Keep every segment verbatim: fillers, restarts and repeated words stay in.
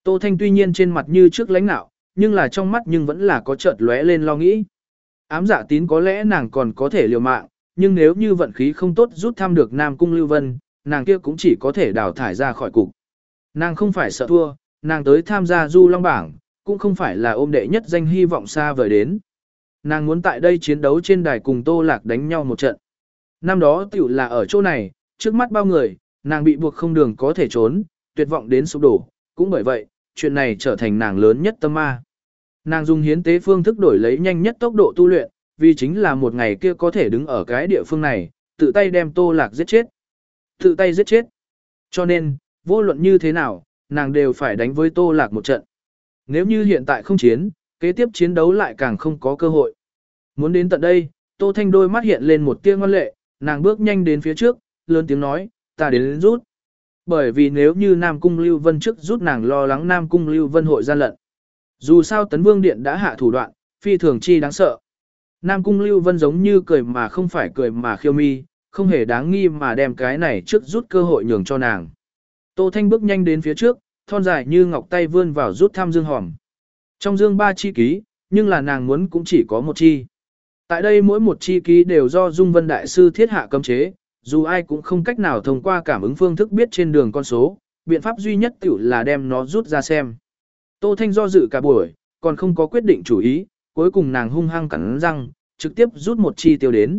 Tô Thanh tuy nhiên trên mặt như trước lãnh nạo, nhưng là trong mắt nhưng vẫn là có chợt lóe lên lo nghĩ. Ám dạ tín có lẽ nàng còn có thể liều mạng, nhưng nếu như vận khí không tốt rút thăm được Nam Cung Lưu Vân, nàng kia cũng chỉ có thể đào thải ra khỏi cục. Nàng không phải sợ thua, nàng tới tham gia du long bảng, cũng không phải là ôm đệ nhất danh hy vọng xa vời đến. Nàng muốn tại đây chiến đấu trên đài cùng Tô Lạc đánh nhau một trận. Năm đó tiểu là ở chỗ này, trước mắt bao người, nàng bị buộc không đường có thể trốn, tuyệt vọng đến sụp đổ, cũng bởi vậy, chuyện này trở thành nàng lớn nhất tâm ma. Nàng dùng hiến tế phương thức đổi lấy nhanh nhất tốc độ tu luyện, vì chính là một ngày kia có thể đứng ở cái địa phương này, tự tay đem Tô Lạc giết chết. Tự tay giết chết. Cho nên, vô luận như thế nào, nàng đều phải đánh với Tô Lạc một trận. Nếu như hiện tại không chiến, kế tiếp chiến đấu lại càng không có cơ hội. Muốn đến tận đây, Tô Thanh đôi mắt hiện lên một tia ngoan lệ, nàng bước nhanh đến phía trước, lớn tiếng nói, ta đến, đến rút. Bởi vì nếu như Nam Cung Lưu Vân trước rút nàng lo lắng Nam Cung Lưu Vân hội gian lận. Dù sao Tấn Vương Điện đã hạ thủ đoạn, phi thường chi đáng sợ. Nam Cung Lưu Vân giống như cười mà không phải cười mà khiêu mi, không hề đáng nghi mà đem cái này trước rút cơ hội nhường cho nàng. Tô Thanh bước nhanh đến phía trước, thon dài như ngọc tay vươn vào rút thăm dương hòm. Trong dương ba chi ký, nhưng là nàng muốn cũng chỉ có một chi. Tại đây mỗi một chi ký đều do Dung Vân Đại Sư thiết hạ cấm chế, dù ai cũng không cách nào thông qua cảm ứng phương thức biết trên đường con số, biện pháp duy nhất tiểu là đem nó rút ra xem. Tô Thanh do dự cả buổi, còn không có quyết định chủ ý, cuối cùng nàng hung hăng cắn răng, trực tiếp rút một chi tiêu đến.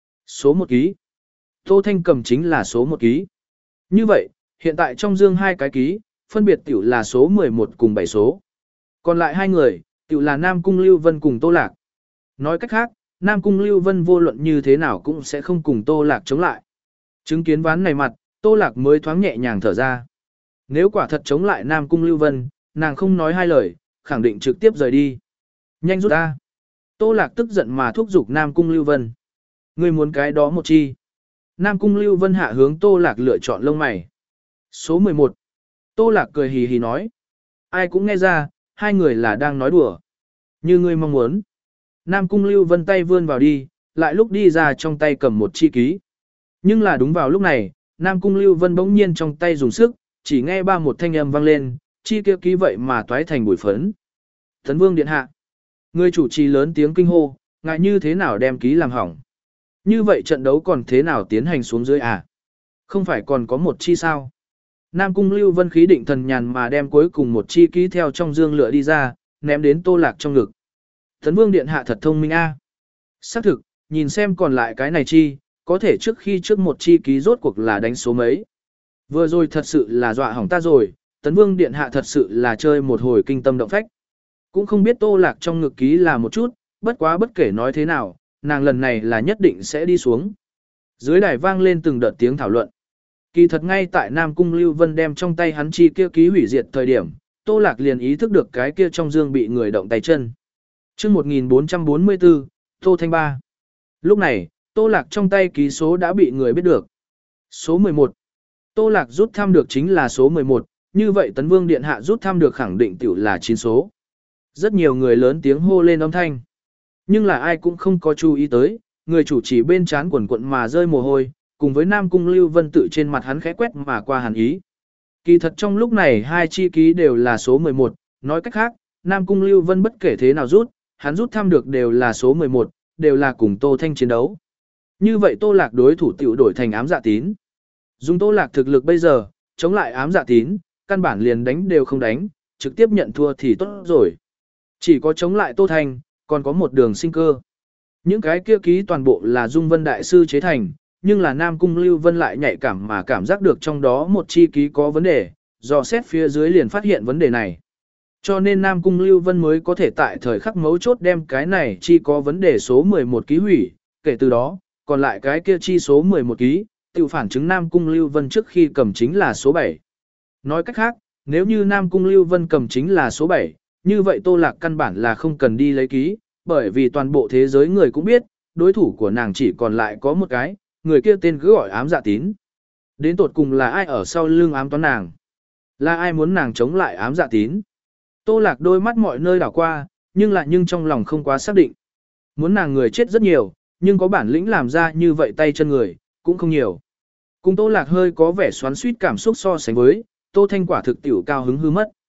Số một ký. Tô Thanh cầm chính là số một ký. Như vậy, hiện tại trong dương hai cái ký, phân biệt tiểu là số mười một cùng bảy số. Còn lại hai người, tiểu là Nam Cung Lưu Vân cùng Tô Lạc. Nói cách khác, Nam Cung Lưu Vân vô luận như thế nào cũng sẽ không cùng Tô Lạc chống lại. Chứng kiến ván này mặt, Tô Lạc mới thoáng nhẹ nhàng thở ra. Nếu quả thật chống lại Nam Cung Lưu Vân, nàng không nói hai lời, khẳng định trực tiếp rời đi. Nhanh rút ra. Tô Lạc tức giận mà thúc giục Nam Cung Lưu Vân. Ngươi muốn cái đó một chi. Nam Cung Lưu Vân hạ hướng Tô Lạc lựa chọn lông mày. Số mười một. Tô Lạc cười hì hì nói. Ai cũng nghe ra, hai người là đang nói đùa. Như ngươi mong muốn. Nam Cung Lưu Vân tay vươn vào đi, lại lúc đi ra trong tay cầm một chi ký. Nhưng là đúng vào lúc này, Nam Cung Lưu Vân bỗng nhiên trong tay dùng sức, chỉ nghe ba một thanh âm vang lên, chi kia ký vậy mà toái thành bụi phấn. Tấn Vương điện hạ. Người chủ trì lớn tiếng kinh hô, ngại như thế nào đem ký làm hỏng. Như vậy trận đấu còn thế nào tiến hành xuống dưới à? Không phải còn có một chi sao? Nam Cung Lưu Vân khí định thần nhàn mà đem cuối cùng một chi ký theo trong dương lựa đi ra, ném đến Tô Lạc trong ngực. Tấn Vương điện hạ thật thông minh a. Xác thực, nhìn xem còn lại cái này chi, có thể trước khi trước một chi ký rốt cuộc là đánh số mấy. Vừa rồi thật sự là dọa hỏng ta rồi, Tấn Vương điện hạ thật sự là chơi một hồi kinh tâm động phách. Cũng không biết Tô Lạc trong ngực ký là một chút, bất quá bất kể nói thế nào, nàng lần này là nhất định sẽ đi xuống. Dưới đài vang lên từng đợt tiếng thảo luận. Kỳ thật ngay tại Nam Cung Lưu Vân đem trong tay hắn chi kia ký hủy diệt thời điểm, Tô Lạc liền ý thức được cái kia trong dương bị người động tay chân. Chương một nghìn bốn trăm bốn mươi tư, Tô Thanh Ba. Lúc này, Tô Lạc trong tay ký số đã bị người biết được. Số mười một. Tô Lạc rút thăm được chính là số mười một, như vậy Tấn Vương điện hạ rút thăm được khẳng định tiểu là chín số. Rất nhiều người lớn tiếng hô lên âm thanh. Nhưng là ai cũng không có chú ý tới, người chủ chỉ bên trán quần quận mà rơi mồ hôi, cùng với Nam Cung Lưu Vân tự trên mặt hắn khẽ quét mà qua hàn ý. Kỳ thật trong lúc này hai chi ký đều là số mười một, nói cách khác, Nam Cung Lưu Vân bất kể thế nào rút, hắn rút thăm được đều là số mười một, đều là cùng Tô Thanh chiến đấu. Như vậy Tô Lạc đối thủ tiểu đổi thành ám dạ tín. Dùng Tô Lạc thực lực bây giờ, chống lại ám dạ tín, căn bản liền đánh đều không đánh, trực tiếp nhận thua thì tốt rồi. Chỉ có chống lại Tô Thanh, còn có một đường sinh cơ. Những cái kia ký toàn bộ là Dung Vân Đại Sư chế thành, nhưng là Nam Cung Lưu Vân lại nhạy cảm mà cảm giác được trong đó một chi ký có vấn đề, dò xét phía dưới liền phát hiện vấn đề này. Cho nên Nam Cung Lưu Vân mới có thể tại thời khắc mấu chốt đem cái này chi có vấn đề số mười một ký hủy, kể từ đó, còn lại cái kia chi số mười một ký, tự phản chứng Nam Cung Lưu Vân trước khi cầm chính là số bảy. Nói cách khác, nếu như Nam Cung Lưu Vân cầm chính là số bảy, như vậy Tô Lạc căn bản là không cần đi lấy ký, bởi vì toàn bộ thế giới người cũng biết, đối thủ của nàng chỉ còn lại có một cái, người kia tên cứ gọi ám dạ tín. Đến tột cùng là ai ở sau lưng ám toán nàng? Là ai muốn nàng chống lại ám dạ tín? Tô Lạc đôi mắt mọi nơi đảo qua, nhưng lại nhưng trong lòng không quá xác định. Muốn nàng người chết rất nhiều, nhưng có bản lĩnh làm ra như vậy tay chân người, cũng không nhiều. Cùng Tô Lạc hơi có vẻ xoắn xuýt cảm xúc so sánh với, Tô Thanh quả thực tiểu cao hứng hư mất.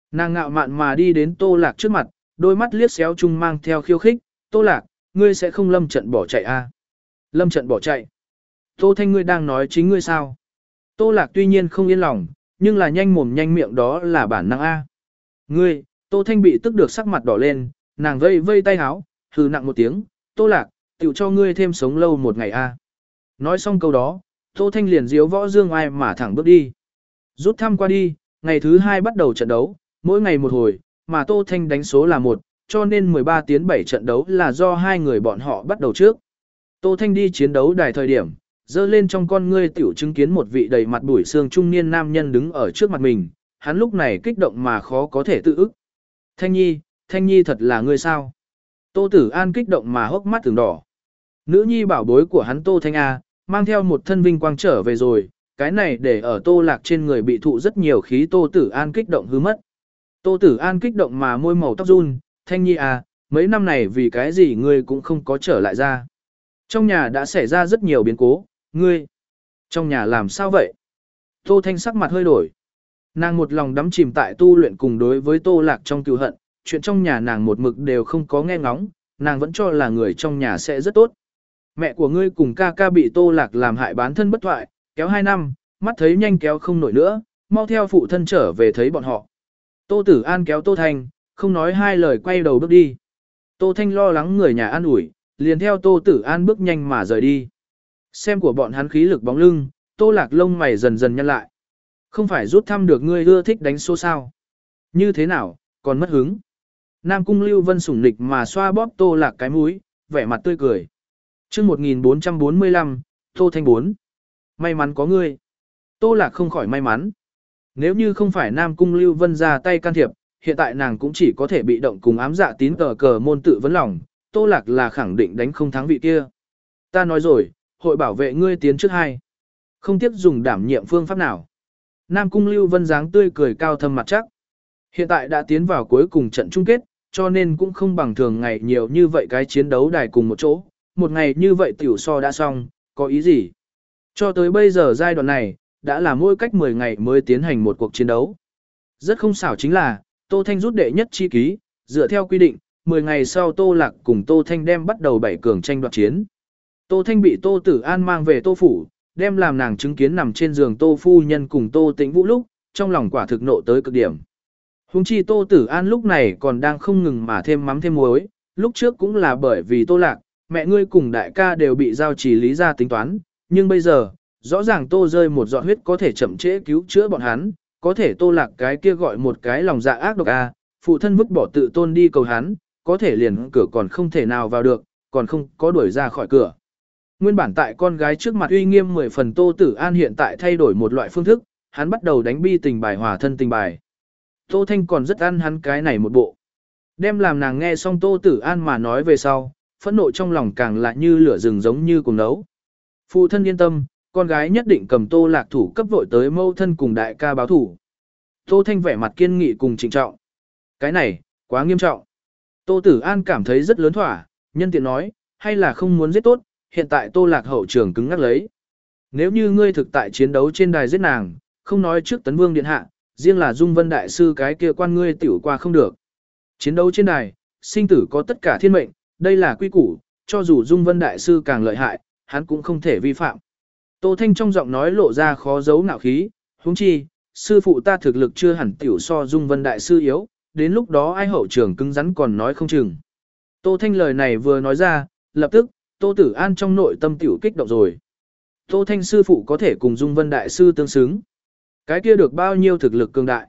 Nàng ngạo mạn mà đi đến Tô Lạc trước mặt, đôi mắt liếc xéo chung mang theo khiêu khích, Tô Lạc, ngươi sẽ không lâm trận bỏ chạy à? Lâm trận bỏ chạy. Tô Thanh ngươi đang nói chính ngươi sao? Tô Lạc tuy nhiên không yên lòng, nhưng là nhanh mồm nhanh miệng đó là bản năng A. Ngươi, Tô Thanh bị tức được sắc mặt đỏ lên, nàng vây vây tay háo, hừ nặng một tiếng, Tô Lạc, tiểu cho ngươi thêm sống lâu một ngày A. Nói xong câu đó, Tô Thanh liền diếu võ dương ai mà thẳng bước đi. Rút thăm qua đi, ngày thứ hai bắt đầu trận đấu, mỗi ngày một hồi, mà Tô Thanh đánh số là một, cho nên mười ba tiến bảy trận đấu là do hai người bọn họ bắt đầu trước. Tô Thanh đi chiến đấu đài thời điểm, dơ lên trong con ngươi tiểu chứng kiến một vị đầy mặt bụi xương trung niên nam nhân đứng ở trước mặt mình, hắn lúc này kích động mà khó có thể tự ức. Thanh Nhi, Thanh Nhi thật là ngươi sao? Tô Tử An kích động mà hốc mắt từng đỏ. Nữ nhi bảo bối của hắn Tô Thanh A, mang theo một thân vinh quang trở về rồi, cái này để ở Tô Lạc trên người bị thụ rất nhiều khí Tô Tử An kích động hư mất. Tô Tử An kích động mà môi màu tóc run, Thanh Nhi à, mấy năm này vì cái gì ngươi cũng không có trở lại ra. Trong nhà đã xảy ra rất nhiều biến cố, ngươi. Trong nhà làm sao vậy? Tô Thanh sắc mặt hơi đổi. Nàng một lòng đắm chìm tại tu luyện cùng đối với Tô Lạc trong cừu hận, chuyện trong nhà nàng một mực đều không có nghe ngóng, nàng vẫn cho là người trong nhà sẽ rất tốt. Mẹ của ngươi cùng ca ca bị Tô Lạc làm hại bán thân bất thoại, kéo hai năm, mắt thấy nhanh kéo không nổi nữa, mau theo phụ thân trở về thấy bọn họ. Tô Tử An kéo Tô Thanh, không nói hai lời quay đầu bước đi. Tô Thanh lo lắng người nhà an ủi, liền theo Tô Tử An bước nhanh mà rời đi. Xem của bọn hắn khí lực bóng lưng, Tô Lạc lông mày dần dần nhăn lại. Không phải rút thăm được ngươi ưa thích đánh số sao? Như thế nào, còn mất hứng? Nam Cung Lưu Vân sủng nịch mà xoa bóp Tô Lạc cái mũi, vẻ mặt tươi cười. Chương một nghìn bốn trăm bốn mươi lăm, Tô Thanh bốn. May mắn có ngươi. Tô Lạc không khỏi may mắn. Nếu như không phải Nam Cung Lưu Vân ra tay can thiệp, hiện tại nàng cũng chỉ có thể bị động cùng ám dạ tín cờ cờ môn tự vấn lòng, Tô Lạc là khẳng định đánh không thắng vị kia. Ta nói rồi, hội bảo vệ ngươi tiến trước hai. Không tiếc dùng đảm nhiệm phương pháp nào. Nam Cung Lưu Vân dáng tươi cười cao thâm mặt chắc. Hiện tại đã tiến vào cuối cùng trận chung kết, cho nên cũng không bằng thường ngày nhiều như vậy cái chiến đấu đài cùng một chỗ. Một ngày như vậy tiểu so đã xong, có ý gì? Cho tới bây giờ giai đoạn này, đã là mỗi cách mười ngày mới tiến hành một cuộc chiến đấu. Rất không xảo chính là, Tô Thanh rút đệ nhất chi ký, dựa theo quy định, mười ngày sau Tô Lạc cùng Tô Thanh đem bắt đầu bảy cường tranh đoạt chiến. Tô Thanh bị Tô Tử An mang về Tô Phủ, đem làm nàng chứng kiến nằm trên giường Tô Phu Nhân cùng Tô Tĩnh Vũ lúc, trong lòng quả thực nộ tới cực điểm. Hùng chi Tô Tử An lúc này còn đang không ngừng mà thêm mắm thêm muối, lúc trước cũng là bởi vì Tô Lạc, mẹ ngươi cùng đại ca đều bị giao trì lý ra tính toán, nhưng bây giờ, rõ ràng Tô rơi một giọt huyết có thể chậm trễ cứu chữa bọn hắn, có thể Tô Lạc cái kia gọi một cái lòng dạ ác độc a, phụ thân vứt bỏ tự tôn đi cầu hắn, có thể liền cửa còn không thể nào vào được, còn không có đuổi ra khỏi cửa. Nguyên bản tại con gái trước mặt uy nghiêm mười phần Tô Tử An hiện tại thay đổi một loại phương thức, hắn bắt đầu đánh bi tình bài hòa thân tình bài. Tô Thanh còn rất ăn hắn cái này một bộ. Đem làm nàng nghe xong Tô Tử An mà nói về sau, phẫn nộ trong lòng càng lại như lửa rừng giống như cùng nấu. Phụ thân yên tâm, con gái nhất định cầm Tô Lạc thủ cấp vội tới mâu thân cùng đại ca báo thủ. Tô Thanh vẻ mặt kiên nghị cùng trịnh trọng. Cái này, quá nghiêm trọng. Tô Tử An cảm thấy rất lớn thỏa, nhân tiện nói, hay là không muốn giết tốt, hiện tại Tô Lạc hậu trường cứng ngắc lấy. Nếu như ngươi thực tại chiến đấu trên đài giết nàng, không nói trước Tấn Vương Điện Hạ, riêng là Dung Vân Đại Sư cái kia quan ngươi tiểu qua không được. Chiến đấu trên đài, sinh tử có tất cả thiên mệnh, đây là quy củ, cho dù Dung Vân Đại Sư càng lợi hại, hắn cũng không thể vi phạm. Tô Thanh trong giọng nói lộ ra khó giấu ngạo khí, huống chi, sư phụ ta thực lực chưa hẳn tiểu so Dung Vân Đại Sư yếu, đến lúc đó ai hậu trường cứng rắn còn nói không chừng. Tô Thanh lời này vừa nói ra, lập tức, Tô Tử An trong nội tâm tiểu kích động rồi. Tô Thanh sư phụ có thể cùng Dung Vân Đại Sư tương xứng. Cái kia được bao nhiêu thực lực cường đại?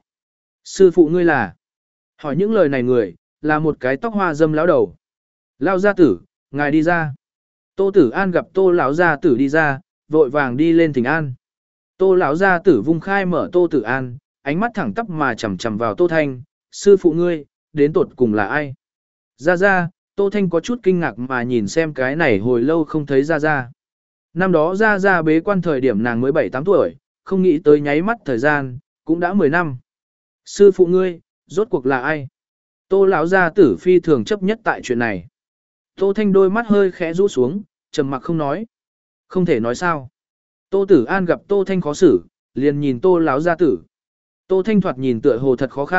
Sư phụ ngươi là? Hỏi những lời này người, là một cái tóc hoa dâm lão đầu. Lao gia tử, ngài đi ra. Tô Tử An gặp Tô lão gia tử đi ra, vội vàng đi lên thỉnh an. Tô lão gia tử vung khai mở Tô Tử An, ánh mắt thẳng tắp mà chằm chằm vào Tô Thanh, sư phụ ngươi, đến tột cùng là ai? Ra ra, Tô Thanh có chút kinh ngạc mà nhìn xem cái này hồi lâu không thấy ra ra. Năm đó ra ra bế quan thời điểm nàng mới bảy tám tuổi, không nghĩ tới nháy mắt thời gian, cũng đã mười năm. Sư phụ ngươi, rốt cuộc là ai? Tô lão gia tử phi thường chấp nhất tại chuyện này. Tô Thanh đôi mắt hơi khẽ rũ xuống, trầm mặc không nói. Không thể nói sao. Tô Tử An gặp Tô Thanh khó xử, liền nhìn Tô lão gia tử. Tô Thanh thoạt nhìn tựa hồ thật khó khăn,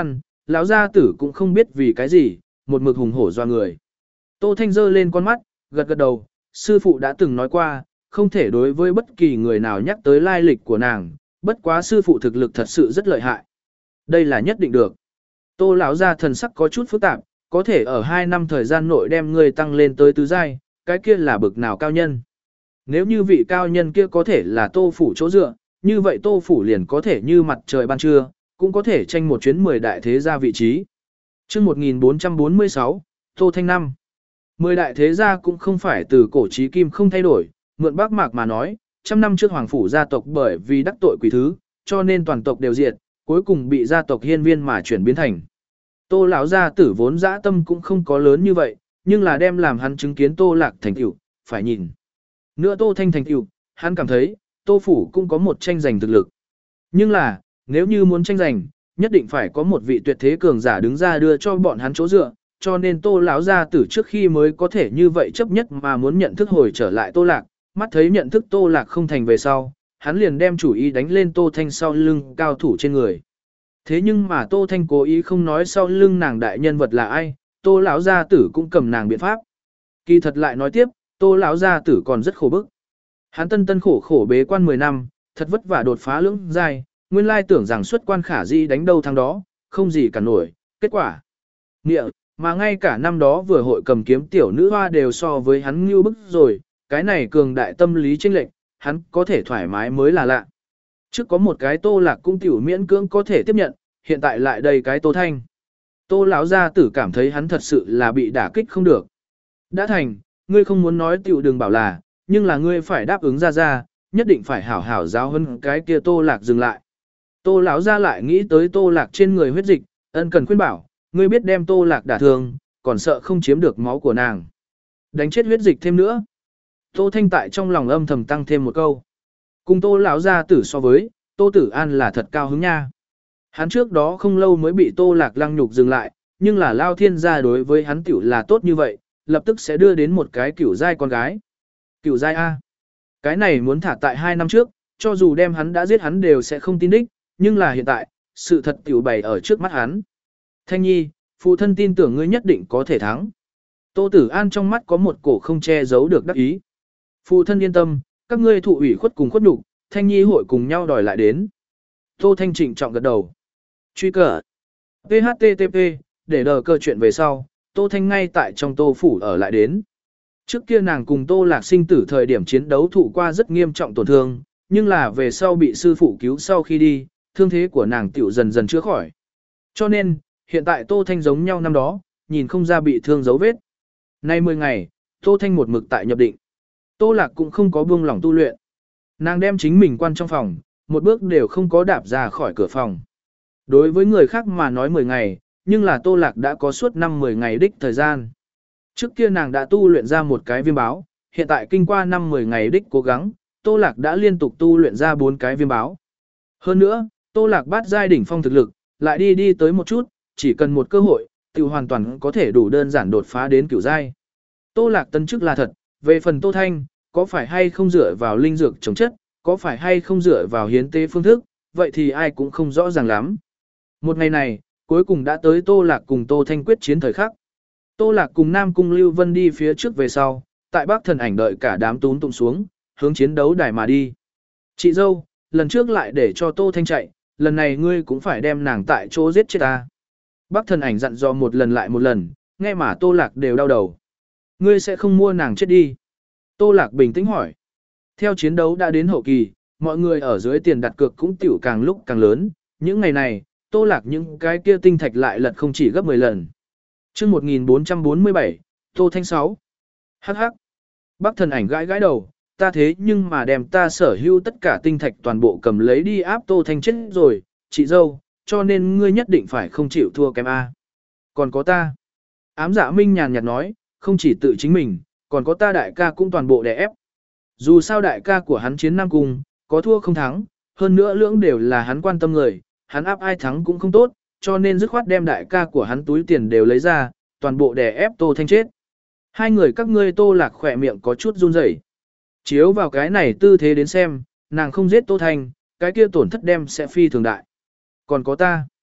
lão gia tử cũng không biết vì cái gì, một mực hùng hổ doa người. Tô Thanh giơ lên con mắt, gật gật đầu, sư phụ đã từng nói qua, không thể đối với bất kỳ người nào nhắc tới lai lịch của nàng, bất quá sư phụ thực lực thật sự rất lợi hại. Đây là nhất định được. Tô lão gia thần sắc có chút phức tạp, có thể ở hai năm thời gian nội đem người tăng lên tới tứ giai, cái kia là bực nào cao nhân. Nếu như vị cao nhân kia có thể là Tô phủ chỗ dựa, như vậy Tô phủ liền có thể như mặt trời ban trưa, cũng có thể tranh một chuyến mười đại thế gia vị trí. Chương một nghìn bốn trăm bốn mươi sáu, Tô Thanh năm. Mười đại thế gia cũng không phải từ cổ chí kim không thay đổi, mượn Bác Mạc mà nói, trăm năm trước hoàng phủ gia tộc bởi vì đắc tội quỷ thứ, cho nên toàn tộc đều diệt, cuối cùng bị gia tộc hiên viên mà chuyển biến thành. Tô lão gia tử vốn dã tâm cũng không có lớn như vậy, nhưng là đem làm hắn chứng kiến Tô Lạc thành tựu, phải nhìn. Nữa Tô Thanh thành tựu, hắn cảm thấy, Tô phủ cũng có một tranh giành thực lực. Nhưng là, nếu như muốn tranh giành, nhất định phải có một vị tuyệt thế cường giả đứng ra đưa cho bọn hắn chỗ dựa, cho nên Tô lão gia tử trước khi mới có thể như vậy chấp nhất mà muốn nhận thức hồi trở lại Tô Lạc, mắt thấy nhận thức Tô Lạc không thành về sau, hắn liền đem chủ ý đánh lên Tô Thanh sau lưng cao thủ trên người. Thế nhưng mà Tô Thanh cố ý không nói sau lưng nàng đại nhân vật là ai, Tô lão gia tử cũng cầm nàng biện pháp. Kỳ thật lại nói tiếp, Tô lão gia tử còn rất khổ bức. Hắn tân tân khổ khổ bế quan mười năm, thật vất vả đột phá lưỡng giai, nguyên lai tưởng rằng xuất quan khả di đánh đâu thắng đó, không gì cả nổi, kết quả. Nghĩa, mà ngay cả năm đó vừa hội cầm kiếm tiểu nữ hoa đều so với hắn ngưu bức rồi, cái này cường đại tâm lý chênh lệch, hắn có thể thoải mái mới là lạ. Trước có một cái Tô Lạc cũng tiểu miễn cưỡng có thể tiếp nhận, hiện tại lại đây cái Tô Thanh. Tô lão gia tử cảm thấy hắn thật sự là bị đả kích không được. Đã thành, ngươi không muốn nói tiểu đừng bảo là, nhưng là ngươi phải đáp ứng ra ra, nhất định phải hảo hảo giáo hơn cái kia Tô Lạc dừng lại. Tô lão gia lại nghĩ tới Tô Lạc trên người huyết dịch, ân cần khuyên bảo, ngươi biết đem Tô Lạc đả thương, còn sợ không chiếm được máu của nàng. Đánh chết huyết dịch thêm nữa. Tô Thanh tại trong lòng âm thầm tăng thêm một câu. Cùng Tô lão gia tử so với, Tô Tử An là thật cao hứng nha. Hắn trước đó không lâu mới bị Tô Lạc lăng nhục dừng lại, nhưng là Lao Thiên gia đối với hắn tiểu là tốt như vậy, lập tức sẽ đưa đến một cái cửu giai con gái. Cửu giai A. Cái này muốn thả tại hai năm trước, cho dù đem hắn đã giết hắn đều sẽ không tin đích, nhưng là hiện tại, sự thật tiểu bày ở trước mắt hắn. Thanh Nhi, phụ thân tin tưởng ngươi nhất định có thể thắng. Tô Tử An trong mắt có một cổ không che giấu được đắc ý. Phụ thân yên tâm, các ngươi thụ ủy khuất cùng khuất nhục, Thanh Nhi hội cùng nhau đòi lại đến. Tô Thanh trịnh trọng gật đầu. Truy cờ. pê hát tê tê pê, để đờ cơ chuyện về sau, Tô Thanh ngay tại trong Tô phủ ở lại đến. Trước kia nàng cùng Tô Lạc sinh tử thời điểm chiến đấu thụ qua rất nghiêm trọng tổn thương, nhưng là về sau bị sư phụ cứu sau khi đi, thương thế của nàng tiểu dần dần chữa khỏi. Cho nên, hiện tại Tô Thanh giống nhau năm đó, nhìn không ra bị thương dấu vết. Nay mười ngày, Tô Thanh một mực tại nhập định. Tô Lạc cũng không có buông lỏng tu luyện. Nàng đem chính mình quan trong phòng, một bước đều không có đạp ra khỏi cửa phòng. Đối với người khác mà nói mười ngày, nhưng là Tô Lạc đã có suốt năm mười ngày đích thời gian. Trước kia nàng đã tu luyện ra một cái viêm báo, hiện tại kinh qua năm mười ngày đích cố gắng, Tô Lạc đã liên tục tu luyện ra bốn cái viêm báo. Hơn nữa, Tô Lạc bát giai đỉnh phong thực lực, lại đi đi tới một chút, chỉ cần một cơ hội, tiểu hoàn toàn có thể đủ đơn giản đột phá đến cửu giai. Tô Lạc tân chức là thật, về phần Tô Thanh, có phải hay không dựa vào linh dược chống chất, có phải hay không dựa vào hiến tế phương thức, vậy thì ai cũng không rõ ràng lắm. Một ngày này, cuối cùng đã tới Tô Lạc cùng Tô Thanh quyết chiến thời khắc. Tô Lạc cùng Nam Cung Lưu Vân đi phía trước về sau, tại Bắc Thần Ảnh đợi cả đám tún tụng xuống, hướng chiến đấu đài mà đi. Chị dâu, lần trước lại để cho Tô Thanh chạy, lần này ngươi cũng phải đem nàng tại chỗ giết chết ta. Bắc Thần Ảnh dặn dò một lần lại một lần, nghe mà Tô Lạc đều đau đầu. Ngươi sẽ không mua nàng chết đi. Tô Lạc bình tĩnh hỏi. Theo chiến đấu đã đến hậu kỳ, mọi người ở dưới tiền đặt cược cũng tiểu càng lúc càng lớn. Những ngày này, Tô Lạc những cái kia tinh thạch lại lật không chỉ gấp mười lần. Chương một nghìn bốn trăm bốn mươi bảy, Tô Thanh sáu. Hắc hắc. Bắc Thần Ảnh gãi gãi đầu, ta thế nhưng mà đem ta sở hữu tất cả tinh thạch toàn bộ cầm lấy đi áp Tô Thanh chết rồi, chị dâu, cho nên ngươi nhất định phải không chịu thua kém A. Còn có ta. Ám Dạ Minh nhàn nhạt nói, không chỉ tự chính mình, còn có ta đại ca cũng toàn bộ đè ép. Dù sao đại ca của hắn chiến Nam Cung, có thua không thắng, hơn nữa lưỡng đều là hắn quan tâm người, hắn áp ai thắng cũng không tốt, cho nên dứt khoát đem đại ca của hắn túi tiền đều lấy ra, toàn bộ đè ép Tô Thanh chết. Hai người các ngươi Tô Lạc khỏe miệng có chút run rẩy. Chiếu vào cái này tư thế đến xem, nàng không giết Tô Thanh, cái kia tổn thất đem sẽ phi thường đại. Còn có ta.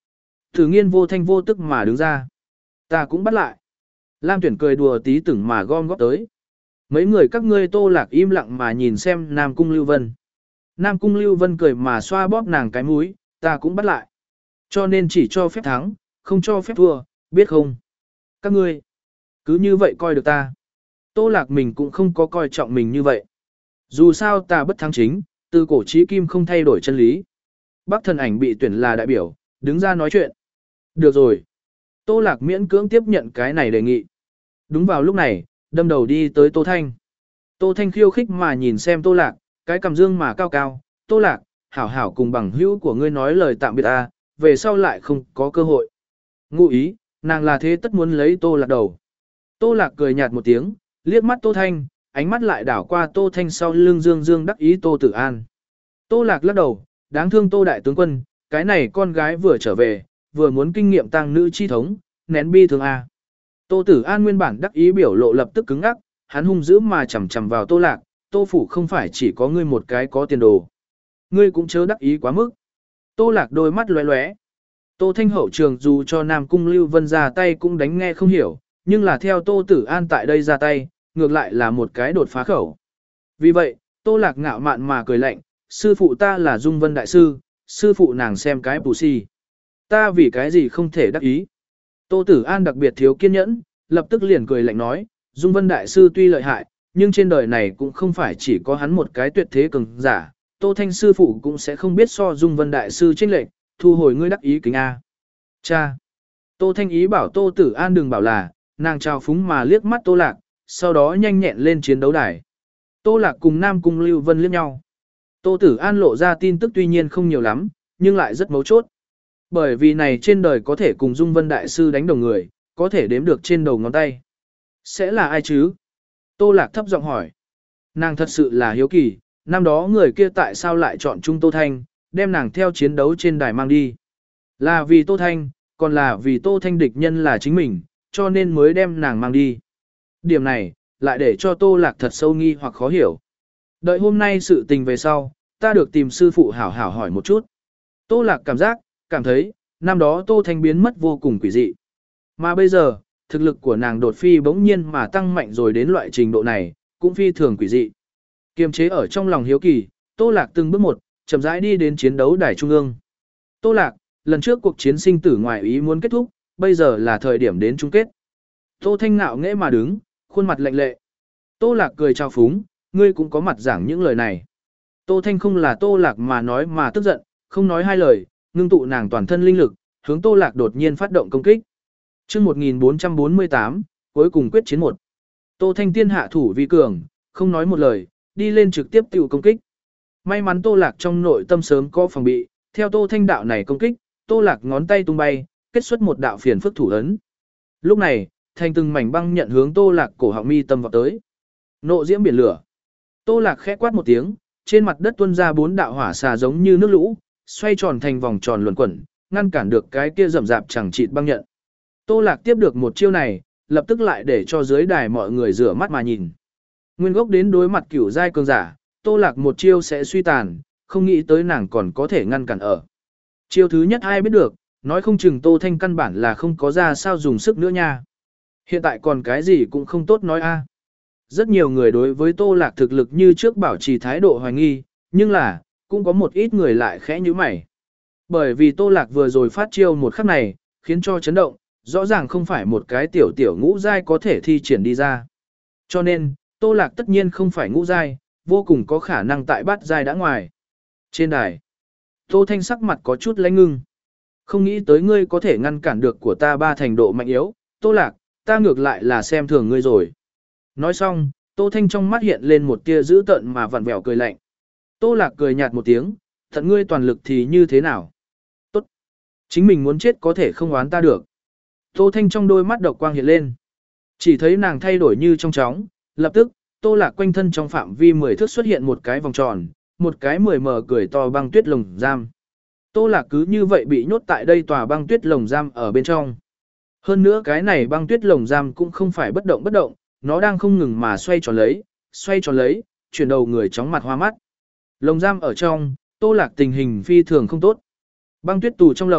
Thử nghiên vô thanh vô tức mà đứng ra. Ta cũng bắt lại. Lam Tuyển cười đùa tí tưởng mà gom góp tới. Mấy người các ngươi Tô Lạc im lặng mà nhìn xem Nam Cung Lưu Vân. Nam Cung Lưu Vân cười mà xoa bóp nàng cái mũi, ta cũng bắt lại. Cho nên chỉ cho phép thắng, không cho phép thua, biết không? Các ngươi, cứ như vậy coi được ta. Tô Lạc mình cũng không có coi trọng mình như vậy. Dù sao ta bất thắng chính, từ cổ chí kim không thay đổi chân lý. Bác thần ảnh bị tuyển là đại biểu, đứng ra nói chuyện. Được rồi. Tô Lạc miễn cưỡng tiếp nhận cái này đề nghị. Đúng vào lúc này, đâm đầu đi tới Tô Thanh. Tô Thanh khiêu khích mà nhìn xem Tô Lạc, cái cằm dương mà cao cao. Tô Lạc, hảo hảo cùng bằng hữu của ngươi nói lời tạm biệt ta, về sau lại không có cơ hội. Ngụ ý, nàng là thế tất muốn lấy Tô Lạc đầu. Tô Lạc cười nhạt một tiếng, liếc mắt Tô Thanh, ánh mắt lại đảo qua Tô Thanh sau lưng dương dương đắc ý Tô Tử An. Tô Lạc lắc đầu, đáng thương Tô Đại tướng quân, cái này con gái vừa trở về, vừa muốn kinh nghiệm tăng nữ chi thống, nén bi thương a. Tô Tử An nguyên bản đắc ý biểu lộ lập tức cứng ngắc, hắn hung dữ mà chầm chầm vào Tô Lạc, Tô phủ không phải chỉ có ngươi một cái có tiền đồ. Ngươi cũng chớ đắc ý quá mức. Tô Lạc đôi mắt lóe lóe. Tô Thanh hậu trường dù cho Nam Cung Lưu Vân ra tay cũng đánh nghe không hiểu, nhưng là theo Tô Tử An tại đây ra tay, ngược lại là một cái đột phá khẩu. Vì vậy, Tô Lạc ngạo mạn mà cười lạnh, sư phụ ta là Dung Vân Đại Sư, sư phụ nàng xem cái bù si. Ta vì cái gì không thể đắc ý. Tô Tử An đặc biệt thiếu kiên nhẫn, lập tức liền cười lạnh nói, Dung Vân Đại Sư tuy lợi hại, nhưng trên đời này cũng không phải chỉ có hắn một cái tuyệt thế cường giả, Tô Thanh sư phụ cũng sẽ không biết so Dung Vân Đại Sư chênh lệch, thu hồi ngươi đắc ý kính A. Cha! Tô Thanh ý bảo Tô Tử An đừng bảo là, nàng trao phúng mà liếc mắt Tô Lạc, sau đó nhanh nhẹn lên chiến đấu đài. Tô Lạc cùng Nam Cung Lưu Vân liếc nhau. Tô Tử An lộ ra tin tức tuy nhiên không nhiều lắm, nhưng lại rất mấu chốt. Bởi vì này trên đời có thể cùng Dung Vân Đại Sư đánh đồng người, có thể đếm được trên đầu ngón tay. Sẽ là ai chứ? Tô Lạc thấp giọng hỏi. Nàng thật sự là hiếu kỳ, năm đó người kia tại sao lại chọn Trung Tô Thanh, đem nàng theo chiến đấu trên đài mang đi. Là vì Tô Thanh, còn là vì Tô Thanh địch nhân là chính mình, cho nên mới đem nàng mang đi. Điểm này, lại để cho Tô Lạc thật sâu nghi hoặc khó hiểu. Đợi hôm nay sự tình về sau, ta được tìm sư phụ hảo hảo hỏi một chút. Tô Lạc cảm giác, cảm thấy, năm đó Tô Thanh biến mất vô cùng quỷ dị. Mà bây giờ, thực lực của nàng đột phi bỗng nhiên mà tăng mạnh rồi đến loại trình độ này, cũng phi thường quỷ dị. Kiềm chế ở trong lòng hiếu kỳ, Tô Lạc từng bước một, chậm rãi đi đến chiến đấu đài trung ương. Tô Lạc, lần trước cuộc chiến sinh tử ngoài ý muốn kết thúc, bây giờ là thời điểm đến chung kết. Tô Thanh ngạo nghễ mà đứng, khuôn mặt lạnh lệ. Tô Lạc cười chào phúng, ngươi cũng có mặt giảng những lời này. Tô Thanh không là Tô Lạc mà nói mà tức giận, không nói hai lời, ngưng tụ nàng toàn thân linh lực, hướng Tô Lạc đột nhiên phát động công kích. Chương một nghìn bốn trăm bốn mươi tám, cuối cùng quyết chiến một. Tô Thanh tiên hạ thủ vi cường, không nói một lời, đi lên trực tiếp tiêu công kích. May mắn Tô Lạc trong nội tâm sớm có phòng bị, theo Tô Thanh đạo này công kích, Tô Lạc ngón tay tung bay, kết xuất một đạo phiền phức thủ ấn. Lúc này, thành từng mảnh băng nhận hướng Tô Lạc cổ họng mi tâm vào tới. Nộ diễm biển lửa. Tô Lạc khẽ quát một tiếng, trên mặt đất tuôn ra bốn đạo hỏa xà giống như nước lũ, xoay tròn thành vòng tròn luẩn quẩn, ngăn cản được cái kia rậm rạp chẳng chịt băng nhận. Tô Lạc tiếp được một chiêu này, lập tức lại để cho dưới đài mọi người rửa mắt mà nhìn. Nguyên gốc đến đối mặt cửu giai cường giả, Tô Lạc một chiêu sẽ suy tàn, không nghĩ tới nàng còn có thể ngăn cản ở. Chiêu thứ nhất ai biết được, nói không chừng Tô Thanh căn bản là không có ra sao dùng sức nữa nha. Hiện tại còn cái gì cũng không tốt nói a. Rất nhiều người đối với Tô Lạc thực lực như trước bảo trì thái độ hoài nghi, nhưng là, cũng có một ít người lại khẽ như mày. Bởi vì Tô Lạc vừa rồi phát chiêu một khắc này, khiến cho chấn động, rõ ràng không phải một cái tiểu tiểu ngũ giai có thể thi triển đi ra. Cho nên, Tô Lạc tất nhiên không phải ngũ giai, vô cùng có khả năng tại bát giai đã ngoài. Trên đài, Tô Thanh sắc mặt có chút lãnh ngưng. Không nghĩ tới ngươi có thể ngăn cản được của ta ba thành độ mạnh yếu, Tô Lạc, ta ngược lại là xem thường ngươi rồi. Nói xong, Tô Thanh trong mắt hiện lên một tia dữ tợn mà vặn vẹo cười lạnh. Tô Lạc cười nhạt một tiếng, thật ngươi toàn lực thì như thế nào? Tốt. Chính mình muốn chết có thể không oán ta được. Tô Thanh trong đôi mắt độc quang hiện lên. Chỉ thấy nàng thay đổi như trong chóng, lập tức, Tô Lạc quanh thân trong phạm vi mười thước xuất hiện một cái vòng tròn, một cái mười mờ cười to băng tuyết lồng giam. Tô Lạc cứ như vậy bị nhốt tại đây tòa băng tuyết lồng giam ở bên trong. Hơn nữa cái này băng tuyết lồng giam cũng không phải bất động bất động, nó đang không ngừng mà xoay tròn lấy, xoay tròn lấy, chuyển đầu người chóng mặt hoa mắt. Lồng giam ở trong, Tô Lạc tình hình phi thường không tốt. Băng tuyết tù trong lồng,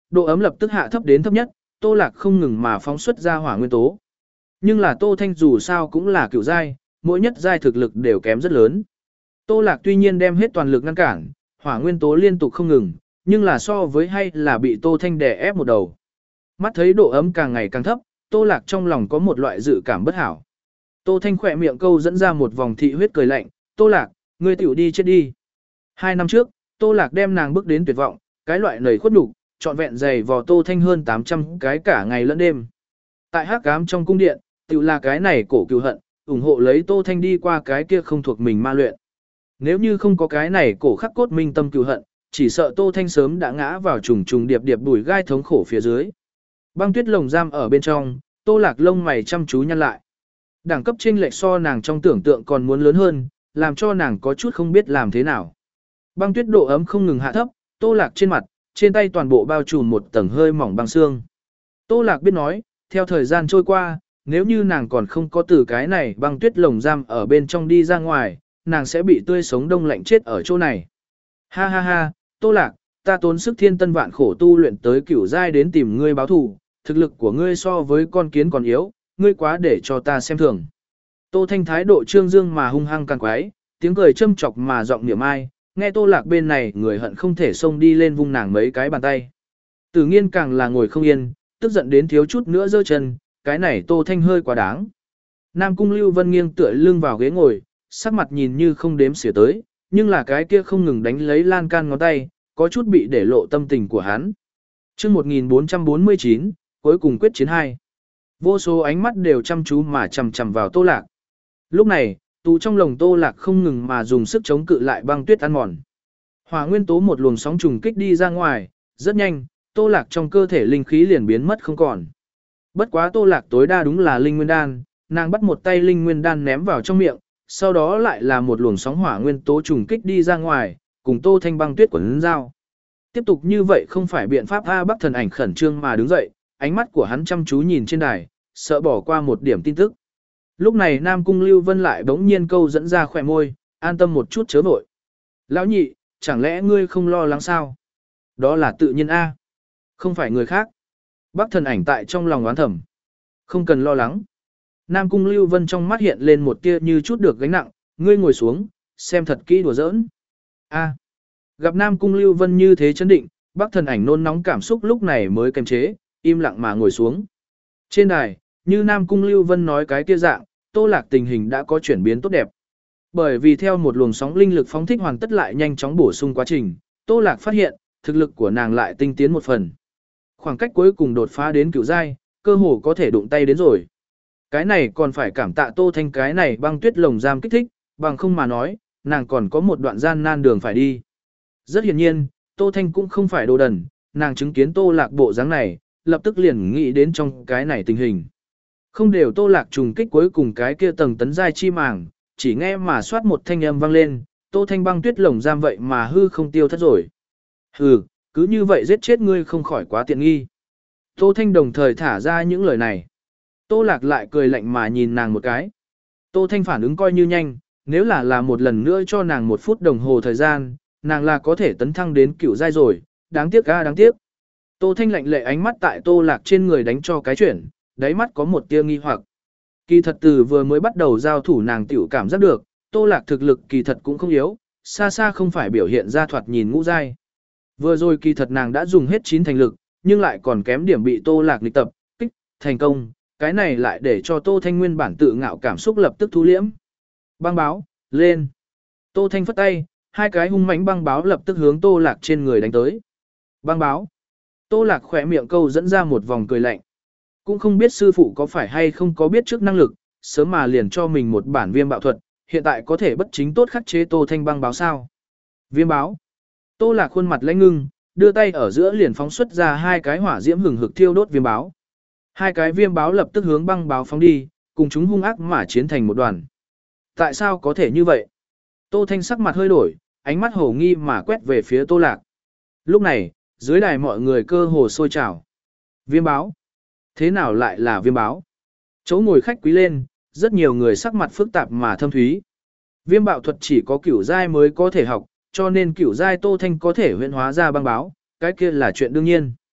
độ ấm lập tức hạ thấp đến thấp nhất, Tô Lạc không ngừng mà phóng xuất ra hỏa nguyên tố. Nhưng là Tô Thanh dù sao cũng là cựu giai, mỗi nhất giai thực lực đều kém rất lớn. Tô Lạc tuy nhiên đem hết toàn lực ngăn cản, hỏa nguyên tố liên tục không ngừng, nhưng là so với hay là bị Tô Thanh đè ép một đầu. Mắt thấy độ ấm càng ngày càng thấp, Tô Lạc trong lòng có một loại dự cảm bất hảo. Tô Thanh khỏe miệng câu dẫn ra một vòng thị huyết cười lạnh, Tô Lạc, ngươi tiểu đi chết đi. Hai năm trước, Tô Lạc đem nàng bước đến tuyệt vọng, cái loại nầy khuất nhục, trọn vẹn dày vò Tô Thanh hơn tám trăm cái cả ngày lẫn đêm. Tại hắc ám trong cung điện, tiểu là cái này cổ cừu hận, ủng hộ lấy Tô Thanh đi qua cái kia không thuộc mình ma luyện. Nếu như không có cái này cổ khắc cốt minh tâm cừu hận, chỉ sợ Tô Thanh sớm đã ngã vào trùng trùng điệp điệp bùi gai thống khổ phía dưới. Băng tuyết lồng giam ở bên trong, Tô Lạc lông mày chăm chú nhăn lại. Đẳng cấp chênh lệch so nàng trong tưởng tượng còn muốn lớn hơn, làm cho nàng có chút không biết làm thế nào. Băng tuyết độ ấm không ngừng hạ thấp, Tô Lạc trên mặt, trên tay toàn bộ bao trùm một tầng hơi mỏng băng xương. Tô Lạc biết nói, theo thời gian trôi qua, nếu như nàng còn không có từ cái này băng tuyết lồng giam ở bên trong đi ra ngoài, nàng sẽ bị tươi sống đông lạnh chết ở chỗ này. Ha ha ha, Tô Lạc, ta tốn sức thiên tân vạn khổ tu luyện tới cửu giai đến tìm ngươi báo thù, thực lực của ngươi so với con kiến còn yếu, ngươi quá để cho ta xem thường. Tô Thanh thái độ trương dương mà hung hăng càng quái, tiếng cười châm chọc mà giọng niệm ai, nghe Tô Lạc bên này người hận không thể xông đi lên vung nàng mấy cái bàn tay. Tử Nghiên càng là ngồi không yên, tức giận đến thiếu chút nữa giơ chân, cái này Tô Thanh hơi quá đáng. Nam Cung Lưu Vân nghiêng tựa lưng vào ghế ngồi, sắc mặt nhìn như không đếm xỉa tới, nhưng là cái kia không ngừng đánh lấy lan can ngón tay, có chút bị để lộ tâm tình của hắn. Chương một nghìn bốn trăm bốn mươi chín, cuối cùng quyết chiến hai. Vô số ánh mắt đều chăm chú mà chằm chằm vào Tô Lạc. Lúc này, tù trong lồng Tô Lạc không ngừng mà dùng sức chống cự lại băng tuyết ăn mòn. Hỏa nguyên tố một luồng sóng trùng kích đi ra ngoài, rất nhanh, Tô Lạc trong cơ thể linh khí liền biến mất không còn. Bất quá Tô Lạc tối đa đúng là linh nguyên đan, nàng bắt một tay linh nguyên đan ném vào trong miệng, sau đó lại là một luồng sóng hỏa nguyên tố trùng kích đi ra ngoài, cùng Tô Thanh băng tuyết quấn dao. Tiếp tục như vậy không phải biện pháp. A Bắc Thần Ảnh khẩn trương mà đứng dậy, ánh mắt của hắn chăm chú nhìn trên đài, sợ bỏ qua một điểm tin tức. Lúc này Nam Cung Lưu Vân lại bỗng nhiên câu dẫn ra khỏe môi, an tâm một chút chớ vội. Lão nhị, chẳng lẽ ngươi không lo lắng sao? Đó là tự nhiên A. Không phải người khác. Bắc Thần Ảnh tại trong lòng oán thầm. Không cần lo lắng. Nam Cung Lưu Vân trong mắt hiện lên một tia như chút được gánh nặng, ngươi ngồi xuống, xem thật kỹ đùa giỡn. A. Gặp Nam Cung Lưu Vân như thế chấn định, Bắc Thần Ảnh nôn nóng cảm xúc lúc này mới kiềm chế, im lặng mà ngồi xuống. Trên đài, như Nam Cung Lưu Vân nói cái kia dạng, Tô Lạc tình hình đã có chuyển biến tốt đẹp. Bởi vì theo một luồng sóng linh lực phóng thích hoàn tất lại nhanh chóng bổ sung quá trình, Tô Lạc phát hiện, thực lực của nàng lại tinh tiến một phần. Khoảng cách cuối cùng đột phá đến cửu giai, cơ hồ có thể đụng tay đến rồi. Cái này còn phải cảm tạ Tô Thanh cái này băng tuyết lồng giam kích thích, bằng không mà nói, nàng còn có một đoạn gian nan đường phải đi. Rất hiển nhiên, Tô Thanh cũng không phải đồ đần, nàng chứng kiến Tô Lạc bộ dáng này, lập tức liền nghĩ đến trong cái này tình hình. Không đều Tô Lạc trùng kích cuối cùng cái kia tầng tấn giai chi màng, chỉ nghe mà soát một thanh âm vang lên, Tô Thanh băng tuyết lồng giam vậy mà hư không tiêu thất rồi. Hừ, cứ như vậy giết chết ngươi không khỏi quá tiện nghi. Tô Thanh đồng thời thả ra những lời này. Tô Lạc lại cười lạnh mà nhìn nàng một cái. Tô Thanh phản ứng coi như nhanh, nếu là là một lần nữa cho nàng một phút đồng hồ thời gian, nàng là có thể tấn thăng đến cửu giai rồi, đáng tiếc ga đáng tiếc. Tô Thanh lạnh lệ ánh mắt tại Tô Lạc trên người đánh cho cái chuyển, đáy mắt có một tia nghi hoặc. Kỳ thật từ vừa mới bắt đầu giao thủ nàng tiểu cảm giác được, Tô Lạc thực lực kỳ thật cũng không yếu, xa xa không phải biểu hiện ra thoạt nhìn ngũ giai. Vừa rồi kỳ thật nàng đã dùng hết chín thành lực, nhưng lại còn kém điểm bị Tô Lạc nghịch tập, kích, thành công, cái này lại để cho Tô Thanh nguyên bản tự ngạo cảm xúc lập tức thu liễm. Băng báo, lên. Tô Thanh phất tay, hai cái hung mãnh băng báo lập tức hướng Tô Lạc trên người đánh tới. Băng báo. Tô Lạc khỏe miệng câu dẫn ra một vòng cười lạnh. Cũng không biết sư phụ có phải hay không có biết trước năng lực, sớm mà liền cho mình một bản viêm bạo thuật, hiện tại có thể bất chính tốt khắc chế Tô Thanh băng báo sao. Viêm báo. Tô Lạc khuôn mặt lãnh ngưng, đưa tay ở giữa liền phóng xuất ra hai cái hỏa diễm hừng hực thiêu đốt viêm báo. Hai cái viêm báo lập tức hướng băng báo phóng đi, cùng chúng hung ác mà chiến thành một đoàn. Tại sao có thể như vậy? Tô Thanh sắc mặt hơi đổi, ánh mắt hồ nghi mà quét về phía Tô Lạc. Lúc này, dưới đài mọi người cơ hồ sôi trào. Viêm báo? Thế nào lại là viêm báo? Chỗ ngồi khách quý lên, rất nhiều người sắc mặt phức tạp mà thâm thúy. Viêm bạo thuật chỉ có cửu giai mới có thể học, cho nên cửu giai Tô Thanh có thể huyễn hóa ra băng báo, cái kia là chuyện đương nhiên.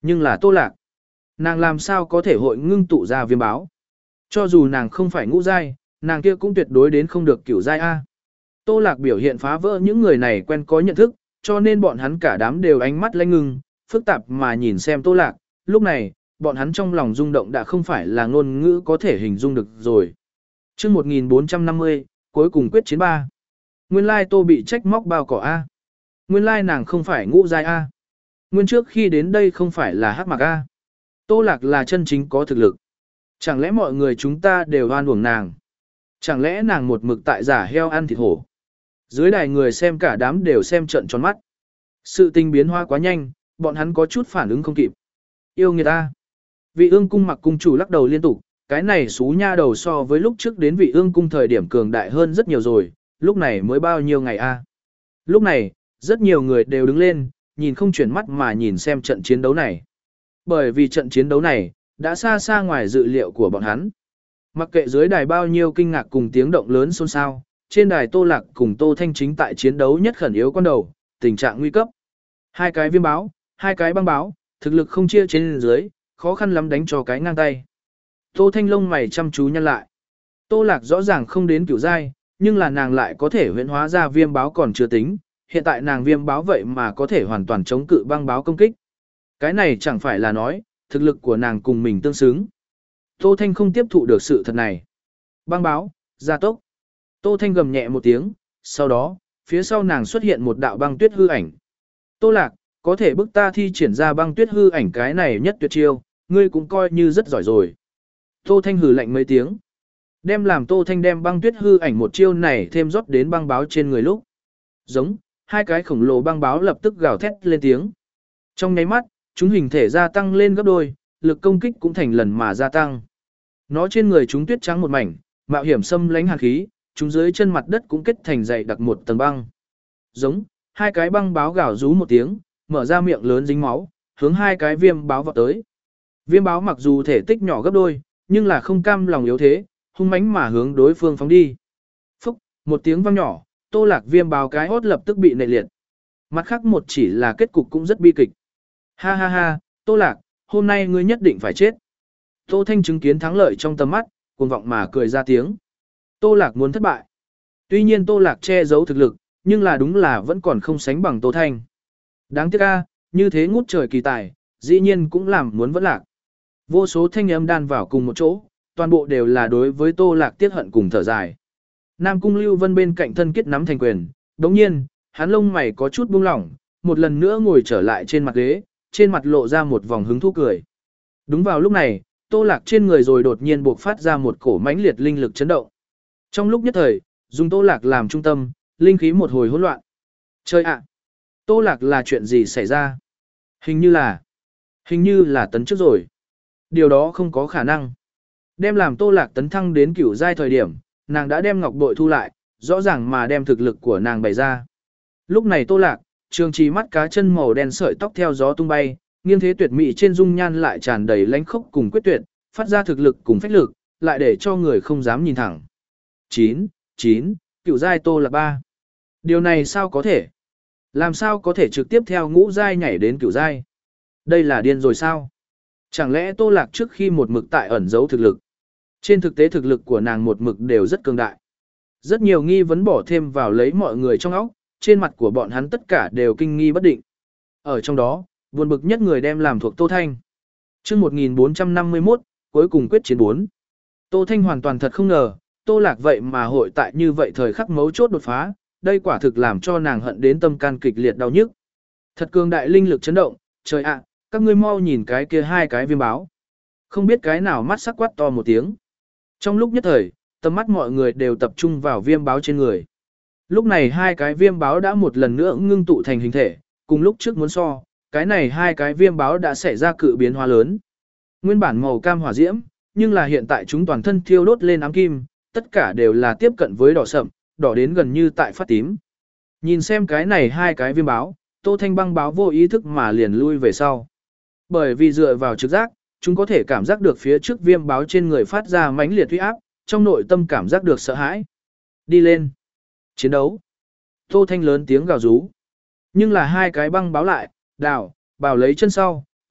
Nhưng là Tô Lạc, nàng làm sao có thể hội ngưng tụ ra viêm báo? Cho dù nàng không phải ngũ giai, nàng kia cũng tuyệt đối đến không được cửu giai a. Tô Lạc biểu hiện phá vỡ những người này quen có nhận thức, cho nên bọn hắn cả đám đều ánh mắt lanh ngưng, phức tạp mà nhìn xem Tô Lạc. Lúc này, bọn hắn trong lòng rung động đã không phải là ngôn ngữ có thể hình dung được rồi. Chương một nghìn bốn trăm năm mươi, cuối cùng quyết chiến ba. Nguyên lai Tô bị trách móc bao cỏ a. Nguyên lai nàng không phải ngũ giai a. Nguyên trước khi đến đây không phải là hắc mặc a. Tô Lạc là chân chính có thực lực. Chẳng lẽ mọi người chúng ta đều oan uổng nàng? Chẳng lẽ nàng một mực tại giả heo ăn thịt hổ? Dưới đài người xem cả đám đều xem trận tròn mắt. Sự tình biến hóa quá nhanh, bọn hắn có chút phản ứng không kịp. Yêu người ta. Vị ương cung mặc cung chủ lắc đầu liên tục, cái này xú nha đầu so với lúc trước đến vị ương cung thời điểm cường đại hơn rất nhiều rồi, lúc này mới bao nhiêu ngày a? Lúc này, rất nhiều người đều đứng lên, nhìn không chuyển mắt mà nhìn xem trận chiến đấu này. Bởi vì trận chiến đấu này, đã xa xa ngoài dự liệu của bọn hắn. Mặc kệ dưới đài bao nhiêu kinh ngạc cùng tiếng động lớn xôn xao, trên đài Tô Lạc cùng Tô Thanh chính tại chiến đấu nhất khẩn yếu con đầu, tình trạng nguy cấp. Hai cái viêm báo, hai cái băng báo, thực lực không chia trên dưới, khó khăn lắm đánh cho cái ngang tay. Tô Thanh lông mày chăm chú nhăn lại. Tô Lạc rõ ràng không đến cửu giai, nhưng là nàng lại có thể huyễn hóa ra viêm báo còn chưa tính, hiện tại nàng viêm báo vậy mà có thể hoàn toàn chống cự băng báo công kích. Cái này chẳng phải là nói, thực lực của nàng cùng mình tương xứng. Tô Thanh không tiếp thụ được sự thật này. Băng báo, gia tốc. Tô Thanh gầm nhẹ một tiếng, sau đó, phía sau nàng xuất hiện một đạo băng tuyết hư ảnh. Tô Lạc, có thể bức ta thi triển ra băng tuyết hư ảnh cái này nhất tuyệt chiêu, ngươi cũng coi như rất giỏi rồi. Tô Thanh hừ lạnh mấy tiếng. Đem làm Tô Thanh đem băng tuyết hư ảnh một chiêu này thêm rót đến băng báo trên người lúc. Giống, hai cái khổng lồ băng báo lập tức gào thét lên tiếng. Trong nháy mắt, chúng hình thể gia tăng lên gấp đôi, lực công kích cũng thành lần mà gia tăng. Nó trên người chúng tuyết trắng một mảnh, mạo hiểm xâm lánh hàn khí, chúng dưới chân mặt đất cũng kết thành dày đặc một tầng băng. Giống, hai cái băng báo gào rú một tiếng, mở ra miệng lớn dính máu, hướng hai cái viêm báo vọt tới. Viêm báo mặc dù thể tích nhỏ gấp đôi, nhưng là không cam lòng yếu thế, hung mãnh mà hướng đối phương phóng đi. Phúc, một tiếng vang nhỏ, Tô Lạc viêm báo cái hốt lập tức bị nệ liệt. Mặt khác một chỉ là kết cục cũng rất bi kịch. Ha ha ha, Tô Lạc, hôm nay ngươi nhất định phải chết. Tô Thanh chứng kiến thắng lợi trong tầm mắt, cuồng vọng mà cười ra tiếng. Tô Lạc muốn thất bại. Tuy nhiên Tô Lạc che giấu thực lực, nhưng là đúng là vẫn còn không sánh bằng Tô Thanh. Đáng tiếc a, như thế ngút trời kỳ tài, dĩ nhiên cũng làm muốn vẫn lạc. Vô số thanh âm đan vào cùng một chỗ, toàn bộ đều là đối với Tô Lạc tiếc hận cùng thở dài. Nam Cung Lưu Vân bên cạnh thân kết nắm thành quyền, đồng nhiên, hắn lông mày có chút buông lỏng, một lần nữa ngồi trở lại trên mặt ghế, trên mặt lộ ra một vòng hứng thú cười. Đúng vào lúc này, Tô Lạc trên người rồi đột nhiên bộc phát ra một cổ mãnh liệt linh lực chấn động. Trong lúc nhất thời, dùng Tô Lạc làm trung tâm, linh khí một hồi hỗn loạn. Chơi ạ! Tô Lạc là chuyện gì xảy ra? Hình như là... Hình như là tấn trước rồi. Điều đó không có khả năng. Đem làm Tô Lạc tấn thăng đến cửu giai thời điểm, nàng đã đem ngọc bội thu lại, rõ ràng mà đem thực lực của nàng bày ra. Lúc này Tô Lạc, trường trì mắt cá chân màu đen sợi tóc theo gió tung bay, nghiêng thế tuyệt mỹ trên dung nhan lại tràn đầy lãnh khốc cùng quyết tuyệt, phát ra thực lực cùng phách lực, lại để cho người không dám nhìn thẳng. chín, chín, cửu giai Tô Lạc ba. Điều này sao có thể? Làm sao có thể trực tiếp theo ngũ giai nhảy đến cửu giai? Đây là điên rồi sao? Chẳng lẽ Tô Lạc trước khi một mực tại ẩn giấu thực lực? Trên thực tế thực lực của nàng một mực đều rất cường đại. Rất nhiều nghi vấn bỏ thêm vào lấy mọi người trong óc, trên mặt của bọn hắn tất cả đều kinh nghi bất định. Ở trong đó, buồn bực nhất người đem làm thuộc Tô Thanh. Chương một nghìn bốn trăm năm mươi mốt, cuối cùng quyết chiến bốn. Tô Thanh hoàn toàn thật không ngờ, Tô Lạc vậy mà hội tại như vậy thời khắc mấu chốt đột phá, đây quả thực làm cho nàng hận đến tâm can kịch liệt đau nhức. Thật cường đại linh lực chấn động, trời ạ, các ngươi mau nhìn cái kia hai cái viêm báo. Không biết cái nào mắt sắc quát to một tiếng. Trong lúc nhất thời, tầm mắt mọi người đều tập trung vào viêm báo trên người. Lúc này hai cái viêm báo đã một lần nữa ngưng tụ thành hình thể, cùng lúc trước muốn so, cái này hai cái viêm báo đã xảy ra cự biến hóa lớn. Nguyên bản màu cam hỏa diễm, nhưng là hiện tại chúng toàn thân thiêu đốt lên ám kim, tất cả đều là tiếp cận với đỏ sậm, đỏ đến gần như tại phát tím. Nhìn xem cái này hai cái viêm báo, Tô Thanh băng báo vô ý thức mà liền lui về sau. Bởi vì dựa vào trực giác, chúng có thể cảm giác được phía trước viêm báo trên người phát ra mãnh liệt uy áp, trong nội tâm cảm giác được sợ hãi. Đi lên. Chiến đấu. Tô Thanh lớn tiếng gào rú. Nhưng là hai cái băng báo lại, đảo, bảo lấy chân sau,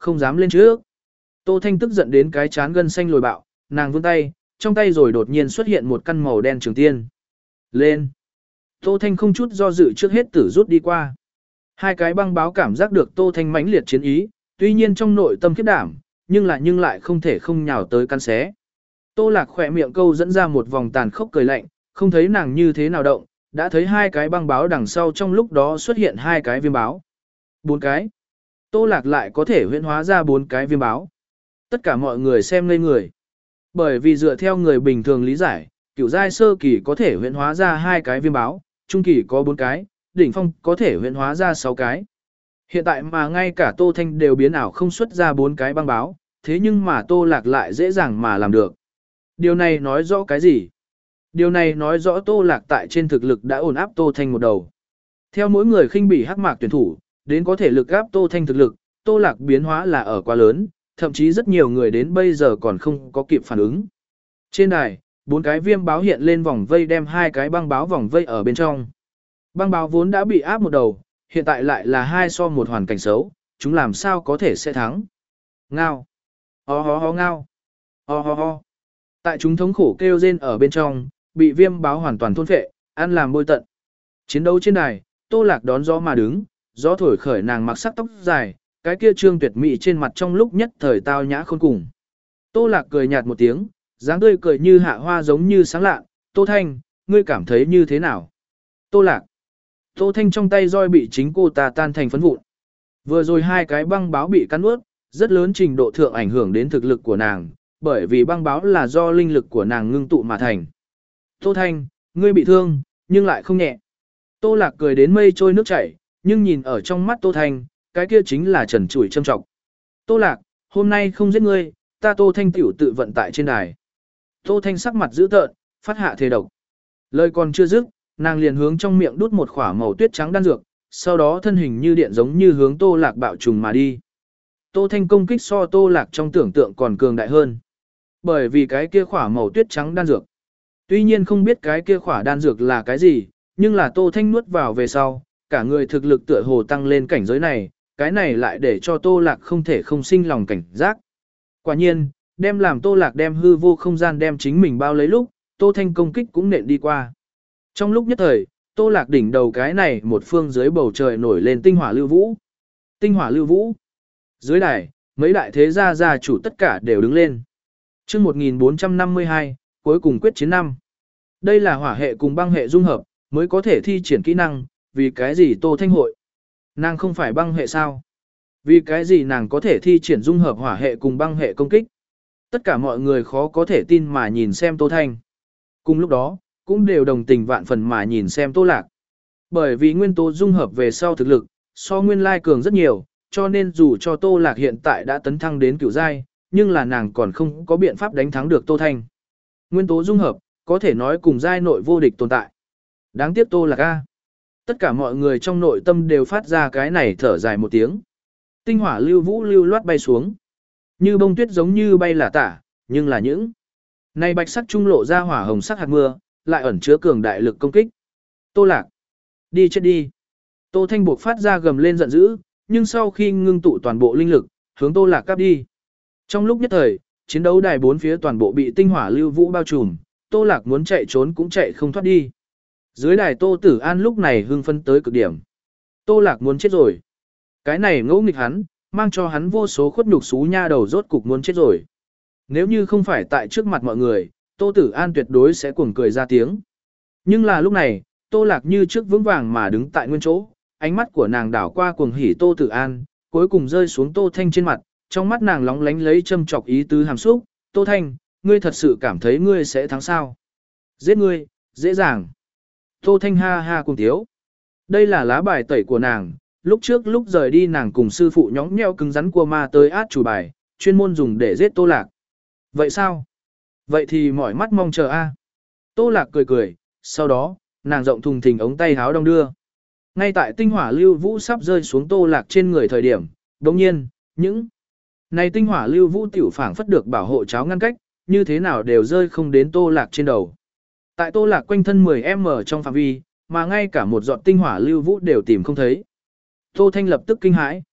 Không dám lên trước. Tô Thanh tức giận đến cái chán gân xanh lồi bạo, nàng vươn tay, trong tay rồi đột nhiên xuất hiện một căn màu đen trường tiên. Lên. Tô Thanh không chút do dự trước hết tử rút đi qua. Hai cái băng báo cảm giác được Tô Thanh mãnh liệt chiến ý, tuy nhiên trong nội tâm khiếp đảm, nhưng lại nhưng lại không thể không nhào tới căn xé. Tô Lạc khỏe miệng câu dẫn ra một vòng tàn khốc cười lạnh, không thấy nàng như thế nào động, đã thấy hai cái băng báo đằng sau trong lúc đó xuất hiện hai cái viêm báo. Bốn cái. Tô Lạc lại có thể huyễn hóa ra bốn cái viêm báo. Tất cả mọi người xem ngây người. Bởi vì dựa theo người bình thường lý giải, cửu giai sơ kỳ có thể huyễn hóa ra hai cái viêm báo, trung kỳ có bốn cái, đỉnh phong có thể huyễn hóa ra sáu cái. Hiện tại mà ngay cả Tô Thanh đều biến ảo không xuất ra bốn cái băng báo, thế nhưng mà Tô Lạc lại dễ dàng mà làm được. Điều này nói rõ cái gì? Điều này nói rõ Tô Lạc tại trên thực lực đã ổn áp Tô Thanh một đầu. Theo mỗi người khinh bỉ hắc mạc tuyển thủ, đến có thể lực áp Tô Thanh thực lực, Tô Lạc biến hóa là ở quá lớn, thậm chí rất nhiều người đến bây giờ còn không có kịp phản ứng. Trên đài, bốn cái viêm báo hiện lên vòng vây đem hai cái băng báo vòng vây ở bên trong. Băng báo vốn đã bị áp một đầu, hiện tại lại là hai so một hoàn cảnh xấu, chúng làm sao có thể sẽ thắng. Ngao. Ho ho ho ngao. Ho ho ho. Tại chúng thống khổ kêu rên ở bên trong, bị viêm báo hoàn toàn thôn phệ, ăn làm bôi tận. Chiến đấu trên đài, Tô Lạc đón gió mà đứng, gió thổi khởi nàng mặc sắc tóc dài, cái kia trương tuyệt mỹ trên mặt trong lúc nhất thời tao nhã khôn cùng. Tô Lạc cười nhạt một tiếng, dáng tươi cười như hạ hoa giống như sáng lạ, Tô Thanh, ngươi cảm thấy như thế nào? Tô Lạc. Tô Thanh trong tay roi bị chính cô ta tan thành phấn vụn. Vừa rồi hai cái băng báo bị cắn ướt, rất lớn trình độ thượng ảnh hưởng đến thực lực của nàng, bởi vì băng báo là do linh lực của nàng ngưng tụ mà thành. Tô Thanh, ngươi bị thương, nhưng lại không nhẹ. Tô Lạc cười đến mây trôi nước chảy, nhưng nhìn ở trong mắt Tô Thanh, cái kia chính là trần trụi châm trọng. Tô Lạc, hôm nay không giết ngươi, ta Tô Thanh tiểu tự vận tại trên đài. Tô Thanh sắc mặt dữ tợn, phát hạ thề độc. Lời còn chưa dứt, nàng liền hướng trong miệng đút một khỏa màu tuyết trắng đan dược, sau đó thân hình như điện giống như hướng Tô Lạc bạo trùng mà đi. Tô Thanh công kích so Tô Lạc trong tưởng tượng còn cường đại hơn. Bởi vì cái kia khỏa màu tuyết trắng đan dược. Tuy nhiên không biết cái kia khỏa đan dược là cái gì, nhưng là Tô Thanh nuốt vào về sau, cả người thực lực tựa hồ tăng lên cảnh giới này, cái này lại để cho Tô Lạc không thể không sinh lòng cảnh giác. Quả nhiên, đem làm Tô Lạc đem hư vô không gian đem chính mình bao lấy lúc, Tô Thanh công kích cũng nện đi qua. Trong lúc nhất thời, Tô Lạc đỉnh đầu cái này một phương dưới bầu trời nổi lên tinh hỏa lưu vũ. Tinh hỏa lưu vũ. Dưới đài, mấy đại thế gia gia chủ tất cả đều đứng lên. Chương một nghìn bốn trăm năm mươi hai, cuối cùng quyết chiến năm. Đây là hỏa hệ cùng băng hệ dung hợp, mới có thể thi triển kỹ năng, vì cái gì Tô Thanh hội? Nàng không phải băng hệ sao? Vì cái gì nàng có thể thi triển dung hợp hỏa hệ cùng băng hệ công kích? Tất cả mọi người khó có thể tin mà nhìn xem Tô Thanh. Cùng lúc đó, cũng đều đồng tình vạn phần mà nhìn xem Tô Lạc. Bởi vì nguyên tố dung hợp về sau thực lực, so nguyên lai cường rất nhiều, cho nên dù cho Tô Lạc hiện tại đã tấn thăng đến cửu giai, nhưng là nàng còn không có biện pháp đánh thắng được Tô Thanh. Nguyên tố dung hợp, có thể nói cùng giai nội vô địch tồn tại. Đáng tiếc Tô Lạc a. Tất cả mọi người trong nội tâm đều phát ra cái này thở dài một tiếng. Tinh hỏa lưu vũ lưu loát bay xuống. Như bông tuyết giống như bay là tả, nhưng là những. Này bạch sắc trung lộ ra hỏa hồng sắc hạt mưa, lại ẩn chứa cường đại lực công kích. Tô Lạc. Đi chết đi. Tô Thanh buộc phát ra gầm lên giận dữ, nhưng sau khi ngưng tụ toàn bộ linh lực, hướng Tô Lạc cắp đi. Trong lúc nhất thời, chiến đấu đài bốn phía toàn bộ bị tinh hỏa lưu vũ bao trùm, Tô Lạc muốn chạy trốn cũng chạy không thoát đi. Dưới đài Tô Tử An lúc này hưng phấn tới cực điểm. Tô Lạc muốn chết rồi. Cái này ngỗ nghịch hắn, mang cho hắn vô số khuất nhục xú nha đầu rốt cục muốn chết rồi. Nếu như không phải tại trước mặt mọi người, Tô Tử An tuyệt đối sẽ cuồng cười ra tiếng. Nhưng là lúc này, Tô Lạc như trước vững vàng mà đứng tại nguyên chỗ, ánh mắt của nàng đảo qua cuồng hỉ Tô Tử An, cuối cùng rơi xuống Tô Thanh trên mặt, trong mắt nàng lóng lánh lấy châm chọc ý tứ hàm xúc, Tô Thanh, ngươi thật sự cảm thấy ngươi sẽ thắng sao? Giết ngươi, dễ dàng. Tô Thanh ha ha cùng thiếu. Đây là lá bài tẩy của nàng, lúc trước lúc rời đi nàng cùng sư phụ nhõng nheo cứng rắn của ma tới át chủ bài, chuyên môn dùng để giết Tô Lạc. Vậy sao? Vậy thì mỏi mắt mong chờ a. Tô Lạc cười cười, sau đó, nàng rộng thùng thình ống tay háo đong đưa. Ngay tại tinh hỏa lưu vũ sắp rơi xuống Tô Lạc trên người thời điểm, đồng nhiên, những này tinh hỏa lưu vũ tiểu phảng phất được bảo hộ cháo ngăn cách, như thế nào đều rơi không đến Tô Lạc trên đầu. Tại Tô Lạc quanh thân mười mét trong phạm vi, mà ngay cả một giọt tinh hỏa lưu vũ đều tìm không thấy. Tô Thanh lập tức kinh hãi.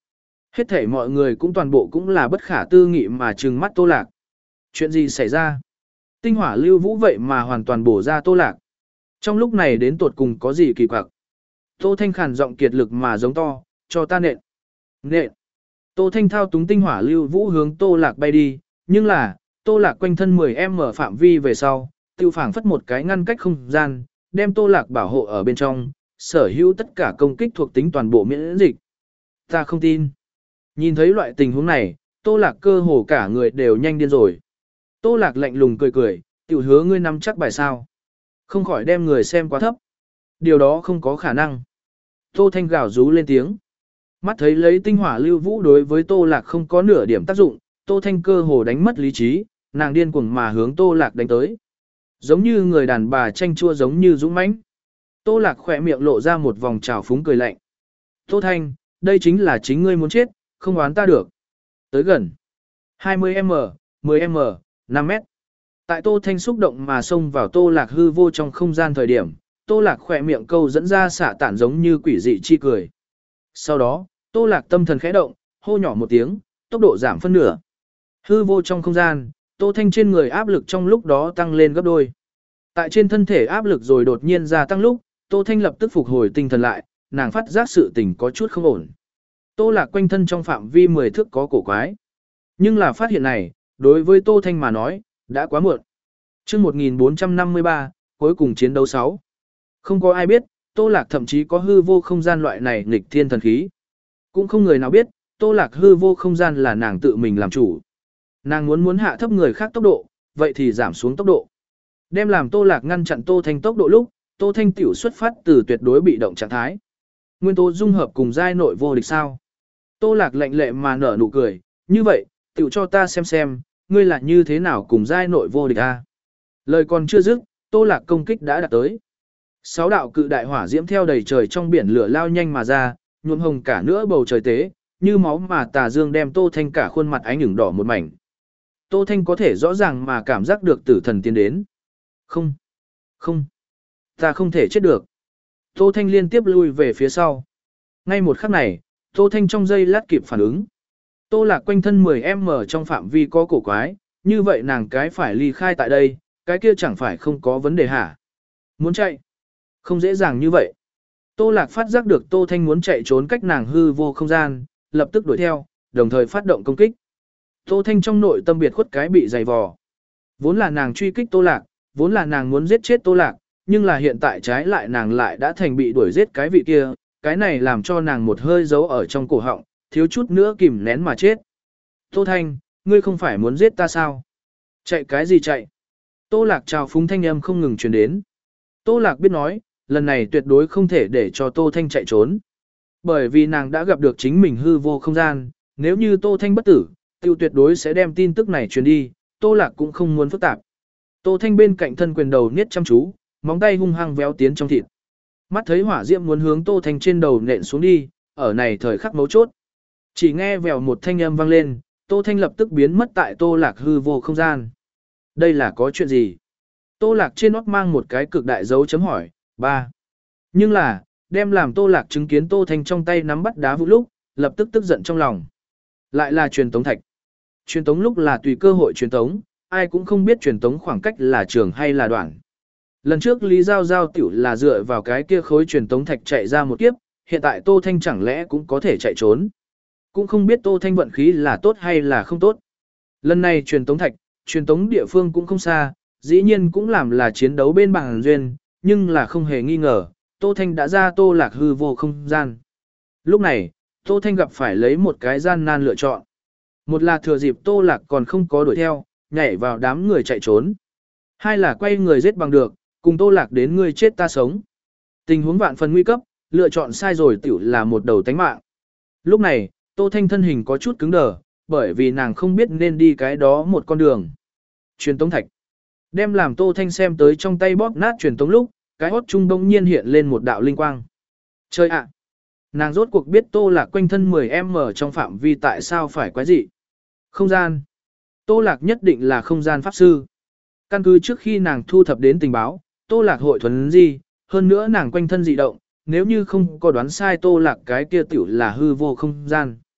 Hết thể mọi người cũng toàn bộ cũng là bất khả tư nghị mà trừng mắt Tô Lạc. Chuyện gì xảy ra? Tinh hỏa lưu vũ vậy mà hoàn toàn bổ ra Tô Lạc. Trong lúc này đến tột cùng có gì kỳ quặc? Tô Thanh khàn giọng kiệt lực mà giống to, cho ta nện. Nện. Tô Thanh thao túng tinh hỏa lưu vũ hướng Tô Lạc bay đi, nhưng là, Tô Lạc quanh thân mười mét phạm vi về sau, tiêu phảng phất một cái ngăn cách không gian, đem Tô Lạc bảo hộ ở bên trong, sở hữu tất cả công kích thuộc tính toàn bộ miễn dịch. Ta không tin. Nhìn thấy loại tình huống này, Tô Lạc cơ hồ cả người đều nhanh điên rồi. Tô Lạc lạnh lùng cười cười, tiểu hứa ngươi nắm chắc bài sao. Không khỏi đem người xem quá thấp. Điều đó không có khả năng. Tô Thanh gào rú lên tiếng. Mắt thấy lấy tinh hỏa lưu vũ đối với Tô Lạc không có nửa điểm tác dụng, Tô Thanh cơ hồ đánh mất lý trí, nàng điên cuồng mà hướng Tô Lạc đánh tới. Giống như người đàn bà tranh chua giống như dũng mãnh. Tô Lạc khỏe miệng lộ ra một vòng trào phúng cười lạnh. Tô Thanh, đây chính là chính ngươi muốn chết, không oán ta được. Tới gần. hai mươi mét, mười mét, năm mét. Tại Tô Thanh xúc động mà xông vào Tô Lạc hư vô trong không gian thời điểm, Tô Lạc khỏe miệng câu dẫn ra xả tản giống như quỷ dị chi cười. Sau đó, Tô Lạc tâm thần khẽ động, hô nhỏ một tiếng, tốc độ giảm phân nửa. Hư vô trong không gian, Tô Thanh trên người áp lực trong lúc đó tăng lên gấp đôi. Tại trên thân thể áp lực rồi đột nhiên gia tăng lúc, Tô Thanh lập tức phục hồi tinh thần lại, nàng phát giác sự tình có chút không ổn. Tô Lạc quanh thân trong phạm vi mười thước có cổ quái. Nhưng là phát hiện này, đối với Tô Thanh mà nói, đã quá muộn. Chương một nghìn bốn trăm năm mươi ba, cuối cùng chiến đấu sáu. Không có ai biết, Tô Lạc thậm chí có hư vô không gian loại này nghịch thiên thần khí. Cũng không người nào biết, Tô Lạc hư vô không gian là nàng tự mình làm chủ. Nàng muốn muốn hạ thấp người khác tốc độ, vậy thì giảm xuống tốc độ. Đem làm Tô Lạc ngăn chặn Tô Thanh tốc độ lúc, Tô Thanh tiểu xuất phát từ tuyệt đối bị động trạng thái. Nguyên tố dung hợp cùng giai nội vô địch sao? Tô Lạc lạnh lệ mà nở nụ cười, như vậy, tiểu cho ta xem xem, ngươi là như thế nào cùng giai nội vô địch a? Lời còn chưa dứt, Tô Lạc công kích đã đạt tới. Sáu đạo cự đại hỏa diễm theo đầy trời trong biển lửa lao nhanh mà ra, nhuộm hồng cả nửa bầu trời tế, như máu mà tà dương đem Tô Thanh cả khuôn mặt ánh ửng đỏ một mảnh. Tô Thanh có thể rõ ràng mà cảm giác được tử thần tiến đến. Không, không, ta không thể chết được. Tô Thanh liên tiếp lui về phía sau. Ngay một khắc này, Tô Thanh trong giây lát kịp phản ứng. Tô Lạc quanh thân mười mét trong phạm vi có cổ quái, như vậy nàng cái phải ly khai tại đây, cái kia chẳng phải không có vấn đề hả? Muốn chạy? Không dễ dàng như vậy. Tô Lạc phát giác được Tô Thanh muốn chạy trốn cách nàng hư vô không gian, lập tức đuổi theo, đồng thời phát động công kích. Tô Thanh trong nội tâm biệt khuất cái bị dày vò. Vốn là nàng truy kích Tô Lạc, vốn là nàng muốn giết chết Tô Lạc, nhưng là hiện tại trái lại nàng lại đã thành bị đuổi giết cái vị kia, cái này làm cho nàng một hơi giấu ở trong cổ họng, thiếu chút nữa kìm nén mà chết. Tô Thanh, ngươi không phải muốn giết ta sao? Chạy cái gì chạy? Tô Lạc trào phúng thanh âm không ngừng truyền đến. Tô Lạc biết nói, lần này tuyệt đối không thể để cho Tô Thanh chạy trốn. Bởi vì nàng đã gặp được chính mình hư vô không gian, nếu như Tô Thanh bất tử, tiêu tuyệt đối sẽ đem tin tức này truyền đi, Tô Lạc cũng không muốn phức tạp. Tô Thanh bên cạnh thân quyền đầu niết chăm chú, móng tay hung hăng véo tiến trong thịt. Mắt thấy hỏa diễm muốn hướng Tô Thanh trên đầu nện xuống đi, ở này thời khắc mấu chốt. Chỉ nghe vèo một thanh âm vang lên, Tô Thanh lập tức biến mất tại Tô Lạc hư vô không gian. Đây là có chuyện gì? Tô Lạc trên nót mang một cái cực đại dấu chấm hỏi, ba. Nhưng là, đem làm Tô Lạc chứng kiến Tô Thanh trong tay nắm bắt đá vũ lúc, lập tức tức giận trong lòng. Lại là truyền tống thạch. Truyền tống lúc là tùy cơ hội truyền tống, ai cũng không biết truyền tống khoảng cách là trường hay là đoạn. Lần trước Lý Giao Giao tiểu là dựa vào cái kia khối truyền tống thạch chạy ra một kiếp, hiện tại Tô Thanh chẳng lẽ cũng có thể chạy trốn. Cũng không biết Tô Thanh vận khí là tốt hay là không tốt. Lần này truyền tống thạch, truyền tống địa phương cũng không xa, dĩ nhiên cũng làm là chiến đấu bên bằng duyên, nhưng là không hề nghi ngờ, Tô Thanh đã ra Tô Lạc hư vô không gian. Lúc này, Tô Thanh gặp phải lấy một cái gian nan lựa chọn. Một là thừa dịp Tô Lạc còn không có đuổi theo, nhảy vào đám người chạy trốn. Hai là quay người giết bằng được, cùng Tô Lạc đến người chết ta sống. Tình huống vạn phần nguy cấp, lựa chọn sai rồi tiểu là một đầu tánh mạng. Lúc này, Tô Thanh thân hình có chút cứng đờ, bởi vì nàng không biết nên đi cái đó một con đường. Truyền tống thạch. Đem làm Tô Thanh xem tới trong tay bóp nát truyền tống lúc, cái hốt trung đông nhiên hiện lên một đạo linh quang. Chơi ạ! Nàng rốt cuộc biết Tô Lạc quanh thân mười mét trong phạm vi tại sao phải quái dị. Không gian. Tô Lạc nhất định là không gian pháp sư. Căn cứ trước khi nàng thu thập đến tình báo, Tô Lạc hội thuần di, hơn nữa nàng quanh thân dị động, nếu như không có đoán sai Tô Lạc cái kia tiểu là hư vô không gian.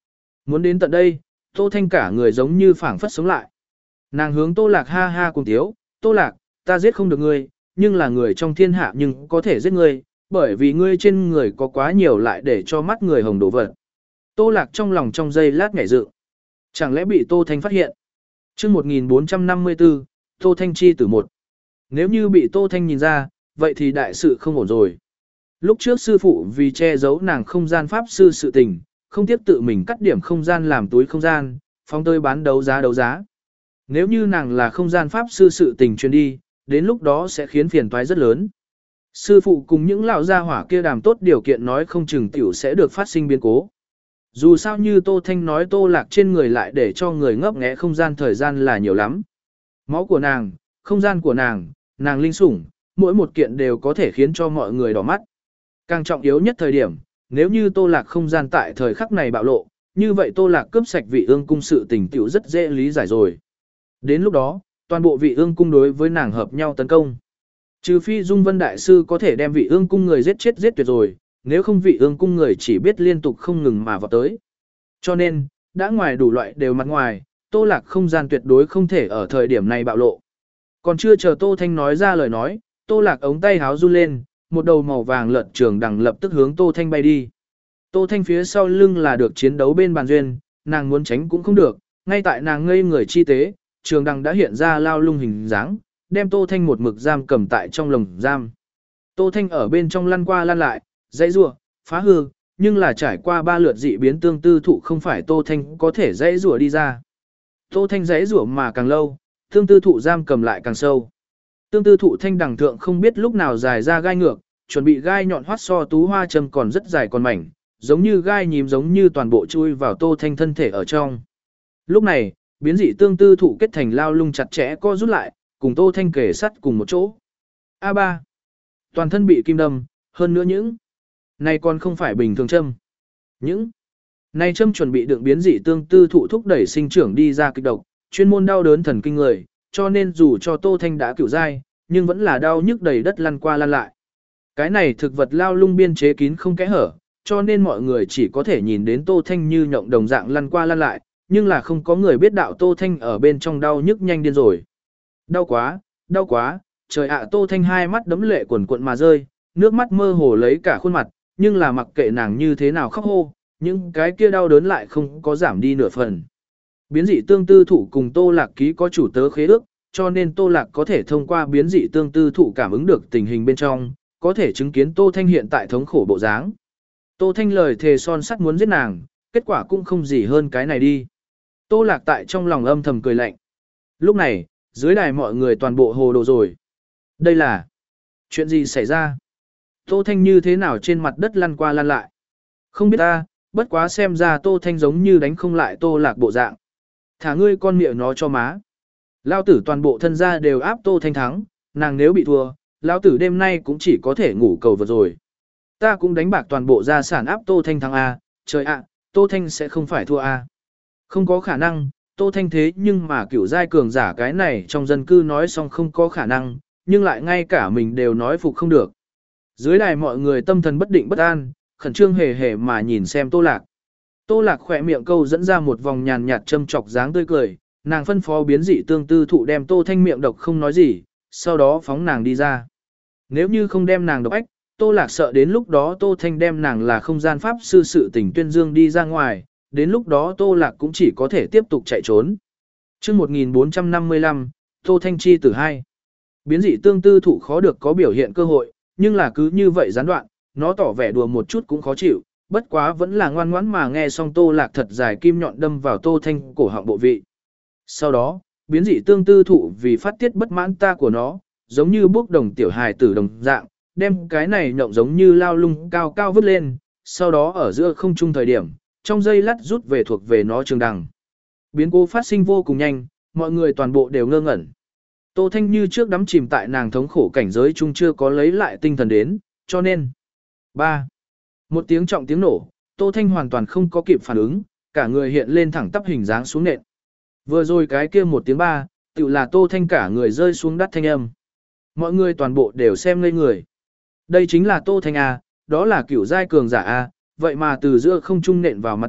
Muốn đến tận đây, Tô Thanh cả người giống như phảng phất sống lại. Nàng hướng Tô Lạc ha ha cùng tiếu, Tô Lạc, ta giết không được ngươi, nhưng là người trong thiên hạ nhưng có thể giết ngươi, bởi vì ngươi trên người có quá nhiều lại để cho mắt người hồng đổ vật. Tô Lạc trong lòng trong giây lát nhảy dựng. Chẳng lẽ bị Tô Thanh phát hiện? Chương một nghìn bốn trăm năm mươi tư, Tô Thanh chi tử một. Nếu như bị Tô Thanh nhìn ra, vậy thì đại sự không ổn rồi. Lúc trước sư phụ vì che giấu nàng không gian pháp sư sự tình, không tiếc tự mình cắt điểm không gian làm túi không gian, phóng tơi bán đấu giá đấu giá. Nếu như nàng là không gian pháp sư sự tình truyền đi, đến lúc đó sẽ khiến phiền toái rất lớn. Sư phụ cùng những lão gia hỏa kia đàm tốt điều kiện nói không chừng tiểu sẽ được phát sinh biến cố. Dù sao như Tô Thanh nói Tô Lạc trên người lại để cho người ngấp nghé không gian thời gian là nhiều lắm. Máu của nàng, không gian của nàng, nàng linh sủng, mỗi một kiện đều có thể khiến cho mọi người đỏ mắt. Càng trọng yếu nhất thời điểm, nếu như Tô Lạc không gian tại thời khắc này bạo lộ, như vậy Tô Lạc cướp sạch vị ương cung sự tình tiểu rất dễ lý giải rồi. Đến lúc đó, toàn bộ vị ương cung đối với nàng hợp nhau tấn công. Trừ phi Dung Vân Đại Sư có thể đem vị ương cung người giết chết giết tuyệt rồi, nếu không vị ương cung người chỉ biết liên tục không ngừng mà vào tới. Cho nên, đã ngoài đủ loại đều mặt ngoài, Tô Lạc không gian tuyệt đối không thể ở thời điểm này bạo lộ. Còn chưa chờ Tô Thanh nói ra lời nói, Tô Lạc ống tay háo run lên, một đầu màu vàng lợn trường đằng lập tức hướng Tô Thanh bay đi. Tô Thanh phía sau lưng là được chiến đấu bên bàn duyên, nàng muốn tránh cũng không được, ngay tại nàng ngây người chi tế, trường đằng đã hiện ra lao lung hình dáng, đem Tô Thanh một mực giam cầm tại trong lồng giam. Tô Thanh ở bên trong lăn qua lăn lại, dãy rủa, phá hư, nhưng là trải qua ba lượt dị biến tương tư thụ không phải Tô Thanh có thể dãy rủa đi ra. Tô Thanh dãy rủa mà càng lâu, tương tư thụ giam cầm lại càng sâu. Tương tư thụ thanh đằng thượng không biết lúc nào dài ra gai ngược, chuẩn bị gai nhọn hoắt so tú hoa châm còn rất dài còn mảnh, giống như gai nhím giống như toàn bộ chui vào Tô Thanh thân thể ở trong. Lúc này, biến dị tương tư thụ kết thành lao lung chặt chẽ co rút lại, cùng Tô Thanh kề sắt cùng một chỗ. A ba. Toàn thân bị kim đâm, hơn nữa những. Này còn không phải bình thường châm. Những. Này châm chuẩn bị đựng biến dị tương tư thụ thúc đẩy sinh trưởng đi ra kịch độc, chuyên môn đau đớn thần kinh người, cho nên dù cho Tô Thanh đã cửu dai, nhưng vẫn là đau nhức đầy đất lăn qua lăn lại. Cái này thực vật lao lung biên chế kín không kẽ hở, cho nên mọi người chỉ có thể nhìn đến Tô Thanh như nhộng đồng dạng lăn qua lăn lại, nhưng là không có người biết đạo Tô Thanh ở bên trong đau nhức nhanh điên rồi. Đau quá, đau quá, trời ạ Tô Thanh hai mắt đấm lệ quần cuộn mà rơi, nước mắt mơ hồ lấy cả khuôn mặt, nhưng là mặc kệ nàng như thế nào khóc hô, những cái kia đau đớn lại không có giảm đi nửa phần. Biến dị tương tư thụ cùng Tô Lạc ký có chủ tớ khế ước, cho nên Tô Lạc có thể thông qua biến dị tương tư thụ cảm ứng được tình hình bên trong, có thể chứng kiến Tô Thanh hiện tại thống khổ bộ dáng. Tô Thanh lời thề son sắt muốn giết nàng, kết quả cũng không gì hơn cái này đi. Tô Lạc tại trong lòng âm thầm cười lạnh. Lúc này, dưới đài mọi người toàn bộ hồ đồ rồi. Đây là chuyện gì xảy ra? Tô Thanh như thế nào trên mặt đất lăn qua lăn lại? Không biết ta, bất quá xem ra Tô Thanh giống như đánh không lại Tô Lạc bộ dạng. Thả ngươi con miệng nó cho má. Lao tử toàn bộ thân gia đều áp Tô Thanh thắng, nàng nếu bị thua, lão tử đêm nay cũng chỉ có thể ngủ cầu vật rồi. Ta cũng đánh bạc toàn bộ gia sản áp Tô Thanh thắng A, trời ạ, Tô Thanh sẽ không phải thua A. Không có khả năng, Tô Thanh thế nhưng mà kiểu giai cường giả cái này trong dân cư nói xong không có khả năng, nhưng lại ngay cả mình đều nói phục không được. Dưới đài mọi người tâm thần bất định bất an, khẩn trương hề hề mà nhìn xem Tô Lạc. Tô Lạc khỏe miệng câu dẫn ra một vòng nhàn nhạt châm chọc dáng tươi cười, nàng phân phó biến dị tương tư thụ đem Tô Thanh miệng độc không nói gì, sau đó phóng nàng đi ra. Nếu như không đem nàng độc ách, Tô Lạc sợ đến lúc đó Tô Thanh đem nàng là không gian pháp sư sự tình tuyên dương đi ra ngoài, đến lúc đó Tô Lạc cũng chỉ có thể tiếp tục chạy trốn. Chương một nghìn bốn trăm năm mươi lăm, Tô Thanh chi tử hai. Biến dị tương tư thụ khó được có biểu hiện cơ hội, nhưng là cứ như vậy gián đoạn, nó tỏ vẻ đùa một chút cũng khó chịu, bất quá vẫn là ngoan ngoãn mà nghe xong Tô Lạc thật dài kim nhọn đâm vào Tô Thanh cổ họng bộ vị. Sau đó, biến dị tương tư thụ vì phát tiết bất mãn ta của nó, giống như bước đồng tiểu hài tử đồng dạng, đem cái này nhộng giống như lao lung cao cao vứt lên, sau đó ở giữa không trung thời điểm, trong giây lát rút về thuộc về nó trường đằng. Biến cố phát sinh vô cùng nhanh, mọi người toàn bộ đều ngơ ngẩn. Tô Thanh như trước đắm chìm tại nàng thống khổ cảnh giới chung chưa có lấy lại tinh thần đến, cho nên. ba. Một tiếng trọng tiếng nổ, Tô Thanh hoàn toàn không có kịp phản ứng, cả người hiện lên thẳng tắp hình dáng xuống nền. Vừa rồi cái kia một tiếng ba, tự là Tô Thanh cả người rơi xuống đất thanh âm. Mọi người toàn bộ đều xem ngây người. Đây chính là Tô Thanh A, đó là kiểu giai cường giả A, vậy mà từ giữa không trung nện vào mặt đất,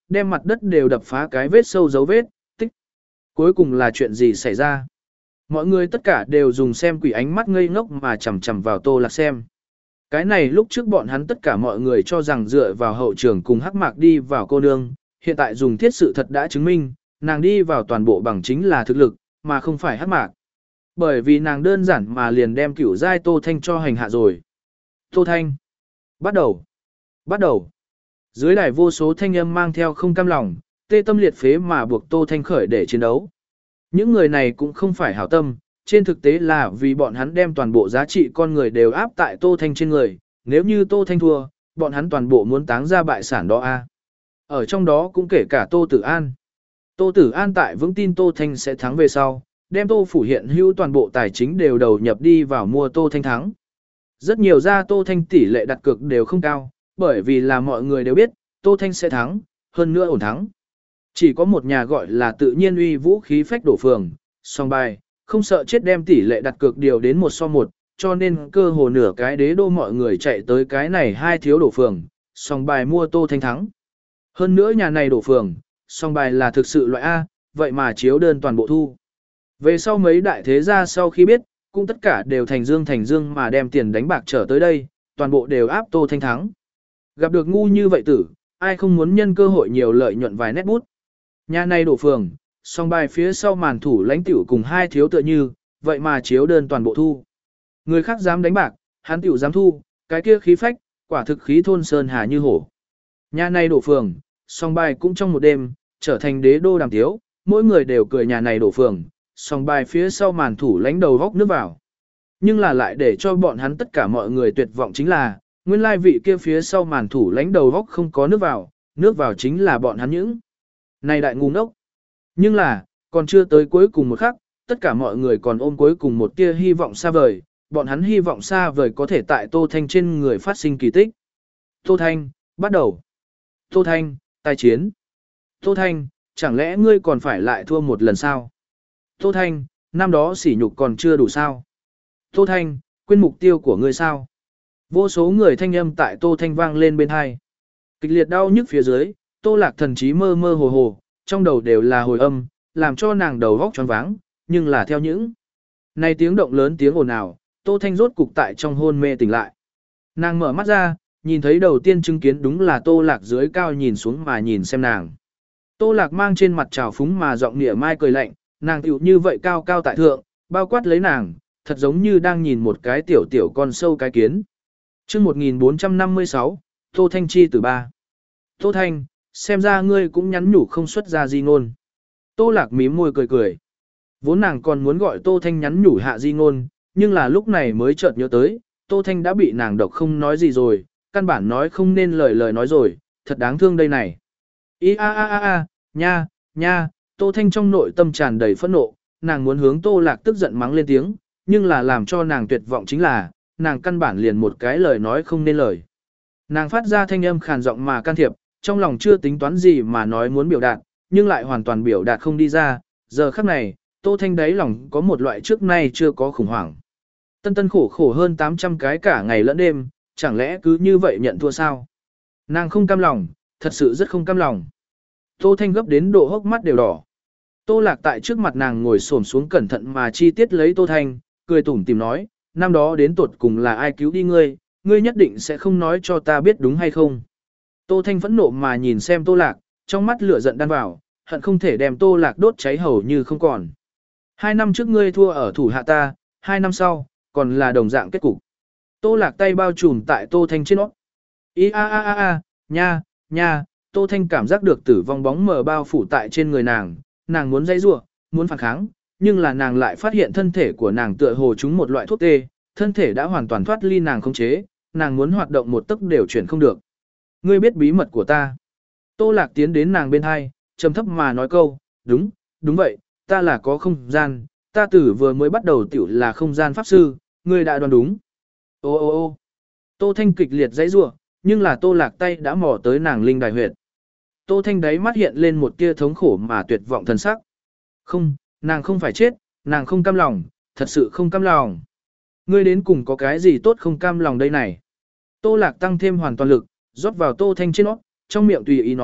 đem mặt đất đều đập phá cái vết sâu dấu vết, tích. Cuối cùng là chuyện gì xảy ra? Mọi người tất cả đều dùng xem quỷ ánh mắt ngây ngốc mà chằm chằm vào Tô Lạc xem. Cái này lúc trước bọn hắn tất cả mọi người cho rằng dựa vào hậu trường cùng hắc mạc đi vào cô nương, hiện tại dùng thiết sự thật đã chứng minh, nàng đi vào toàn bộ bằng chính là thực lực, mà không phải hắc mạc. Bởi vì nàng đơn giản mà liền đem cửu giai Tô Thanh cho hành hạ rồi. Tô Thanh. Bắt đầu. Bắt đầu. Dưới đài vô số thanh âm mang theo không cam lòng, tê tâm liệt phế mà buộc Tô Thanh khởi để chiến đấu. Những người này cũng không phải hảo tâm, trên thực tế là vì bọn hắn đem toàn bộ giá trị con người đều áp tại Tô Thanh trên người, nếu như Tô Thanh thua, bọn hắn toàn bộ muốn táng ra bại sản đó a. Ở trong đó cũng kể cả Tô Tử An. Tô Tử An tại vững tin Tô Thanh sẽ thắng về sau, đem Tô phủ hiện hữu toàn bộ tài chính đều đầu nhập đi vào mua Tô Thanh thắng. Rất nhiều gia Tô Thanh tỷ lệ đặt cược đều không cao, bởi vì là mọi người đều biết, Tô Thanh sẽ thắng, hơn nữa ổn thắng. Chỉ có một nhà gọi là tự nhiên uy vũ khí phách đổ phường, song bài, không sợ chết đem tỷ lệ đặt cược điều đến một so một, cho nên cơ hồ nửa cái đế đô mọi người chạy tới cái này hai thiếu đổ phường, song bài mua Tô Thanh thắng. Hơn nữa nhà này đổ phường, song bài là thực sự loại A, vậy mà chiếu đơn toàn bộ thu. Về sau mấy đại thế gia sau khi biết, cũng tất cả đều thành dương thành dương mà đem tiền đánh bạc trở tới đây, toàn bộ đều áp Tô Thanh thắng. Gặp được ngu như vậy tử, ai không muốn nhân cơ hội nhiều lợi nhuận vài nét bút. Nhà này đổ phường, song bài phía sau màn thủ lãnh tiểu cùng hai thiếu tựa như, vậy mà chiếu đơn toàn bộ thu. Người khác dám đánh bạc, hắn tiểu dám thu, cái kia khí phách, quả thực khí thôn sơn hà như hổ. Nhà này đổ phường, song bài cũng trong một đêm, trở thành đế đô đàm tiếu, mỗi người đều cười nhà này đổ phường, song bài phía sau màn thủ lãnh đầu góc nước vào. Nhưng là lại để cho bọn hắn tất cả mọi người tuyệt vọng chính là, nguyên lai vị kia phía sau màn thủ lãnh đầu góc không có nước vào, nước vào chính là bọn hắn những. Này đại ngu ngốc. Nhưng là, còn chưa tới cuối cùng một khắc, tất cả mọi người còn ôm cuối cùng một tia hy vọng xa vời, bọn hắn hy vọng xa vời có thể tại Tô Thanh trên người phát sinh kỳ tích. Tô Thanh, bắt đầu. Tô Thanh, tài chiến. Tô Thanh, chẳng lẽ ngươi còn phải lại thua một lần sao? Tô Thanh, năm đó sỉ nhục còn chưa đủ sao? Tô Thanh, quên mục tiêu của ngươi sao? Vô số người thanh âm tại Tô Thanh vang lên bên hai. Kịch liệt đau nhức phía dưới, Tô Lạc thần trí mơ mơ hồ hồ, trong đầu đều là hồi âm, làm cho nàng đầu vóc choáng váng, nhưng là theo những. Này tiếng động lớn tiếng ồn ào, Tô Thanh rốt cục tại trong hôn mê tỉnh lại. Nàng mở mắt ra, nhìn thấy đầu tiên chứng kiến đúng là Tô Lạc dưới cao nhìn xuống mà nhìn xem nàng. Tô Lạc mang trên mặt trào phúng mà giọng nịa mai cười lạnh, nàng tiểu như vậy cao cao tại thượng, bao quát lấy nàng, thật giống như đang nhìn một cái tiểu tiểu con sâu cái kiến. Chương một nghìn bốn trăm năm mươi sáu, Tô Thanh chi từ ba. Tô Thanh, xem ra ngươi cũng nhắn nhủ không xuất ra di ngôn. Tô Lạc mím môi cười cười. Vốn nàng còn muốn gọi Tô Thanh nhắn nhủ hạ di ngôn, nhưng là lúc này mới chợt nhớ tới, Tô Thanh đã bị nàng độc không nói gì rồi, căn bản nói không nên lời lời nói rồi, thật đáng thương đây này. Ý a a a a, nha, nha, Tô Thanh trong nội tâm tràn đầy phẫn nộ, nàng muốn hướng Tô Lạc tức giận mắng lên tiếng, nhưng là làm cho nàng tuyệt vọng chính là, nàng căn bản liền một cái lời nói không nên lời. Nàng phát ra thanh âm khàn giọng mà can thiệp, trong lòng chưa tính toán gì mà nói muốn biểu đạt, nhưng lại hoàn toàn biểu đạt không đi ra, giờ khắc này, Tô Thanh đáy lòng có một loại trước nay chưa có khủng hoảng. Tân tân khổ khổ hơn tám trăm cái cả ngày lẫn đêm, chẳng lẽ cứ như vậy nhận thua sao? Nàng không cam lòng, thật sự rất không cam lòng. Tô Thanh gấp đến độ hốc mắt đều đỏ. Tô Lạc tại trước mặt nàng ngồi xổm xuống cẩn thận mà chi tiết lấy Tô Thanh, cười tủm tìm nói, năm đó đến tuột cùng là ai cứu đi ngươi, ngươi nhất định sẽ không nói cho ta biết đúng hay không. Tô Thanh phẫn nộ mà nhìn xem Tô Lạc, trong mắt lửa giận đan vào, hận không thể đem Tô Lạc đốt cháy hầu như không còn. Hai năm trước ngươi thua ở thủ hạ ta, hai năm sau, còn là đồng dạng kết cục. Tô Lạc tay bao trùm tại Tô Thanh trên nó. Ý a a a a, nha, nha, Tô Thanh cảm giác được tử vong bóng mờ bao phủ tại trên người nàng, nàng muốn dãy rủa, muốn phản kháng, nhưng là nàng lại phát hiện thân thể của nàng tựa hồ trúng một loại thuốc tê, thân thể đã hoàn toàn thoát ly nàng khống chế, nàng muốn hoạt động một tấc đều chuyển không được. Ngươi biết bí mật của ta. Tô Lạc tiến đến nàng bên hai, trầm thấp mà nói câu, đúng, đúng vậy, ta là có không gian, ta tử vừa mới bắt đầu tiểu là không gian pháp sư, ngươi đã đoán đúng. Ô ô ô Tô Thanh kịch liệt dãy rủa, nhưng là Tô Lạc tay đã mò tới nàng linh đài huyệt. Tô Thanh đáy mắt hiện lên một tia thống khổ mà tuyệt vọng thần sắc. Không, nàng không phải chết, nàng không cam lòng, thật sự không cam lòng. Ngươi đến cùng có cái gì tốt không cam lòng đây này. Tô Lạc tăng thêm hoàn toàn lực, rót vào Tô Thanh trên nó, trong miệng tùy ý nói,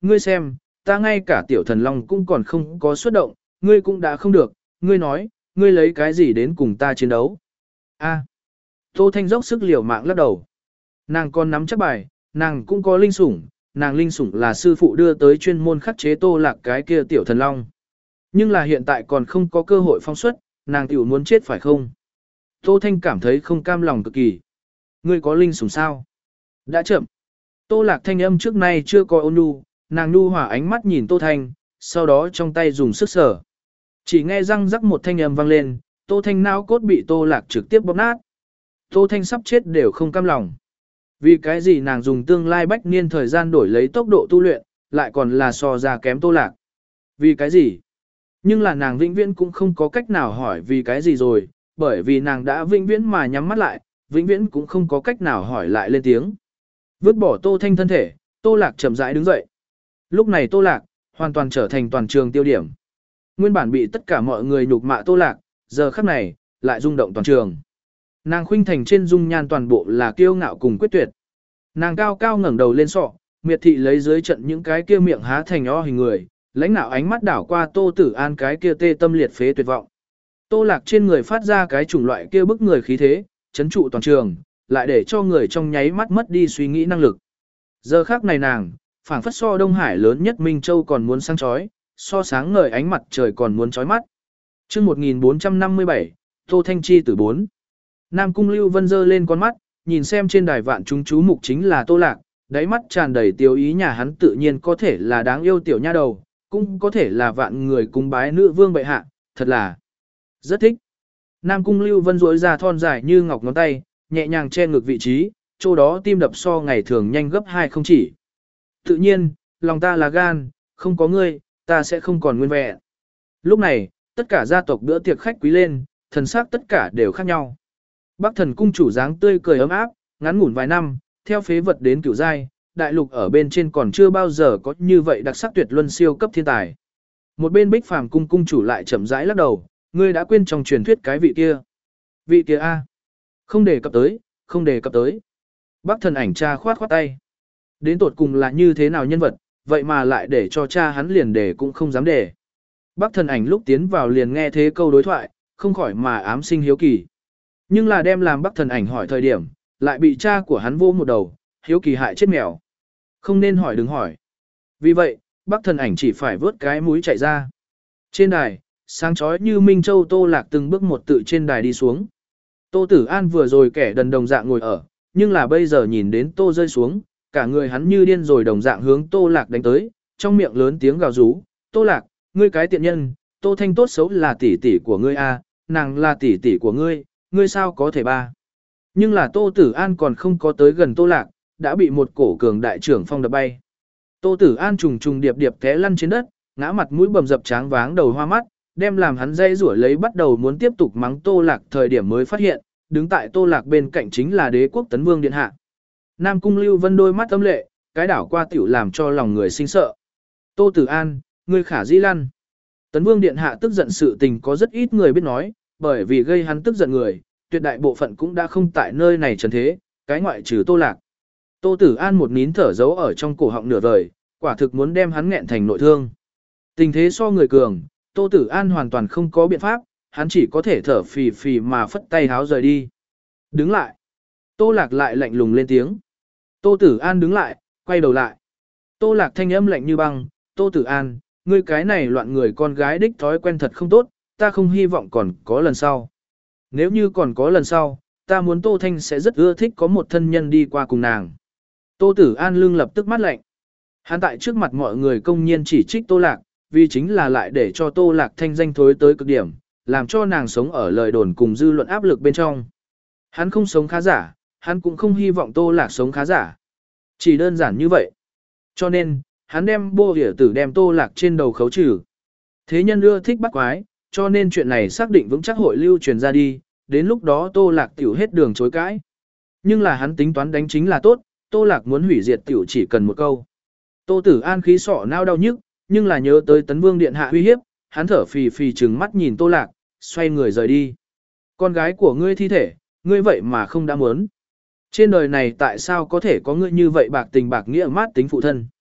ngươi xem, ta ngay cả tiểu thần long cũng còn không có xuất động, ngươi cũng đã không được, ngươi nói, ngươi lấy cái gì đến cùng ta chiến đấu. A. Tô Thanh dốc sức liều mạng lắc đầu. Nàng còn nắm chắc bài, nàng cũng có linh sủng, nàng linh sủng là sư phụ đưa tới chuyên môn khắc chế Tô Lạc cái kia tiểu thần long. Nhưng là hiện tại còn không có cơ hội phong xuất, nàng tiểu muốn chết phải không? Tô Thanh cảm thấy không cam lòng cực kỳ. Ngươi có linh sủng sao? Đã chậm. Tô Lạc thanh âm trước nay chưa có ôn nhu, nàng nhu hòa ánh mắt nhìn Tô Thanh, sau đó trong tay dùng sức sở. Chỉ nghe răng rắc một thanh âm vang lên, Tô Thanh não cốt bị Tô Lạc trực tiếp bóp nát. Tô Thanh sắp chết đều không cam lòng. Vì cái gì nàng dùng tương lai bách niên thời gian đổi lấy tốc độ tu luyện, lại còn là so ra kém Tô Lạc. Vì cái gì? Nhưng là nàng vĩnh viễn cũng không có cách nào hỏi vì cái gì rồi, bởi vì nàng đã vĩnh viễn mà nhắm mắt lại, vĩnh viễn cũng không có cách nào hỏi lại lên tiếng. Vứt bỏ Tô Thanh thân thể, Tô Lạc chậm rãi đứng dậy. Lúc này Tô Lạc, hoàn toàn trở thành toàn trường tiêu điểm. Nguyên bản bị tất cả mọi người nhục mạ Tô Lạc, giờ khắc này, lại rung động toàn trường. Nàng khuynh thành trên dung nhan toàn bộ là kiêu ngạo cùng quyết tuyệt. Nàng cao cao ngẩng đầu lên sọ, miệt thị lấy dưới trận những cái kia miệng há thành o hình người, lãnh nạo ánh mắt đảo qua Tô Tử An cái kia tê tâm liệt phế tuyệt vọng. Tô Lạc trên người phát ra cái chủng loại kia bức người khí thế, chấn trụ toàn trường, lại để cho người trong nháy mắt mất đi suy nghĩ năng lực. Giờ khắc này nàng, phảng phất so Đông Hải lớn nhất Minh Châu còn muốn sáng chói, so sáng ngời ánh mặt trời còn muốn chói mắt. Chương một nghìn bốn trăm năm mươi bảy, Tô Thanh Chi tử bốn. Nam Cung Lưu Vân giơ lên con mắt, nhìn xem trên đài vạn chúng chú mục chính là Tô Lạc, đáy mắt tràn đầy tiêu ý nhà hắn tự nhiên có thể là đáng yêu tiểu nha đầu, cũng có thể là vạn người cung bái nữ vương bệ hạ, thật là rất thích. Nam Cung Lưu Vân duỗi ra thon dài như ngọc ngón tay, nhẹ nhàng che ngực vị trí, chỗ đó tim đập so ngày thường nhanh gấp hai không chỉ. Tự nhiên, lòng ta là gan, không có ngươi, ta sẽ không còn nguyên vẹn. Lúc này, tất cả gia tộc bữa tiệc khách quý lên, thần sắc tất cả đều khác nhau. Bắc Thần cung chủ dáng tươi cười ấm áp, ngắn ngủn vài năm, theo phế vật đến cửu giai, đại lục ở bên trên còn chưa bao giờ có như vậy đặc sắc tuyệt luân siêu cấp thiên tài. Một bên Bích Phàm cung cung chủ lại chậm rãi lắc đầu, ngươi đã quên trong truyền thuyết cái vị kia. Vị kia a? Không đề cập tới, không đề cập tới. Bắc Thần ảnh cha khoát khoát tay. Đến tột cùng là như thế nào nhân vật, vậy mà lại để cho cha hắn liền đề cũng không dám đề. Bắc Thần ảnh lúc tiến vào liền nghe thế câu đối thoại, không khỏi mà ám sinh hiếu kỳ. Nhưng là đem làm Bắc Thần ảnh hỏi thời điểm, lại bị cha của hắn vô một đầu, hiếu kỳ hại chết mèo. Không nên hỏi đừng hỏi. Vì vậy, Bắc Thần ảnh chỉ phải vớt cái mũi chạy ra. Trên đài, sáng chói như Minh Châu Tô Lạc từng bước một tự trên đài đi xuống. Tô Tử An vừa rồi kẻ đần đồng dạng ngồi ở, nhưng là bây giờ nhìn đến Tô rơi xuống, cả người hắn như điên rồi đồng dạng hướng Tô Lạc đánh tới, trong miệng lớn tiếng gào rú, Tô Lạc, ngươi cái tiện nhân, Tô Thanh tốt xấu là tỷ tỷ của ngươi a, nàng là tỷ tỷ của ngươi, ngươi sao có thể ba. Nhưng là Tô Tử An còn không có tới gần Tô Lạc, đã bị một cổ cường đại trưởng phong đập bay. Tô Tử An trùng trùng điệp điệp té lăn trên đất, ngã mặt mũi bầm dập tráng váng đầu hoa mắt, đem làm hắn dây rủa lấy bắt đầu muốn tiếp tục mắng Tô Lạc thời điểm mới phát hiện, đứng tại Tô Lạc bên cạnh chính là Đế quốc Tấn Vương điện hạ. Nam Cung Lưu Vân đôi mắt âm lệ, cái đảo qua tiểu làm cho lòng người sinh sợ. Tô Tử An, ngươi khả dĩ lăn. Tấn Vương điện hạ tức giận sự tình có rất ít người biết nói, bởi vì gây hắn tức giận người, tuyệt đại bộ phận cũng đã không tại nơi này trần thế, cái ngoại trừ Tô Lạc. Tô Tử An một nín thở giấu ở trong cổ họng nửa vời, quả thực muốn đem hắn nghẹn thành nội thương. Tình thế so người cường, Tô Tử An hoàn toàn không có biện pháp, hắn chỉ có thể thở phì phì mà phất tay háo rời đi. Đứng lại. Tô Lạc lại lạnh lùng lên tiếng. Tô Tử An đứng lại, quay đầu lại. Tô Lạc thanh âm lạnh như băng, Tô Tử An, ngươi cái này loạn người con gái đích thói quen thật không tốt, ta không hy vọng còn có lần sau. Nếu như còn có lần sau, ta muốn Tô Thanh sẽ rất ưa thích có một thân nhân đi qua cùng nàng. Tô Tử An lưng lập tức mắt lạnh. Hắn tại trước mặt mọi người công nhiên chỉ trích Tô Lạc, vì chính là lại để cho Tô Lạc thanh danh thối tới cực điểm, làm cho nàng sống ở lời đồn cùng dư luận áp lực bên trong. Hắn không sống khá giả, hắn cũng không hy vọng Tô Lạc sống khá giả. Chỉ đơn giản như vậy. Cho nên, hắn đem bô địa tử đem Tô Lạc trên đầu khấu trừ. Thế nhân ưa thích bắt quái, cho nên chuyện này xác định vững chắc hội lưu truyền ra đi, đến lúc đó Tô Lạc tiểu hết đường chối cãi. Nhưng là hắn tính toán đánh chính là tốt, Tô Lạc muốn hủy diệt tiểu chỉ cần một câu. Tô Tử An khí sọ nao đau nhức, nhưng là nhớ tới Tấn Vương điện hạ uy hiếp, hắn thở phì phì trừng mắt nhìn Tô Lạc, xoay người rời đi. Con gái của ngươi thi thể, ngươi vậy mà không đã muốn. Trên đời này tại sao có thể có ngươi như vậy bạc tình bạc nghĩa mát tính phụ thân?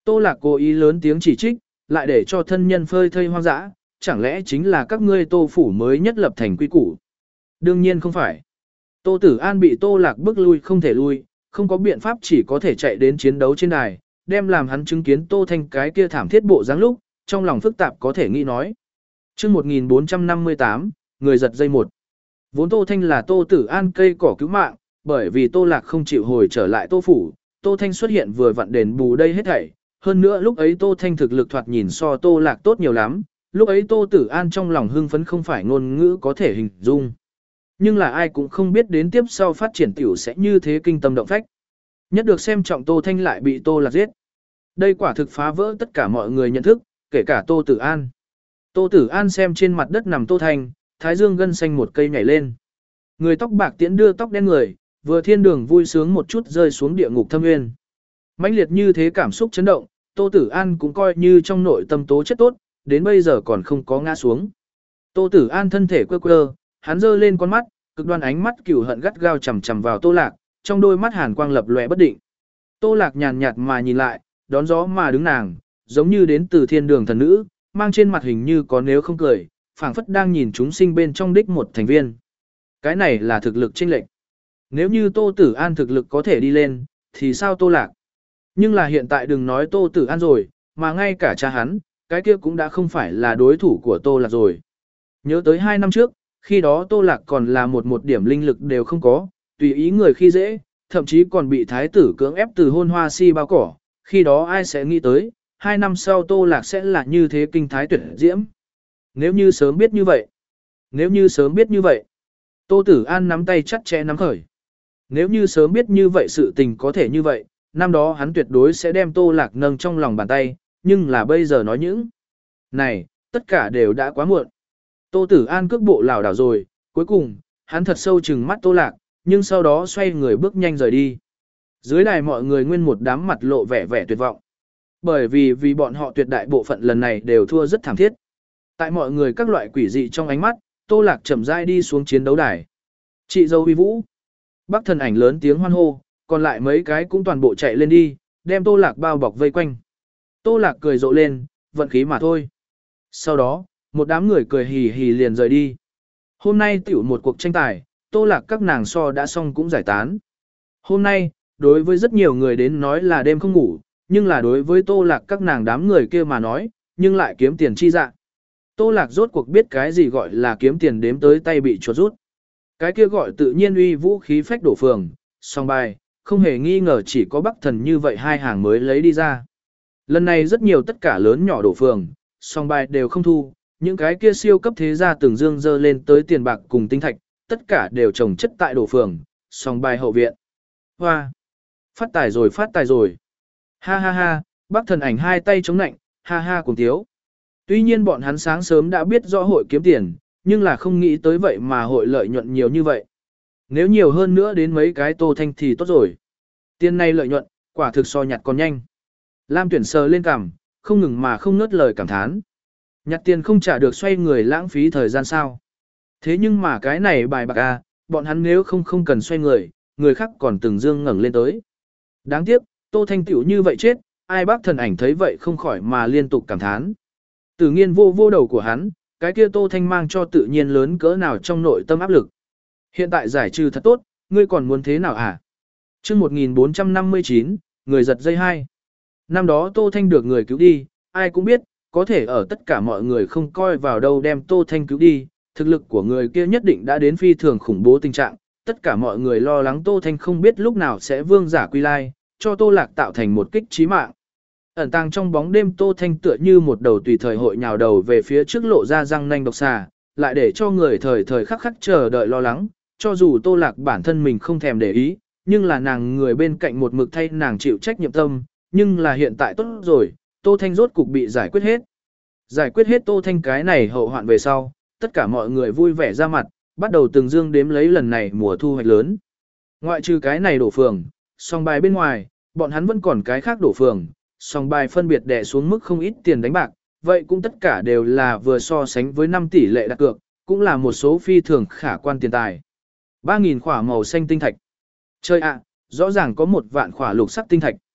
Tô Lạc cố ý lớn tiếng chỉ trích, lại để cho thân nhân phơi thây hoang dã, chẳng lẽ chính là các ngươi Tô phủ mới nhất lập thành quy củ? Đương nhiên không phải. Tô Tử An bị Tô Lạc bức lui không thể lui, không có biện pháp chỉ có thể chạy đến chiến đấu trên đài, đem làm hắn chứng kiến Tô Thanh cái kia thảm thiết bộ dáng lúc, trong lòng phức tạp có thể nghĩ nói. Chương một nghìn bốn trăm năm mươi tám, người giật dây một. Vốn Tô Thanh là Tô Tử An cây cỏ cứu mạng, bởi vì Tô Lạc không chịu hồi trở lại Tô phủ, Tô Thanh xuất hiện vừa vặn đền bù đây hết thảy. Hơn nữa lúc ấy Tô Thanh thực lực thoạt nhìn so Tô Lạc tốt nhiều lắm, lúc ấy Tô Tử An trong lòng hưng phấn không phải ngôn ngữ có thể hình dung. Nhưng là ai cũng không biết đến tiếp sau phát triển tiểu sẽ như thế kinh tâm động phách. Nhất được xem trọng Tô Thanh lại bị Tô Lạc giết. Đây quả thực phá vỡ tất cả mọi người nhận thức, kể cả Tô Tử An. Tô Tử An xem trên mặt đất nằm Tô Thanh, thái dương gân xanh một cây nhảy lên. Người tóc bạc tiễn đưa tóc đen người, vừa thiên đường vui sướng một chút rơi xuống địa ngục thâm nguyên. Mãnh liệt như thế cảm xúc chấn động, Tô Tử An cũng coi như trong nội tâm tố chất tốt, đến bây giờ còn không có ngã xuống. Tô Tử An thân thể quơ quơ, hắn giơ lên con mắt, cực đoan ánh mắt cừu hận gắt gao chằm chằm vào Tô Lạc, trong đôi mắt hàn quang lập lòe bất định. Tô Lạc nhàn nhạt mà nhìn lại, đón gió mà đứng nàng, giống như đến từ thiên đường thần nữ, mang trên mặt hình như có nếu không cười, phảng phất đang nhìn chúng sinh bên trong đích một thành viên. Cái này là thực lực chênh lệch. Nếu như Tô Tử An thực lực có thể đi lên, thì sao Tô Lạc? Nhưng là hiện tại đừng nói Tô Tử An rồi, mà ngay cả cha hắn, cái kia cũng đã không phải là đối thủ của Tô Lạc rồi. Nhớ tới hai năm trước, khi đó Tô Lạc còn là một một điểm linh lực đều không có, tùy ý người khi dễ, thậm chí còn bị thái tử cưỡng ép từ hôn hoa si bao cỏ, khi đó ai sẽ nghĩ tới, hai năm sau Tô Lạc sẽ là như thế kinh thái tuyệt diễm. Nếu như sớm biết như vậy, nếu như sớm biết như vậy, Tô Tử An nắm tay chặt chẽ nắm khởi. Nếu như sớm biết như vậy sự tình có thể như vậy, năm đó hắn tuyệt đối sẽ đem Tô Lạc nâng trong lòng bàn tay, nhưng là bây giờ nói những này, tất cả đều đã quá muộn. Tô Tử An cước bộ lảo đảo rồi, cuối cùng, hắn thật sâu chừng mắt Tô Lạc, nhưng sau đó xoay người bước nhanh rời đi. Dưới đài mọi người nguyên một đám mặt lộ vẻ vẻ tuyệt vọng. Bởi vì vì bọn họ tuyệt đại bộ phận lần này đều thua rất thảm thiết. Tại mọi người các loại quỷ dị trong ánh mắt, Tô Lạc chậm rãi đi xuống chiến đấu đài. Chị dâu uy vũ. Bác thần ảnh lớn tiếng hoan hô, còn lại mấy cái cũng toàn bộ chạy lên đi, đem Tô Lạc bao bọc vây quanh. Tô Lạc cười rộ lên, vận khí mà thôi. Sau đó, một đám người cười hì hì liền rời đi. Hôm nay tiểu một cuộc tranh tài, Tô Lạc các nàng so đã xong cũng giải tán. Hôm nay, đối với rất nhiều người đến nói là đêm không ngủ, nhưng là đối với Tô Lạc các nàng đám người kia mà nói, nhưng lại kiếm tiền chi dạng. Tô Lạc rốt cuộc biết cái gì gọi là kiếm tiền đếm tới tay bị chuột rút. Cái kia gọi tự nhiên uy vũ khí phách đổ phường, song bài, không hề nghi ngờ chỉ có Bắc Thần như vậy hai hàng mới lấy đi ra. Lần này rất nhiều tất cả lớn nhỏ đổ phường, song bài đều không thu, những cái kia siêu cấp thế gia từng dương dơ lên tới tiền bạc cùng tinh thạch, tất cả đều trồng chất tại đổ phường, song bài hậu viện. Hoa! Phát tài rồi phát tài rồi! Ha ha ha, Bắc Thần ảnh hai tay chống nạnh, ha ha cùng tiếu. Tuy nhiên bọn hắn sáng sớm đã biết rõ hội kiếm tiền, nhưng là không nghĩ tới vậy mà hội lợi nhuận nhiều như vậy. Nếu nhiều hơn nữa đến mấy cái Tô Thanh thì tốt rồi. Tiền này lợi nhuận, quả thực so nhặt còn nhanh. Lam Tuyển sờ lên cằm, không ngừng mà không ngớt lời cảm thán. Nhặt tiền không trả được xoay người lãng phí thời gian sao. Thế nhưng mà cái này bài bạc à, bọn hắn nếu không không cần xoay người, người khác còn từng dương ngẩng lên tới. Đáng tiếc, Tô Thanh tiểu như vậy chết, ai Bác Thần ảnh thấy vậy không khỏi mà liên tục cảm thán. Tự nhiên vô vô đầu của hắn, cái kia Tô Thanh mang cho tự nhiên lớn cỡ nào trong nội tâm áp lực. Hiện tại giải trừ thật tốt, ngươi còn muốn thế nào hả? Chương một nghìn bốn trăm năm mươi chín, người giật dây hai. Năm đó Tô Thanh được người cứu đi, ai cũng biết, có thể ở tất cả mọi người không coi vào đâu đem Tô Thanh cứu đi, thực lực của người kia nhất định đã đến phi thường khủng bố tình trạng, tất cả mọi người lo lắng Tô Thanh không biết lúc nào sẽ vương giả quy lai, cho Tô Lạc tạo thành một kích chí mạng. Ẩn tàng trong bóng đêm Tô Thanh tựa như một đầu tùy thời hội nhào đầu về phía trước lộ ra răng nanh độc xà, lại để cho người thời thời khắc khắc chờ đợi lo lắng, cho dù Tô Lạc bản thân mình không thèm để ý, nhưng là nàng người bên cạnh một mực thay nàng chịu trách nhiệm tâm, nhưng là hiện tại tốt rồi, Tô Thanh rốt cục bị giải quyết hết. Giải quyết hết Tô Thanh cái này hậu hoạn về sau, tất cả mọi người vui vẻ ra mặt, bắt đầu từng dương đếm lấy lần này mùa thu hoạch lớn. Ngoại trừ cái này đổ phường, song bài bên ngoài, bọn hắn vẫn còn cái khác đổ phường, song bài phân biệt đè xuống mức không ít tiền đánh bạc, vậy cũng tất cả đều là vừa so sánh với năm tỷ lệ đặt cược, cũng là một số phi thường khả quan tiền tài. ba nghìn khỏa màu xanh tinh thạch. Chơi ạ, rõ ràng có một vạn khỏa lục sắc tinh thạch.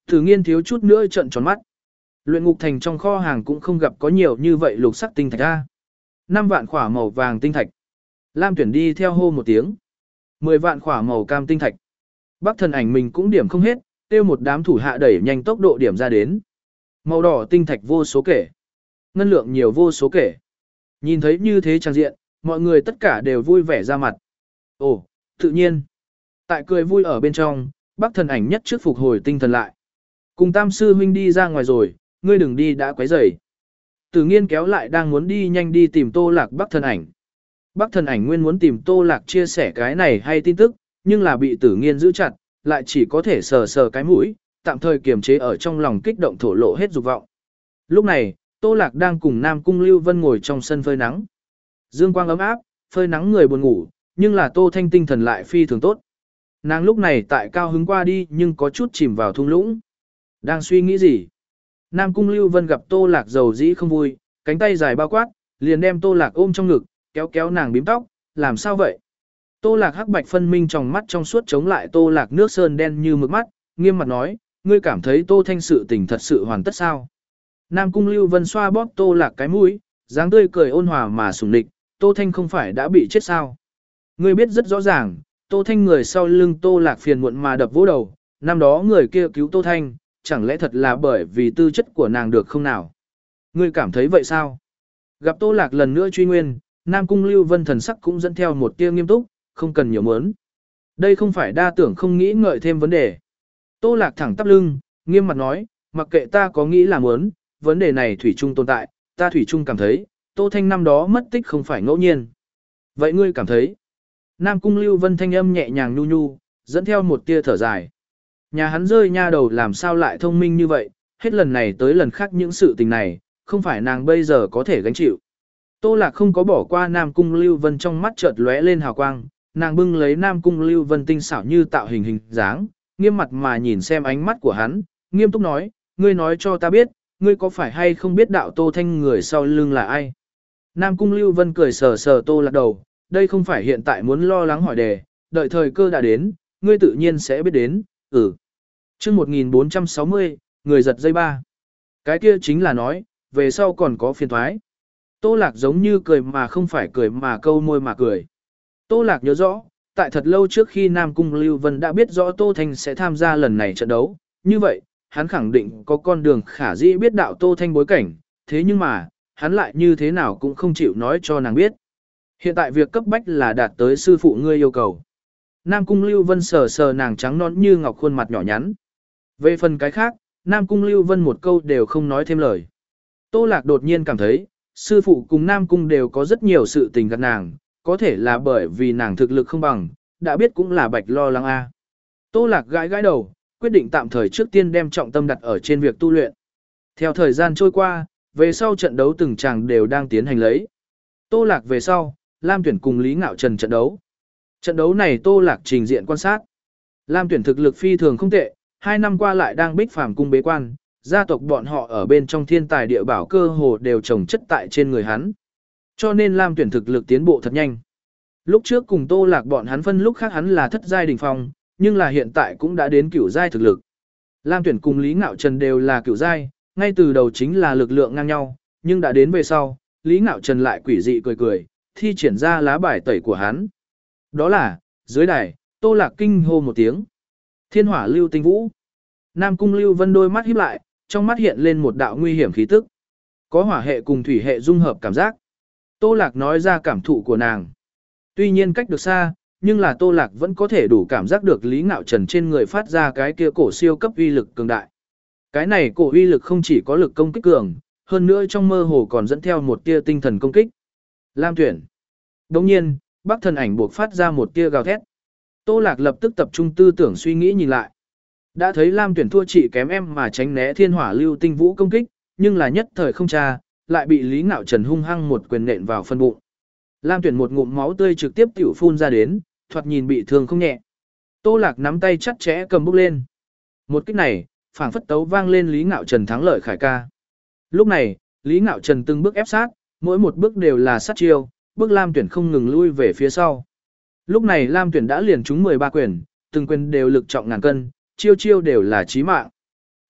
Tử Nghiên thiếu chút nữa trợn tròn mắt. Luyện ngục thành trong kho hàng cũng không gặp có nhiều như vậy lục sắc tinh thạch a. Năm vạn khỏa màu vàng tinh thạch. Lam Tuyển đi theo hô một tiếng. Mười vạn khỏa màu cam tinh thạch. Bắc Thần Ảnh mình cũng điểm không hết, tiêu một đám thủ hạ đẩy nhanh tốc độ điểm ra đến. Màu đỏ tinh thạch vô số kể. Ngân lượng nhiều vô số kể. Nhìn thấy như thế trang diện, mọi người tất cả đều vui vẻ ra mặt. Ồ, tự nhiên. Tại cười vui ở bên trong, Bắc Thần Ảnh nhất trước phục hồi tinh thần lại. Cùng Tam sư huynh đi ra ngoài rồi, ngươi đừng đi đã quấy rầy. Tử Nghiên kéo lại đang muốn đi nhanh đi tìm Tô Lạc Bắc Thần Ảnh. Bắc Thần Ảnh nguyên muốn tìm Tô Lạc chia sẻ cái này hay tin tức, nhưng là bị Tử Nghiên giữ chặt, lại chỉ có thể sờ sờ cái mũi, tạm thời kiềm chế ở trong lòng kích động thổ lộ hết dục vọng. Lúc này, Tô Lạc đang cùng Nam Cung Lưu Vân ngồi trong sân phơi nắng. Dương quang ấm áp, phơi nắng người buồn ngủ, nhưng là Tô Thanh tinh thần lại phi thường tốt. Nàng lúc này tại cao hứng qua đi nhưng có chút chìm vào thung lũng. Đang suy nghĩ gì? Nam Cung Lưu Vân gặp Tô Lạc dầu dĩ không vui, cánh tay dài bao quát, liền đem Tô Lạc ôm trong ngực, kéo kéo nàng bím tóc, làm sao vậy? Tô Lạc hắc bạch phân minh trong mắt trong suốt chống lại Tô Lạc nước sơn đen như mực mắt, nghiêm mặt nói, ngươi cảm thấy Tô Thanh sự tình thật sự hoàn tất sao? Nam Cung Lưu Vân xoa bóp Tô Lạc cái mũi, dáng tươi cười ôn hòa mà sủng địch, Tô Thanh không phải đã bị chết sao? Ngươi biết rất rõ ràng, Tô Thanh người sau lưng Tô Lạc phiền muộn mà đập vỗ đầu, năm đó người kia cứu Tô Thanh, chẳng lẽ thật là bởi vì tư chất của nàng được không nào? Ngươi cảm thấy vậy sao? Gặp Tô Lạc lần nữa truy nguyên, Nam Cung Lưu Vân thần sắc cũng dẫn theo một tia nghiêm túc, không cần nhiều mớn. Đây không phải đa tưởng không nghĩ ngợi thêm vấn đề. Tô Lạc thẳng tắp lưng, nghiêm mặt nói, mặc kệ ta có nghĩ là muốn, vấn đề này thủy chung tồn tại, ta thủy chung cảm thấy, Tô Thanh năm đó mất tích không phải ngẫu nhiên. Vậy ngươi cảm thấy? Nam Cung Lưu Vân thanh âm nhẹ nhàng nhu nhu, dẫn theo một tia thở dài. Nhà hắn rơi nha đầu làm sao lại thông minh như vậy, hết lần này tới lần khác những sự tình này, không phải nàng bây giờ có thể gánh chịu. Tô Lạc không có bỏ qua Nam Cung Lưu Vân trong mắt chợt lóe lên hào quang, nàng bưng lấy Nam Cung Lưu Vân tinh xảo như tạo hình hình dáng, nghiêm mặt mà nhìn xem ánh mắt của hắn, nghiêm túc nói, ngươi nói cho ta biết, ngươi có phải hay không biết đạo Tô Thanh người sau lưng là ai? Nam Cung Lưu Vân cười sờ sờ Tô Lạc đầu, đây không phải hiện tại muốn lo lắng hỏi đề, đợi thời cơ đã đến, ngươi tự nhiên sẽ biết đến, ừ. Chương một nghìn bốn trăm sáu mươi, người giật dây ba. Cái kia chính là nói, về sau còn có phiền thoái. Tô Lạc giống như cười mà không phải cười mà câu môi mà cười. Tô Lạc nhớ rõ, tại thật lâu trước khi Nam Cung Lưu Vân đã biết rõ Tô Thanh sẽ tham gia lần này trận đấu, như vậy, hắn khẳng định có con đường khả dĩ biết đạo Tô Thanh bối cảnh, thế nhưng mà, hắn lại như thế nào cũng không chịu nói cho nàng biết. Hiện tại việc cấp bách là đạt tới sư phụ ngươi yêu cầu. Nam Cung Lưu Vân sờ sờ nàng trắng nõn như ngọc khuôn mặt nhỏ nhắn. Về phần cái khác, Nam Cung Lưu Vân một câu đều không nói thêm lời. Tô Lạc đột nhiên cảm thấy, sư phụ cùng Nam Cung đều có rất nhiều sự tình gạt nàng, có thể là bởi vì nàng thực lực không bằng, đã biết cũng là bạch lo lắng a. Tô Lạc gãi gãi đầu, quyết định tạm thời trước tiên đem trọng tâm đặt ở trên việc tu luyện. Theo thời gian trôi qua, về sau trận đấu từng chàng đều đang tiến hành lấy. Tô Lạc về sau, Lam Tuyển cùng Lý Ngạo Trần trận đấu. Trận đấu này Tô Lạc trình diện quan sát. Lam Tuyển thực lực phi thường không tệ, hai năm qua lại đang bích phàm cung bế quan, gia tộc bọn họ ở bên trong thiên tài địa bảo cơ hồ đều trồng chất tại trên người hắn. Cho nên Lam Tuyển thực lực tiến bộ thật nhanh. Lúc trước cùng Tô Lạc bọn hắn phân lúc khác hắn là thất giai đỉnh phong, nhưng là hiện tại cũng đã đến cửu giai thực lực. Lam Tuyển cùng Lý Ngạo Trần đều là cửu giai, ngay từ đầu chính là lực lượng ngang nhau, nhưng đã đến về sau, Lý Ngạo Trần lại quỷ dị cười cười, thi triển ra lá bài tẩy của hắn. Đó là, dưới đài, Tô Lạc kinh hô một tiếng. Thiên hỏa lưu tinh vũ. Nam Cung Lưu Vân đôi mắt híp lại, trong mắt hiện lên một đạo nguy hiểm khí tức. Có hỏa hệ cùng thủy hệ dung hợp cảm giác. Tô Lạc nói ra cảm thụ của nàng. Tuy nhiên cách được xa, nhưng là Tô Lạc vẫn có thể đủ cảm giác được Lý Ngạo Trần trên người phát ra cái kia cổ siêu cấp uy lực cường đại. Cái này cổ uy lực không chỉ có lực công kích cường, hơn nữa trong mơ hồ còn dẫn theo một tia tinh thần công kích. Lam Tuyển. Đồng nhiên, Bắc Thần Ảnh buộc phát ra một tia gào thét. Tô Lạc lập tức tập trung tư tưởng suy nghĩ nhìn lại. Đã thấy Lam Tuyển thua chỉ kém em mà tránh né thiên hỏa lưu tinh vũ công kích, nhưng là nhất thời không tra, lại bị Lý Ngạo Trần hung hăng một quyền nện vào phân bụng. Lam Tuyển một ngụm máu tươi trực tiếp tiểu phun ra đến, thoạt nhìn bị thương không nhẹ. Tô Lạc nắm tay chặt chẽ cầm bút lên. Một kích này, phảng phất tấu vang lên Lý Ngạo Trần thắng lợi khải ca. Lúc này, Lý Ngạo Trần từng bước ép sát, mỗi một bước đều là sát chiêu, bước Lam Tuyển không ngừng lui về phía sau. Lúc này Lam Tuyển đã liền trúng mười ba quyền, từng quyền đều lực trọng ngàn cân, chiêu chiêu đều là chí mạng.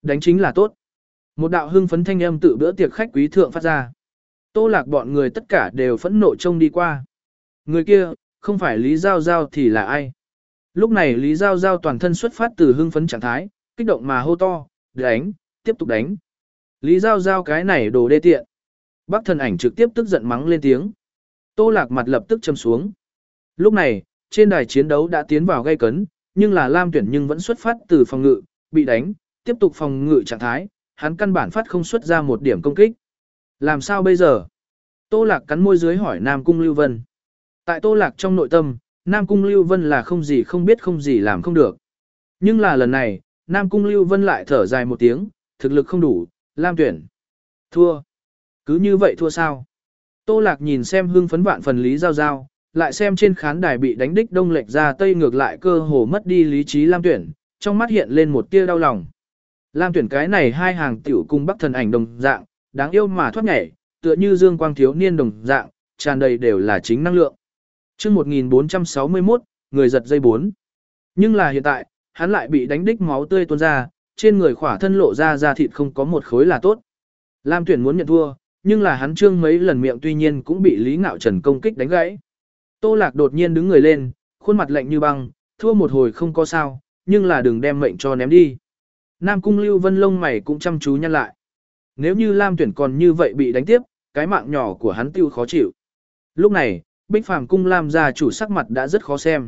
Đánh chính là tốt. Một đạo hưng phấn thanh âm tự bữa tiệc khách quý thượng phát ra. Tô Lạc bọn người tất cả đều phẫn nộ trông đi qua. Người kia, không phải Lý Giao Giao thì là ai? Lúc này Lý Giao Giao toàn thân xuất phát từ hưng phấn trạng thái, kích động mà hô to, đánh, tiếp tục đánh. Lý Giao Giao cái này đồ đê tiện. Bác thần ảnh trực tiếp tức giận mắng lên tiếng. Tô Lạc mặt lập tức châm xuống. Lúc này, trên đài chiến đấu đã tiến vào gay cấn, nhưng là Lam Tuyển nhưng vẫn xuất phát từ phòng ngự, bị đánh, tiếp tục phòng ngự trạng thái, hắn căn bản phát không xuất ra một điểm công kích. Làm sao bây giờ? Tô Lạc cắn môi dưới hỏi Nam Cung Lưu Vân. Tại Tô Lạc trong nội tâm, Nam Cung Lưu Vân là không gì không biết không gì làm không được. Nhưng là lần này, Nam Cung Lưu Vân lại thở dài một tiếng, thực lực không đủ, Lam Tuyển. Thua. Cứ như vậy thua sao? Tô Lạc nhìn xem hưng phấn vạn phần Lý Giao Giao, lại xem trên khán đài bị đánh đích đông lệch ra tây ngược lại cơ hồ mất đi lý trí Lam Tuyển, trong mắt hiện lên một tia đau lòng. Lam Tuyển cái này hai hàng tiểu cung bắc thần ảnh đồng dạng, đáng yêu mà thoát nhảy, tựa như dương quang thiếu niên đồng dạng, tràn đầy đều là chính năng lượng. Chương một nghìn bốn trăm sáu mươi mốt, người giật dây bốn. Nhưng là hiện tại, hắn lại bị đánh đích máu tươi tuôn ra, trên người khỏa thân lộ ra da thịt không có một khối là tốt. Lam Tuyển muốn nhận thua, nhưng là hắn trương mấy lần miệng tuy nhiên cũng bị Lý Ngạo Trần công kích đánh gãy. Tô Lạc đột nhiên đứng người lên, khuôn mặt lạnh như băng, thua một hồi không có sao, nhưng là đừng đem mệnh cho ném đi. Nam Cung Lưu Vân lông mày cũng chăm chú nhăn lại. Nếu như Lam Tuyển còn như vậy bị đánh tiếp, cái mạng nhỏ của hắn tiêu khó chịu. Lúc này, Bích Phàm cung Lam gia chủ sắc mặt đã rất khó xem.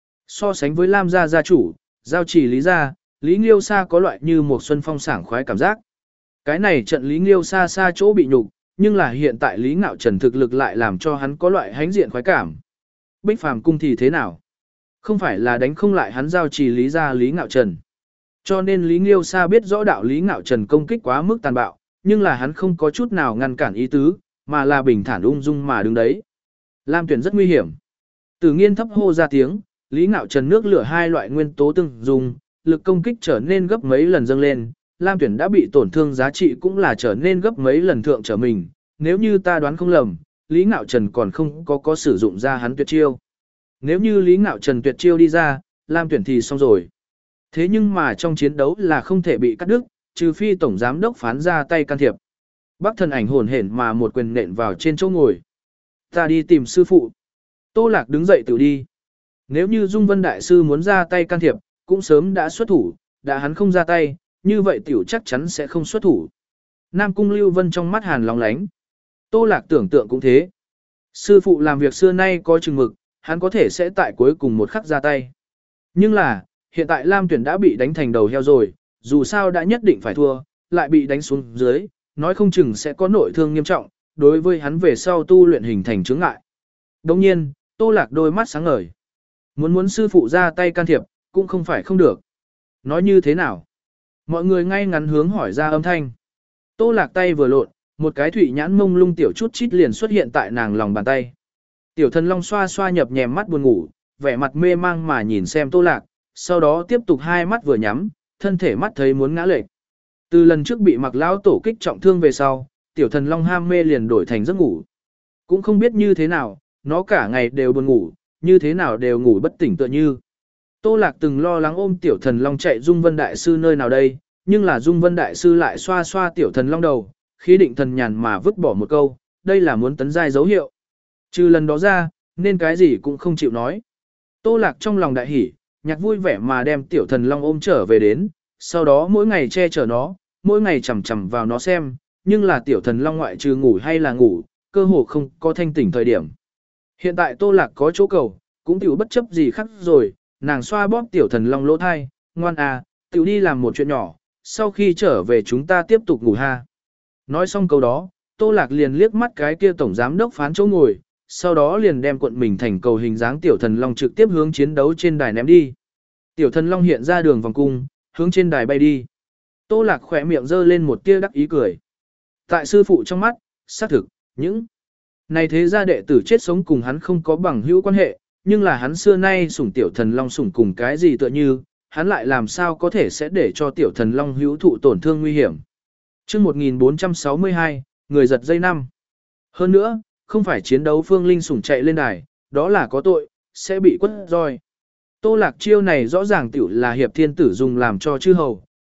So sánh với Lam gia gia chủ, giao chỉ Lý gia, Lý Nghiêu Sa có loại như một xuân phong sảng khoái cảm giác. Cái này trận Lý Nghiêu Sa xa chỗ bị nhục, nhưng là hiện tại Lý Ngạo Trần thực lực lại làm cho hắn có loại hãnh diện khoái cảm. Bích Phàm cung thì thế nào? Không phải là đánh không lại hắn giao trì Lý gia Lý Ngạo Trần. Cho nên Lý Nghiêu Sa biết rõ đạo Lý Ngạo Trần công kích quá mức tàn bạo, nhưng là hắn không có chút nào ngăn cản ý tứ, mà là bình thản ung dung mà đứng đấy. Lam Tuyển rất nguy hiểm. Tử Nghiên thấp hô ra tiếng, Lý Ngạo Trần nước lửa hai loại nguyên tố tương dùng, lực công kích trở nên gấp mấy lần dâng lên, Lam Tuyển đã bị tổn thương giá trị cũng là trở nên gấp mấy lần thượng trở mình, nếu như ta đoán không lầm, Lý Ngạo Trần còn không có có sử dụng ra hắn tuyệt chiêu. Nếu như Lý Ngạo Trần tuyệt chiêu đi ra, Lam Tuyển thì xong rồi. Thế nhưng mà trong chiến đấu là không thể bị cắt đứt, trừ phi tổng giám đốc phán ra tay can thiệp. Bác thần ảnh hồn hển mà một quyền nện vào trên chỗ ngồi. Ta đi tìm sư phụ. Tô Lạc đứng dậy tự đi. Nếu như Dung Vân Đại Sư muốn ra tay can thiệp, cũng sớm đã xuất thủ, đã hắn không ra tay, như vậy tiểu chắc chắn sẽ không xuất thủ. Nam Cung Lưu Vân trong mắt hàn lóng lánh. Tô Lạc tưởng tượng cũng thế. Sư phụ làm việc xưa nay có chừng mực, hắn có thể sẽ tại cuối cùng một khắc ra tay. Nhưng là, hiện tại Lam Tuyển đã bị đánh thành đầu heo rồi, dù sao đã nhất định phải thua, lại bị đánh xuống dưới, nói không chừng sẽ có nội thương nghiêm trọng, đối với hắn về sau tu luyện hình thành chướng ngại. Đồng nhiên, Tô Lạc đôi mắt sáng ngời. Muốn muốn sư phụ ra tay can thiệp, cũng không phải không được. Nói như thế nào? Mọi người ngay ngắn hướng hỏi ra âm thanh. Tô Lạc tay vừa lộn, một cái thủy nhãn mông lung tiểu chút chít liền xuất hiện tại nàng lòng bàn tay. Tiểu Thần Long xoa xoa nhập nhèm mắt buồn ngủ, vẻ mặt mê mang mà nhìn xem Tô Lạc, sau đó tiếp tục hai mắt vừa nhắm, thân thể mắt thấy muốn ngã lệch. Từ lần trước bị Mặc lão tổ kích trọng thương về sau, Tiểu Thần Long ham mê liền đổi thành giấc ngủ. Cũng không biết như thế nào, nó cả ngày đều buồn ngủ, như thế nào đều ngủ bất tỉnh tựa như. Tô Lạc từng lo lắng ôm Tiểu Thần Long chạy Dung Vân Đại Sư nơi nào đây, nhưng là Dung Vân Đại Sư lại xoa xoa Tiểu Thần Long đầu, khí định thần nhàn mà vứt bỏ một câu, đây là muốn tấn giai dấu hiệu. Trừ lần đó ra, nên cái gì cũng không chịu nói. Tô Lạc trong lòng đại hỉ, nhạc vui vẻ mà đem Tiểu Thần Long ôm trở về đến, sau đó mỗi ngày che chở nó, mỗi ngày chằm chằm vào nó xem, nhưng là Tiểu Thần Long ngoại trừ ngủ hay là ngủ, cơ hồ không có thanh tỉnh thời điểm. Hiện tại Tô Lạc có chỗ cầu, cũng tiểu bất chấp gì khác rồi, nàng xoa bóp Tiểu Thần Long lỗ thai, ngoan à, tiểu đi làm một chuyện nhỏ, sau khi trở về chúng ta tiếp tục ngủ ha. Nói xong câu đó, Tô Lạc liền liếc mắt cái kia tổng giám đốc phán chỗ ngồi, sau đó liền đem cuộn mình thành cầu hình dáng Tiểu Thần Long trực tiếp hướng chiến đấu trên đài ném đi. Tiểu Thần Long hiện ra đường vòng cung, hướng trên đài bay đi. Tô Lạc khỏe miệng giơ lên một tia đắc ý cười. Tại sư phụ trong mắt, xác thực, những này thế gia đệ tử chết sống cùng hắn không có bằng hữu quan hệ, nhưng là hắn xưa nay sủng Tiểu Thần Long sủng cùng cái gì tựa như, hắn lại làm sao có thể sẽ để cho Tiểu Thần Long hữu thụ tổn thương nguy hiểm. Chương một nghìn bốn trăm sáu mươi hai, người giật dây năm. Hơn nữa, không phải chiến đấu Phương Linh sủng chạy lên đài, đó là có tội, sẽ bị quất roi. Tô Lạc chiêu này rõ ràng tiểu là hiệp thiên tử dùng làm cho chư hầu,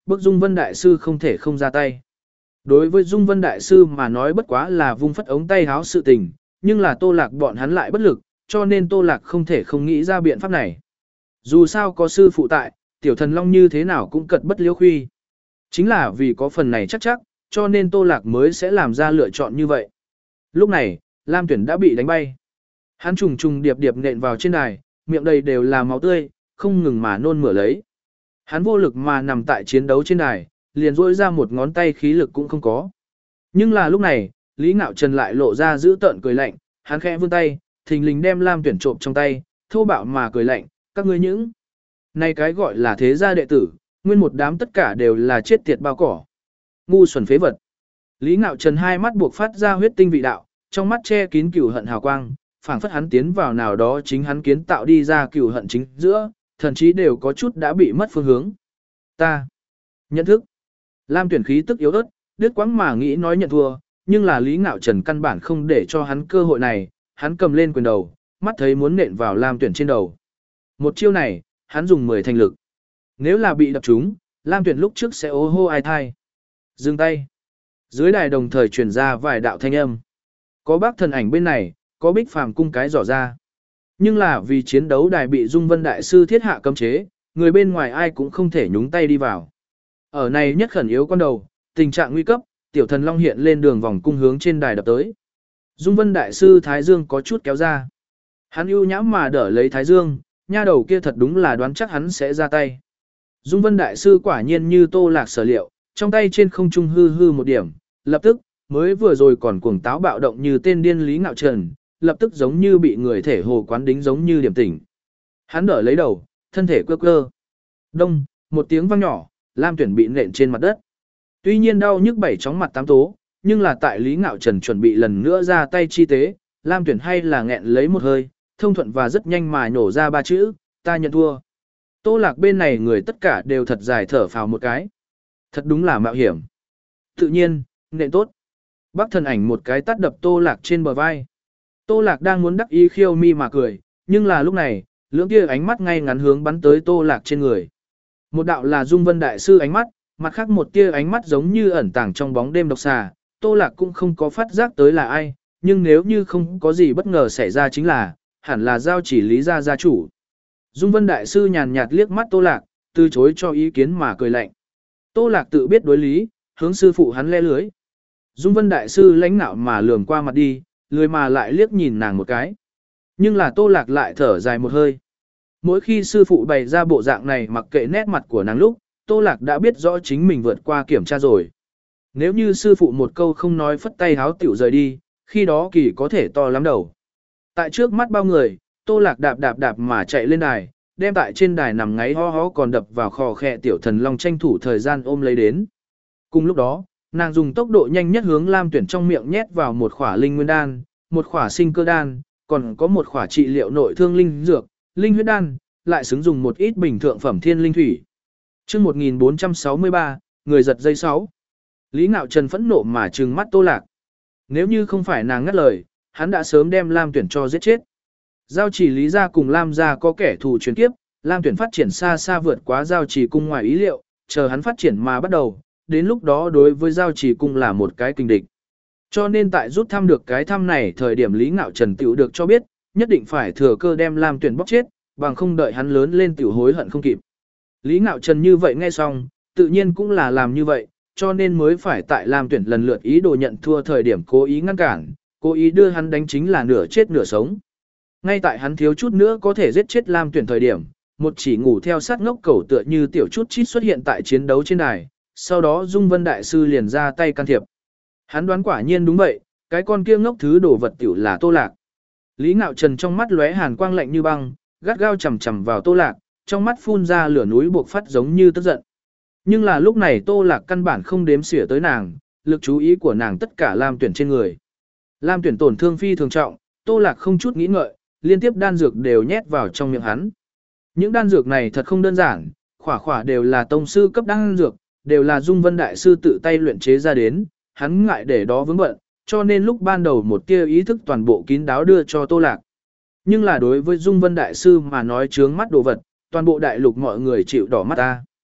bức Dung Vân Đại Sư không thể không ra tay. Đối với Dung Vân Đại Sư mà nói bất quá là vung phất ống tay háo sự tình, nhưng là Tô Lạc bọn hắn lại bất lực, cho nên Tô Lạc không thể không nghĩ ra biện pháp này. Dù sao có sư phụ tại, tiểu thần long như thế nào cũng cật bất liễu khuy. Chính là vì có phần này chắc chắc, cho nên Tô Lạc mới sẽ làm ra lựa chọn như vậy. Lúc này, Lam Tuyển đã bị đánh bay. Hắn trùng trùng điệp điệp nện vào trên đài, miệng đầy đều là máu tươi, không ngừng mà nôn mửa lấy. Hắn vô lực mà nằm tại chiến đấu trên đài, liền rỗi ra một ngón tay khí lực cũng không có. Nhưng là lúc này, Lý Ngạo Trần lại lộ ra giữ tợn cười lạnh, hắn khẽ vươn tay, thình lình đem Lam Tuyển trộm trong tay, thô bạo mà cười lạnh, các ngươi những này cái gọi là thế gia đệ tử, nguyên một đám tất cả đều là chết tiệt bao cỏ. Ngu xuẩn phế vật. Lý Ngạo Trần hai mắt buộc phát ra huyết tinh vị đạo, trong mắt che kín cừu hận hào quang, phảng phất hắn tiến vào nào đó chính hắn kiến tạo đi ra cừu hận chính giữa, thậm chí đều có chút đã bị mất phương hướng. Ta nhận thức. Lam Tuyển khí tức yếu ớt, đứt quãng mà nghĩ nói nhận thua, nhưng là Lý Ngạo Trần căn bản không để cho hắn cơ hội này, hắn cầm lên quyền đầu, mắt thấy muốn nện vào Lam Tuyển trên đầu. Một chiêu này, hắn dùng mười thành lực. Nếu là bị đập trúng, Lam Tuyển lúc trước sẽ ố hô ai thai. Dừng tay. Dưới đài đồng thời truyền ra vài đạo thanh âm. Có bác thần ảnh bên này, có Bích Phàm cung cái giỏ ra. Nhưng là vì chiến đấu đài bị Dung Vân Đại Sư thiết hạ cấm chế, người bên ngoài ai cũng không thể nhúng tay đi vào. Ở này nhất khẩn yếu con đầu, tình trạng nguy cấp, tiểu thần long hiện lên đường vòng cung hướng trên đài đập tới. Dung Vân Đại Sư Thái Dương có chút kéo ra. Hắn ưu nhãm mà đỡ lấy Thái Dương, nha đầu kia thật đúng là đoán chắc hắn sẽ ra tay. Dung Vân Đại Sư quả nhiên như Tô Lạc sở liệu, trong tay trên không trung hư hư một điểm, lập tức, mới vừa rồi còn cuồng táo bạo động như tên điên Lý Ngạo Trần, lập tức giống như bị người thể hồ quán đính giống như điểm tỉnh. Hắn đỡ lấy đầu, thân thể quơ quơ. Đông, một tiếng vang nhỏ, Lam Tuyển bị nện trên mặt đất. Tuy nhiên đau nhức bảy chóng mặt tám tố, nhưng là tại Lý Ngạo Trần chuẩn bị lần nữa ra tay chi tế, Lam Tuyển hay là nghẹn lấy một hơi, thông thuận và rất nhanh mà nhổ ra ba chữ, ta nhận thua. Tô Lạc bên này người tất cả đều thật dài thở phào một cái. Thật đúng là mạo hiểm. Tự nhiên, nện tốt. Bác thần ảnh một cái tát đập Tô Lạc trên bờ vai. Tô Lạc đang muốn đắc ý khiêu mi mà cười, nhưng là lúc này, lưỡng kia ánh mắt ngay ngắn hướng bắn tới Tô Lạc trên người. Một đạo là Dung Vân Đại Sư ánh mắt, mặt khác một tia ánh mắt giống như ẩn tàng trong bóng đêm độc xà. Tô Lạc cũng không có phát giác tới là ai, nhưng nếu như không có gì bất ngờ xảy ra chính là, hẳn là giao chỉ Lý gia gia chủ. Dung Vân Đại Sư nhàn nhạt liếc mắt Tô Lạc, từ chối cho ý kiến mà cười lạnh. Tô Lạc tự biết đối lý, hướng sư phụ hắn le lưới. Dung Vân Đại Sư lãnh nạo mà lườm qua mặt đi, lười mà lại liếc nhìn nàng một cái. Nhưng là Tô Lạc lại thở dài một hơi. Mỗi khi sư phụ bày ra bộ dạng này mặc kệ nét mặt của nàng lúc, Tô Lạc đã biết rõ chính mình vượt qua kiểm tra rồi. Nếu như sư phụ một câu không nói phất tay háo tiểu rời đi, khi đó kỳ có thể to lắm đầu. Tại trước mắt bao người, Tô Lạc đạp đạp đạp mà chạy lên đài, đem tại trên đài nằm ngáy ho ho còn đập vào khò khẹ tiểu thần long tranh thủ thời gian ôm lấy đến. Cùng lúc đó, nàng dùng tốc độ nhanh nhất hướng Lam Tuyển trong miệng nhét vào một khỏa linh nguyên đan, một khỏa sinh cơ đan, còn có một khỏa trị liệu nội thương linh dược, linh huyết đan, lại xứng dùng một ít bình thượng phẩm thiên linh thủy. Chương một nghìn bốn trăm sáu mươi ba, người giật dây sáu. Lý Ngạo Trần phẫn nộ mà trừng mắt Tô Lạc. Nếu như không phải nàng ngắt lời, hắn đã sớm đem Lam Tuyển cho giết chết. Giao chỉ Lý gia cùng Lam gia có kẻ thù truyền kiếp, Lam Tuyển phát triển xa xa vượt quá Giao chỉ cung ngoài ý liệu, chờ hắn phát triển mà bắt đầu, đến lúc đó đối với Giao chỉ cung là một cái kình địch. Cho nên tại rút thăm được cái thăm này thời điểm Lý Ngạo Trần tiểu được cho biết, nhất định phải thừa cơ đem Lam Tuyển bóc chết, bằng không đợi hắn lớn lên tiểu hối hận không kịp. Lý Ngạo Trần như vậy nghe xong, tự nhiên cũng là làm như vậy, cho nên mới phải tại Lam Tuyển lần lượt ý đồ nhận thua thời điểm cố ý ngăn cản, cố ý đưa hắn đánh chính là nửa chết nửa sống. Ngay tại hắn thiếu chút nữa có thể giết chết Lam Tuyển thời điểm, một chỉ ngủ theo sát ngốc cẩu tựa như tiểu chút chít xuất hiện tại chiến đấu trên đài, sau đó Dung Vân Đại Sư liền ra tay can thiệp. Hắn đoán quả nhiên đúng vậy, cái con kia ngốc thứ đồ vật tiểu là Tô Lạc. Lý Ngạo Trần trong mắt lóe hàn quang lạnh như băng, gắt gao chầm chầm vào Tô Lạc, trong mắt phun ra lửa núi buộc phát giống như tức giận. Nhưng là lúc này Tô Lạc căn bản không đếm xỉa tới nàng, lực chú ý của nàng tất cả Lam Tuyển trên người. Lam Tuyển tổn thương phi thường trọng, Tô Lạc không chút nghĩ ngợi, liên tiếp đan dược đều nhét vào trong miệng hắn. Những đan dược này thật không đơn giản, khỏa khỏa đều là tông sư cấp đan dược, đều là Dung Vân Đại Sư tự tay luyện chế ra đến, hắn ngại để đó vướng bận, cho nên lúc ban đầu một tia ý thức toàn bộ kín đáo đưa cho Tô Lạc. Nhưng là đối với Dung Vân Đại Sư mà nói chướng mắt đồ vật, toàn bộ đại lục mọi người chịu đỏ mắt ta.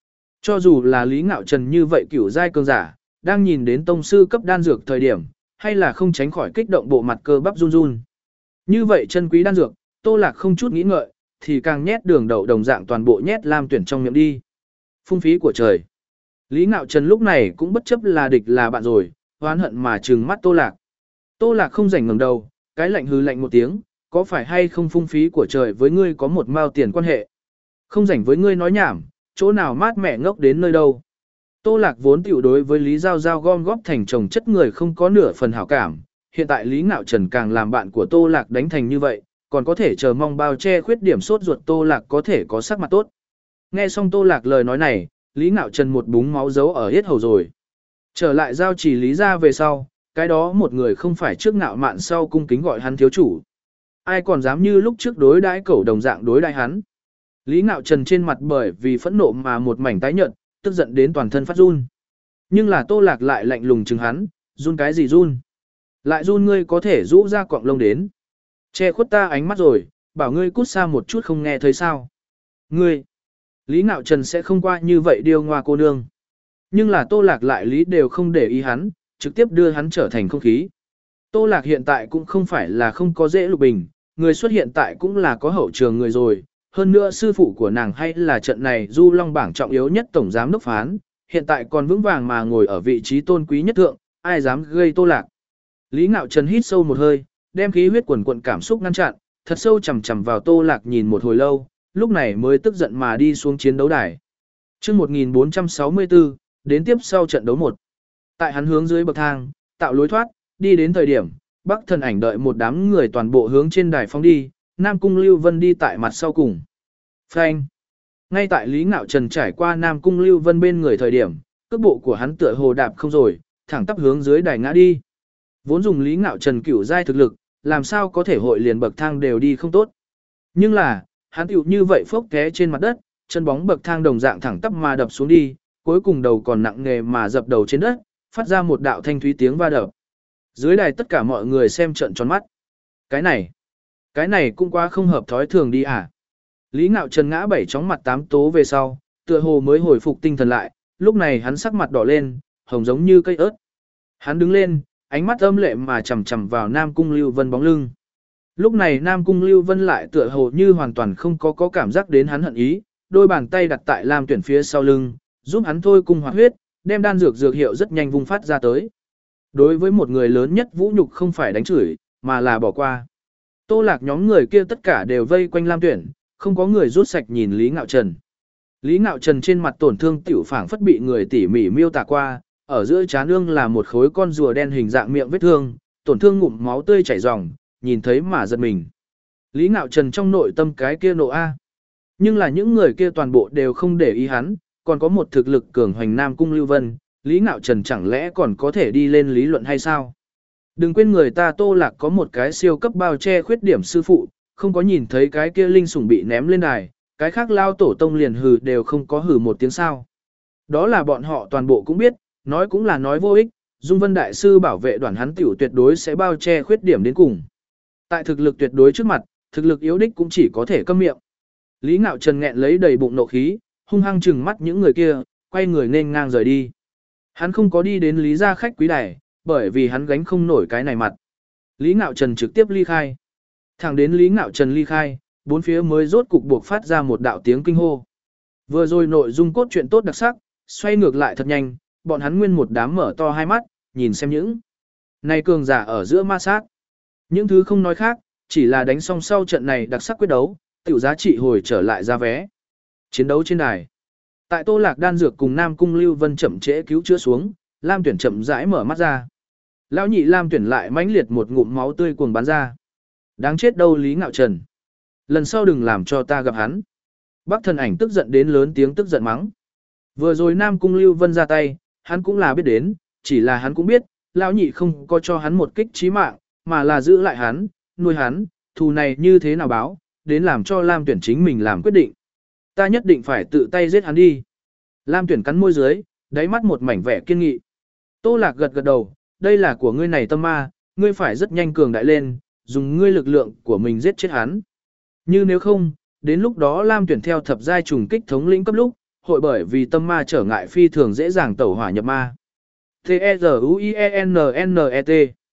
Cho dù là Lý Ngạo Trần như vậy cửu giai cường giả, đang nhìn đến tông sư cấp đan dược thời điểm, hay là không tránh khỏi kích động bộ mặt cơ bắp run run. Như vậy chân quý đan dược, Tô Lạc không chút nghĩ ngợi, thì càng nhét đường đậu đồng dạng toàn bộ nhét Lam Tuyển trong miệng đi. Phung phí của trời. Lý Ngạo Trần lúc này cũng bất chấp là địch là bạn rồi, hoán hận mà trừng mắt Tô Lạc. Tô Lạc không rảnh ngẩng đầu, cái lạnh hừ lạnh một tiếng, có phải hay không phung phí của trời với ngươi có một mao tiền quan hệ. Không rảnh với ngươi nói nhảm, chỗ nào mát mẻ ngốc đến nơi đâu. Tô Lạc vốn tiểu đối với Lý Giao Giao gom góp thành chồng chất người không có nửa phần hảo cảm, hiện tại Lý Ngạo Trần càng làm bạn của Tô Lạc đánh thành như vậy, còn có thể chờ mong bao che khuyết điểm sốt ruột Tô Lạc có thể có sắc mặt tốt. Nghe xong Tô Lạc lời nói này, Lý Ngạo Trần một búng máu giấu ở hết hầu rồi. Trở lại giao chỉ Lý ra về sau, cái đó một người không phải trước ngạo mạn sau cung kính gọi hắn thiếu chủ. Ai còn dám như lúc trước đối đãi cẩu đồng dạng đối đãi hắn. Lý Ngạo Trần trên mặt bởi vì phẫn nộ mà một mảnh tái nhợt, tức giận đến toàn thân phát run. Nhưng là Tô Lạc lại lạnh lùng chừng hắn, run cái gì run? Lại run ngươi có thể rũ ra quọng lông đến. Che khuất ta ánh mắt rồi, bảo ngươi cút xa một chút không nghe thấy sao. Ngươi, Lý Ngạo Trần sẽ không qua như vậy điêu ngoa cô nương. Nhưng là Tô Lạc lại lý đều không để ý hắn, trực tiếp đưa hắn trở thành không khí. Tô Lạc hiện tại cũng không phải là không có dễ lục bình, người xuất hiện tại cũng là có hậu trường người rồi. Hơn nữa sư phụ của nàng hay là trận này du long bảng trọng yếu nhất tổng giám đốc phán, hiện tại còn vững vàng mà ngồi ở vị trí tôn quý nhất thượng, ai dám gây Tô Lạc. Lý Ngạo Trần hít sâu một hơi, đem khí huyết quần quận cảm xúc ngăn chặn, thật sâu chầm chầm vào Tô Lạc nhìn một hồi lâu, lúc này mới tức giận mà đi xuống chiến đấu đài. Chương một nghìn bốn trăm sáu mươi tư, đến tiếp sau trận đấu một. Tại hắn hướng dưới bậc thang, tạo lối thoát, đi đến thời điểm, Bắc Thần Ảnh đợi một đám người toàn bộ hướng trên đài phóng đi, Nam Cung Lưu Vân đi tại mặt sau cùng. Phanh. Ngay tại Lý Ngạo Trần trải qua Nam Cung Lưu Vân bên người thời điểm, cước bộ của hắn tựa hồ đạp không rồi, thẳng tắp hướng dưới đài ngã đi. Vốn dùng Lý Ngạo Trần cửu giai thực lực, làm sao có thể hội liền bậc thang đều đi không tốt. Nhưng là, hắn tiểu như vậy phốc té trên mặt đất, chân bóng bậc thang đồng dạng thẳng tắp mà đập xuống đi, cuối cùng đầu còn nặng nề mà dập đầu trên đất, phát ra một đạo thanh thúy tiếng va đập. Dưới đài tất cả mọi người xem trợn tròn mắt. Cái này, cái này cũng quá không hợp thói thường đi à. Lý Ngạo Trần ngã bảy chóng mặt tám tố về sau, tựa hồ mới hồi phục tinh thần lại, lúc này hắn sắc mặt đỏ lên, hồng giống như cây ớt. Hắn đứng lên, ánh mắt âm lệ mà chầm chầm vào Nam Cung Lưu Vân bóng lưng. Lúc này Nam Cung Lưu Vân lại tựa hồ như hoàn toàn không có có cảm giác đến hắn hận ý, đôi bàn tay đặt tại Lam Tuyển phía sau lưng, giúp hắn thôi cung hoạt huyết, đem đan dược dược hiệu rất nhanh vung phát ra tới. Đối với một người lớn nhất vũ nhục không phải đánh chửi, mà là bỏ qua. Tô Lạc nhóm người kia tất cả đều vây quanh Lam Tuyển, không có người rút sạch nhìn Lý Ngạo Trần. Lý Ngạo Trần trên mặt tổn thương tiểu phảng phất bị người tỉ mỉ miêu tả qua, ở giữa trán ương là một khối con rùa đen hình dạng miệng vết thương, tổn thương ngụm máu tươi chảy ròng, nhìn thấy mà giật mình. Lý Ngạo Trần trong nội tâm cái kia nộ a. Nhưng là những người kia toàn bộ đều không để ý hắn, còn có một thực lực cường hoành Nam Cung Lưu Vân, Lý Ngạo Trần chẳng lẽ còn có thể đi lên lý luận hay sao? Đừng quên người ta Tô Lạc có một cái siêu cấp bao che khuyết điểm sư phụ, không có nhìn thấy cái kia linh sủng bị ném lên đài, cái khác lao tổ tông liền hừ đều không có hừ một tiếng sao. Đó là bọn họ toàn bộ cũng biết, nói cũng là nói vô ích, Dung Vân Đại Sư bảo vệ đoàn hắn tiểu tuyệt đối sẽ bao che khuyết điểm đến cùng. Tại thực lực tuyệt đối trước mặt, thực lực yếu đích cũng chỉ có thể câm miệng. Lý Ngạo Trần nghẹn lấy đầy bụng nộ khí, hung hăng trừng mắt những người kia, quay người nên ngang rời đi. Hắn không có đi đến Lý gia khách quý đài, bởi vì hắn gánh không nổi cái này mặt. Lý Ngạo Trần trực tiếp ly khai. Thẳng đến Lý Ngạo Trần ly khai, bốn phía mới rốt cục buộc phát ra một đạo tiếng kinh hô. Vừa rồi nội dung cốt truyện tốt đặc sắc, xoay ngược lại thật nhanh, bọn hắn nguyên một đám mở to hai mắt, nhìn xem những này cường giả ở giữa ma sát. Những thứ không nói khác, chỉ là đánh xong sau trận này đặc sắc quyết đấu, tiểu giá trị hồi trở lại ra vé. Chiến đấu trên đài. Tại Tô Lạc đan dược cùng Nam Cung Lưu Vân chậm trễ cứu chữa xuống, Lam Tuyển chậm rãi mở mắt ra. Lão nhị Lam Tuyển lại mãnh liệt một ngụm máu tươi cuồng bắn ra. Đáng chết đâu Lý Ngạo Trần. Lần sau đừng làm cho ta gặp hắn. Bắc Thần Ảnh tức giận đến lớn tiếng tức giận mắng. Vừa rồi Nam Cung Lưu Vân ra tay, hắn cũng là biết đến, chỉ là hắn cũng biết, lão nhị không có cho hắn một kích chí mạng, mà là giữ lại hắn, nuôi hắn, thù này như thế nào báo, đến làm cho Lam Tuyển chính mình làm quyết định. Ta nhất định phải tự tay giết hắn đi. Lam Tuyển cắn môi dưới, đáy mắt một mảnh vẻ kiên nghị. Tô Lạc gật gật đầu, đây là của ngươi này tâm ma, ngươi phải rất nhanh cường đại lên, dùng ngươi lực lượng của mình giết chết hắn. Như nếu không, đến lúc đó Lam Tuyển theo thập giai trùng kích thống lĩnh cấp lúc, hội bởi vì tâm ma trở ngại phi thường dễ dàng tẩu hỏa nhập ma. T-E-Z-U-I-E-N-N-E-T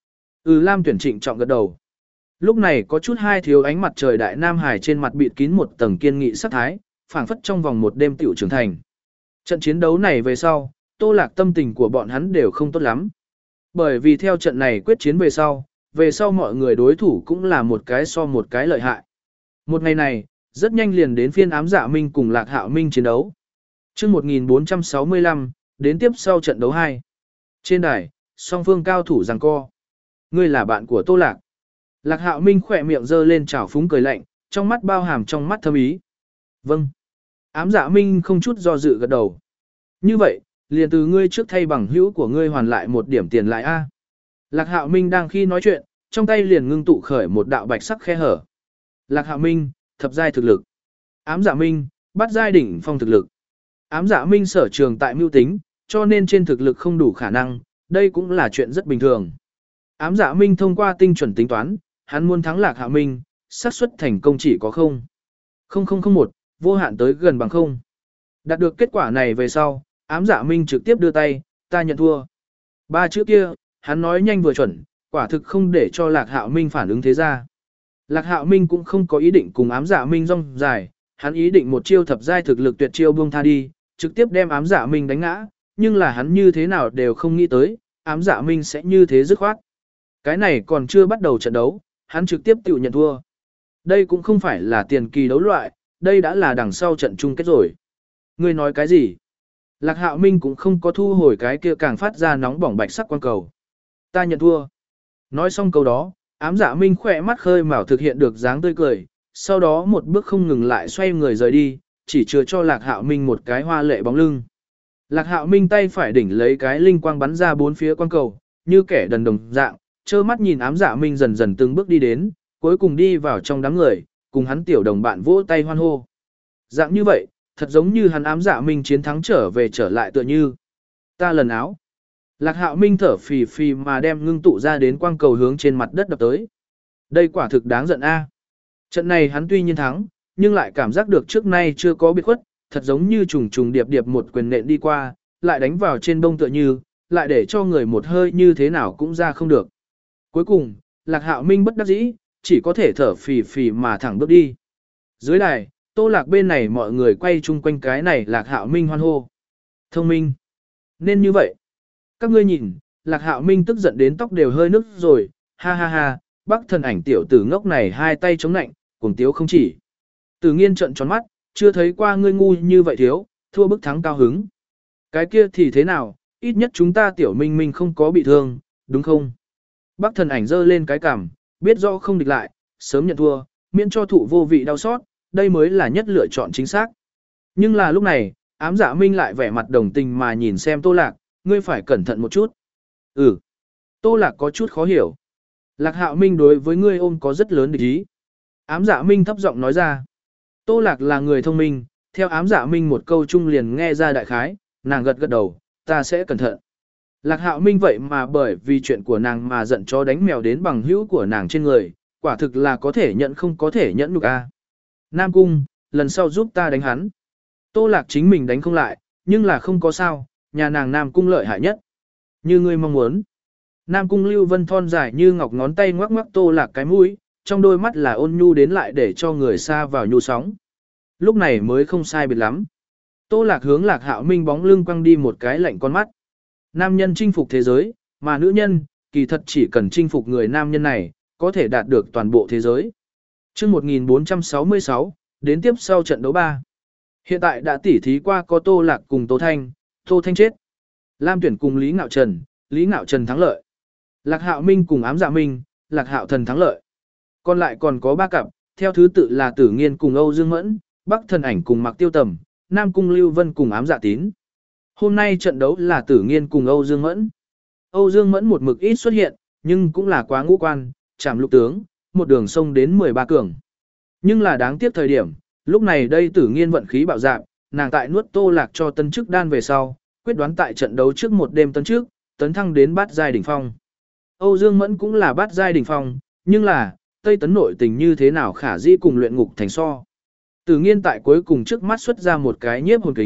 Ừ Lam Tuyển trịnh trọng gật đầu. Lúc này có chút hai thiếu ánh mặt trời đại Nam Hải trên mặt bịt kín một tầng kiên nghị sắc thái, phảng phất trong vòng một đêm tiểu trưởng thành. Trận chiến đấu này về sau, Tô Lạc tâm tình của bọn hắn đều không tốt lắm. Bởi vì theo trận này quyết chiến về sau, về sau mọi người đối thủ cũng là một cái so một cái lợi hại. Một ngày này, rất nhanh liền đến phiên Ám Dạ Minh cùng Lạc Hạo Minh chiến đấu. Chương một nghìn bốn trăm sáu mươi lăm, đến tiếp sau trận đấu hai. Trên đài, song phương cao thủ giằng co. Ngươi là bạn của Tô Lạc. Lạc Hạo Minh khỏe miệng giơ lên trào phúng cười lạnh, trong mắt bao hàm trong mắt thâm ý. Vâng. Ám Dạ Minh không chút do dự gật đầu. Như vậy, liền từ ngươi trước thay bằng hữu của ngươi hoàn lại một điểm tiền lại a. Lạc Hạo Minh đang khi nói chuyện, trong tay liền ngưng tụ khởi một đạo bạch sắc khe hở. Lạc Hạo Minh, thập giai thực lực. Ám Dạ Minh, bát giai đỉnh phong thực lực. Ám Dạ Minh sở trường tại mưu tính, cho nên trên thực lực không đủ khả năng, đây cũng là chuyện rất bình thường. Ám Dạ Minh thông qua tinh chuẩn tính toán, hắn muốn thắng Lạc Hạo Minh, xác suất thành công chỉ có không. không không không một, vô hạn tới gần bằng không. Đạt được kết quả này về sau, Ám Dạ Minh trực tiếp đưa tay, ta nhận thua. Ba chữ kia, hắn nói nhanh vừa chuẩn, quả thực không để cho Lạc Hạo Minh phản ứng thế ra. Lạc Hạo Minh cũng không có ý định cùng Ám Dạ Minh rong dài, hắn ý định một chiêu thập giai thực lực tuyệt chiêu buông tha đi, trực tiếp đem Ám Dạ Minh đánh ngã, nhưng là hắn như thế nào đều không nghĩ tới, Ám Dạ Minh sẽ như thế dứt khoát. Cái này còn chưa bắt đầu trận đấu, hắn trực tiếp tự nhận thua. Đây cũng không phải là tiền kỳ đấu loại, đây đã là đằng sau trận chung kết rồi. Ngươi nói cái gì? Lạc Hạo Minh cũng không có thu hồi cái kia càng phát ra nóng bỏng bạch sắc quan cầu. Ta nhận thua. Nói xong câu đó, Ám Dạ Minh khỏe mắt khơi mào thực hiện được dáng tươi cười, sau đó một bước không ngừng lại xoay người rời đi, chỉ chừa cho Lạc Hạo Minh một cái hoa lệ bóng lưng. Lạc Hạo Minh tay phải đỉnh lấy cái linh quang bắn ra bốn phía quan cầu, như kẻ đần đồng dạng, trơ mắt nhìn Ám Dạ Minh dần dần từng bước đi đến, cuối cùng đi vào trong đám người, cùng hắn tiểu đồng bạn vỗ tay hoan hô. Dạng như vậy, thật giống như hắn Ám Dạ Minh chiến thắng trở về trở lại tựa như. Ta lần áo. Lạc Hạo Minh thở phì phì mà đem ngưng tụ ra đến quang cầu hướng trên mặt đất đập tới. Đây quả thực đáng giận a. Trận này hắn tuy nhiên thắng, nhưng lại cảm giác được trước nay chưa có biệt khuất, thật giống như trùng trùng điệp điệp một quyền nện đi qua, lại đánh vào trên bông tựa như, lại để cho người một hơi như thế nào cũng ra không được. Cuối cùng, Lạc Hạo Minh bất đắc dĩ, chỉ có thể thở phì phì mà thẳng bước đi. Dưới đài, Tô Lạc bên này mọi người quay chung quanh cái này Lạc Hạo Minh hoan hô. Thông minh. Nên như vậy. Các ngươi nhìn, Lạc Hạo Minh tức giận đến tóc đều hơi nức rồi, ha ha ha, Bắc Thần Ảnh tiểu tử ngốc này hai tay chống nạnh, cùng tiếu không chỉ. Tử Nghiên trợn tròn mắt, chưa thấy qua ngươi ngu như vậy thiếu, thua bức thắng cao hứng. Cái kia thì thế nào, ít nhất chúng ta tiểu Minh Minh không có bị thương, đúng không? Bắc Thần Ảnh giơ lên cái cằm, biết rõ không địch lại, sớm nhận thua, miễn cho thụ vô vị đau xót, đây mới là nhất lựa chọn chính xác. Nhưng là lúc này, Ám Dạ Minh lại vẻ mặt đồng tình mà nhìn xem Tô Lạc, ngươi phải cẩn thận một chút. Ừ. Tô Lạc có chút khó hiểu. Lạc Hạo Minh đối với ngươi ôm có rất lớn địch ý. Ám Dạ Minh thấp giọng nói ra. Tô Lạc là người thông minh, theo Ám Dạ Minh một câu chung liền nghe ra đại khái, nàng gật gật đầu, ta sẽ cẩn thận. Lạc Hạo Minh vậy mà bởi vì chuyện của nàng mà giận chó đánh mèo đến bằng hữu của nàng trên người, quả thực là có thể nhận không có thể nhẫn nhục a. Nam Cung, lần sau giúp ta đánh hắn. Tô Lạc chính mình đánh không lại, nhưng là không có sao, nhà nàng Nam Cung lợi hại nhất. Như ngươi mong muốn. Nam Cung Lưu Vân thon dài như ngọc ngón tay ngoắc ngoắc Tô Lạc cái mũi, trong đôi mắt là ôn nhu đến lại để cho người xa vào nhu sóng. Lúc này mới không sai biệt lắm. Tô Lạc hướng Lạc Hạo Minh bóng lưng quăng đi một cái lạnh con mắt. Nam nhân chinh phục thế giới, mà nữ nhân, kỳ thật chỉ cần chinh phục người nam nhân này, có thể đạt được toàn bộ thế giới. Chương một nghìn bốn trăm sáu mươi sáu, đến tiếp sau trận đấu ba. Hiện tại đã tỉ thí qua có Tô Lạc cùng Tô Thanh, Tô Thanh chết. Lam Tuyển cùng Lý Ngạo Trần, Lý Ngạo Trần thắng lợi. Lạc Hạo Minh cùng Ám Dạ Minh, Lạc Hạo Thần thắng lợi. Còn lại còn có ba cặp, theo thứ tự là Tử Nghiên cùng Âu Dương Mẫn, Bắc Thần Ảnh cùng Mạc Tiêu Tầm, Nam Cung Lưu Vân cùng Ám Dạ Tín. Hôm nay trận đấu là Tử Nghiên cùng Âu Dương Mẫn. Âu Dương Mẫn một mực ít xuất hiện, nhưng cũng là quá ngũ quan, chạm lục tướng, một đường sông đến mười ba cường. Nhưng là đáng tiếc thời điểm, lúc này đây Tử Nghiên vận khí bạo dạn, nàng tại nuốt Tô Lạc cho tân chức đan về sau, quyết đoán tại trận đấu trước một đêm tấn trước, tấn thăng đến bát giai đỉnh phong. Âu Dương Mẫn cũng là bát giai đỉnh phong, nhưng là, Tây tấn nội tình như thế nào khả dĩ cùng luyện ngục thành so. Tử Nghiên tại cuối cùng trước mắt xuất ra một cái nhiếp hồn kính,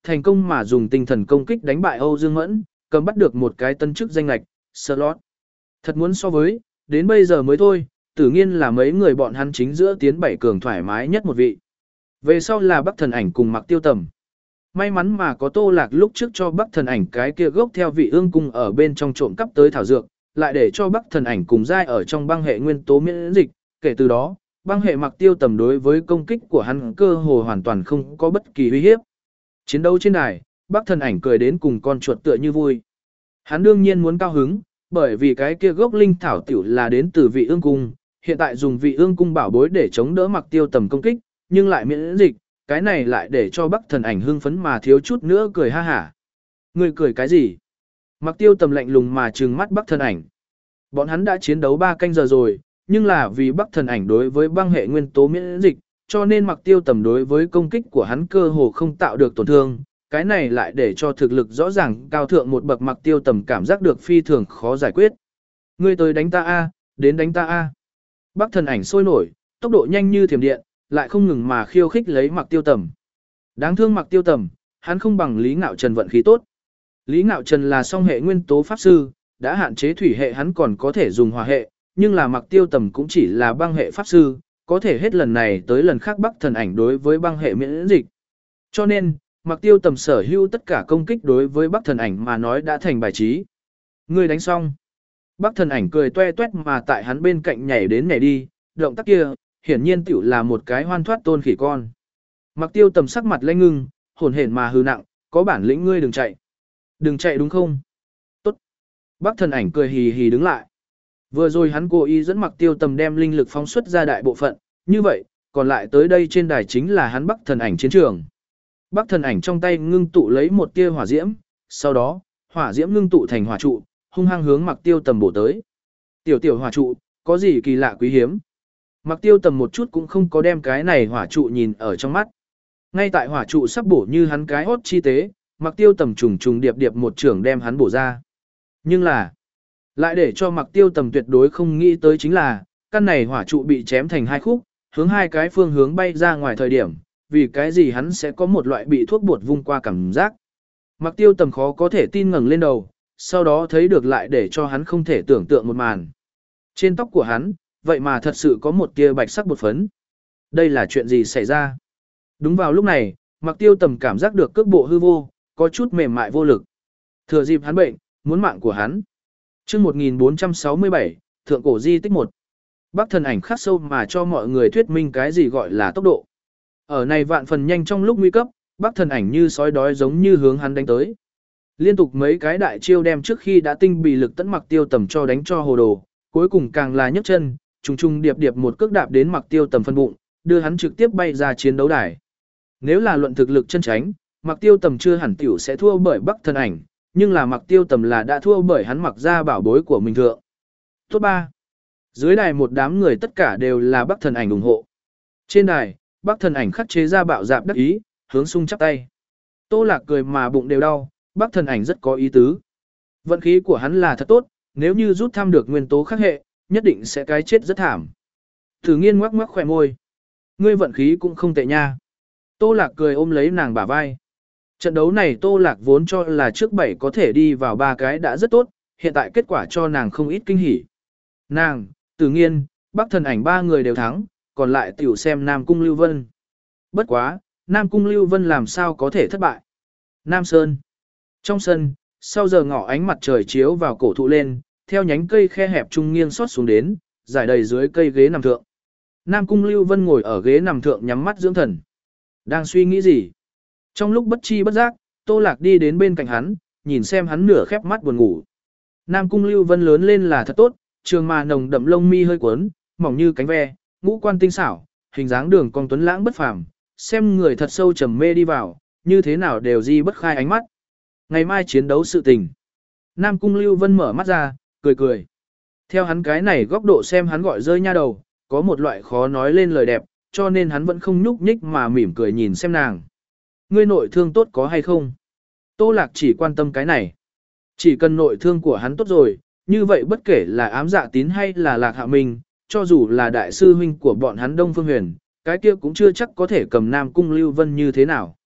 thành công mà dùng tinh thần công kích đánh bại Âu Dương Mẫn, cầm bắt được một cái tân chức danh lạch, slot. Thật muốn so với, đến bây giờ mới thôi, Tử Nghiên là mấy người bọn hắn chính giữa tiến bảy cường thoải mái nhất một vị. Về sau là Bắc Thần Ảnh cùng Mạc Tiêu Tầm. May mắn mà có Tô Lạc lúc trước cho Bắc Thần Ảnh cái kia gốc theo vị ương cung ở bên trong trộm cắp tới thảo dược, lại để cho Bắc Thần Ảnh cùng giai ở trong băng hệ nguyên tố miễn dịch, kể từ đó, băng hệ Mạc Tiêu Tầm đối với công kích của hắn cơ hồ hoàn toàn không có bất kỳ uy hiếp. Chiến đấu trên đài, Bắc Thần Ảnh cười đến cùng con chuột tựa như vui. Hắn đương nhiên muốn cao hứng, bởi vì cái kia gốc linh thảo tiểu là đến từ vị ương cung, hiện tại dùng vị ương cung bảo bối để chống đỡ Mạc Tiêu Tầm công kích, nhưng lại miễn dịch, cái này lại để cho Bắc Thần Ảnh hưng phấn mà thiếu chút nữa cười ha hả. Ngươi cười cái gì? Mạc Tiêu Tầm lạnh lùng mà trừng mắt Bắc Thần Ảnh. Bọn hắn đã chiến đấu ba canh giờ rồi, nhưng là vì Bắc Thần Ảnh đối với băng hệ nguyên tố miễn dịch, cho nên Mạc Tiêu Tầm đối với công kích của hắn cơ hồ không tạo được tổn thương, cái này lại để cho thực lực rõ ràng cao thượng một bậc Mạc Tiêu Tầm cảm giác được phi thường khó giải quyết. Ngươi tới đánh ta a, đến đánh ta a. Bắc Thần Ảnh sôi nổi, tốc độ nhanh như thiểm điện, lại không ngừng mà khiêu khích lấy Mạc Tiêu Tầm. Đáng thương Mạc Tiêu Tầm, hắn không bằng Lý Ngạo Trần vận khí tốt. Lý Ngạo Trần là song hệ nguyên tố pháp sư, đã hạn chế thủy hệ hắn còn có thể dùng hỏa hệ, nhưng là Mạc Tiêu Tầm cũng chỉ là băng hệ pháp sư, có thể hết lần này tới lần khác Bắc Thần Ảnh đối với băng hệ miễn dịch. Cho nên, Mạc Tiêu Tầm sở hữu tất cả công kích đối với Bắc Thần Ảnh mà nói đã thành bài trí. Ngươi đánh xong. Bắc Thần Ảnh cười toe toét mà tại hắn bên cạnh nhảy đến nhảy đi, động tác kia, hiển nhiên tiểu là một cái hoan thoát tôn khỉ con. Mạc Tiêu Tầm sắc mặt lanh ngưng, hồn hển mà hư nặng, có bản lĩnh ngươi đừng chạy. Đừng chạy đúng không? Tốt. Bắc Thần Ảnh cười hì hì đứng lại. Vừa rồi hắn cố ý dẫn Mạc Tiêu Tầm đem linh lực phóng xuất ra đại bộ phận, như vậy, còn lại tới đây trên đài chính là hắn Bắc Thần Ảnh chiến trường. Bắc Thần Ảnh trong tay ngưng tụ lấy một tia hỏa diễm, sau đó, hỏa diễm ngưng tụ thành hỏa trụ, hung hăng hướng Mạc Tiêu Tầm bổ tới. Tiểu tiểu hỏa trụ, có gì kỳ lạ quý hiếm? Mạc Tiêu Tầm một chút cũng không có đem cái này hỏa trụ nhìn ở trong mắt. Ngay tại hỏa trụ sắp bổ như hắn cái hốt chi tế, Mạc Tiêu Tầm trùng trùng điệp điệp một trường đem hắn bổ ra. Nhưng là, lại để cho Mạc Tiêu Tầm tuyệt đối không nghĩ tới chính là, căn này hỏa trụ bị chém thành hai khúc, hướng hai cái phương hướng bay ra ngoài thời điểm, vì cái gì hắn sẽ có một loại bị thuốc bột vung qua cảm giác. Mạc Tiêu Tầm khó có thể tin ngẩng lên đầu, sau đó thấy được lại để cho hắn không thể tưởng tượng một màn. Trên tóc của hắn, vậy mà thật sự có một tia bạch sắc bột phấn. Đây là chuyện gì xảy ra? Đúng vào lúc này, Mạc Tiêu Tầm cảm giác được cước bộ hư vô, có chút mềm mại vô lực. Thừa dịp hắn bệnh, muốn mạng của hắn. Chương một nghìn bốn trăm sáu mươi bảy, Thượng cổ di tích một. Bắc Thần Ảnh khắc sâu mà cho mọi người thuyết minh cái gì gọi là tốc độ. Ở này vạn phần nhanh trong lúc nguy cấp, Bắc Thần Ảnh như sói đói giống như hướng hắn đánh tới. Liên tục mấy cái đại chiêu đem trước khi đã tinh bị lực tấn Mạc Tiêu Tầm cho đánh cho hồ đồ, cuối cùng càng là nhấc chân, trùng trùng điệp điệp một cước đạp đến Mạc Tiêu Tầm phân bụng, đưa hắn trực tiếp bay ra chiến đấu đài. Nếu là luận thực lực chân tránh, Mạc Tiêu Tầm chưa hẳn tiểu sẽ thua bởi Bắc Thần Ảnh, nhưng là Mạc Tiêu Tầm là đã thua bởi hắn mặc ra bảo bối của mình thượng. Tốt ba. Dưới đài một đám người tất cả đều là Bắc Thần Ảnh ủng hộ. Trên đài, Bắc Thần Ảnh khắc chế ra bạo dạp đắc ý, hướng sung chắp tay. Tô Lạc cười mà bụng đều đau, Bắc Thần Ảnh rất có ý tứ. Vận khí của hắn là thật tốt, nếu như rút thăm được nguyên tố khắc hệ, nhất định sẽ cái chết rất thảm. Thử Nghiên ngoắc ngoắc khỏe môi. Ngươi vận khí cũng không tệ nha. Tô Lạc cười ôm lấy nàng bả vai. Trận đấu này Tô Lạc vốn cho là trước bảy có thể đi vào ba cái đã rất tốt, hiện tại kết quả cho nàng không ít kinh hỉ. Nàng, Tử Nghiên, Bắc Thần Ảnh ba người đều thắng, còn lại tiểu xem Nam Cung Lưu Vân. Bất quá, Nam Cung Lưu Vân làm sao có thể thất bại. Nam Sơn. Trong sân, sau giờ ngọ ánh mặt trời chiếu vào cổ thụ lên, theo nhánh cây khe hẹp trung nghiêng xót xuống đến, giải đầy dưới cây ghế nằm thượng. Nam Cung Lưu Vân ngồi ở ghế nằm thượng nhắm mắt dưỡng thần. Đang suy nghĩ gì? Trong lúc bất chi bất giác, Tô Lạc đi đến bên cạnh hắn, nhìn xem hắn nửa khép mắt buồn ngủ. Nam Cung Lưu Vân lớn lên là thật tốt, trường mà nồng đậm lông mi hơi cuốn, mỏng như cánh ve, ngũ quan tinh xảo, hình dáng đường cong tuấn lãng bất phàm, xem người thật sâu trầm mê đi vào, như thế nào đều di bất khai ánh mắt. Ngày mai chiến đấu sự tình. Nam Cung Lưu Vân mở mắt ra, cười cười. Theo hắn cái này góc độ xem hắn gọi rơi nha đầu, có một loại khó nói lên lời đẹp, cho nên hắn vẫn không nhúc nhích mà mỉm cười nhìn xem nàng. Ngươi nội thương tốt có hay không? Tô Lạc chỉ quan tâm cái này. Chỉ cần nội thương của hắn tốt rồi, như vậy bất kể là ám dạ tín hay là Lạc Hạ Minh, cho dù là đại sư huynh của bọn hắn Đông Phương Huyền, cái kia cũng chưa chắc có thể cầm Nam Cung Lưu Vân như thế nào.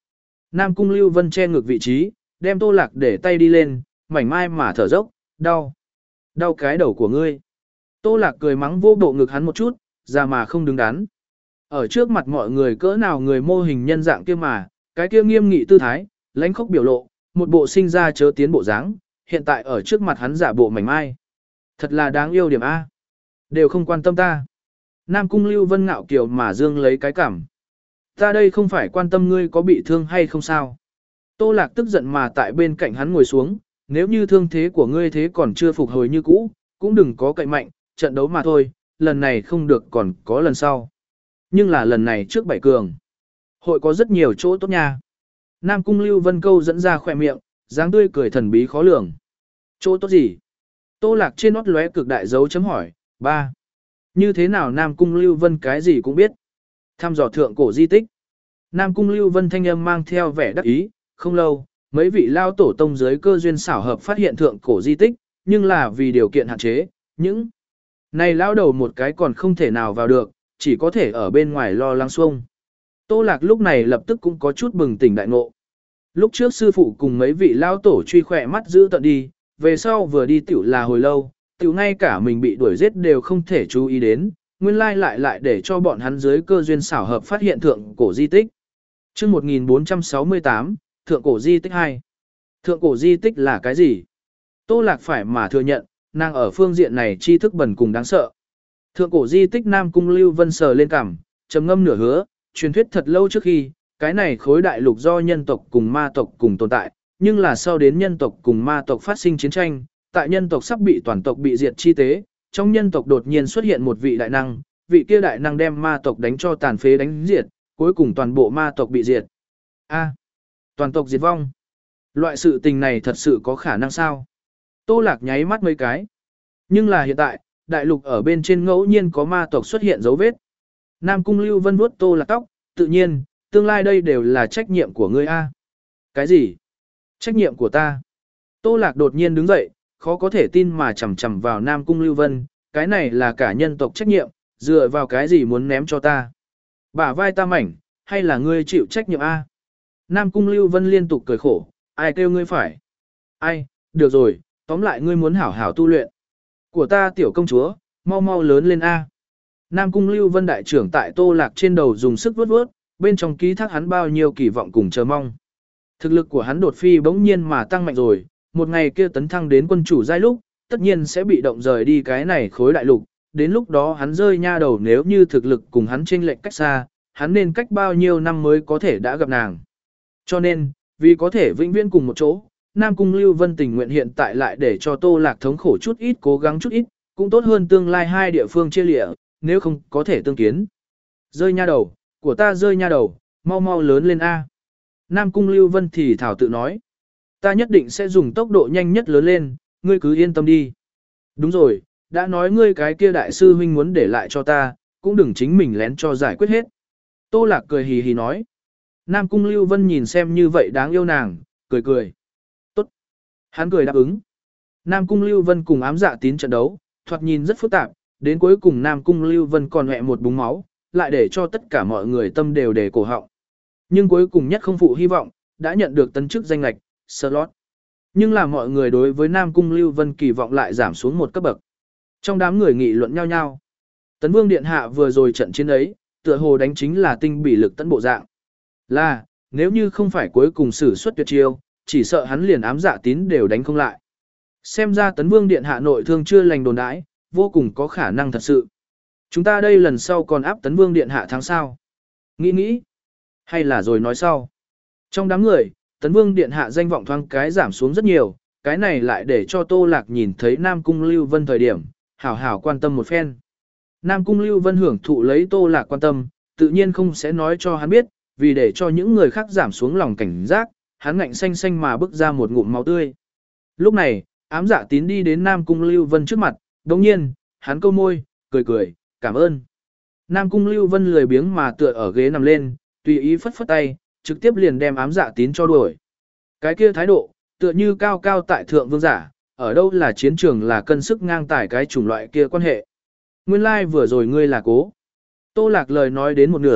Nam Cung Lưu Vân che ngược vị trí, đem Tô Lạc để tay đi lên, mảnh mai mà thở dốc, đau. Đau cái đầu của ngươi. Tô Lạc cười mắng vô bộ ngực hắn một chút, ra mà không đứng đắn. Ở trước mặt mọi người cỡ nào người mô hình nhân dạng kia mà, cái kia nghiêm nghị tư thái, lãnh khốc biểu lộ, một bộ sinh ra chớ tiến bộ dáng, hiện tại ở trước mặt hắn giả bộ mảnh mai. Thật là đáng yêu điểm A. Đều không quan tâm ta. Nam Cung Lưu Vân ngạo kiều mà dương lấy cái cảm. Ta đây không phải quan tâm ngươi có bị thương hay không sao. Tô Lạc tức giận mà tại bên cạnh hắn ngồi xuống, nếu như thương thế của ngươi thế còn chưa phục hồi như cũ, cũng đừng có cậy mạnh, trận đấu mà thôi, lần này không được còn có lần sau. Nhưng là lần này trước bảy cường. Hội có rất nhiều chỗ tốt nha. Nam Cung Lưu Vân câu dẫn ra khỏe miệng, dáng tươi cười thần bí khó lường. Chỗ tốt gì? Tô Lạc trên nót lóe cực đại dấu chấm hỏi. Ba. Như thế nào Nam Cung Lưu Vân cái gì cũng biết. Thăm dò thượng cổ di tích. Nam Cung Lưu Vân thanh âm mang theo vẻ đắc ý, không lâu, mấy vị lao tổ tông giới cơ duyên xảo hợp phát hiện thượng cổ di tích, nhưng là vì điều kiện hạn chế, những này lao đầu một cái còn không thể nào vào được, chỉ có thể ở bên ngoài lo lắng xuông. Tô Lạc lúc này lập tức cũng có chút bừng tỉnh đại ngộ. Lúc trước sư phụ cùng mấy vị lao tổ truy khỏe mắt giữ tận đi, về sau vừa đi tiểu là hồi lâu, tiểu ngay cả mình bị đuổi giết đều không thể chú ý đến, nguyên lai lại lại để cho bọn hắn dưới cơ duyên xảo hợp phát hiện thượng cổ di tích. Chương một nghìn bốn trăm sáu mươi tám, Thượng cổ di tích hai. Thượng cổ di tích là cái gì? Tô Lạc phải mà thừa nhận, nàng ở phương diện này tri thức bẩn cùng đáng sợ. Thượng cổ di tích Nam Cung Lưu Vân sờ lên cằm, trầm ngâm nửa hứa, truyền thuyết thật lâu trước khi, cái này khối đại lục do nhân tộc cùng ma tộc cùng tồn tại, nhưng là sau đến nhân tộc cùng ma tộc phát sinh chiến tranh, tại nhân tộc sắp bị toàn tộc bị diệt chi tế, trong nhân tộc đột nhiên xuất hiện một vị đại năng, vị kia đại năng đem ma tộc đánh cho tàn phế đánh diệt, cuối cùng toàn bộ ma tộc bị diệt. A, toàn tộc diệt vong. Loại sự tình này thật sự có khả năng sao? Tô Lạc nháy mắt mấy cái. Nhưng là hiện tại, đại lục ở bên trên ngẫu nhiên có ma tộc xuất hiện dấu vết. Nam Cung Lưu Vân vuốt Tô Lạc tóc, tự nhiên, tương lai đây đều là trách nhiệm của ngươi a. Cái gì? Trách nhiệm của ta? Tô Lạc đột nhiên đứng dậy, khó có thể tin mà chầm chầm vào Nam Cung Lưu Vân, cái này là cả nhân tộc trách nhiệm, dựa vào cái gì muốn ném cho ta? Bả vai ta mảnh, hay là ngươi chịu trách nhiệm a? Nam Cung Lưu Vân liên tục cười khổ, ai kêu ngươi phải? Ai, được rồi, tóm lại ngươi muốn hảo hảo tu luyện. Của ta tiểu công chúa, mau mau lớn lên a. Nam Cung Lưu Vân đại trưởng tại Tô Lạc trên đầu dùng sức vuốt vuốt, bên trong ký thác hắn bao nhiêu kỳ vọng cùng chờ mong. Thực lực của hắn đột phi bỗng nhiên mà tăng mạnh rồi, một ngày kia tấn thăng đến quân chủ giai lúc, tất nhiên sẽ bị động rời đi cái này khối đại lục, đến lúc đó hắn rơi nha đầu nếu như thực lực cùng hắn chênh lệch cách xa, hắn nên cách bao nhiêu năm mới có thể đã gặp nàng. Cho nên, vì có thể vĩnh viễn cùng một chỗ, Nam Cung Lưu Vân tình nguyện hiện tại lại để cho Tô Lạc thống khổ chút ít cố gắng chút ít, cũng tốt hơn tương lai hai địa phương chia lịa, nếu không có thể tương kiến. Rơi nha đầu, của ta rơi nha đầu, mau mau lớn lên A. Nam Cung Lưu Vân thì thảo tự nói. Ta nhất định sẽ dùng tốc độ nhanh nhất lớn lên, ngươi cứ yên tâm đi. Đúng rồi, đã nói ngươi cái kia đại sư huynh muốn để lại cho ta, cũng đừng chính mình lén cho giải quyết hết. Tô Lạc cười hì hì nói. Nam Cung Lưu Vân nhìn xem như vậy đáng yêu nàng, cười cười. Tốt. Hắn cười đáp ứng. Nam Cung Lưu Vân cùng ám dạ tín trận đấu, thoạt nhìn rất phức tạp, đến cuối cùng Nam Cung Lưu Vân còn hẹ một búng máu, lại để cho tất cả mọi người tâm đều để cổ họng. Nhưng cuối cùng nhất không phụ hy vọng, đã nhận được tấn chức danh lạch, slot. Nhưng là mọi người đối với Nam Cung Lưu Vân kỳ vọng lại giảm xuống một cấp bậc. Trong đám người nghị luận nhau nhau. Tấn Vương Điện Hạ vừa rồi trận chiến ấy, tựa hồ đánh chính là tinh bỉ lực tấn bộ dạng. Là, nếu như không phải cuối cùng sử xuất tuyệt chiêu, chỉ sợ hắn liền ám dạ tín đều đánh không lại. Xem ra Tấn Vương Điện Hạ nội thương chưa lành đồn đãi, vô cùng có khả năng thật sự. Chúng ta đây lần sau còn áp Tấn Vương Điện Hạ thắng sao? Nghĩ nghĩ. Hay là rồi nói sau. Trong đám người, Tấn Vương Điện Hạ danh vọng thoáng cái giảm xuống rất nhiều, cái này lại để cho Tô Lạc nhìn thấy Nam Cung Lưu Vân thời điểm, hảo hảo quan tâm một phen. Nam Cung Lưu Vân hưởng thụ lấy Tô Lạc quan tâm, tự nhiên không sẽ nói cho hắn biết, vì để cho những người khác giảm xuống lòng cảnh giác, hắn ngạnh xanh xanh mà bước ra một ngụm máu tươi. Lúc này, ám dạ tín đi đến Nam Cung Lưu Vân trước mặt, đồng nhiên, hắn câu môi, cười cười, cảm ơn. Nam Cung Lưu Vân lười biếng mà tựa ở ghế nằm lên, tùy ý phất phất tay, trực tiếp liền đem ám dạ tín cho đuổi. Cái kia thái độ, tựa như cao cao tại thượng vương giả, ở đâu là chiến trường là cân sức ngang tài cái chủng loại kia quan hệ. Nguyên lai like vừa rồi ngươi là cố. Tô Lạc lời nói đến một nửa,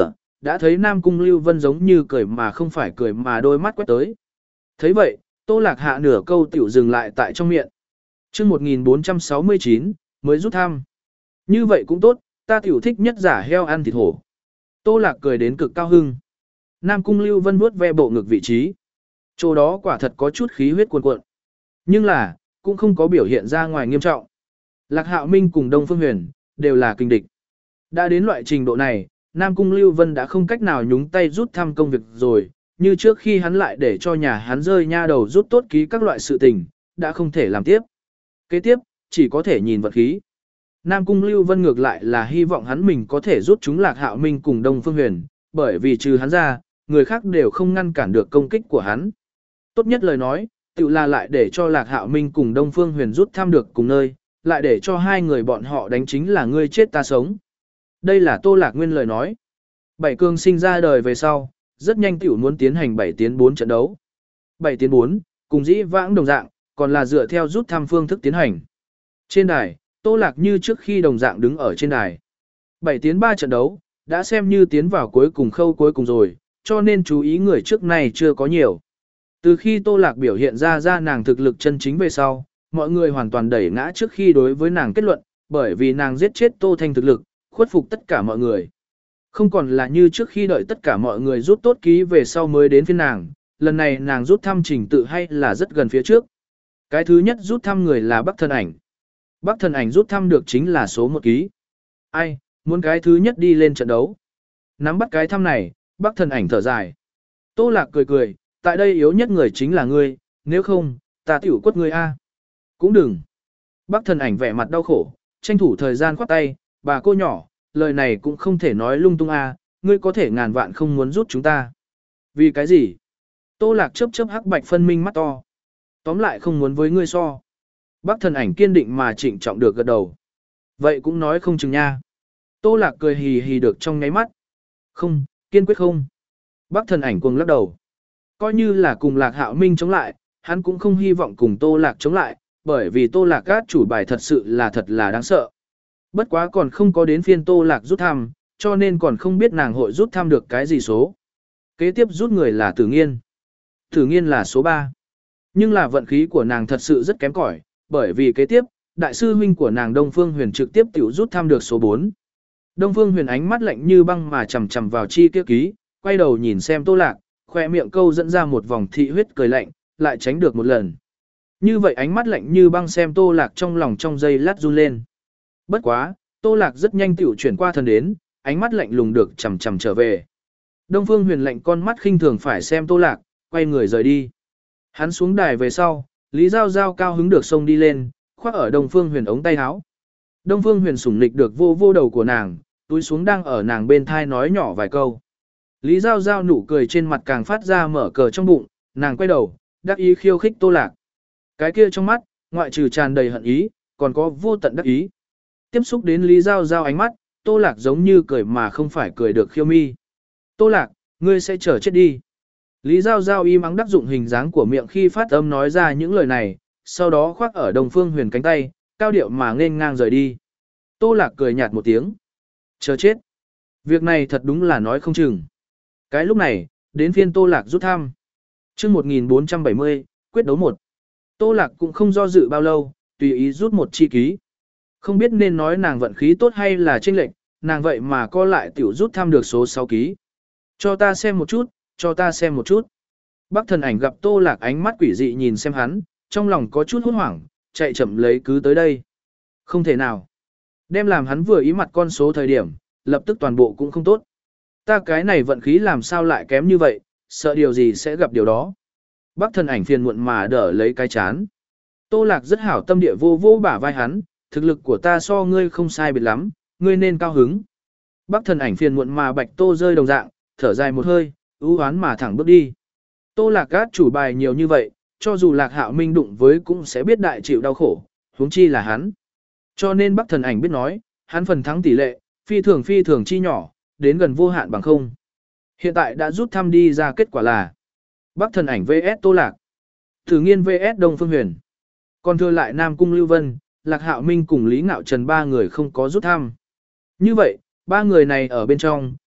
đã thấy Nam Cung Lưu Vân giống như cười mà không phải cười mà đôi mắt quét tới. Thấy vậy, Tô Lạc hạ nửa câu tiểu dừng lại tại trong miệng. Chương một nghìn bốn trăm sáu mươi chín, mới rút thăm. Như vậy cũng tốt, ta tiểu thích nhất giả heo ăn thịt hổ. Tô Lạc cười đến cực cao hưng. Nam Cung Lưu Vân vuốt ve bộ ngực vị trí. Chỗ đó quả thật có chút khí huyết cuồn cuộn. Nhưng là, cũng không có biểu hiện ra ngoài nghiêm trọng. Lạc Hạo Minh cùng Đông Phương Huyền, đều là kinh địch. Đã đến loại trình độ này, Nam Cung Lưu Vân đã không cách nào nhúng tay rút thăm công việc rồi, như trước khi hắn lại để cho nhà hắn rơi nha đầu rút tốt ký các loại sự tình, đã không thể làm tiếp. Kế tiếp, chỉ có thể nhìn vật khí. Nam Cung Lưu Vân ngược lại là hy vọng hắn mình có thể rút chúng Lạc Hạo Minh cùng Đông Phương Huyền, bởi vì trừ hắn ra, người khác đều không ngăn cản được công kích của hắn. Tốt nhất lời nói, tự là lại để cho Lạc Hạo Minh cùng Đông Phương Huyền rút thăm được cùng nơi, lại để cho hai người bọn họ đánh chính là ngươi chết ta sống. Đây là Tô Lạc Nguyên lời nói. Bảy cường sinh ra đời về sau, rất nhanh tiểu muốn tiến hành bảy tiến bốn trận đấu. bảy tiến bốn, cùng dĩ vãng đồng dạng, còn là dựa theo rút thăm phương thức tiến hành. Trên đài, Tô Lạc như trước khi đồng dạng đứng ở trên đài. bảy tiến ba trận đấu, đã xem như tiến vào cuối cùng khâu cuối cùng rồi, cho nên chú ý người trước này chưa có nhiều. Từ khi Tô Lạc biểu hiện ra ra nàng thực lực chân chính về sau, mọi người hoàn toàn đẩy ngã trước khi đối với nàng kết luận, bởi vì nàng giết chết Tô Thanh thực lực, khuất phục tất cả mọi người. Không còn là như trước khi đợi tất cả mọi người rút tốt ký về sau mới đến phiên nàng, lần này nàng rút thăm trình tự hay là rất gần phía trước. Cái thứ nhất rút thăm người là Bắc Thần Ảnh. Bắc Thần Ảnh rút thăm được chính là số một ký. Ai, muốn cái thứ nhất đi lên trận đấu. Nắm bắt cái thăm này, Bắc Thần Ảnh thở dài. Tô Lạc cười cười, tại đây yếu nhất người chính là ngươi, nếu không, ta tiểu quất ngươi a. Cũng đừng. Bắc Thần Ảnh vẻ mặt đau khổ, tranh thủ thời gian khoát tay, bà cô nhỏ, lời này cũng không thể nói lung tung a, ngươi có thể ngàn vạn không muốn rút chúng ta. Vì cái gì? Tô Lạc chớp chớp hắc bạch phân minh mắt to. Tóm lại không muốn với ngươi so. Bắc Thần Ảnh kiên định mà trịnh trọng được gật đầu. Vậy cũng nói không chừng nha. Tô Lạc cười hì hì được trong nháy mắt. Không, kiên quyết không. Bắc Thần Ảnh cuồng lắc đầu. Coi như là cùng Lạc Hạo Minh chống lại, hắn cũng không hy vọng cùng Tô Lạc chống lại, bởi vì Tô Lạc át chủ bài thật sự là thật là đáng sợ. Bất quá còn không có đến phiên Tô Lạc rút thăm, cho nên còn không biết nàng hội rút thăm được cái gì số. Kế tiếp rút người là Tử Nghiên. Tử Nghiên là số ba. Nhưng là vận khí của nàng thật sự rất kém cỏi, bởi vì kế tiếp, đại sư huynh của nàng Đông Phương Huyền trực tiếp tiểu rút thăm được số bốn. Đông Phương Huyền ánh mắt lạnh như băng mà chằm chằm vào chi kia ký, quay đầu nhìn xem Tô Lạc, khoe miệng câu dẫn ra một vòng thị huyết cười lạnh, lại tránh được một lần. Như vậy ánh mắt lạnh như băng xem Tô Lạc trong lòng trong giây lát run lên. Bất quá, Tô Lạc rất nhanh tiểu chuyển qua thần đến, ánh mắt lạnh lùng được chằm chằm trở về. Đông Phương Huyền lạnh con mắt khinh thường phải xem Tô Lạc, quay người rời đi. Hắn xuống đài về sau, Lý Giao Giao cao hứng được xông đi lên, khoác ở Đông Phương Huyền ống tay áo. Đông Phương Huyền sủng nịch được vô vô đầu của nàng, túi xuống đang ở nàng bên thai nói nhỏ vài câu. Lý Giao Giao nụ cười trên mặt càng phát ra mở cờ trong bụng, nàng quay đầu, đắc ý khiêu khích Tô Lạc. Cái kia trong mắt, ngoại trừ tràn đầy hận ý, còn có vô tận đắc ý. Tiếp xúc đến Lý Giao Giao ánh mắt, Tô Lạc giống như cười mà không phải cười được khiêu mi. Tô Lạc, ngươi sẽ chờ chết đi. Lý Giao Giao y mắng đắc dụng hình dáng của miệng khi phát âm nói ra những lời này, sau đó khoác ở Đông Phương Huyền cánh tay, cao điệu mà nghênh ngang rời đi. Tô Lạc cười nhạt một tiếng. Chờ chết. Việc này thật đúng là nói không chừng. Cái lúc này, đến phiên Tô Lạc rút thăm. Chương một nghìn bốn trăm bảy mươi, quyết đấu một. Tô Lạc cũng không do dự bao lâu, tùy ý rút một chi ký. Không biết nên nói nàng vận khí tốt hay là chênh lệch, nàng vậy mà co lại tiểu rút thăm được số sáu ký. Cho ta xem một chút, cho ta xem một chút. Bắc Thần Ảnh gặp Tô Lạc ánh mắt quỷ dị nhìn xem hắn, trong lòng có chút hốt hoảng, chạy chậm lấy cứ tới đây. Không thể nào. Đem làm hắn vừa ý mặt con số thời điểm, lập tức toàn bộ cũng không tốt. Ta cái này vận khí làm sao lại kém như vậy, sợ điều gì sẽ gặp điều đó. Bắc Thần Ảnh phiền muộn mà đỡ lấy cái chán. Tô Lạc rất hảo tâm địa vô vô bả vai hắn, thực lực của ta so ngươi không sai biệt lắm, ngươi nên cao hứng. Bắc Thần Ảnh phiền muộn mà bạch Tô rơi đồng dạng, thở dài một hơi, ưu hoán mà thẳng bước đi. Tô Lạc gát chủ bài nhiều như vậy, cho dù Lạc Hạo Minh đụng với cũng sẽ biết đại chịu đau khổ, huống chi là hắn. Cho nên Bắc Thần Ảnh biết nói, hắn phần thắng tỷ lệ, phi thường phi thường chi nhỏ, đến gần vô hạn bằng không. Hiện tại đã rút thăm đi ra kết quả là Bắc Thần Ảnh vs Tô Lạc, Tử Nghiên vs Đông Phương Huyền. Còn thừa lại Nam Cung Lưu Vân, Lạc Hạo Minh cùng Lý Ngạo Trần ba người không có rút thăm. Như vậy, ba người này ở bên trong,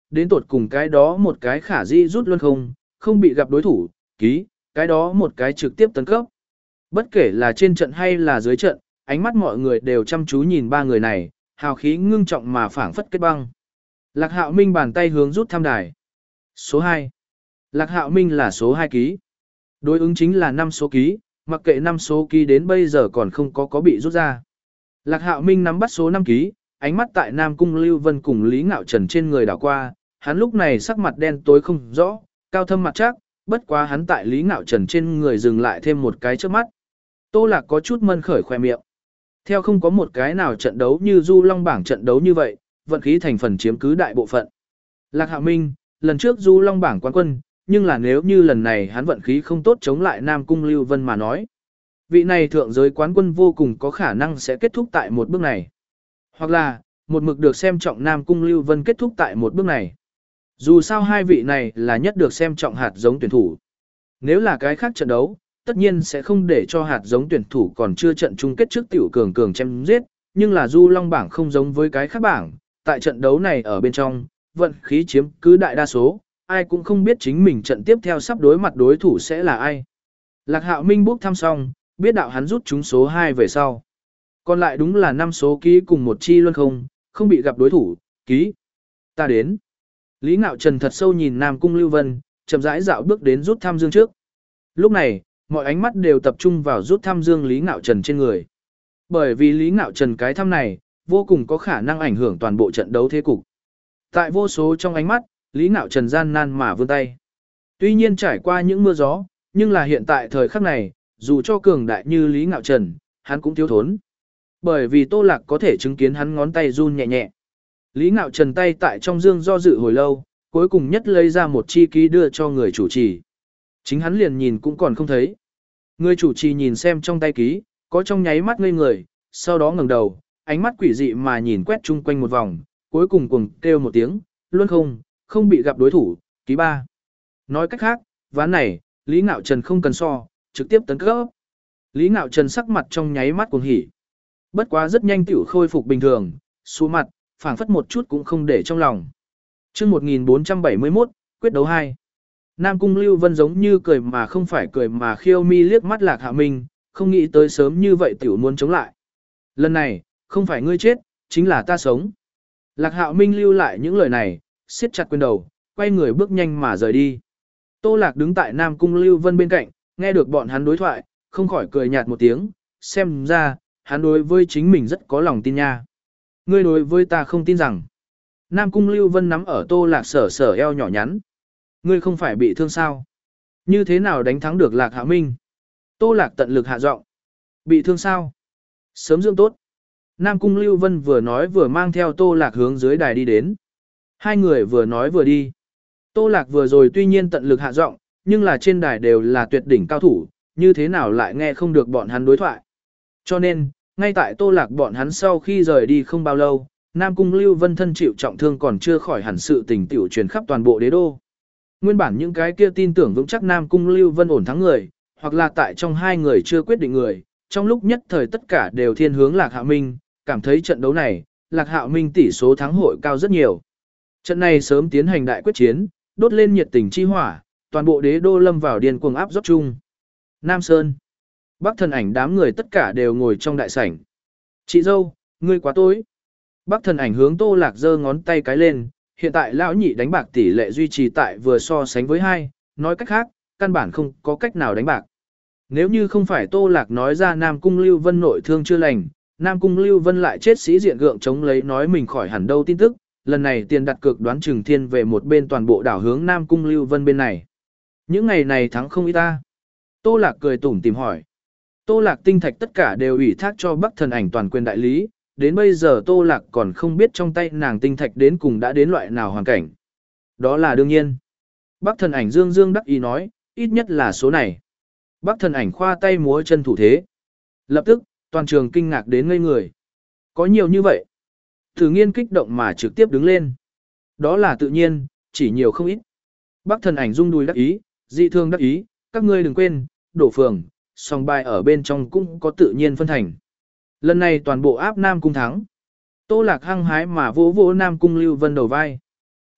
đến tột cùng cái đó một cái khả di rút luôn không, không bị gặp đối thủ, ký, cái đó một cái trực tiếp tấn cấp. Bất kể là trên trận hay là dưới trận, ánh mắt mọi người đều chăm chú nhìn ba người này, hào khí ngưng trọng mà phảng phất kết băng. Lạc Hạo Minh bàn tay hướng rút thăm đài. Số hai. Lạc Hạo Minh là số hai ký. Đối ứng chính là năm số ký, mặc kệ năm số ký đến bây giờ còn không có có bị rút ra. Lạc Hạo Minh nắm bắt số năm ký, ánh mắt tại Nam Cung Lưu Vân cùng Lý Ngạo Trần trên người đảo qua, hắn lúc này sắc mặt đen tối không rõ, cao thâm mặt chắc, bất quá hắn tại Lý Ngạo Trần trên người dừng lại thêm một cái trước mắt. Tô Lạc có chút mân khởi khoe miệng. Theo không có một cái nào trận đấu như Du Long bảng trận đấu như vậy, vận khí thành phần chiếm cứ đại bộ phận. Lạc Hạo Minh, lần trước Du Long bảng quán quân, nhưng là nếu như lần này hắn vận khí không tốt chống lại Nam Cung Lưu Vân mà nói. Vị này thượng giới quán quân vô cùng có khả năng sẽ kết thúc tại một bước này. Hoặc là, một mực được xem trọng Nam Cung Lưu Vân kết thúc tại một bước này. Dù sao hai vị này là nhất được xem trọng hạt giống tuyển thủ. Nếu là cái khác trận đấu, tất nhiên sẽ không để cho hạt giống tuyển thủ còn chưa trận chung kết trước tiểu cường cường chém giết, nhưng là Du Long bảng không giống với cái khác bảng, tại trận đấu này ở bên trong, vận khí chiếm cứ đại đa số, ai cũng không biết chính mình trận tiếp theo sắp đối mặt đối thủ sẽ là ai. Lạc Hạo Minh bốc thăm xong, biết đạo hắn rút trúng số hai về sau. Còn lại đúng là năm số ký cùng một chi luân không, không bị gặp đối thủ, ký. Ta đến. Lý Ngạo Trần thật sâu nhìn Nam Cung Lưu Vân, chậm rãi dạo bước đến rút thăm dương trước. Lúc này, mọi ánh mắt đều tập trung vào rút thăm dương Lý Ngạo Trần trên người. Bởi vì Lý Ngạo Trần cái thăm này, vô cùng có khả năng ảnh hưởng toàn bộ trận đấu thế cục. Tại vô số trong ánh mắt, Lý Ngạo Trần gian nan mà vươn tay. Tuy nhiên trải qua những mưa gió, nhưng là hiện tại thời khắc này, dù cho cường đại như Lý Ngạo Trần, hắn cũng thiếu thốn. Bởi vì Tô Lạc có thể chứng kiến hắn ngón tay run nhẹ nhẹ. Lý Ngạo Trần tay tại trong dương do dự hồi lâu, cuối cùng nhất lấy ra một chi ký đưa cho người chủ trì. Chính hắn liền nhìn cũng còn không thấy. Người chủ trì nhìn xem trong tay ký, có trong nháy mắt ngây người, sau đó ngẩng đầu, ánh mắt quỷ dị mà nhìn quét chung quanh một vòng, cuối cùng cùng kêu một tiếng, luôn không, không bị gặp đối thủ, ký ba. Nói cách khác, ván này, Lý Ngạo Trần không cần so, trực tiếp tấn cấp. Lý Ngạo Trần sắc mặt trong nháy mắt cuồng hỉ. Bất quá rất nhanh tiểu khôi phục bình thường, xuống mặt, phảng phất một chút cũng không để trong lòng. Chương một nghìn bốn trăm bảy mươi mốt, quyết đấu hai. Nam Cung Lưu Vân giống như cười mà không phải cười mà khiêu mi liếc mắt Lạc Hạ Minh, không nghĩ tới sớm như vậy tiểu muốn chống lại. Lần này, không phải ngươi chết, chính là ta sống. Lạc Hạo Minh lưu lại những lời này, siết chặt quyền đầu, quay người bước nhanh mà rời đi. Tô Lạc đứng tại Nam Cung Lưu Vân bên cạnh, nghe được bọn hắn đối thoại, không khỏi cười nhạt một tiếng, xem ra, hắn đối với chính mình rất có lòng tin nha. Ngươi đối với ta không tin rằng. Nam Cung Lưu Vân nắm ở Tô Lạc sở sở eo nhỏ nhắn. Ngươi không phải bị thương sao? Như thế nào đánh thắng được Lạc Hạ Minh? Tô Lạc tận lực hạ giọng. Bị thương sao? Sớm dưỡng tốt. Nam Cung Lưu Vân vừa nói vừa mang theo Tô Lạc hướng dưới đài đi đến. Hai người vừa nói vừa đi. Tô Lạc vừa rồi tuy nhiên tận lực hạ giọng, nhưng là trên đài đều là tuyệt đỉnh cao thủ, như thế nào lại nghe không được bọn hắn đối thoại. Cho nên, ngay tại Tô Lạc bọn hắn sau khi rời đi không bao lâu, Nam Cung Lưu Vân thân chịu trọng thương còn chưa khỏi hẳn sự tình tiểu truyền khắp toàn bộ đế đô. Nguyên bản những cái kia tin tưởng vững chắc Nam Cung Lưu Vân ổn thắng người, hoặc là tại trong hai người chưa quyết định người, trong lúc nhất thời tất cả đều thiên hướng Lạc Hạo Minh, cảm thấy trận đấu này, Lạc Hạo Minh tỷ số thắng hội cao rất nhiều. Trận này sớm tiến hành đại quyết chiến, đốt lên nhiệt tình chi hỏa, toàn bộ đế đô lâm vào điên cuồng áp dốc chung. Nam Sơn, Bắc Thần Ảnh đám người tất cả đều ngồi trong đại sảnh. Chị dâu, ngươi quá tối. Bắc Thần Ảnh hướng Tô Lạc giơ ngón tay cái lên, hiện tại lão nhị đánh bạc tỷ lệ duy trì tại vừa so sánh với hai, nói cách khác, căn bản không có cách nào đánh bạc. Nếu như không phải Tô Lạc nói ra Nam Cung Lưu Vân nội thương chưa lành, Nam Cung Lưu Vân lại chết sĩ diện gượng chống lấy nói mình khỏi hẳn đâu tin tức, lần này tiền đặt cược đoán chừng thiên về một bên toàn bộ đảo hướng Nam Cung Lưu Vân bên này. Những ngày này thắng không ít ta. Tô Lạc cười tủm tìm hỏi. Tô Lạc tinh thạch tất cả đều ủy thác cho Bắc Thần Ảnh toàn quyền đại lý, đến bây giờ Tô Lạc còn không biết trong tay nàng tinh thạch đến cùng đã đến loại nào hoàn cảnh. Đó là đương nhiên. Bắc Thần Ảnh dương dương đắc ý nói, ít nhất là số này. Bắc Thần Ảnh khoa tay múa chân thủ thế. Lập tức, toàn trường kinh ngạc đến ngây người. Có nhiều như vậy. Thử Nghiên kích động mà trực tiếp đứng lên. Đó là tự nhiên, chỉ nhiều không ít. Bắc Thần Ảnh rung đùi đắc ý, dị thương đắc ý, các ngươi đừng quên, đổ phường, song bài ở bên trong cũng có tự nhiên phân thành. Lần này toàn bộ áp Nam Cung thắng. Tô Lạc hăng hái mà vỗ vỗ Nam Cung Lưu Vân đầu vai.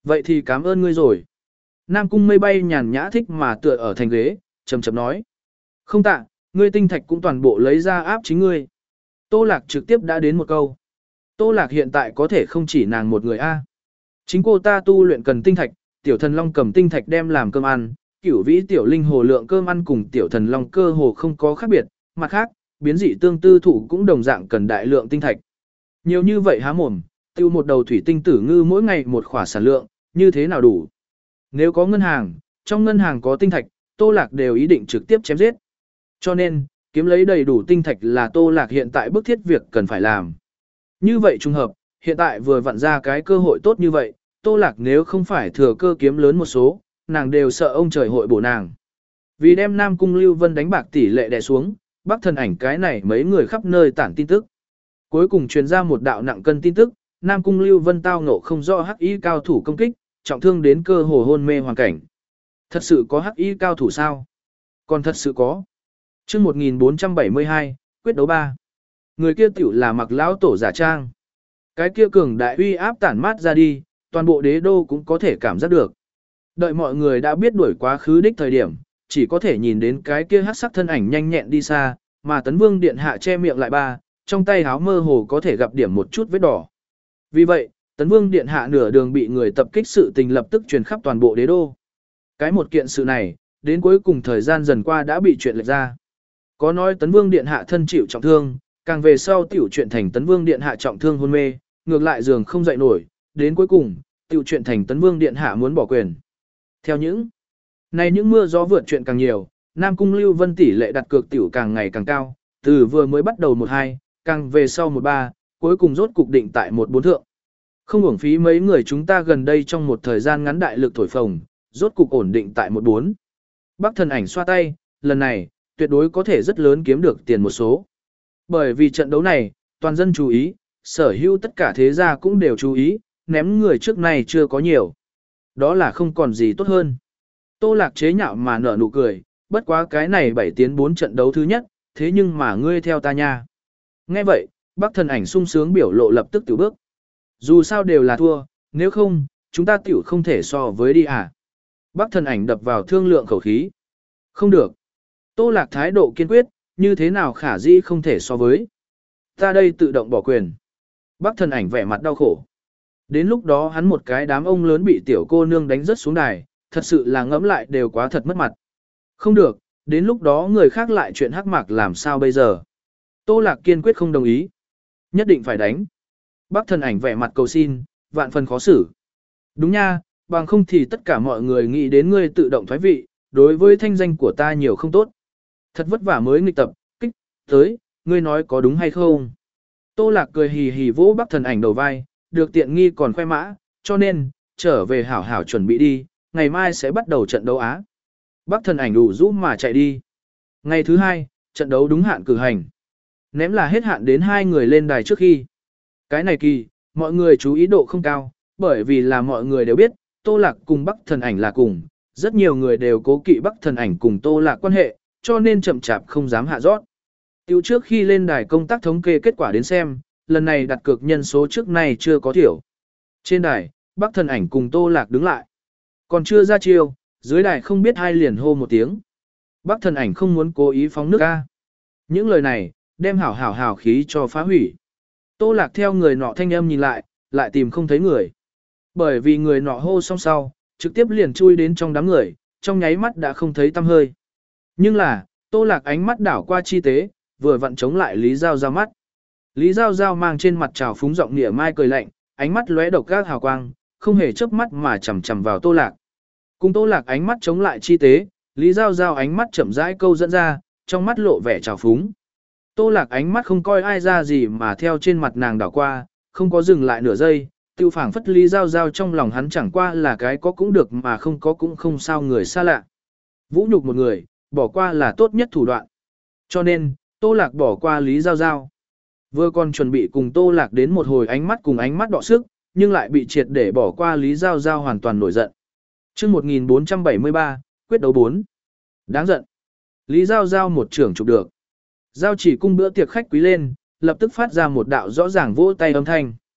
Vậy thì cảm ơn ngươi rồi. Nam Cung Mây Bay nhàn nhã thích mà tựa ở thành ghế, chầm chầm nói. Không tạ, ngươi tinh thạch cũng toàn bộ lấy ra áp chính ngươi. Tô Lạc trực tiếp đã đến một câu. Tô Lạc hiện tại có thể không chỉ nàng một người a. Chính cô ta tu luyện cần tinh thạch, tiểu thần long cầm tinh thạch đem làm cơm ăn, cửu vĩ tiểu linh hồ lượng cơm ăn cùng tiểu thần long cơ hồ không có khác biệt, mặt khác, biến dị tương tư thủ cũng đồng dạng cần đại lượng tinh thạch. Nhiều như vậy há mồm, tiêu một đầu thủy tinh tử ngư mỗi ngày một khỏa sản lượng, như thế nào đủ? Nếu có ngân hàng, trong ngân hàng có tinh thạch, Tô Lạc đều ý định trực tiếp chém giết. Cho nên, kiếm lấy đầy đủ tinh thạch là Tô Lạc hiện tại bức thiết việc cần phải làm. Như vậy trùng hợp, hiện tại vừa vặn ra cái cơ hội tốt như vậy, Tô Lạc nếu không phải thừa cơ kiếm lớn một số, nàng đều sợ ông trời hội bổ nàng. Vì đem Nam Cung Lưu Vân đánh bạc tỷ lệ đè xuống, Bắc Thần Ảnh cái này mấy người khắp nơi tản tin tức. Cuối cùng truyền ra một đạo nặng cân tin tức, Nam Cung Lưu Vân tao ngộ không rõ hắc y cao thủ công kích, trọng thương đến cơ hồ hôn mê hoàn cảnh. Thật sự có hắc y cao thủ sao? Còn thật sự có. Chương một nghìn bốn trăm bảy mươi hai, quyết đấu ba. Người kia tiểu là Mặc lão tổ giả trang. Cái kia cường đại uy áp tản mát ra đi, toàn bộ đế đô cũng có thể cảm giác được. Đợi mọi người đã biết đuổi quá khứ đích thời điểm, chỉ có thể nhìn đến cái kia hắc sắc thân ảnh nhanh nhẹn đi xa, mà Tấn Vương điện hạ che miệng lại ba, trong tay háo mơ hồ có thể gặp điểm một chút vết đỏ. Vì vậy, Tấn Vương điện hạ nửa đường bị người tập kích sự tình lập tức truyền khắp toàn bộ đế đô. Cái một kiện sự này, đến cuối cùng thời gian dần qua đã bị chuyện lệch ra. Có nói Tấn Vương điện hạ thân chịu trọng thương, càng về sau tiểu chuyện thành Tấn Vương điện hạ trọng thương hôn mê, ngược lại giường không dậy nổi, đến cuối cùng, tiểu chuyện thành Tấn Vương điện hạ muốn bỏ quyền. Theo những này những mưa gió vượt chuyện càng nhiều, Nam Cung Lưu Vân tỷ lệ đặt cược tiểu càng ngày càng cao, từ vừa mới bắt đầu một hai, càng về sau một ba, cuối cùng rốt cục định tại một bốn thượng. Không uổng phí mấy người chúng ta gần đây trong một thời gian ngắn đại lực thổi phồng, rốt cục ổn định tại một bốn. Bắc Thần Ảnh xoa tay, lần này, tuyệt đối có thể rất lớn kiếm được tiền một số. Bởi vì trận đấu này, toàn dân chú ý, sở hữu tất cả thế gia cũng đều chú ý, ném người trước này chưa có nhiều. Đó là không còn gì tốt hơn. Tô Lạc chế nhạo mà nở nụ cười, bất quá cái này bảy tiến bốn trận đấu thứ nhất, thế nhưng mà ngươi theo ta nha. Nghe vậy, Bắc Thần Ảnh sung sướng biểu lộ lập tức tiểu bước. Dù sao đều là thua, nếu không, chúng ta tiểu không thể so với đi à. Bắc Thần Ảnh đập vào thương lượng khẩu khí. Không được. Tô Lạc thái độ kiên quyết, như thế nào khả dĩ không thể so với. Ta đây tự động bỏ quyền. Bắc Thần Ảnh vẻ mặt đau khổ. Đến lúc đó hắn một cái đám ông lớn bị tiểu cô nương đánh rớt xuống đài, thật sự là ngẫm lại đều quá thật mất mặt. Không được, đến lúc đó người khác lại chuyện hắc mạc làm sao bây giờ. Tô Lạc kiên quyết không đồng ý. Nhất định phải đánh. Bắc Thần Ảnh vẻ mặt cầu xin, vạn phần khó xử. Đúng nha, bằng không thì tất cả mọi người nghĩ đến ngươi tự động thoái vị, đối với thanh danh của ta nhiều không tốt. Thật vất vả mới nghịch tập, kích, tới, ngươi nói có đúng hay không? Tô Lạc cười hì hì vỗ Bắc Thần Ảnh đầu vai, được tiện nghi còn khoe mã, cho nên, trở về hảo hảo chuẩn bị đi, ngày mai sẽ bắt đầu trận đấu Á. Bắc Thần Ảnh đủ rũ mà chạy đi. Ngày thứ hai, trận đấu đúng hạn cử hành. Ném là hết hạn đến hai người lên đài trước khi. Cái này kỳ, mọi người chú ý độ không cao, bởi vì là mọi người đều biết, Tô Lạc cùng Bắc Thần Ảnh là cùng, rất nhiều người đều cố kỵ Bắc Thần Ảnh cùng Tô Lạc quan hệ, cho nên chậm chạp không dám hạ rót. Tiêu trước khi lên đài công tác thống kê kết quả đến xem, lần này đặt cược nhân số trước nay chưa có thiểu. Trên đài, Bắc Thần Ảnh cùng Tô Lạc đứng lại. Còn chưa ra chiêu, dưới đài không biết hai liền hô một tiếng. Bắc Thần Ảnh không muốn cố ý phóng nước ca. Những lời này, đem hảo hảo hảo khí cho phá hủy. Tô Lạc theo người nọ thanh âm nhìn lại, lại tìm không thấy người. Bởi vì người nọ hô xong sau, trực tiếp liền chui đến trong đám người, trong nháy mắt đã không thấy tăm hơi. Nhưng là, Tô Lạc ánh mắt đảo qua chi tế, vừa vặn chống lại Lý Giao Giao mắt. Lý Giao Giao mang trên mặt trào phúng giọng nịa mai cười lạnh, ánh mắt lóe độc các hào quang, không hề chớp mắt mà chằm chằm vào Tô Lạc. Cùng Tô Lạc ánh mắt chống lại chi tế, Lý Giao Giao ánh mắt chậm rãi câu dẫn ra, trong mắt lộ vẻ trào phúng. Tô Lạc ánh mắt không coi ai ra gì mà theo trên mặt nàng đảo qua, không có dừng lại nửa giây, tiêu phảng phất Lý Giao Giao trong lòng hắn chẳng qua là cái có cũng được mà không có cũng không sao người xa lạ. Vũ nhục một người, bỏ qua là tốt nhất thủ đoạn. Cho nên, Tô Lạc bỏ qua Lý Giao Giao. Vừa còn chuẩn bị cùng Tô Lạc đến một hồi ánh mắt cùng ánh mắt đọ sức, nhưng lại bị triệt để bỏ qua Lý Giao Giao hoàn toàn nổi giận. Chương một nghìn bốn trăm bảy mươi ba, quyết đấu bốn. Đáng giận. Lý Giao Giao một trưởng chụp được. Giao chỉ cung bữa tiệc khách quý lên, lập tức phát ra một đạo rõ ràng vỗ tay âm thanh.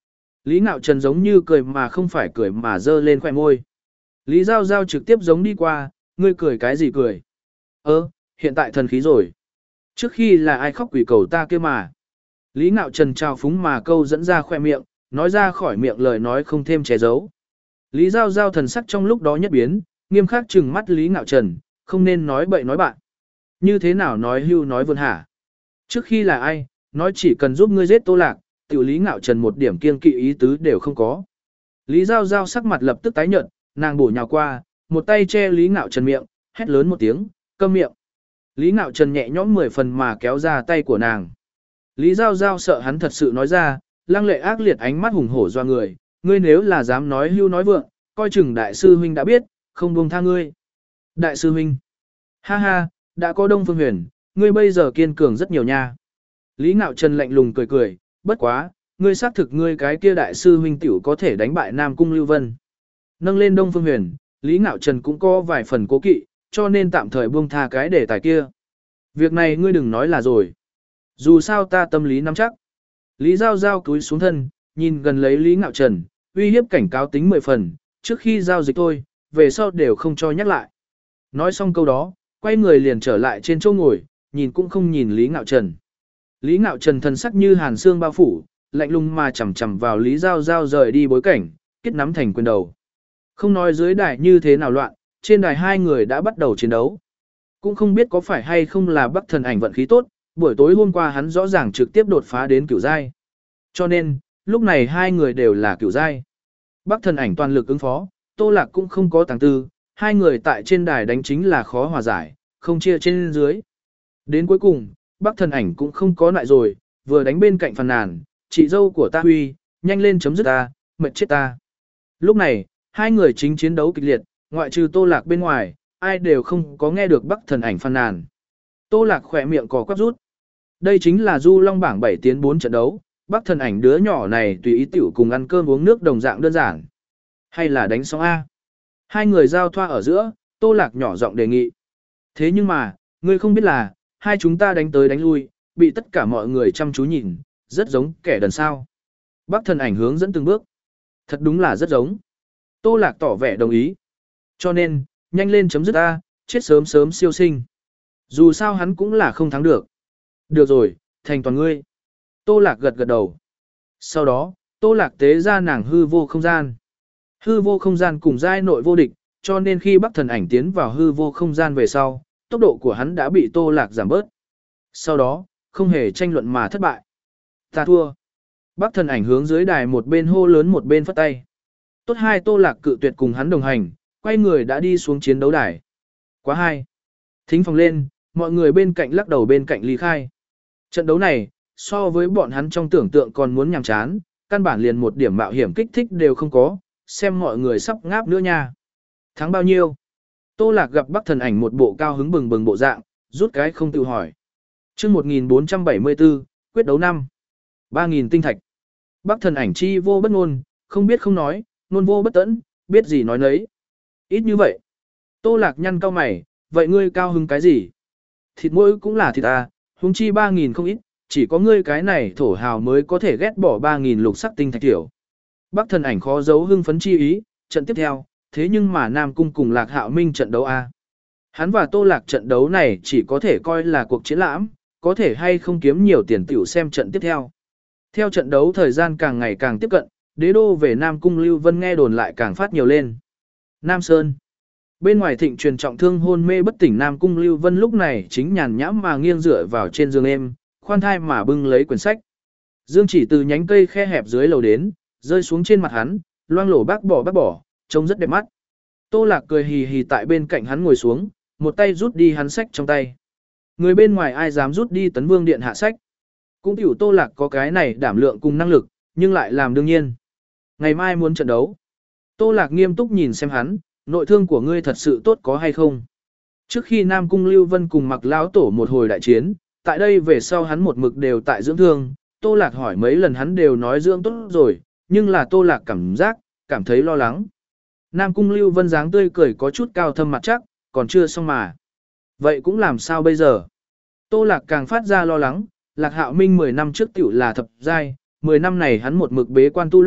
Lý Ngạo Trần giống như cười mà không phải cười mà dơ lên khỏe môi. Lý Giao Giao trực tiếp giống đi qua, ngươi cười cái gì cười? Ơ, hiện tại thần khí rồi. Trước khi là ai khóc quỷ cầu ta kia mà. Lý Ngạo Trần trao phúng mà câu dẫn ra khỏe miệng, nói ra khỏi miệng lời nói không thêm che giấu. Lý Giao Giao thần sắc trong lúc đó nhất biến, nghiêm khắc trừng mắt Lý Ngạo Trần, không nên nói bậy nói bạn. Như thế nào nói hưu nói vươn hả? Trước khi là ai, nói chỉ cần giúp ngươi giết Tô Lạc, tiểu Lý Ngạo Trần một điểm kiên kỵ ý tứ đều không có. Lý Giao Giao sắc mặt lập tức tái nhợt, nàng bổ nhào qua, một tay che Lý Ngạo Trần miệng, hét lớn một tiếng, câm miệng. Lý Ngạo Trần nhẹ nhõm mười phần mà kéo ra tay của nàng. Lý Giao Giao sợ hắn thật sự nói ra, lăng lệ ác liệt ánh mắt hùng hổ doa người, ngươi nếu là dám nói hưu nói vượng, coi chừng đại sư huynh đã biết, không buông tha ngươi. Đại sư huynh, ha ha, đã có Đông Phương Huyền, ngươi bây giờ kiên cường rất nhiều nha. Lý Ngạo Trần lạnh lùng cười cười, bất quá, ngươi xác thực ngươi cái kia đại sư huynh tiểu có thể đánh bại Nam Cung Lưu Vân. Nâng lên Đông Phương Huyền, Lý Ngạo Trần cũng có vài phần cố kỵ, cho nên tạm thời buông tha cái đề tài kia. Việc này ngươi đừng nói là rồi. Dù sao ta tâm lý nắm chắc. Lý Giao Giao cúi xuống thân, nhìn gần lấy Lý Ngạo Trần, uy hiếp cảnh cáo tính mười phần, trước khi giao dịch thôi, về sau đều không cho nhắc lại. Nói xong câu đó, quay người liền trở lại trên chỗ ngồi, nhìn cũng không nhìn Lý Ngạo Trần. Lý Ngạo Trần thần sắc như hàn xương bao phủ, lạnh lùng mà chầm chầm vào Lý Giao Giao rời đi bối cảnh, kết nắm thành quyền đầu. Không nói dưới đài như thế nào loạn, trên đài hai người đã bắt đầu chiến đấu. Cũng không biết có phải hay không là Bắc Thần Ảnh vận khí tốt, buổi tối hôm qua hắn rõ ràng trực tiếp đột phá đến cửu giai. Cho nên, lúc này hai người đều là cửu giai. Bắc Thần Ảnh toàn lực ứng phó, Tô Lạc cũng không có tàng tư, hai người tại trên đài đánh chính là khó hòa giải, không chia trên dưới. Đến cuối cùng, Bắc Thần Ảnh cũng không có lại rồi, vừa đánh bên cạnh phàn nàn, chị dâu của ta Huy, nhanh lên chấm dứt ta, mệt chết ta. Lúc này, hai người chính chiến đấu kịch liệt, ngoại trừ Tô Lạc bên ngoài, ai đều không có nghe được Bắc Thần Ảnh phàn nàn. Tô Lạc khỏe miệng cò quắp rút. Đây chính là Du Long bảng bảy tiến bốn trận đấu, Bắc Thần Ảnh đứa nhỏ này tùy ý tiểu cùng ăn cơm uống nước đồng dạng đơn giản. Hay là đánh sóng A. Hai người giao thoa ở giữa, Tô Lạc nhỏ giọng đề nghị. Thế nhưng mà, ngươi không biết là, hai chúng ta đánh tới đánh lui, bị tất cả mọi người chăm chú nhìn, rất giống kẻ đần sao. Bắc Thần Ảnh hướng dẫn từng bước. Thật đúng là rất giống. Tô Lạc tỏ vẻ đồng ý. Cho nên, nhanh lên chấm dứt ta, chết sớm sớm siêu sinh. Dù sao hắn cũng là không thắng được. Được rồi, thành toàn ngươi. Tô Lạc gật gật đầu. Sau đó, Tô Lạc tế ra nàng hư vô không gian. Hư vô không gian cùng giai nội vô địch, cho nên khi Bắc Thần Ảnh tiến vào hư vô không gian về sau, tốc độ của hắn đã bị Tô Lạc giảm bớt. Sau đó, không hề tranh luận mà thất bại. Ta thua. Bắc Thần Ảnh hướng dưới đài một bên hô lớn một bên phất tay. Tốt hai Tô Lạc cự tuyệt cùng hắn đồng hành, quay người đã đi xuống chiến đấu đài. Quá hai. Thính phòng lên, mọi người bên cạnh lắc đầu bên cạnh ly khai. Trận đấu này, so với bọn hắn trong tưởng tượng còn muốn nhàm chán, căn bản liền một điểm mạo hiểm kích thích đều không có, xem mọi người sắp ngáp nữa nha. Thắng bao nhiêu? Tô Lạc gặp Bắc Thần Ảnh một bộ cao hứng bừng bừng bộ dạng, rút cái không tự hỏi. Chương một nghìn bốn trăm bảy mươi tư, quyết đấu năm. ba nghìn tinh thạch. Bắc Thần Ảnh chi vô bất ngôn, không biết không nói, ngôn vô bất tẫn, biết gì nói nấy. Ít như vậy. Tô Lạc nhăn cao mày, vậy ngươi cao hứng cái gì? Thịt mỗi cũng là thịt à, huống chi ba nghìn không ít, chỉ có ngươi cái này thổ hào mới có thể ghét bỏ ba nghìn lục sắc tinh thạch tiểu. Bắc Thần Ảnh khó giấu hưng phấn chi ý, trận tiếp theo, thế nhưng mà Nam Cung cùng Lạc Hạo Minh trận đấu a. Hắn và Tô Lạc trận đấu này chỉ có thể coi là cuộc triển lãm, có thể hay không kiếm nhiều tiền tiểu xem trận tiếp theo. Theo trận đấu thời gian càng ngày càng tiếp cận, đế đô về Nam Cung Lưu Vân nghe đồn lại càng phát nhiều lên. Nam Sơn. Bên ngoài thịnh truyền trọng thương hôn mê bất tỉnh Nam Cung Lưu Vân lúc này chính nhàn nhãm mà nghiêng dựa vào trên giường êm, khoan thai mà bưng lấy quyển sách. Dương chỉ từ nhánh cây khe hẹp dưới lầu đến, rơi xuống trên mặt hắn, loang lổ bác bỏ bác bỏ, trông rất đẹp mắt. Tô Lạc cười hì hì tại bên cạnh hắn ngồi xuống, một tay rút đi hắn sách trong tay. Người bên ngoài ai dám rút đi Tấn Vương điện hạ sách. Cũng tiểu Tô Lạc có cái này đảm lượng cùng năng lực, nhưng lại làm đương nhiên. Ngày mai muốn trận đấu. Tô Lạc nghiêm túc nhìn xem hắn, nội thương của ngươi thật sự tốt có hay không. Trước khi Nam Cung Lưu Vân cùng Mặc Lão Tổ một hồi đại chiến, tại đây về sau hắn một mực đều tại dưỡng thương, Tô Lạc hỏi mấy lần hắn đều nói dưỡng tốt rồi, nhưng là Tô Lạc cảm giác, cảm thấy lo lắng. Nam Cung Lưu Vân dáng tươi cười có chút cao thâm mặt chắc, còn chưa xong mà. Vậy cũng làm sao bây giờ? Tô Lạc càng phát ra lo lắng, Lạc Hạo Minh mười năm trước tiểu là thập giai, mười năm này hắn một mực bế quan tu luyện,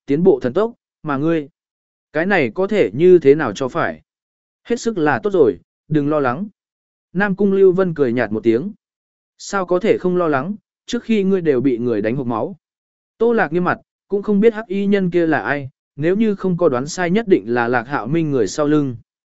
tiến bộ thần tốc, mà ngươi, cái này có thể như thế nào cho phải. Hết sức là tốt rồi, đừng lo lắng. Nam Cung Lưu Vân cười nhạt một tiếng. Sao có thể không lo lắng, trước khi ngươi đều bị người đánh hộc máu. Tô Lạc nghiêm mặt, cũng không biết hắc y nhân kia là ai, nếu như không có đoán sai nhất định là Lạc Hạo Minh người sau lưng.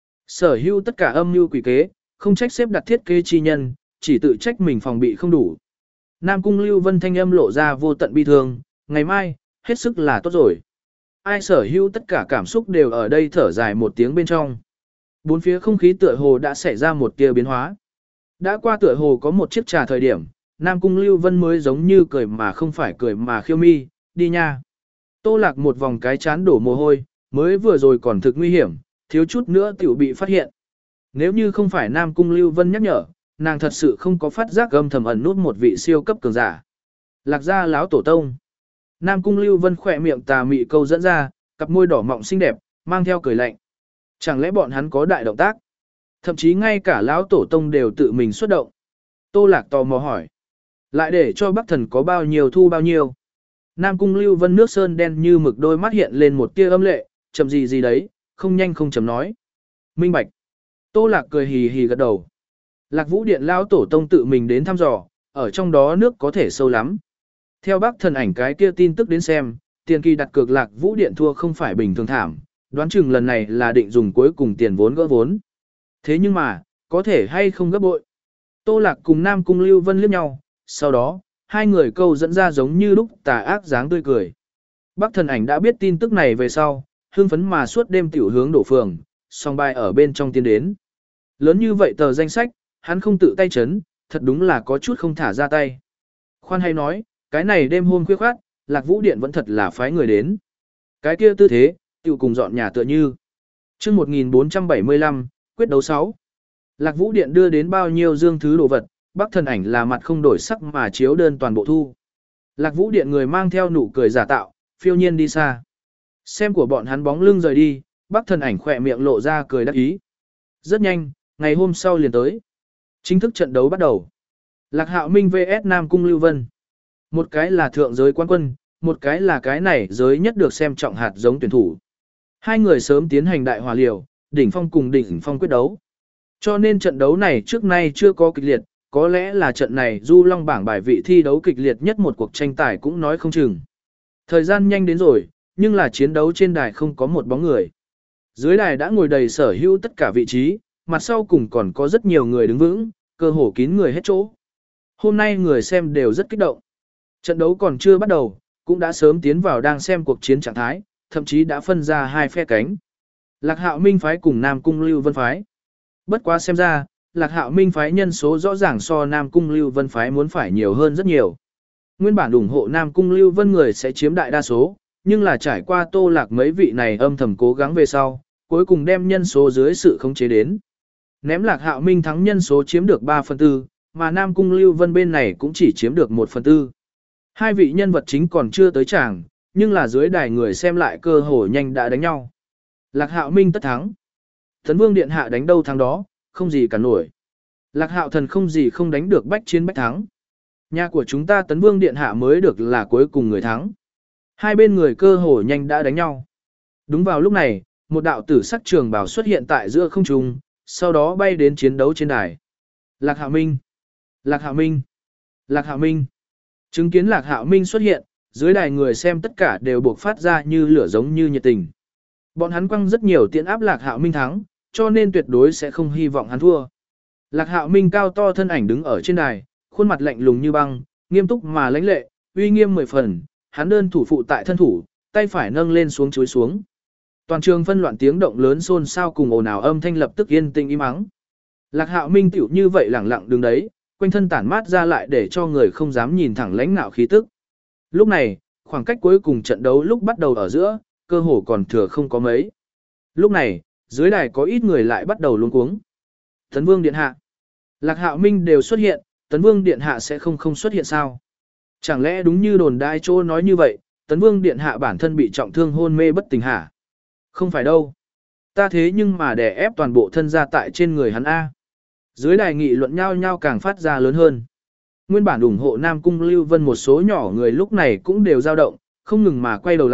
Sở hữu tất cả âm mưu quỷ kế, không trách xếp đặt thiết kế chi nhân, chỉ tự trách mình phòng bị không đủ. Nam Cung Lưu Vân thanh âm lộ ra vô tận bi thương, ngày mai, hết sức là tốt rồi. Ai sở hữu tất cả cảm xúc đều ở đây thở dài một tiếng bên trong. Bốn phía không khí tựa hồ đã xảy ra một tia biến hóa. Đã qua tựa hồ có một chiếc trà thời điểm, Nam Cung Lưu Vân mới giống như cười mà không phải cười mà khiêu mi, đi nha. Tô Lạc một vòng cái chán đổ mồ hôi, mới vừa rồi còn thực nguy hiểm, thiếu chút nữa tiểu bị phát hiện. Nếu như không phải Nam Cung Lưu Vân nhắc nhở, nàng thật sự không có phát giác âm thầm ẩn nút một vị siêu cấp cường giả. Lạc gia láo tổ tông. Nam Cung Lưu Vân khỏe miệng tà mị câu dẫn ra, cặp môi đỏ mọng xinh đẹp, mang theo cười lạnh. Chẳng lẽ bọn hắn có đại động tác? Thậm chí ngay cả lão tổ tông đều tự mình xuất động. Tô Lạc tò mò hỏi. Lại để cho Bắc Thần có bao nhiêu thu bao nhiêu? Nam Cung Lưu Vân nước sơn đen như mực đôi mắt hiện lên một tia âm lệ, chậm gì gì đấy, không nhanh không chậm nói. Minh bạch. Tô Lạc cười hì hì gật đầu. Lạc Vũ Điện lão tổ tông tự mình đến thăm dò, ở trong đó nước có thể sâu lắm. Theo Bắc Thần ảnh cái kia tin tức đến xem, tiền kỳ đặt cược Lạc Vũ Điện thua không phải bình thường thảm, đoán chừng lần này là định dùng cuối cùng tiền vốn gỡ vốn. Thế nhưng mà, có thể hay không gấp bội. Tô Lạc cùng Nam Cung Lưu Vân liếc nhau, sau đó, hai người câu dẫn ra giống như lúc tà ác dáng tươi cười. Bắc Thần ảnh đã biết tin tức này về sau, hưng phấn mà suốt đêm tiểu hướng đổ phường, song bài ở bên trong tiến đến. Lớn như vậy tờ danh sách, hắn không tự tay chấn, thật đúng là có chút không thả ra tay. Khoan hay nói, cái này đêm hôm khuya khoát, Lạc Vũ Điện vẫn thật là phái người đến. Cái kia tư thế, tiểu cùng dọn nhà tựa như. Chương một nghìn bốn trăm bảy mươi lăm, quyết đấu sáu. Lạc Vũ Điện đưa đến bao nhiêu dương thứ đồ vật, Bắc Thần ảnh là mặt không đổi sắc mà chiếu đơn toàn bộ thu. Lạc Vũ Điện người mang theo nụ cười giả tạo, phiêu nhiên đi xa. Xem của bọn hắn bóng lưng rời đi, Bắc Thần ảnh khỏe miệng lộ ra cười đắc ý. Rất nhanh, ngày hôm sau liền tới. Chính thức trận đấu bắt đầu. Lạc Hạo Minh vs Nam Cung Lưu Vân. Một cái là thượng giới quan quân, một cái là cái này giới nhất được xem trọng hạt giống tuyển thủ. Hai người sớm tiến hành đại hòa liều, đỉnh phong cùng đỉnh phong quyết đấu. Cho nên trận đấu này trước nay chưa có kịch liệt, có lẽ là trận này du long bảng bài vị thi đấu kịch liệt nhất một cuộc tranh tài cũng nói không chừng. Thời gian nhanh đến rồi, nhưng là chiến đấu trên đài không có một bóng người. Dưới đài đã ngồi đầy sở hữu tất cả vị trí, mặt sau cùng còn có rất nhiều người đứng vững, cơ hồ kín người hết chỗ. Hôm nay người xem đều rất kích động. Trận đấu còn chưa bắt đầu, cũng đã sớm tiến vào đang xem cuộc chiến trạng thái, thậm chí đã phân ra hai phe cánh. Lạc Hạo Minh phái cùng Nam Cung Lưu Vân phái. Bất quá xem ra, Lạc Hạo Minh phái nhân số rõ ràng so Nam Cung Lưu Vân phái muốn phải nhiều hơn rất nhiều. Nguyên bản ủng hộ Nam Cung Lưu Vân người sẽ chiếm đại đa số, nhưng là trải qua Tô Lạc mấy vị này âm thầm cố gắng về sau, cuối cùng đem nhân số dưới sự khống chế đến. Ném Lạc Hạo Minh thắng nhân số chiếm được ba phần tư, mà Nam Cung Lưu Vân bên này cũng chỉ chiếm được một phần tư. Hai vị nhân vật chính còn chưa tới tràng, nhưng là dưới đài người xem lại cơ hội nhanh đã đánh nhau. Lạc Hạo Minh tất thắng. Tấn Vương Điện Hạ đánh đâu thắng đó, không gì cả nổi. Lạc Hạo Thần không gì không đánh được bách chiến bách thắng. Nhà của chúng ta Tấn Vương Điện Hạ mới được là cuối cùng người thắng. Hai bên người cơ hồ nhanh đã đánh nhau. Đúng vào lúc này, một đạo tử sắc trường bào xuất hiện tại giữa không trung, sau đó bay đến chiến đấu trên đài. Lạc Hạo Minh! Lạc Hạo Minh! Lạc Hạo Minh! Chứng kiến Lạc Hạo Minh xuất hiện, dưới đài người xem tất cả đều buộc phát ra như lửa giống như nhiệt tình. Bọn hắn quăng rất nhiều tiện áp Lạc Hạo Minh thắng, cho nên tuyệt đối sẽ không hy vọng hắn thua. Lạc Hạo Minh cao to thân ảnh đứng ở trên đài, khuôn mặt lạnh lùng như băng, nghiêm túc mà lãnh lệ, uy nghiêm mười phần, hắn đơn thủ phụ tại thân thủ, tay phải nâng lên xuống chuối xuống. Toàn trường phân loạn tiếng động lớn xôn xao cùng ồn ào âm thanh lập tức yên tĩnh im ắng. Lạc Hạo Minh tiểu như vậy lẳng lặng đứng đấy, quanh thân tản mát ra lại để cho người không dám nhìn thẳng lãnh nạo khí tức. Lúc này, khoảng cách cuối cùng trận đấu lúc bắt đầu ở giữa, cơ hồ còn thừa không có mấy. Lúc này, dưới đài có ít người lại bắt đầu luống cuống. Tấn Vương Điện Hạ. Lạc Hạo Minh đều xuất hiện, Tấn Vương Điện Hạ sẽ không không xuất hiện sao? Chẳng lẽ đúng như đồn đại chỗ nói như vậy, Tấn Vương Điện Hạ bản thân bị trọng thương hôn mê bất tỉnh hả? Không phải đâu. Ta thế nhưng mà đè ép toàn bộ thân ra tại trên người hắn A. Dưới đài nghị luận nhau nhau càng phát ra lớn hơn. Nguyên bản ủng hộ Nam Cung Lưu Vân một số nhỏ người lúc này cũng đều dao động, không ngừng mà quay đầu lại,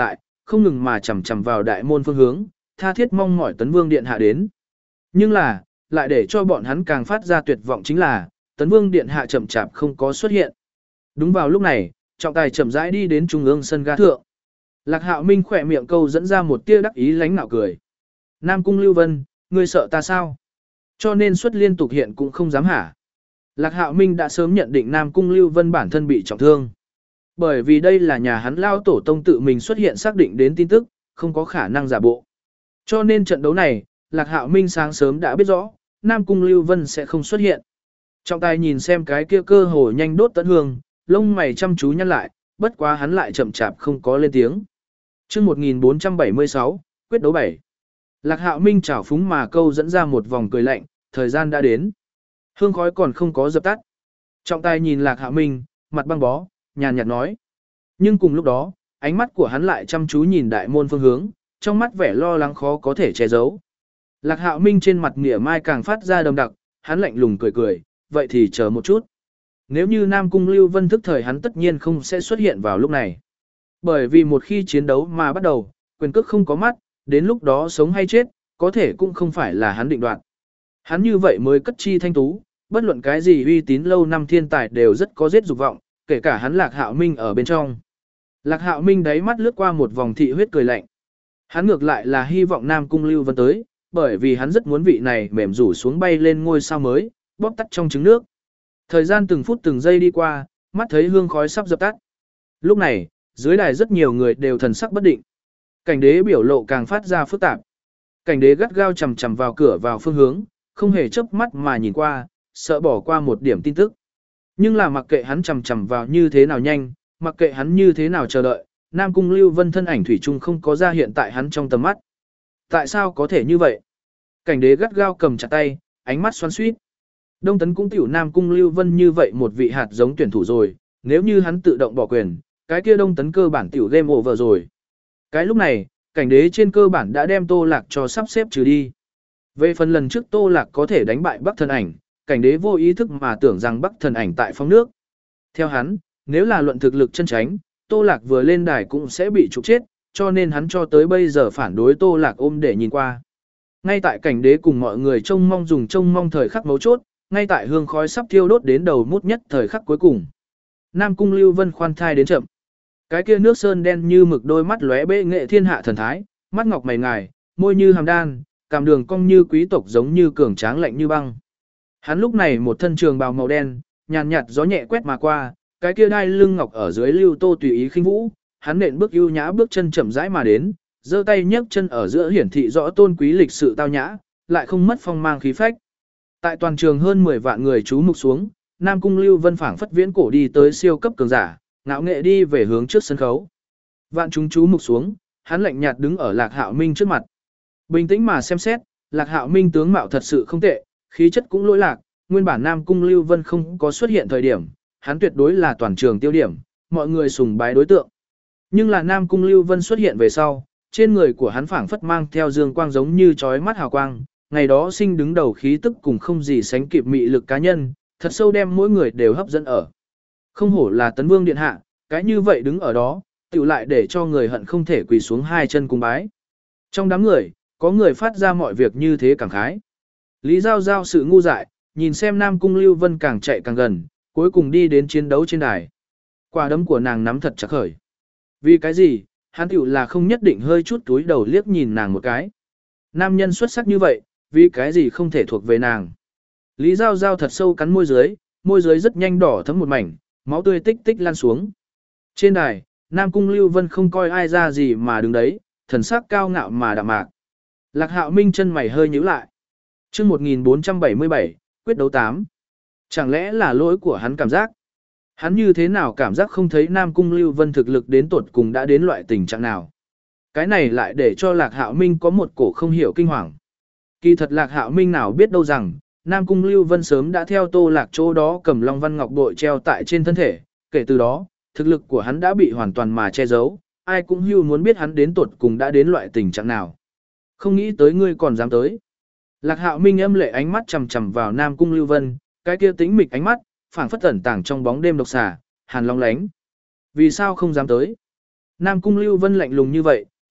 không ngừng mà chằm chằm vào đại môn phương hướng, tha thiết mong mỏi Tấn Vương điện hạ đến. Nhưng là, lại để cho bọn hắn càng phát ra tuyệt vọng chính là, Tấn Vương điện hạ chậm chạp không có xuất hiện. Đúng vào lúc này, trọng tài chậm rãi đi đến trung ương sân ga thượng. Lạc Hạo Minh khỏe miệng câu dẫn ra một tia đắc ý lánh nạo cười. Nam Cung Lưu Vân, ngươi sợ ta sao? Cho nên xuất liên tục hiện cũng không dám hả. Lạc Hạo Minh đã sớm nhận định Nam Cung Lưu Vân bản thân bị trọng thương. Bởi vì đây là nhà hắn lao tổ tông tự mình xuất hiện xác định đến tin tức, không có khả năng giả bộ. Cho nên trận đấu này, Lạc Hạo Minh sáng sớm đã biết rõ, Nam Cung Lưu Vân sẽ không xuất hiện. Trọng tài nhìn xem cái kia cơ hồ nhanh đốt tận hương, lông mày chăm chú nhăn lại, bất quá hắn lại chậm chạp không có lên tiếng. Chương một nghìn bốn trăm bảy mươi sáu, quyết đấu bảy. Lạc Hạo Minh trào phúng mà câu dẫn ra một vòng cười lạnh, thời gian đã đến. Hương khói còn không có dập tắt. Trọng tài nhìn Lạc Hạo Minh, mặt băng bó, nhàn nhạt nói. Nhưng cùng lúc đó, ánh mắt của hắn lại chăm chú nhìn đại môn phương hướng, trong mắt vẻ lo lắng khó có thể che giấu. Lạc Hạo Minh trên mặt mỉa mai càng phát ra đậm đặc, hắn lạnh lùng cười cười, vậy thì chờ một chút. Nếu như Nam Cung Lưu Vân thức thời hắn tất nhiên không sẽ xuất hiện vào lúc này. Bởi vì một khi chiến đấu mà bắt đầu, quyền cước không có mắt, đến lúc đó sống hay chết, có thể cũng không phải là hắn định đoạt. Hắn như vậy mới cất chi thanh tú, bất luận cái gì uy tín lâu năm thiên tài đều rất có giết dục vọng, kể cả hắn Lạc Hạo Minh ở bên trong. Lạc Hạo Minh đáy mắt lướt qua một vòng thị huyết cười lạnh. Hắn ngược lại là hy vọng Nam Cung Lưu Vân tới, bởi vì hắn rất muốn vị này mềm rủ xuống bay lên ngôi sao mới, bóp tắt trong trứng nước. Thời gian từng phút từng giây đi qua, mắt thấy hương khói sắp dập tắt. Lúc này, dưới đài rất nhiều người đều thần sắc bất định. Cảnh đế biểu lộ càng phát ra phức tạp. Cảnh đế gắt gao chằm chằm vào cửa vào phương hướng, không hề chớp mắt mà nhìn qua, sợ bỏ qua một điểm tin tức. Nhưng là mặc kệ hắn chằm chằm vào như thế nào nhanh, mặc kệ hắn như thế nào chờ đợi, Nam Cung Lưu Vân thân ảnh thủy chung không có ra hiện tại hắn trong tầm mắt. Tại sao có thể như vậy? Cảnh đế gắt gao cầm chặt tay, ánh mắt xoắn xuýt. Đông Tấn cũng tiểu Nam Cung Lưu Vân như vậy một vị hạt giống tuyển thủ rồi, nếu như hắn tự động bỏ quyền, cái kia Đông Tấn cơ bản tiểu game over rồi. Cái lúc này, cảnh đế trên cơ bản đã đem Tô Lạc cho sắp xếp trừ đi. Về phần lần trước Tô Lạc có thể đánh bại Bắc Thần Ảnh, cảnh đế vô ý thức mà tưởng rằng Bắc Thần Ảnh tại phong nước. Theo hắn, nếu là luận thực lực chân tránh, Tô Lạc vừa lên đài cũng sẽ bị trục chết, cho nên hắn cho tới bây giờ phản đối Tô Lạc ôm để nhìn qua. Ngay tại cảnh đế cùng mọi người trông mong dùng trông mong thời khắc mấu chốt, ngay tại hương khói sắp thiêu đốt đến đầu mút nhất thời khắc cuối cùng. Nam Cung Lưu Vân khoan thai đến chậm. Cái kia nước sơn đen như mực đôi mắt lóe bệ nghệ thiên hạ thần thái, mắt ngọc mày ngài, môi như hàm đan, cảm đường cong như quý tộc giống như cường tráng lạnh như băng. Hắn lúc này một thân trường bào màu đen, nhàn nhạt gió nhẹ quét mà qua, cái kia đai lưng ngọc ở dưới lưu tô tùy ý khinh vũ, hắn nện bước ưu nhã bước chân chậm rãi mà đến, giơ tay nhấc chân ở giữa hiển thị rõ tôn quý lịch sự tao nhã, lại không mất phong mang khí phách. Tại toàn trường hơn mười vạn người chú mục xuống, Nam Cung Lưu Vân phảng phất viễn cổ đi tới siêu cấp cường giả, ngạo nghệ đi về hướng trước sân khấu. Vạn chúng chú mục xuống, hắn lạnh nhạt đứng ở Lạc Hạo Minh trước mặt. Bình tĩnh mà xem xét, Lạc Hạo Minh tướng mạo thật sự không tệ, khí chất cũng lỗi lạc, nguyên bản Nam Cung Lưu Vân không có xuất hiện thời điểm, hắn tuyệt đối là toàn trường tiêu điểm, mọi người sùng bái đối tượng. Nhưng là Nam Cung Lưu Vân xuất hiện về sau, trên người của hắn phảng phất mang theo dương quang giống như chói mắt hào quang, ngày đó sinh đứng đầu khí tức cùng không gì sánh kịp mị lực cá nhân, thật sâu đem mỗi người đều hấp dẫn ở. Không hổ là Tấn Vương điện hạ, cái như vậy đứng ở đó, tựu lại để cho người hận không thể quỳ xuống hai chân cung bái. Trong đám người, có người phát ra mọi việc như thế cảm khái. Lý Giao Giao sự ngu dại, nhìn xem Nam Cung Lưu Vân càng chạy càng gần, cuối cùng đi đến chiến đấu trên đài. Quả đấm của nàng nắm thật chặt khởi. Vì cái gì, hắn tiểu là không nhất định hơi chút túi đầu liếc nhìn nàng một cái. Nam nhân xuất sắc như vậy, vì cái gì không thể thuộc về nàng. Lý Giao Giao thật sâu cắn môi dưới, môi dưới rất nhanh đỏ thấm một mảnh, máu tươi tích tích lan xuống. Trên đài, Nam Cung Lưu Vân không coi ai ra gì mà đứng đấy, thần sắc cao ngạo mà đạm mạc. Lạc Hạo Minh chân mày hơi nhíu lại. Chương một nghìn bốn trăm bảy mươi bảy, quyết đấu tám. Chẳng lẽ là lỗi của hắn cảm giác? Hắn như thế nào cảm giác không thấy Nam Cung Lưu Vân thực lực đến tột cùng đã đến loại tình trạng nào? Cái này lại để cho Lạc Hạo Minh có một cổ không hiểu kinh hoàng. Kỳ thật Lạc Hạo Minh nào biết đâu rằng, Nam Cung Lưu Vân sớm đã theo Tô Lạc chỗ đó cầm Long Văn Ngọc bội treo tại trên thân thể, kể từ đó, thực lực của hắn đã bị hoàn toàn mà che giấu, ai cũng hưu muốn biết hắn đến tột cùng đã đến loại tình trạng nào. Không nghĩ tới ngươi còn dám tới. Lạc Hạo Minh âm lệ ánh mắt chằm chằm vào Nam Cung Lưu Vân, cái kia tĩnh mịch ánh mắt, phảng phất ẩn tàng trong bóng đêm độc xà, hàn long lánh. Vì sao không dám tới? Nam Cung Lưu Vân lạnh lùng như vậy,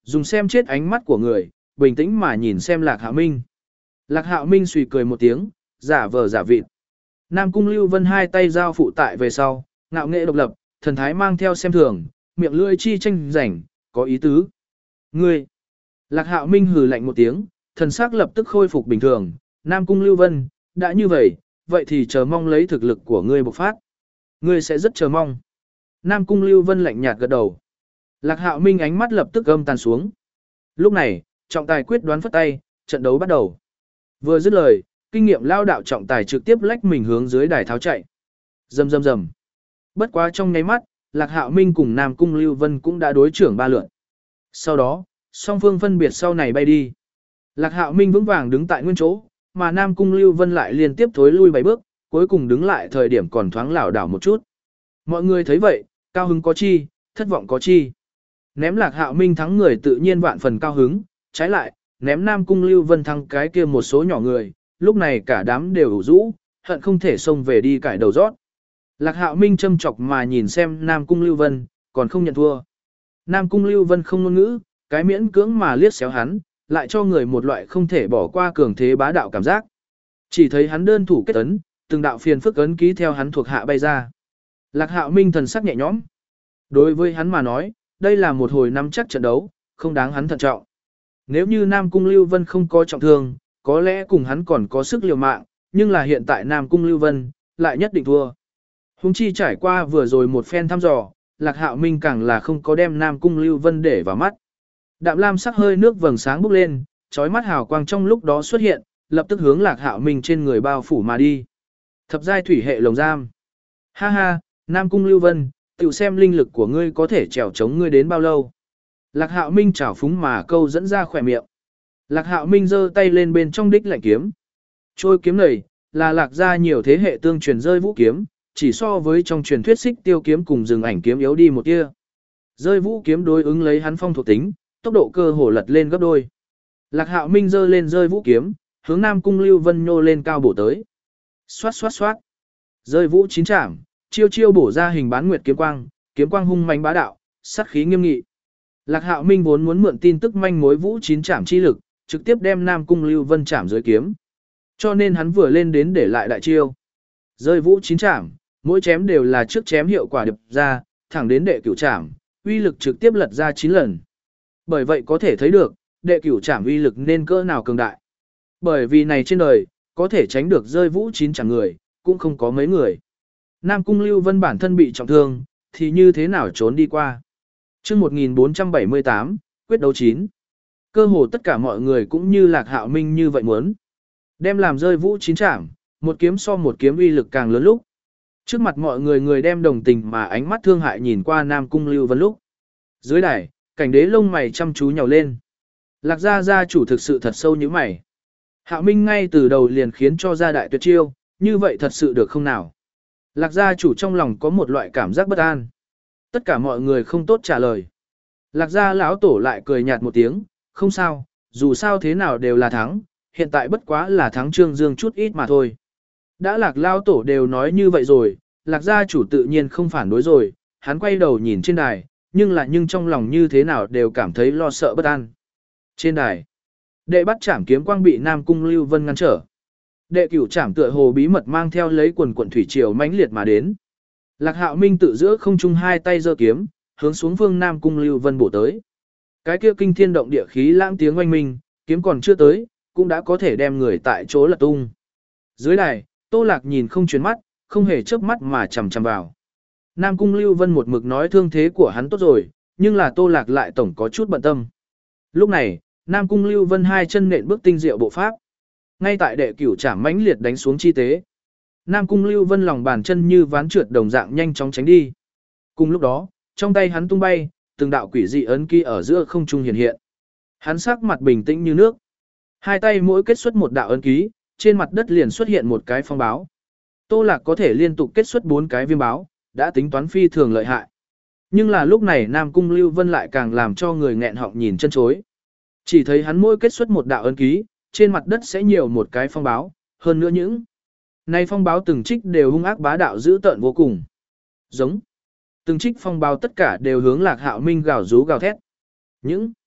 dùng xem chết ánh mắt của người, bình tĩnh mà nhìn xem Lạc Hạo Minh. Lạc Hạo Minh suy cười một tiếng, giả vờ giả vịt. Nam Cung Lưu Vân hai tay giao phụ tại về sau, ngạo nghệ độc lập, thần thái mang theo xem thường, miệng lưỡi chi tranh giành, có ý tứ. Ngươi! Lạc Hạo Minh hừ lạnh một tiếng, thần sắc lập tức khôi phục bình thường. Nam Cung Lưu Vân, đã như vậy, vậy thì chờ mong lấy thực lực của ngươi bộc phát. Ngươi sẽ rất chờ mong. Nam Cung Lưu Vân lạnh nhạt gật đầu. Lạc Hạo Minh ánh mắt lập tức âm tàn xuống. Lúc này, trọng tài quyết đoán phất tay, trận đấu bắt đầu. Vừa dứt lời, kinh nghiệm lao đạo trọng tài trực tiếp lách mình hướng dưới đài tháo chạy. Rầm rầm rầm. Bất quá trong nháy mắt, Lạc Hạo Minh cùng Nam Cung Lưu Vân cũng đã đối trưởng ba lượt. Sau đó, song phương phân biệt sau này bay đi. Lạc Hạo Minh vững vàng đứng tại nguyên chỗ, mà Nam Cung Lưu Vân lại liên tiếp thối lui bảy bước, cuối cùng đứng lại thời điểm còn thoáng lảo đảo một chút. Mọi người thấy vậy, cao hứng có chi, thất vọng có chi. Ném Lạc Hạo Minh thắng người tự nhiên vạn phần cao hứng, trái lại, ném Nam Cung Lưu Vân thắng cái kia một số nhỏ người, lúc này cả đám đều ủ rũ, hận không thể xông về đi cải đầu rót. Lạc Hạo Minh châm chọc mà nhìn xem Nam Cung Lưu Vân, còn không nhận thua. Nam Cung Lưu Vân không ngôn ngữ, cái miễn cưỡng mà liếc xéo hắn, lại cho người một loại không thể bỏ qua cường thế bá đạo cảm giác. Chỉ thấy hắn đơn thủ kết ấn, từng đạo phiền phức ấn ký theo hắn thuộc hạ bay ra. Lạc Hạo Minh thần sắc nhẹ nhõm. Đối với hắn mà nói, đây là một hồi nắm chắc trận đấu, không đáng hắn thận trọng. Nếu như Nam Cung Lưu Vân không có trọng thương, có lẽ cùng hắn còn có sức liều mạng, nhưng là hiện tại Nam Cung Lưu Vân lại nhất định thua. Hùng chi trải qua vừa rồi một phen thăm dò, Lạc Hạo Minh càng là không có đem Nam Cung Lưu Vân để vào mắt. Đạm lam sắc hơi nước vầng sáng bốc lên, chói mắt hào quang trong lúc đó xuất hiện, lập tức hướng Lạc Hạo Minh trên người bao phủ mà đi. Thập giai thủy hệ lồng giam. Ha ha, Nam Cung Lưu Vân, tự xem linh lực của ngươi có thể trèo chống ngươi đến bao lâu. Lạc Hạo Minh trào phúng mà câu dẫn ra khỏe miệng. Lạc Hạo Minh giơ tay lên bên trong đích lạnh kiếm. Trôi kiếm này là Lạc gia nhiều thế hệ tương truyền rơi vũ kiếm, chỉ so với trong truyền thuyết xích tiêu kiếm cùng rừng ảnh kiếm yếu đi một tia. Rơi vũ kiếm đối ứng lấy hắn phong thuộc tính, tốc độ cơ hồ lật lên gấp đôi. Lạc Hạo Minh giơ lên rơi vũ kiếm, hướng Nam Cung Lưu Vân nhô lên cao bổ tới. Xoát xoát xoát. Rơi vũ chín trảm, chiêu chiêu bổ ra hình bán nguyệt kiếm quang, kiếm quang hung mãnh bá đạo, sát khí nghiêm nghị. Lạc Hạo Minh vốn muốn mượn tin tức manh mối vũ chín trảm chi lực, trực tiếp đem Nam Cung Lưu Vân trảm dưới kiếm. Cho nên hắn vừa lên đến để lại đại chiêu. Rơi vũ chín trảm, mỗi chém đều là trước chém hiệu quả điệp ra, thẳng đến đệ cửu trảm, uy lực trực tiếp lật ra chín lần. Bởi vậy có thể thấy được, đệ cửu trảm uy lực nên cỡ nào cường đại. Bởi vì này trên đời, có thể tránh được rơi vũ chín trảm người, cũng không có mấy người. Nam Cung Lưu Vân bản thân bị trọng thương, thì như thế nào trốn đi qua. Chương một nghìn bốn trăm bảy mươi tám, quyết đấu chín. Cơ hồ tất cả mọi người cũng như Lạc Hạo Minh như vậy muốn. Đem làm rơi vũ chín trảm, một kiếm so một kiếm uy lực càng lớn lúc. Trước mặt mọi người người đem đồng tình mà ánh mắt thương hại nhìn qua Nam Cung Lưu Vân lúc. Dưới đài, cảnh đế lông mày chăm chú nhào lên. Lạc gia gia chủ thực sự thật sâu như mày. Hạo Minh ngay từ đầu liền khiến cho gia đại tuyệt chiêu, như vậy thật sự được không nào? Lạc gia chủ trong lòng có một loại cảm giác bất an. Tất cả mọi người không tốt trả lời. Lạc gia lão tổ lại cười nhạt một tiếng, không sao, dù sao thế nào đều là thắng, hiện tại bất quá là thắng Trương Dương chút ít mà thôi. Đã Lạc lão tổ đều nói như vậy rồi, Lạc gia chủ tự nhiên không phản đối rồi, hắn quay đầu nhìn trên đài, nhưng là nhưng trong lòng như thế nào đều cảm thấy lo sợ bất an. Trên đài, đệ bắt trảm kiếm quang bị Nam Cung Lưu Vân ngăn trở. Đệ cửu trảm tựa hồ bí mật mang theo lấy quần quần thủy triều mãnh liệt mà đến. Lạc Hạo Minh tự giữa không trung hai tay giơ kiếm, hướng xuống phương Nam Cung Lưu Vân bổ tới. Cái kia kinh thiên động địa khí lãng tiếng oanh minh, kiếm còn chưa tới, cũng đã có thể đem người tại chỗ lật tung. Dưới đài, Tô Lạc nhìn không chuyển mắt, không hề chớp mắt mà chằm chằm vào. Nam Cung Lưu Vân một mực nói thương thế của hắn tốt rồi, nhưng là Tô Lạc lại tổng có chút bận tâm. Lúc này, Nam Cung Lưu Vân hai chân nện bước tinh diệu bộ pháp. Ngay tại đệ cửu trảm mãnh liệt đánh xuống chi tế. Nam Cung Lưu Vân lòng bàn chân như ván trượt đồng dạng nhanh chóng tránh đi. Cùng lúc đó, trong tay hắn tung bay, từng đạo quỷ dị ấn ký ở giữa không trung hiện hiện. Hắn sắc mặt bình tĩnh như nước. Hai tay mỗi kết xuất một đạo ấn ký, trên mặt đất liền xuất hiện một cái phong báo. Tô Lạc có thể liên tục kết xuất bốn cái viêm báo, đã tính toán phi thường lợi hại. Nhưng là lúc này Nam Cung Lưu Vân lại càng làm cho người nghẹn họng nhìn chân chối. Chỉ thấy hắn mỗi kết xuất một đạo ấn ký, trên mặt đất sẽ nhiều một cái phong báo, hơn nữa những này phong báo từng trích đều hung ác bá đạo dữ tợn vô cùng. Giống. Từng trích phong báo tất cả đều hướng Lạc Hạo Minh gào rú gào thét. Những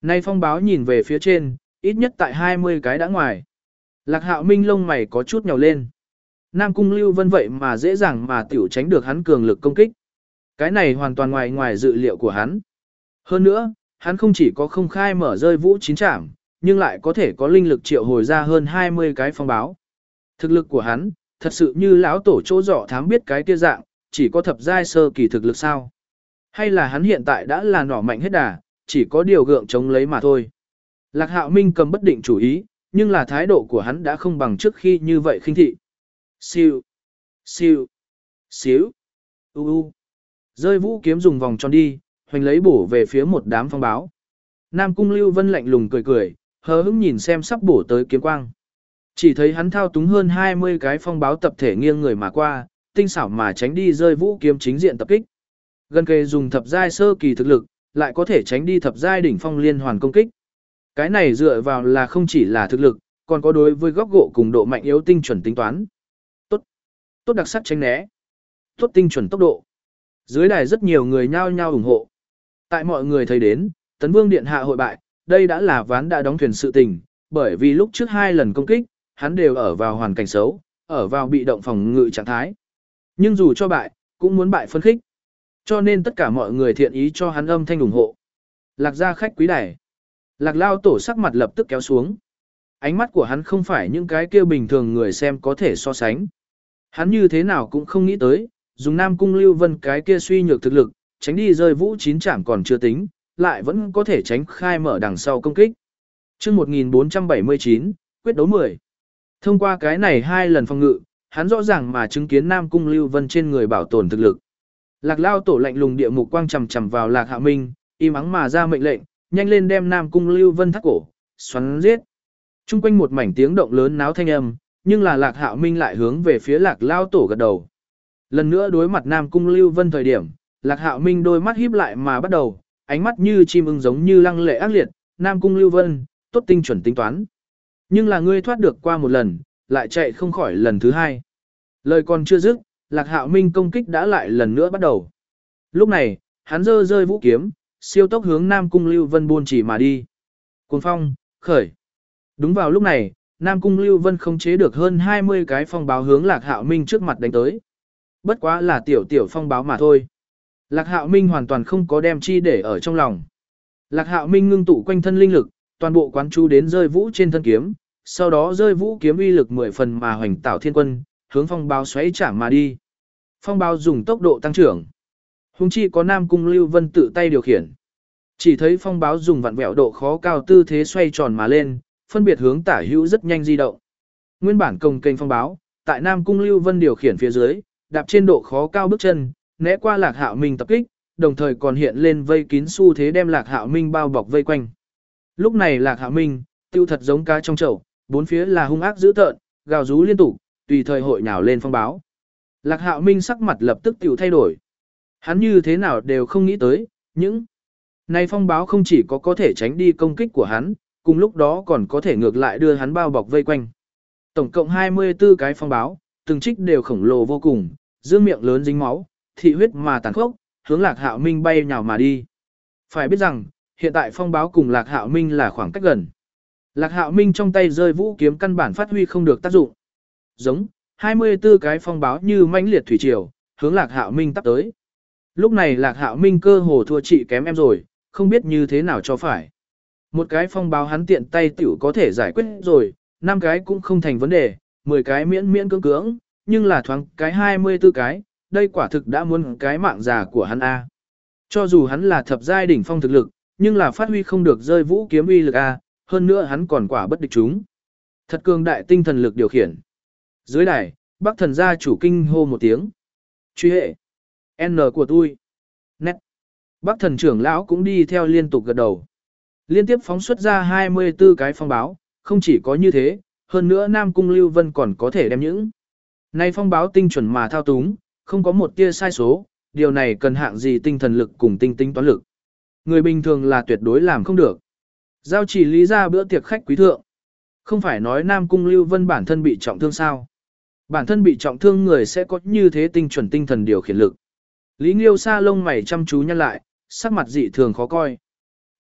Nay phong báo nhìn về phía trên, ít nhất tại hai mươi cái đã ngoài. Lạc Hạo Minh lông mày có chút nhào lên. Nam Cung Lưu Vân vậy mà dễ dàng mà tiểu tránh được hắn cường lực công kích. Cái này hoàn toàn ngoài ngoài dự liệu của hắn. Hơn nữa, hắn không chỉ có không khai mở rơi vũ chín trảm, nhưng lại có thể có linh lực triệu hồi ra hơn hai mươi cái phong báo. Thực lực của hắn, thật sự như lão tổ chỗ dọ thám biết cái kia dạng, chỉ có thập giai sơ kỳ thực lực sao? Hay là hắn hiện tại đã là nỏ mạnh hết đà, chỉ có điều gượng chống lấy mà thôi. Lạc Hạo Minh cầm bất định chủ ý, nhưng là thái độ của hắn đã không bằng trước khi như vậy khinh thị. Siêu, siêu, xíu, u u. Rơi vũ kiếm dùng vòng tròn đi, hoành lấy bổ về phía một đám phong báo. Nam Cung Lưu Vân lạnh lùng cười cười, hờ hững nhìn xem sắp bổ tới kiếm quang. Chỉ thấy hắn thao túng hơn hai mươi cái phong báo tập thể nghiêng người mà qua, tinh xảo mà tránh đi rơi vũ kiếm chính diện tập kích. Gần kề dùng thập giai sơ kỳ thực lực, lại có thể tránh đi thập giai đỉnh phong liên hoàn công kích. Cái này dựa vào là không chỉ là thực lực, còn có đối với góc gđộ cùng độ mạnh yếu tinh chuẩn tính toán. Tốt, tốt đặc sắc tránh né, tốt tinh chuẩn tốc độ. Dưới đài rất nhiều người nhao nhao ủng hộ. Tại mọi người thấy đến, Tấn Vương điện hạ hội bại, đây đã là ván đã đóng thuyền sự tình, bởi vì lúc trước hai lần công kích, hắn đều ở vào hoàn cảnh xấu, ở vào bị động phòng ngự trạng thái. Nhưng dù cho bại, cũng muốn bại phân khích. Cho nên tất cả mọi người thiện ý cho hắn âm thanh ủng hộ. Lạc gia khách quý đài. Lạc Lao tổ sắc mặt lập tức kéo xuống. Ánh mắt của hắn không phải những cái kia bình thường người xem có thể so sánh. Hắn như thế nào cũng không nghĩ tới, dùng Nam Cung Lưu Vân cái kia suy nhược thực lực, tránh đi rơi vũ chín trảm còn chưa tính, lại vẫn có thể tránh khai mở đằng sau công kích. Chương một nghìn bốn trăm bảy mươi chín, quyết đấu mười. Thông qua cái này hai lần phòng ngự, hắn rõ ràng mà chứng kiến Nam Cung Lưu Vân trên người bảo tồn thực lực. Lạc Lao tổ lạnh lùng địa mục quang chằm chằm vào Lạc Hạo Minh, im ắng mà ra mệnh lệnh, nhanh lên đem Nam Cung Lưu Vân thắt cổ, xoắn giết. Trung quanh một mảnh tiếng động lớn náo thanh âm, nhưng là Lạc Hạo Minh lại hướng về phía Lạc Lao tổ gật đầu. Lần nữa đối mặt Nam Cung Lưu Vân thời điểm, Lạc Hạo Minh đôi mắt híp lại mà bắt đầu, ánh mắt như chim ưng giống như lăng lệ ác liệt, Nam Cung Lưu Vân, tốt tinh chuẩn tính toán. Nhưng là ngươi thoát được qua một lần, lại chạy không khỏi lần thứ hai. Lời còn chưa dứt, Lạc Hạo Minh công kích đã lại lần nữa bắt đầu. Lúc này, hắn giơ rơi vũ kiếm, siêu tốc hướng Nam Cung Lưu Vân buôn chỉ mà đi. Cuồng phong, khởi. Đúng vào lúc này, Nam Cung Lưu Vân không chế được hơn hai mươi cái phong báo hướng Lạc Hạo Minh trước mặt đánh tới. Bất quá là tiểu tiểu phong báo mà thôi. Lạc Hạo Minh hoàn toàn không có đem chi để ở trong lòng. Lạc Hạo Minh ngưng tụ quanh thân linh lực, toàn bộ quán chú đến rơi vũ trên thân kiếm, sau đó rơi vũ kiếm uy lực mười phần mà hoành tảo thiên quân, hướng phong báo xoáy chạm mà đi. Phong báo dùng tốc độ tăng trưởng. Hùng chi có Nam Cung Lưu Vân tự tay điều khiển. Chỉ thấy phong báo dùng vặn vẹo độ khó cao tư thế xoay tròn mà lên, phân biệt hướng tả hữu rất nhanh di động. Nguyên bản công kênh phong báo, tại Nam Cung Lưu Vân điều khiển phía dưới, đạp trên độ khó cao bước chân, né qua Lạc Hạo Minh tập kích, đồng thời còn hiện lên vây kín xu thế đem Lạc Hạo Minh bao bọc vây quanh. Lúc này Lạc Hạo Minh, tiêu thật giống cá trong chậu, bốn phía là hung ác dữ tợn, gào rú liên tục, tùy thời hội nhào lên phong báo. Lạc Hạo Minh sắc mặt lập tức tiểu thay đổi. Hắn như thế nào đều không nghĩ tới, những này phong báo không chỉ có có thể tránh đi công kích của hắn, cùng lúc đó còn có thể ngược lại đưa hắn bao bọc vây quanh. Tổng cộng hai mươi tư cái phong báo, từng trích đều khổng lồ vô cùng, dương miệng lớn dính máu, thị huyết mà tàn khốc, hướng Lạc Hạo Minh bay nhào mà đi. Phải biết rằng, hiện tại phong báo cùng Lạc Hạo Minh là khoảng cách gần. Lạc Hạo Minh trong tay rơi vũ kiếm căn bản phát huy không được tác dụng. Giống, hai mươi tư cái phong báo như mãnh liệt thủy triều, hướng Lạc Hạo Minh tắp tới. Lúc này Lạc Hạo Minh cơ hồ thua chị kém em rồi, không biết như thế nào cho phải. Một cái phong báo hắn tiện tay tiểu có thể giải quyết rồi, năm cái cũng không thành vấn đề, mười cái miễn miễn cưỡng cưỡng, nhưng là thoáng cái hai mươi tư cái, đây quả thực đã muốn cái mạng già của hắn A. Cho dù hắn là thập giai đỉnh phong thực lực, nhưng là phát huy không được rơi vũ kiếm uy lực A, hơn nữa hắn còn quả bất địch chúng. Thật cường đại tinh thần lực điều khiển. Dưới đài, Bắc thần gia chủ kinh hô một tiếng. Truy hệ. N của tôi. Nét. Bắc thần trưởng lão cũng đi theo liên tục gật đầu. Liên tiếp phóng xuất ra hai mươi tư cái phong báo, không chỉ có như thế, hơn nữa Nam Cung Lưu Vân còn có thể đem những này phong báo tinh chuẩn mà thao túng, không có một tia sai số, điều này cần hạng gì tinh thần lực cùng tinh tinh toán lực. Người bình thường là tuyệt đối làm không được. Giao chỉ lý ra bữa tiệc khách quý thượng. Không phải nói Nam Cung Lưu Vân bản thân bị trọng thương sao. Bản thân bị trọng thương người sẽ có như thế tinh chuẩn tinh thần điều khiển lực. Lý Nghiêu Sa lông mày chăm chú nhăn lại, sắc mặt dị thường khó coi.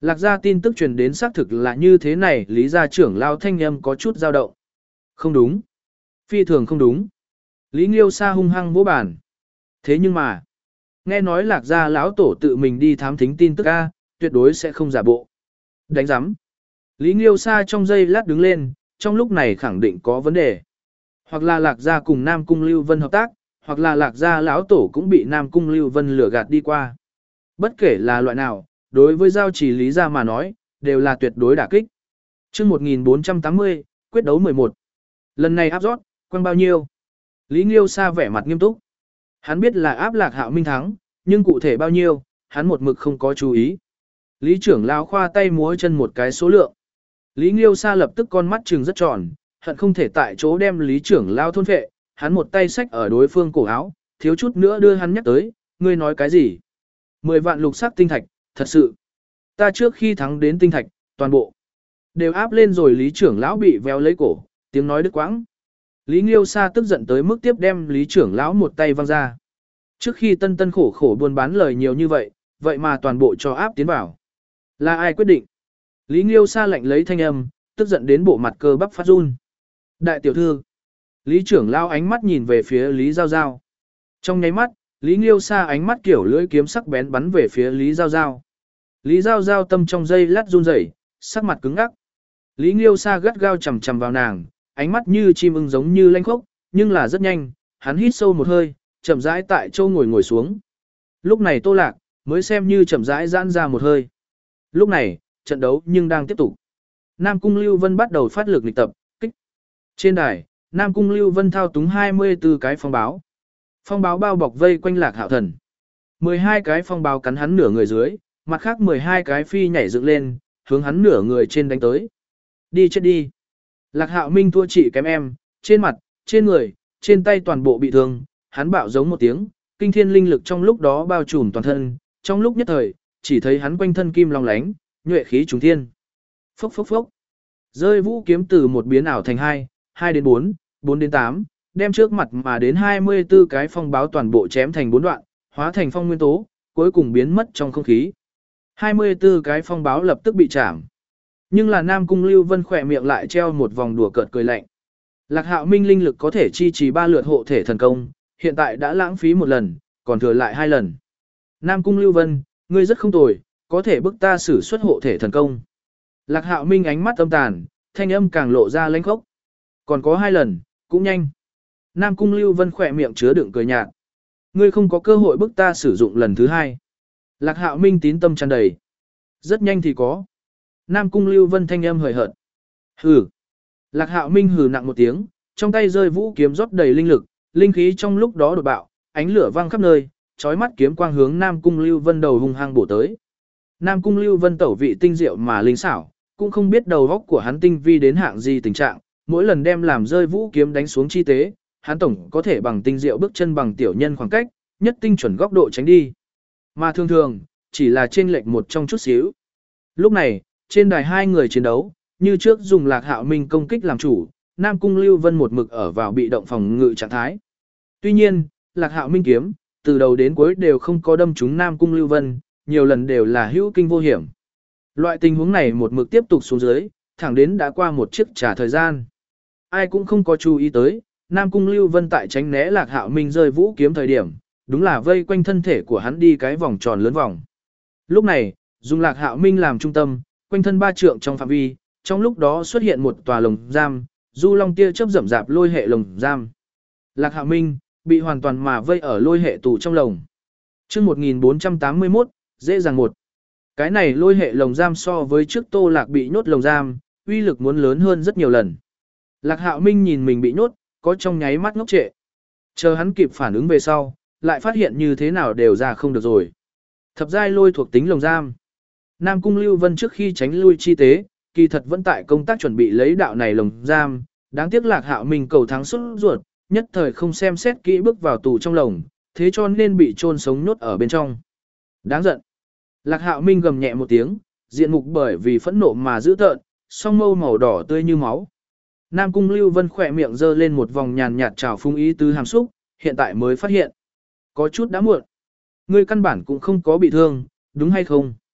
Lạc gia tin tức truyền đến xác thực là như thế này, Lý gia trưởng lao thanh âm có chút dao động. Không đúng. Phi thường không đúng. Lý Nghiêu Sa hung hăng vỗ bàn. Thế nhưng mà, nghe nói Lạc gia lão tổ tự mình đi thám thính tin tức a, tuyệt đối sẽ không giả bộ. Đánh giám. Lý Nghiêu Sa trong giây lát đứng lên, trong lúc này khẳng định có vấn đề. Hoặc là Lạc gia cùng Nam Cung Lưu Vân hợp tác, hoặc là Lạc gia lão tổ cũng bị Nam Cung Lưu Vân lừa gạt đi qua. Bất kể là loại nào, đối với giao trì Lý gia mà nói, đều là tuyệt đối đả kích. Chương một nghìn bốn trăm tám mươi, quyết đấu mười một. Lần này áp rót, quăng bao nhiêu? Lý Nghiêu Sa vẻ mặt nghiêm túc. Hắn biết là áp Lạc Hạo Minh thắng, nhưng cụ thể bao nhiêu, hắn một mực không có chú ý. Lý trưởng lão khoa tay múa chân một cái số lượng. Lý Nghiêu Sa lập tức con mắt trừng rất tròn, hận không thể tại chỗ đem Lý trưởng lão thôn phệ, hắn một tay xách ở đối phương cổ áo, thiếu chút nữa đưa hắn nhắc tới, ngươi nói cái gì? Mười vạn lục sắc tinh thạch, thật sự. Ta trước khi thắng đến tinh thạch, toàn bộ đều áp lên rồi. Lý trưởng lão bị véo lấy cổ, tiếng nói đứt quãng. Lý Nghiêu Sa tức giận tới mức tiếp đem Lý trưởng lão một tay văng ra. Trước khi tân tân khổ khổ buôn bán lời nhiều như vậy, vậy mà toàn bộ cho áp tiến vào. Là ai quyết định? Lý Nghiêu Sa lạnh lấy thanh âm, tức giận đến bộ mặt cơ bắp phát run. Đại tiểu thư. Lý trưởng lão ánh mắt nhìn về phía Lý Giao Giao. Trong nháy mắt, Lý Nghiêu Sa ánh mắt kiểu lưỡi kiếm sắc bén bắn về phía Lý Giao Giao. Lý Giao Giao tâm trong giây lát run rẩy, sắc mặt cứng ngắc. Lý Nghiêu Sa gắt gao chằm chằm vào nàng, ánh mắt như chim ưng giống như lanh khốc, nhưng là rất nhanh, hắn hít sâu một hơi, chậm rãi tại châu ngồi ngồi xuống. Lúc này Tô Lạc mới xem như chậm rãi giãn ra một hơi. Lúc này, trận đấu nhưng đang tiếp tục. Nam Cung Lưu Vân bắt đầu phát lực nghịch tập, kích. Trên đài, Nam Cung Lưu Vân thao túng hai mươi tư cái phong báo. Phong báo bao bọc vây quanh Lạc Hạo Thần. mười hai cái phong báo cắn hắn nửa người dưới, mặt khác mười hai cái phi nhảy dựng lên, hướng hắn nửa người trên đánh tới. Đi chết đi. Lạc Hạo Minh thua chị kém em, trên mặt, trên người, trên tay toàn bộ bị thương, hắn bạo giống một tiếng, kinh thiên linh lực trong lúc đó bao trùm toàn thân, trong lúc nhất thời, chỉ thấy hắn quanh thân kim long lánh, nhuệ khí trùng thiên. Phốc phốc phốc. Rơi vũ kiếm từ một biến ảo thành hai, hai đến bốn, bốn đến tám, đem trước mặt mà đến hai mươi tư cái phong báo toàn bộ chém thành bốn đoạn, hóa thành phong nguyên tố, cuối cùng biến mất trong không khí. hai mươi tư cái phong báo lập tức bị chạm. Nhưng là Nam Cung Lưu Vân khỏe miệng lại treo một vòng đùa cợt cười lạnh. Lạc Hạo Minh linh lực có thể chi trì ba lượt hộ thể thần công, hiện tại đã lãng phí một lần, còn thừa lại hai lần. Nam Cung Lưu Vân, ngươi rất không tồi, có thể bức ta sử xuất hộ thể thần công. Lạc Hạo Minh ánh mắt âm tàn, thanh âm càng lộ ra lãnh khốc. Còn có hai lần, cũng nhanh. Nam Cung Lưu Vân khỏe miệng chứa đựng cười nhạt. Ngươi không có cơ hội bức ta sử dụng lần thứ hai. Lạc Hạo Minh tín tâm tràn đầy. Rất nhanh thì có. Nam Cung Lưu Vân thanh âm hời hợt. Hừ. Lạc Hạo Minh hừ nặng một tiếng, trong tay rơi vũ kiếm rót đầy linh lực, linh khí trong lúc đó đột bạo, ánh lửa vang khắp nơi, chói mắt kiếm quang hướng Nam Cung Lưu Vân đầu hung hăng bổ tới. Nam Cung Lưu Vân tẩu vị tinh diệu mà linh xảo, cũng không biết đầu góc của hắn tinh vi đến hạng gì tình trạng, mỗi lần đem làm rơi vũ kiếm đánh xuống chi tế, hắn tổng có thể bằng tinh diệu bước chân bằng tiểu nhân khoảng cách, nhất tinh chuẩn góc độ tránh đi. Mà thường thường, chỉ là trên lệch một trong chút xíu. Lúc này, trên đài hai người chiến đấu, như trước dùng Lạc Hạo Minh công kích làm chủ, Nam Cung Lưu Vân một mực ở vào bị động phòng ngự trạng thái. Tuy nhiên, Lạc Hạo Minh kiếm, từ đầu đến cuối đều không có đâm trúng Nam Cung Lưu Vân, nhiều lần đều là hữu kinh vô hiểm. Loại tình huống này một mực tiếp tục xuống dưới, thẳng đến đã qua một chiếc trả thời gian. Ai cũng không có chú ý tới, Nam Cung Lưu Vân tại tránh né Lạc Hạo Minh rơi vũ kiếm thời điểm, đúng là vây quanh thân thể của hắn đi cái vòng tròn lớn vòng. Lúc này, dùng Lạc Hạo Minh làm trung tâm, quanh thân ba trượng trong phạm vi, trong lúc đó xuất hiện một tòa lồng giam, du long tia chớp rậm rạp lôi hệ lồng giam. Lạc Hạo Minh bị hoàn toàn mà vây ở lôi hệ tù trong lồng. Chương một nghìn bốn trăm tám mươi mốt, dễ dàng một. Cái này lôi hệ lồng giam so với trước Tô Lạc bị nhốt lồng giam, uy lực muốn lớn hơn rất nhiều lần. Lạc Hạo Minh nhìn mình bị nhốt, có trong nháy mắt ngốc trệ. Chờ hắn kịp phản ứng về sau, lại phát hiện như thế nào đều ra không được rồi. Thập giai lôi thuộc tính lồng giam. Nam Cung Lưu Vân trước khi tránh lui chi tế, kỳ thật vẫn tại công tác chuẩn bị lấy đạo này lồng giam, đáng tiếc Lạc Hạo Minh cầu thắng xuất ruột, nhất thời không xem xét kỹ bước vào tù trong lồng, thế cho nên bị chôn sống nhốt ở bên trong. Đáng giận. Lạc Hạo Minh gầm nhẹ một tiếng, diện mục bởi vì phẫn nộ mà dữ tợn, song mâu màu đỏ tươi như máu. Nam Cung Lưu Vân khỏe miệng giơ lên một vòng nhàn nhạt trào phúng ý tứ hàm xúc, hiện tại mới phát hiện. Có chút đã muộn. Ngươi căn bản cũng không có bị thương, đúng hay không?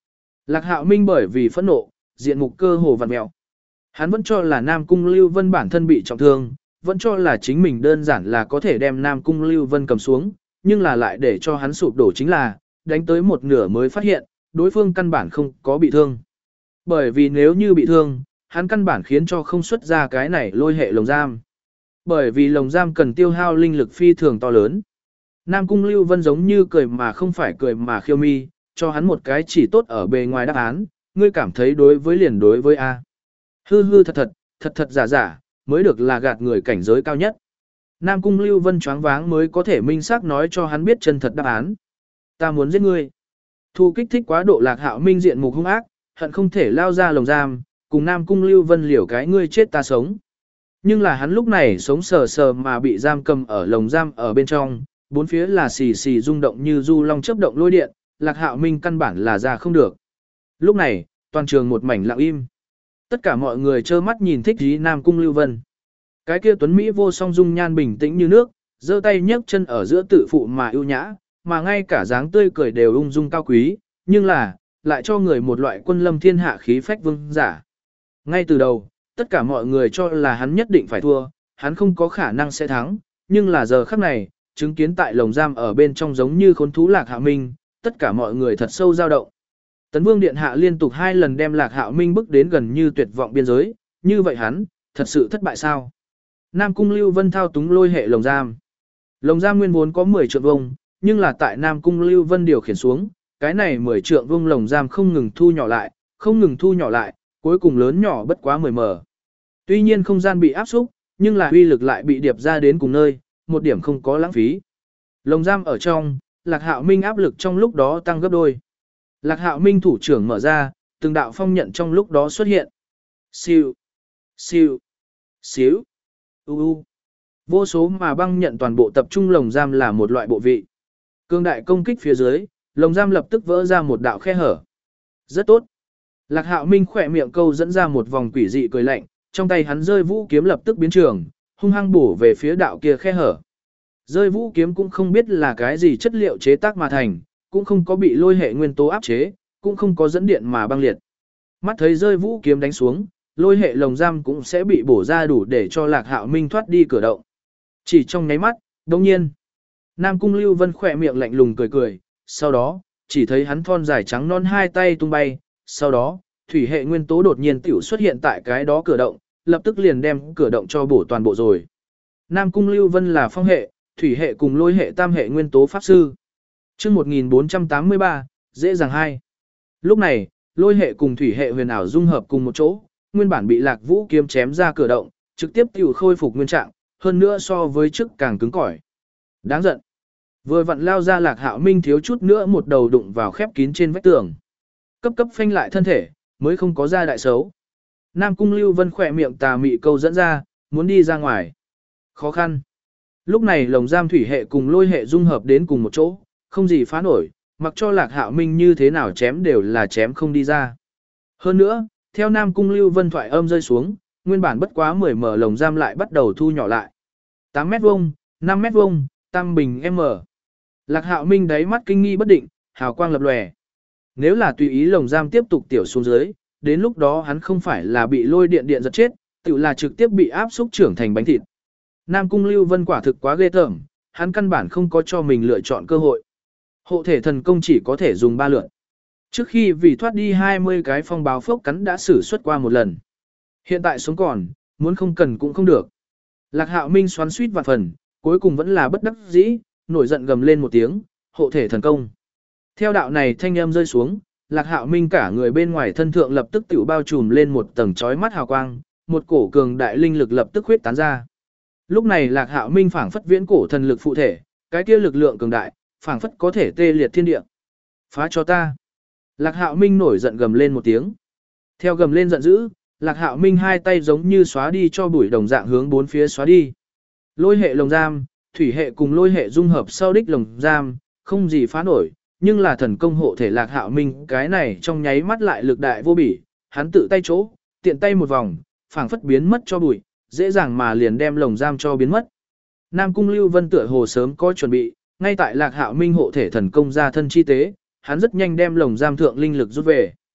Lạc Hạo Minh bởi vì phẫn nộ, diện mục cơ hồ vặn mèo. Hắn vẫn cho là Nam Cung Lưu Vân bản thân bị trọng thương, vẫn cho là chính mình đơn giản là có thể đem Nam Cung Lưu Vân cầm xuống, nhưng là lại để cho hắn sụp đổ chính là, đánh tới một nửa mới phát hiện, đối phương căn bản không có bị thương. Bởi vì nếu như bị thương, hắn căn bản khiến cho không xuất ra cái này lôi hệ lồng giam. Bởi vì lồng giam cần tiêu hao linh lực phi thường to lớn. Nam Cung Lưu Vân giống như cười mà không phải cười mà khiêu mi, cho hắn một cái chỉ tốt ở bề ngoài đáp án, ngươi cảm thấy đối với liền đối với A. Hư hư thật thật, thật thật giả giả, mới được là gạt người cảnh giới cao nhất. Nam Cung Lưu Vân choáng váng mới có thể minh xác nói cho hắn biết chân thật đáp án. Ta muốn giết ngươi. Thu kích thích quá độ Lạc Hạo Minh diện mục hung ác, hận không thể lao ra lồng giam, cùng Nam Cung Lưu Vân liều cái ngươi chết ta sống. Nhưng là hắn lúc này sống sờ sờ mà bị giam cầm ở lồng giam ở bên trong, bốn phía là xì xì rung động như du long chớp động lôi điện, Lạc Hạo Minh căn bản là ra không được. Lúc này, toàn trường một mảnh lặng im. Tất cả mọi người trơ mắt nhìn thích dí Nam Cung Lưu Vân. Cái kia tuấn Mỹ vô song dung nhan bình tĩnh như nước, giơ tay nhấc chân ở giữa tự phụ mà ưu nhã, mà ngay cả dáng tươi cười đều ung dung cao quý, nhưng là, lại cho người một loại quân lâm thiên hạ khí phách vương giả. Ngay từ đầu, tất cả mọi người cho là hắn nhất định phải thua, hắn không có khả năng sẽ thắng, nhưng là giờ khắc này, chứng kiến tại lồng giam ở bên trong giống như khốn thú Lạc Hạo Minh, tất cả mọi người thật sâu dao động. Tấn Vương Điện Hạ liên tục hai lần đem Lạc Hạo Minh bước đến gần như tuyệt vọng biên giới, như vậy hắn, thật sự thất bại sao? Nam Cung Lưu Vân thao túng lôi hệ lồng giam. Lồng giam nguyên vốn có mười trượng vuông, nhưng là tại Nam Cung Lưu Vân điều khiển xuống, cái này mười trượng vuông lồng giam không ngừng thu nhỏ lại, không ngừng thu nhỏ lại, cuối cùng lớn nhỏ bất quá mười mờ. Tuy nhiên không gian bị áp xúc, nhưng là uy lực lại bị điệp ra đến cùng nơi, một điểm không có lãng phí. Lồng giam ở trong, Lạc Hạo Minh áp lực trong lúc đó tăng gấp đôi. Lạc Hạo Minh thủ trưởng mở ra, từng đạo phong nhận trong lúc đó xuất hiện. Siêu, siêu, xíu, u u. Vô số mà băng nhận toàn bộ tập trung lồng giam là một loại bộ vị. Cương đại công kích phía dưới, lồng giam lập tức vỡ ra một đạo khe hở. Rất tốt. Lạc Hạo Minh khỏe miệng câu dẫn ra một vòng quỷ dị cười lạnh, trong tay hắn rơi vũ kiếm lập tức biến trường, hung hăng bổ về phía đạo kia khe hở. Rơi vũ kiếm cũng không biết là cái gì chất liệu chế tác mà thành, cũng không có bị lôi hệ nguyên tố áp chế, cũng không có dẫn điện mà băng liệt. Mắt thấy rơi vũ kiếm đánh xuống, lôi hệ lồng giam cũng sẽ bị bổ ra đủ để cho Lạc Hạo Minh thoát đi cửa động. Chỉ trong nháy mắt, đồng nhiên, Nam Cung Lưu Vân khỏe miệng lạnh lùng cười cười, sau đó, chỉ thấy hắn thon dài trắng non hai tay tung bay, sau đó, thủy hệ nguyên tố đột nhiên tiểu xuất hiện tại cái đó cửa động, lập tức liền đem cửa động cho bổ toàn bộ rồi. Nam Cung Lưu Vân là phong hệ, thủy hệ cùng lôi hệ tam hệ nguyên tố pháp sư. Chương một nghìn bốn trăm tám mươi ba, dễ dàng hai. Lúc này, lôi hệ cùng thủy hệ huyền ảo dung hợp cùng một chỗ, nguyên bản bị Lạc Vũ kiếm chém ra cửa động, trực tiếp tiểu khôi phục nguyên trạng, hơn nữa so với trước càng cứng cỏi. Đáng giận. Vừa vặn lao ra Lạc Hạo Minh thiếu chút nữa một đầu đụng vào khép kín trên vách tường. Cấp cấp phanh lại thân thể, mới không có ra đại xấu. Nam Cung Lưu Vân khỏe miệng tà mị câu dẫn ra, muốn đi ra ngoài. Khó khăn. Lúc này lồng giam thủy hệ cùng lôi hệ dung hợp đến cùng một chỗ, không gì phá nổi, mặc cho Lạc Hạo Minh như thế nào chém đều là chém không đi ra. Hơn nữa, theo Nam Cung Lưu Vân thoại âm rơi xuống, nguyên bản bất quá mười mở lồng giam lại bắt đầu thu nhỏ lại. tám mét vuông, năm mét vuông, tam bình M. Lạc Hạo Minh đáy mắt kinh nghi bất định, hào quang lập lòe. Nếu là tùy ý lồng giam tiếp tục tiểu xuống dưới, đến lúc đó hắn không phải là bị lôi điện điện giật chết, tự là trực tiếp bị áp xúc trưởng thành bánh thịt. Nam Cung Lưu Vân quả thực quá ghê tởm, hắn căn bản không có cho mình lựa chọn cơ hội. Hộ thể thần công chỉ có thể dùng ba lượt. Trước khi vì thoát đi hai mươi cái phong báo phốc cắn đã sử xuất qua một lần. Hiện tại sống còn, muốn không cần cũng không được. Lạc Hạo Minh xoắn suýt vạn phần, cuối cùng vẫn là bất đắc dĩ, nổi giận gầm lên một tiếng, hộ thể thần công. Theo đạo này thanh âm rơi xuống, Lạc Hạo Minh cả người bên ngoài thân thượng lập tức tiểu bao trùm lên một tầng chói mắt hào quang, một cổ cường đại linh lực lập tức huyết tán ra. Lúc này Lạc Hạo Minh phảng phất viễn cổ thần lực phụ thể, cái kia lực lượng cường đại, phảng phất có thể tê liệt thiên địa. Phá cho ta. Lạc Hạo Minh nổi giận gầm lên một tiếng. Theo gầm lên giận dữ, Lạc Hạo Minh hai tay giống như xóa đi cho bụi đồng dạng hướng bốn phía xóa đi. Lôi hệ lồng giam, thủy hệ cùng lôi hệ dung hợp sau đích lồng giam, không gì phá nổi, nhưng là thần công hộ thể Lạc Hạo Minh cái này trong nháy mắt lại lực đại vô bỉ, hắn tự tay chỗ, tiện tay một vòng, phảng phất biến mất cho bụi, dễ dàng mà liền đem lồng giam cho biến mất. Nam Cung Lưu Vân tựa hồ sớm có chuẩn bị, ngay tại Lạc Hạo Minh hộ thể thần công ra thân chi tế, hắn rất nhanh đem lồng giam thượng linh lực rút về.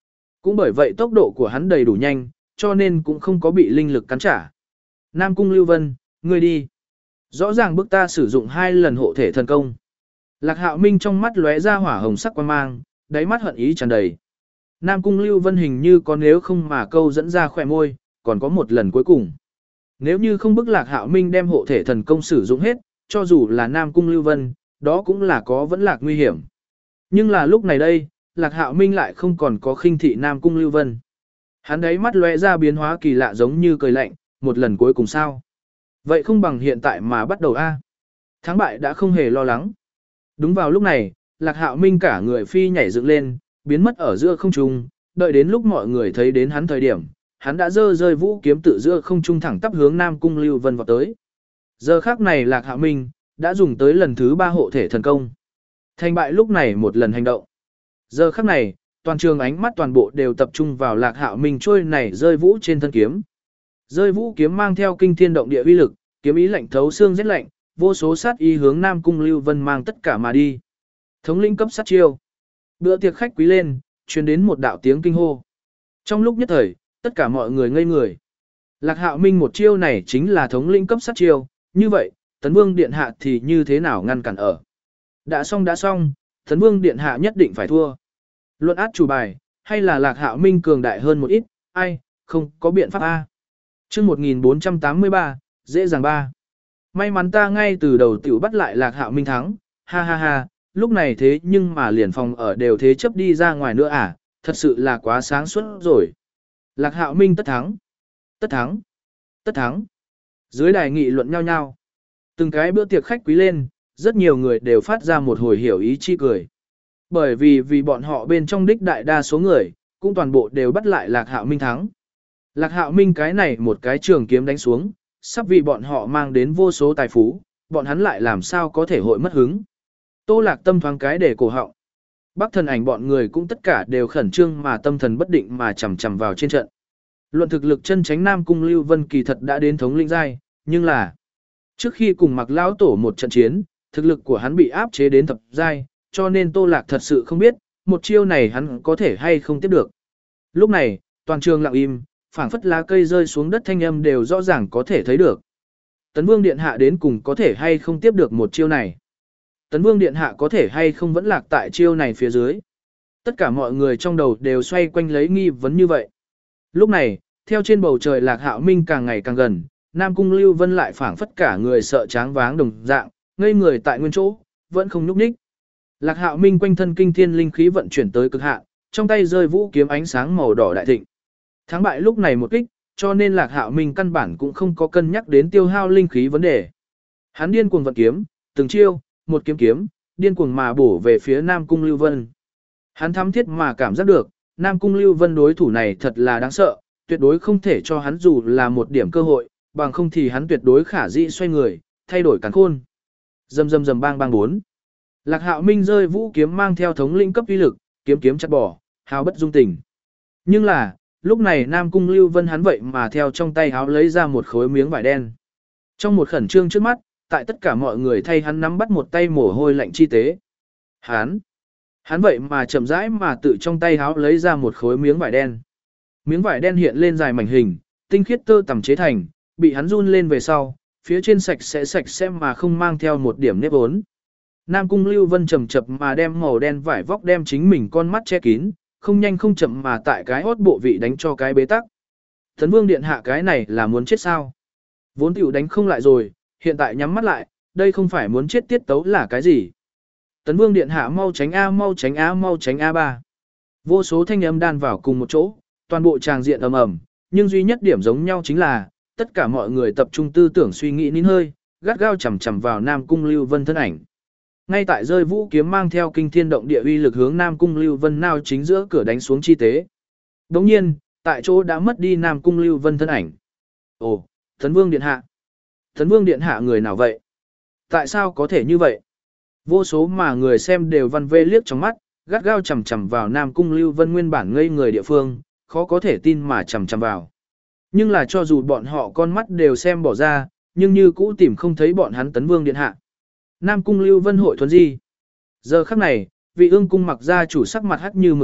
Cũng bởi vậy tốc độ của hắn đầy đủ nhanh, cho nên cũng không có bị linh lực cắn trả. Nam Cung Lưu Vân, ngươi đi. Rõ ràng bức ta sử dụng hai lần hộ thể thần công. Lạc Hạo Minh trong mắt lóe ra hỏa hồng sắc quan mang, đáy mắt hận ý tràn đầy. Nam Cung Lưu Vân hình như có nếu không mà câu dẫn ra khỏe môi, còn có một lần cuối cùng. Nếu như không bức Lạc Hạo Minh đem hộ thể thần công sử dụng hết, cho dù là Nam Cung Lưu Vân, đó cũng là có vẫn lạc nguy hiểm. Nhưng là lúc này đây, Lạc Hạo Minh lại không còn có khinh thị Nam Cung Lưu Vân. Hắn đấy mắt lóe ra biến hóa kỳ lạ giống như cười lạnh, một lần cuối cùng sao? Vậy không bằng hiện tại mà bắt đầu a. Thắng bại đã không hề lo lắng. Đúng vào lúc này, Lạc Hạo Minh cả người phi nhảy dựng lên, biến mất ở giữa không trung, đợi đến lúc mọi người thấy đến hắn thời điểm, hắn đã giơ rơi vũ kiếm tự giữa không trung thẳng tắp hướng Nam Cung Lưu Vân vào tới. Giờ khắc này Lạc Hạo Minh đã dùng tới lần thứ ba hộ thể thần công. Thành bại lúc này một lần hành động. Giờ khắc này, toàn trường ánh mắt toàn bộ đều tập trung vào Lạc Hạo Minh trôi này rơi vũ trên thân kiếm. Rơi vũ kiếm mang theo kinh thiên động địa uy lực, kiếm ý lạnh thấu xương rét lạnh, vô số sát ý hướng Nam Cung Lưu Vân mang tất cả mà đi. Thống lĩnh cấp sát chiêu. Bữa tiệc khách quý lên, truyền đến một đạo tiếng kinh hô. Trong lúc nhất thời, tất cả mọi người ngây người. Lạc Hạo Minh một chiêu này chính là thống lĩnh cấp sát chiêu, như vậy, Tấn Vương Điện Hạ thì như thế nào ngăn cản ở? Đã xong đã xong, Tấn Vương Điện Hạ nhất định phải thua. Luận át chủ bài, hay là Lạc Hạo Minh cường đại hơn một ít, ai, không có biện pháp A. chương một nghìn bốn trăm tám mươi ba, dễ dàng ba. May mắn ta ngay từ đầu tiểu bắt lại Lạc Hạo Minh thắng, ha ha ha, lúc này thế nhưng mà liền phòng ở đều thế chấp đi ra ngoài nữa à, thật sự là quá sáng suốt rồi. Lạc Hạo Minh tất thắng, tất thắng, tất thắng. Dưới đài nghị luận nhau nhau. Từng cái bữa tiệc khách quý lên, rất nhiều người đều phát ra một hồi hiểu ý chi cười. Bởi vì vì bọn họ bên trong đích đại đa số người, cũng toàn bộ đều bắt lại Lạc Hạo Minh thắng. Lạc Hạo Minh cái này một cái trường kiếm đánh xuống, sắp vì bọn họ mang đến vô số tài phú, bọn hắn lại làm sao có thể hội mất hứng. Tô Lạc Tâm thoáng cái để cổ họng. Bắc Thần Ảnh bọn người cũng tất cả đều khẩn trương mà tâm thần bất định mà chầm chầm vào trên trận. Luận thực lực chân chánh Nam Cung Lưu Vân kỳ thật đã đến thống lĩnh giai, nhưng là trước khi cùng Mặc lão tổ một trận chiến, thực lực của hắn bị áp chế đến thập giai, cho nên Tô Lạc thật sự không biết, một chiêu này hắn có thể hay không tiếp được. Lúc này, toàn trường lặng im, phảng phất lá cây rơi xuống đất thanh âm đều rõ ràng có thể thấy được. Tấn Vương Điện Hạ đến cùng có thể hay không tiếp được một chiêu này. Tấn Vương Điện Hạ có thể hay không vẫn lạc tại chiêu này phía dưới. Tất cả mọi người trong đầu đều xoay quanh lấy nghi vấn như vậy. Lúc này, theo trên bầu trời Lạc Hạo Minh càng ngày càng gần, Nam Cung Lưu Vân lại phảng phất cả người sợ tráng váng đồng dạng, ngây người tại nguyên chỗ, vẫn không nhúc nhích. Lạc Hạo Minh quanh thân kinh thiên linh khí vận chuyển tới cực hạn, trong tay rơi vũ kiếm ánh sáng màu đỏ đại thịnh. Thắng bại lúc này một kích, cho nên Lạc Hạo Minh căn bản cũng không có cân nhắc đến tiêu hao linh khí vấn đề. Hắn điên cuồng vận kiếm, từng chiêu, một kiếm kiếm, điên cuồng mà bổ về phía Nam Cung Lưu Vân. Hắn thắm thiết mà cảm giác được, Nam Cung Lưu Vân đối thủ này thật là đáng sợ, tuyệt đối không thể cho hắn dù là một điểm cơ hội, bằng không thì hắn tuyệt đối khả dĩ xoay người, thay đổi càn khôn. Rầm rầm rầm bang bang bốn. Lạc Hạo Minh rơi vũ kiếm mang theo thống lĩnh cấp uy lực, kiếm kiếm chặt bỏ, hào bất dung tình. Nhưng là, lúc này Nam Cung Lưu Vân hắn vậy mà theo trong tay háo lấy ra một khối miếng vải đen. Trong một khẩn trương trước mắt, tại tất cả mọi người thay hắn nắm bắt một tay mồ hôi lạnh chi tế. Hắn, hắn vậy mà chậm rãi mà tự trong tay háo lấy ra một khối miếng vải đen. Miếng vải đen hiện lên dài mảnh hình, tinh khiết tơ tằm chế thành, bị hắn run lên về sau, phía trên sạch sẽ sạch sẽ mà không mang theo một điểm nếp ốn. Nam Cung Lưu Vân chậm chậm mà đem màu đen vải vóc đem chính mình con mắt che kín, không nhanh không chậm mà tại cái hốt bộ vị đánh cho cái bế tắc. Tấn Vương Điện Hạ cái này là muốn chết sao? Vốn tiểu đánh không lại rồi, hiện tại nhắm mắt lại, đây không phải muốn chết tiết tấu là cái gì? Tấn Vương Điện Hạ mau tránh A mau tránh A mau tránh A ba. Vô số thanh âm đan vào cùng một chỗ, toàn bộ tràng diện ầm ầm, nhưng duy nhất điểm giống nhau chính là, tất cả mọi người tập trung tư tưởng suy nghĩ nín hơi, gắt gao chằm chằm vào Nam Cung Lưu Vân thân ảnh. Ngay tại rơi vũ kiếm mang theo kinh thiên động địa uy lực hướng Nam Cung Lưu Vân nào chính giữa cửa đánh xuống chi tế. Đồng nhiên, tại chỗ đã mất đi Nam Cung Lưu Vân thân ảnh. Ồ, Tấn Vương Điện Hạ. Tấn Vương Điện Hạ người nào vậy? Tại sao có thể như vậy? Vô số mà người xem đều văn vê liếc trong mắt, gắt gao chằm chằm vào Nam Cung Lưu Vân nguyên bản ngây người địa phương, khó có thể tin mà chằm chằm vào. Nhưng là cho dù bọn họ con mắt đều xem bỏ ra, nhưng như cũ tìm không thấy bọn hắn Tấn Vương Điện Hạ. Nam Cung Lưu Vân hội thuần di. Giờ khắc này, vị ương cung mặc ra chủ sắc mặt hắc như mực đậm,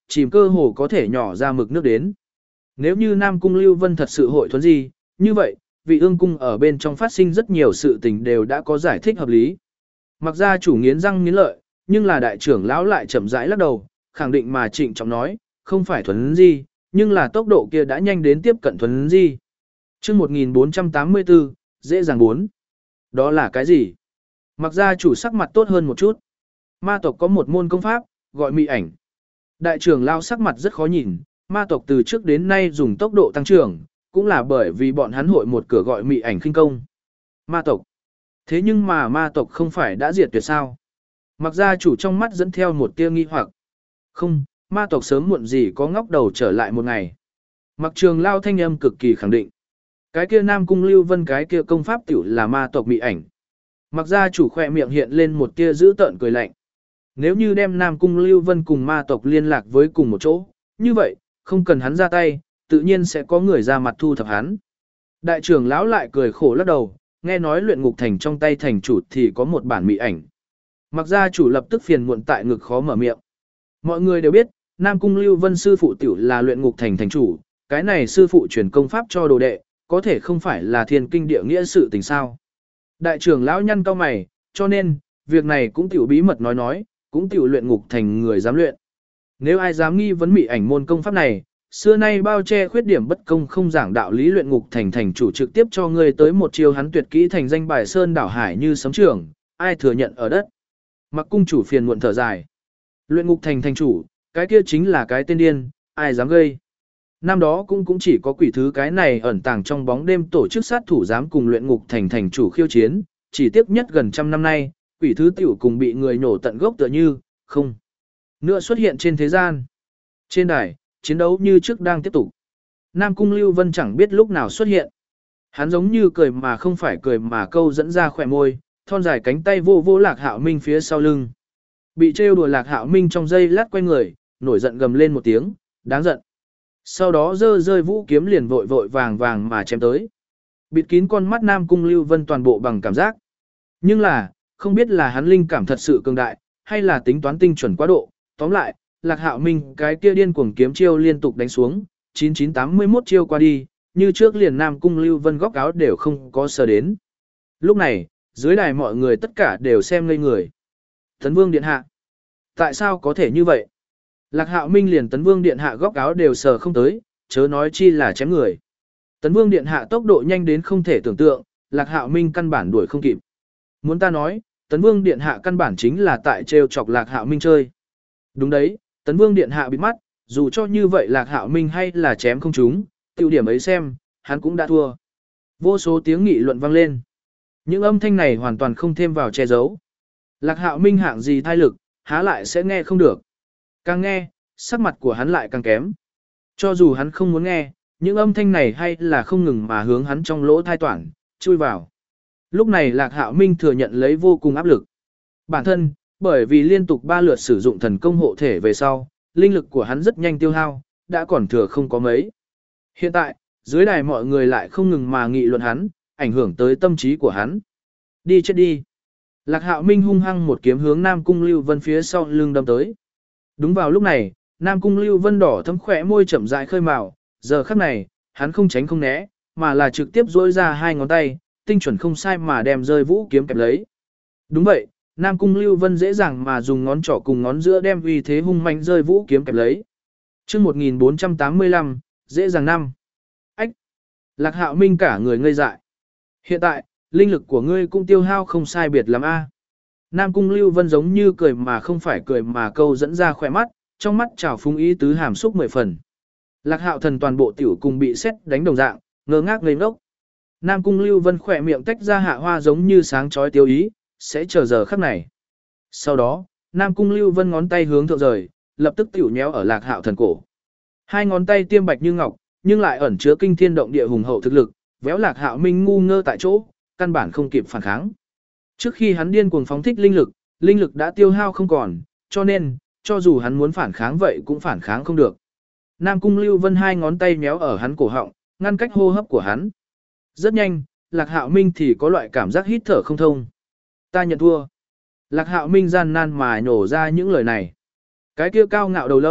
chìm cơ hồ có thể nhỏ ra mực nước đến. Nếu như Nam Cung Lưu Vân thật sự hội thuấn di, như vậy, vị ương cung ở bên trong phát sinh rất nhiều sự tình đều đã có giải thích hợp lý. Mặc ra chủ nghiến răng nghiến lợi, nhưng là đại trưởng lão lại chậm rãi lắc đầu, khẳng định mà trịnh trọng nói, không phải thuấn di, nhưng là tốc độ kia đã nhanh đến tiếp cận thuấn di. Chương một nghìn bốn trăm tám mươi tư, dễ dàng bốn. Đó là cái gì? Mặc ra chủ sắc mặt tốt hơn một chút. Ma tộc có một môn công pháp, gọi mị ảnh. Đại trưởng lão sắc mặt rất khó nhìn, ma tộc từ trước đến nay dùng tốc độ tăng trưởng, cũng là bởi vì bọn hắn hội một cửa gọi mị ảnh khinh công. Ma tộc. Thế nhưng mà ma tộc không phải đã diệt tuyệt sao? Mặc ra chủ trong mắt dẫn theo một tia nghi hoặc. Không, ma tộc sớm muộn gì có ngóc đầu trở lại một ngày. Mặc trường lao thanh âm cực kỳ khẳng định. Cái kia Nam Cung Lưu Vân cái kia công pháp tiểu là ma tộc mị ảnh. Mặc ra chủ khỏe miệng hiện lên một tia dữ tợn cười lạnh. Nếu như đem Nam Cung Lưu Vân cùng ma tộc liên lạc với cùng một chỗ, như vậy, không cần hắn ra tay, tự nhiên sẽ có người ra mặt thu thập hắn. Đại trưởng lão lại cười khổ lắc đầu, nghe nói luyện ngục thành trong tay thành chủ thì có một bản mị ảnh. Mặc ra chủ lập tức phiền muộn tại ngực khó mở miệng. Mọi người đều biết, Nam Cung Lưu Vân sư phụ tiểu là luyện ngục thành thành chủ, cái này sư phụ truyền công pháp cho đồ đệ, có thể không phải là thiên kinh địa nghĩa sự tình sao. Đại trưởng lão nhăn cau mày, cho nên, việc này cũng tiểu bí mật nói nói, cũng tiểu luyện ngục thành người dám luyện. Nếu ai dám nghi vấn mị ảnh môn công pháp này, xưa nay bao che khuyết điểm bất công không giảng đạo lý luyện ngục thành thành chủ trực tiếp cho ngươi tới một chiêu hắn tuyệt kỹ thành danh bài sơn đảo hải như sấm trưởng, ai thừa nhận ở đất. Mặc cung chủ phiền muộn thở dài. Luyện ngục thành thành chủ, cái kia chính là cái tên điên, ai dám gây. Năm đó cũng cũng chỉ có quỷ thứ cái này ẩn tàng trong bóng đêm tổ chức sát thủ dám cùng luyện ngục thành thành chủ khiêu chiến, chỉ tiếc nhất gần trăm năm nay, quỷ thứ tiểu cùng bị người nổ tận gốc tựa như, không. Nữa xuất hiện trên thế gian. Trên đài, chiến đấu như trước đang tiếp tục. Nam Cung Lưu Vân chẳng biết lúc nào xuất hiện. Hắn giống như cười mà không phải cười mà câu dẫn ra khỏe môi, thon dài cánh tay vô vô Lạc Hạo Minh phía sau lưng. Bị trêu đùa Lạc Hạo Minh trong giây lát quay người, nổi giận gầm lên một tiếng, đáng giận. Sau đó giơ rơi vũ kiếm liền vội vội vàng vàng mà chém tới. Bịt kín con mắt Nam Cung Lưu Vân toàn bộ bằng cảm giác. Nhưng là, không biết là hắn linh cảm thật sự cường đại, hay là tính toán tinh chuẩn quá độ. Tóm lại, Lạc Hạo Minh cái kia điên cuồng kiếm chiêu liên tục đánh xuống, chín chín tám mươi mốt chiêu qua đi, như trước liền Nam Cung Lưu Vân góc áo đều không có sờ đến. Lúc này, dưới đài mọi người tất cả đều xem ngây người. Tấn Vương Điện Hạ. Tại sao có thể như vậy? Lạc Hạo Minh liền Tấn Vương Điện Hạ góc áo đều sờ không tới, chớ nói chi là chém người. Tấn Vương Điện Hạ tốc độ nhanh đến không thể tưởng tượng, Lạc Hạo Minh căn bản đuổi không kịp. Muốn ta nói, Tấn Vương Điện Hạ căn bản chính là tại trêu chọc Lạc Hạo Minh chơi. Đúng đấy, Tấn Vương Điện Hạ bịt mắt, dù cho như vậy Lạc Hạo Minh hay là chém không trúng, tiêu điểm ấy xem, hắn cũng đã thua. Vô số tiếng nghị luận vang lên. Những âm thanh này hoàn toàn không thêm vào che giấu. Lạc Hạo Minh hạng gì thai lực, há lại sẽ nghe không được. Càng nghe, sắc mặt của hắn lại càng kém. Cho dù hắn không muốn nghe, những âm thanh này hay là không ngừng mà hướng hắn trong lỗ thai toản, chui vào. Lúc này Lạc Hạo Minh thừa nhận lấy vô cùng áp lực. Bản thân, bởi vì liên tục ba lượt sử dụng thần công hộ thể về sau, linh lực của hắn rất nhanh tiêu hao, đã còn thừa không có mấy. Hiện tại, dưới đài mọi người lại không ngừng mà nghị luận hắn, ảnh hưởng tới tâm trí của hắn. Đi chết đi. Lạc Hạo Minh hung hăng một kiếm hướng Nam Cung Lưu Vân phía sau lưng đâm tới. Đúng vào lúc này, Nam Cung Lưu Vân đỏ thấm khỏe môi chậm rãi khơi mào, giờ khắc này, hắn không tránh không né, mà là trực tiếp duỗi ra hai ngón tay, tinh chuẩn không sai mà đem rơi vũ kiếm kẹp lấy. Đúng vậy, Nam Cung Lưu Vân dễ dàng mà dùng ngón trỏ cùng ngón giữa đem uy thế hung mạnh rơi vũ kiếm kẹp lấy. Chương một nghìn bốn trăm tám mươi lăm, dễ dàng năm. Ách. Lạc Hạo Minh cả người ngây dại. Hiện tại, linh lực của ngươi cũng tiêu hao không sai biệt lắm a. Nam Cung Lưu Vân giống như cười mà không phải cười mà câu dẫn ra khỏe mắt, trong mắt trào phúng ý tứ hàm xúc mười phần. Lạc Hạo Thần toàn bộ tiểu cùng bị xét đánh đồng dạng, ngơ ngác ngây ngốc. Nam Cung Lưu Vân khỏe miệng tách ra hạ hoa giống như sáng chói tiêu ý, sẽ chờ giờ khắc này. Sau đó, Nam Cung Lưu Vân ngón tay hướng thượng rời, lập tức tiểu nhéo ở Lạc Hạo Thần cổ. Hai ngón tay tiêm bạch như ngọc, nhưng lại ẩn chứa kinh thiên động địa hùng hậu thực lực, véo Lạc Hạo Minh ngu ngơ tại chỗ, căn bản không kịp phản kháng. Trước khi hắn điên cuồng phóng thích linh lực, linh lực đã tiêu hao không còn, cho nên, cho dù hắn muốn phản kháng vậy cũng phản kháng không được. Nam Cung Lưu Vân hai ngón tay méo ở hắn cổ họng, ngăn cách hô hấp của hắn. Rất nhanh, Lạc Hạo Minh thì có loại cảm giác hít thở không thông. Ta nhận thua. Lạc Hạo Minh gian nan mà nhổ ra những lời này. Cái kia cao ngạo đầu lâu,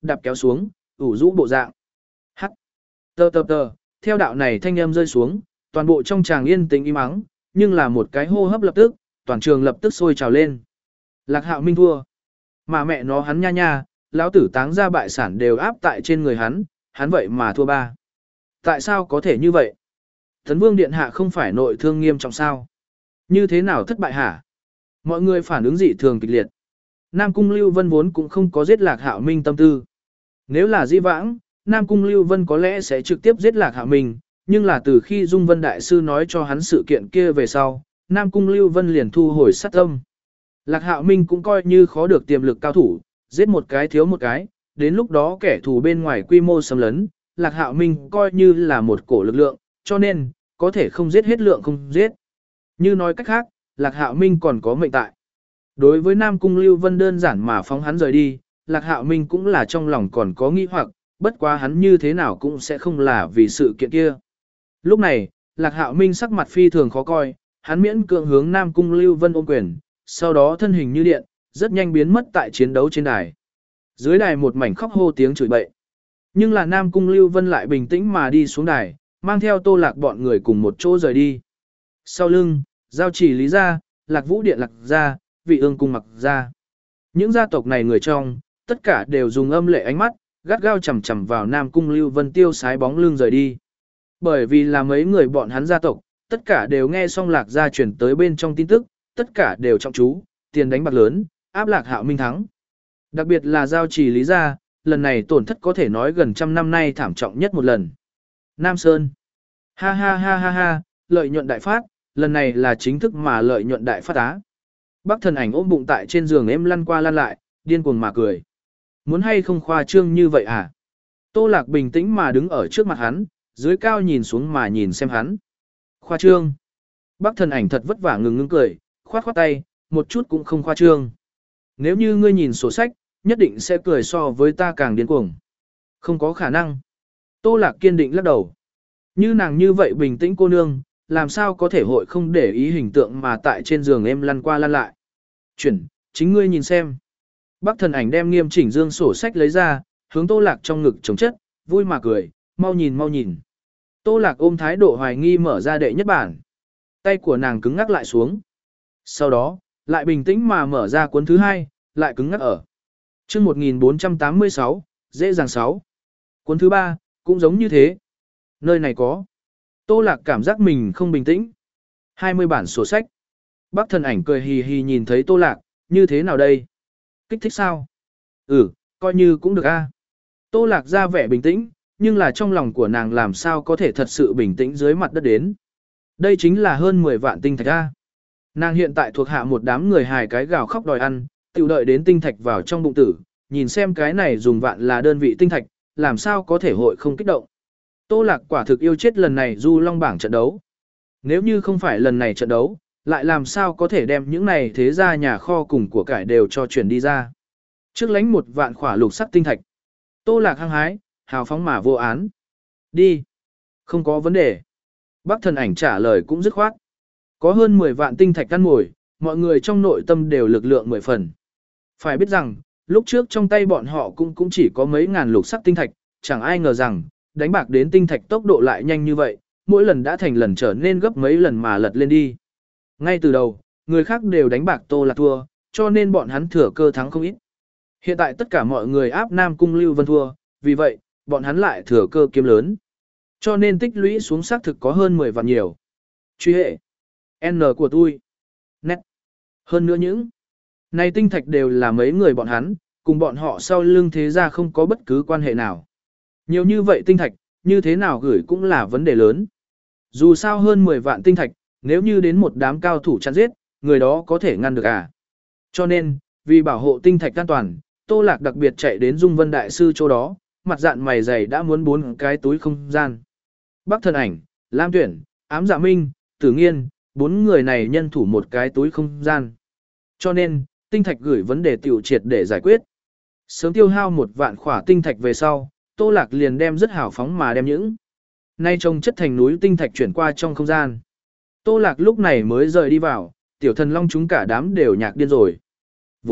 đạp kéo xuống, ủ rũ bộ dạng. Hắc. Tờ tờ tờ, theo đạo này thanh âm rơi xuống, toàn bộ trong tràng yên tĩnh im ắng, nhưng là một cái hô hấp lập tức, toàn trường lập tức sôi trào lên. Lạc Hạo Minh thua. Mà mẹ nó hắn nha nha, lão tử táng ra bại sản đều áp tại trên người hắn, hắn vậy mà thua ba. Tại sao có thể như vậy? Tấn Vương Điện Hạ không phải nội thương nghiêm trọng sao? Như thế nào thất bại hả? Mọi người phản ứng dị thường kịch liệt. Nam Cung Lưu Vân vốn cũng không có giết Lạc Hạo Minh tâm tư. Nếu là di vãng, Nam Cung Lưu Vân có lẽ sẽ trực tiếp giết Lạc Hạo Minh, nhưng là từ khi Dung Vân Đại Sư nói cho hắn sự kiện kia về sau, Nam Cung Lưu Vân liền thu hồi sát tâm. Lạc Hạo Minh cũng coi như khó được tiềm lực cao thủ, giết một cái thiếu một cái, đến lúc đó kẻ thù bên ngoài quy mô xâm lấn, Lạc Hạo Minh coi như là một cổ lực lượng, cho nên, có thể không giết hết lượng không giết. Như nói cách khác, Lạc Hạo Minh còn có mệnh tại. Đối với Nam Cung Lưu Vân đơn giản mà phóng hắn rời đi, Lạc Hạo Minh cũng là trong lòng còn có nghi hoặc, bất quá hắn như thế nào cũng sẽ không là vì sự kiện kia. Lúc này, Lạc Hạo Minh sắc mặt phi thường khó coi, hắn miễn cưỡng hướng Nam Cung Lưu Vân ôm quyền, sau đó thân hình như điện, rất nhanh biến mất tại chiến đấu trên đài. Dưới đài một mảnh khóc hô tiếng chửi bậy. Nhưng là Nam Cung Lưu Vân lại bình tĩnh mà đi xuống đài, mang theo Tô Lạc bọn người cùng một chỗ rời đi. Sau lưng, Giao Chỉ Lý gia, Lạc Vũ Điện Lạc gia, Vị Ương Cung Mặc gia. Những gia tộc này người trong, tất cả đều dùng âm lệ ánh mắt, gắt gao chằm chằm vào Nam Cung Lưu Vân tiêu sái bóng lưng rời đi. Bởi vì là mấy người bọn hắn gia tộc, tất cả đều nghe xong Lạc gia truyền tới bên trong tin tức, tất cả đều trọng chú, tiền đánh bạc lớn, áp Lạc Hạo Minh thắng. Đặc biệt là Giao Chỉ Lý gia, lần này tổn thất có thể nói gần trăm năm nay thảm trọng nhất một lần. Nam Sơn. Ha ha ha ha ha, lợi nhuận đại phát, lần này là chính thức mà lợi nhuận đại phát á. Bắc Thần Ảnh ôm bụng tại trên giường em lăn qua lăn lại, điên cuồng mà cười. Muốn hay không khoa trương như vậy à? Tô Lạc bình tĩnh mà đứng ở trước mặt hắn, dưới cao nhìn xuống mà nhìn xem hắn. Khoa trương. Bắc Thần Ảnh thật vất vả ngừng ngưng cười, khoát khoát tay, một chút cũng không khoa trương. Nếu như ngươi nhìn sổ sách, nhất định sẽ cười so với ta càng điên cuồng. Không có khả năng. Tô Lạc kiên định lắc đầu. Như nàng như vậy bình tĩnh cô nương, làm sao có thể hội không để ý hình tượng mà tại trên giường em lăn qua lăn lại. Chuyển, chính ngươi nhìn xem. Bắc Thần Ảnh đem nghiêm chỉnh dương sổ sách lấy ra, hướng Tô Lạc trong ngực chống chất, vui mà cười, mau nhìn mau nhìn. Tô Lạc ôm thái độ hoài nghi mở ra đệ nhất bản. Tay của nàng cứng ngắc lại xuống. Sau đó, lại bình tĩnh mà mở ra cuốn thứ hai, lại cứng ngắc ở. Chương một nghìn bốn trăm tám mươi sáu, dễ dàng sáu. Cuốn thứ ba, cũng giống như thế. Nơi này có. Tô Lạc cảm giác mình không bình tĩnh. hai mươi bản sổ sách. Bắc Thần Ảnh cười hì hì nhìn thấy Tô Lạc, như thế nào đây? Kích thích sao? Ừ, coi như cũng được a. Tô Lạc ra vẻ bình tĩnh, nhưng là trong lòng của nàng làm sao có thể thật sự bình tĩnh dưới mặt đất đến. Đây chính là hơn mười vạn tinh thạch a. Nàng hiện tại thuộc hạ một đám người hài cái gào khóc đòi ăn, tiểu đợi đến tinh thạch vào trong bụng tử, nhìn xem cái này dùng vạn là đơn vị tinh thạch, làm sao có thể hội không kích động. Tô Lạc quả thực yêu chết lần này du long bảng trận đấu. Nếu như không phải lần này trận đấu, lại làm sao có thể đem những này thế ra nhà kho cùng của cải đều cho chuyển đi ra. Trước lánh một vạn khỏa lục sắc tinh thạch. Tô Lạc hăng hái, hào phóng mà vô án. Đi. Không có vấn đề. Bắc Thần Ảnh trả lời cũng dứt khoát. Có hơn mười vạn tinh thạch căn ngồi, mọi người trong nội tâm đều lực lượng mười phần. Phải biết rằng, lúc trước trong tay bọn họ cũng cũng chỉ có mấy ngàn lục sắc tinh thạch, chẳng ai ngờ rằng, đánh bạc đến tinh thạch tốc độ lại nhanh như vậy, mỗi lần đã thành lần trở nên gấp mấy lần mà lật lên đi. Ngay từ đầu, người khác đều đánh bạc Tô Lạc thua, cho nên bọn hắn thừa cơ thắng không ít. Hiện tại tất cả mọi người áp Nam Cung Lưu Vân thua, vì vậy, bọn hắn lại thừa cơ kiếm lớn. Cho nên tích lũy xuống xác thực có hơn mười vạn nhiều. Truy hệ. N của tôi. Nét. Hơn nữa những này tinh thạch đều là mấy người bọn hắn, cùng bọn họ sau lưng thế ra không có bất cứ quan hệ nào. Nhiều như vậy tinh thạch, như thế nào gửi cũng là vấn đề lớn. Dù sao hơn mười vạn tinh thạch, nếu như đến một đám cao thủ chặn giết, người đó có thể ngăn được à. Cho nên, vì bảo hộ tinh thạch an toàn, Tô Lạc đặc biệt chạy đến Dung Vân Đại Sư chỗ đó, mặt dạn mày dày đã muốn bốn cái túi không gian. Bắc Thần Ảnh, Lam Tuyển, Ám Dạ Minh, Tử Nghiên, bốn người này nhân thủ một cái túi không gian. Cho nên, tinh thạch gửi vấn đề tiểu triệt để giải quyết. Sớm tiêu hao một vạn khỏa tinh thạch về sau, Tô Lạc liền đem rất hào phóng mà đem những nay trông chất thành núi tinh thạch chuyển qua trong không gian. Tô Lạc lúc này mới rời đi vào, tiểu thần long chúng cả đám đều nhạc điên rồi. Vốn,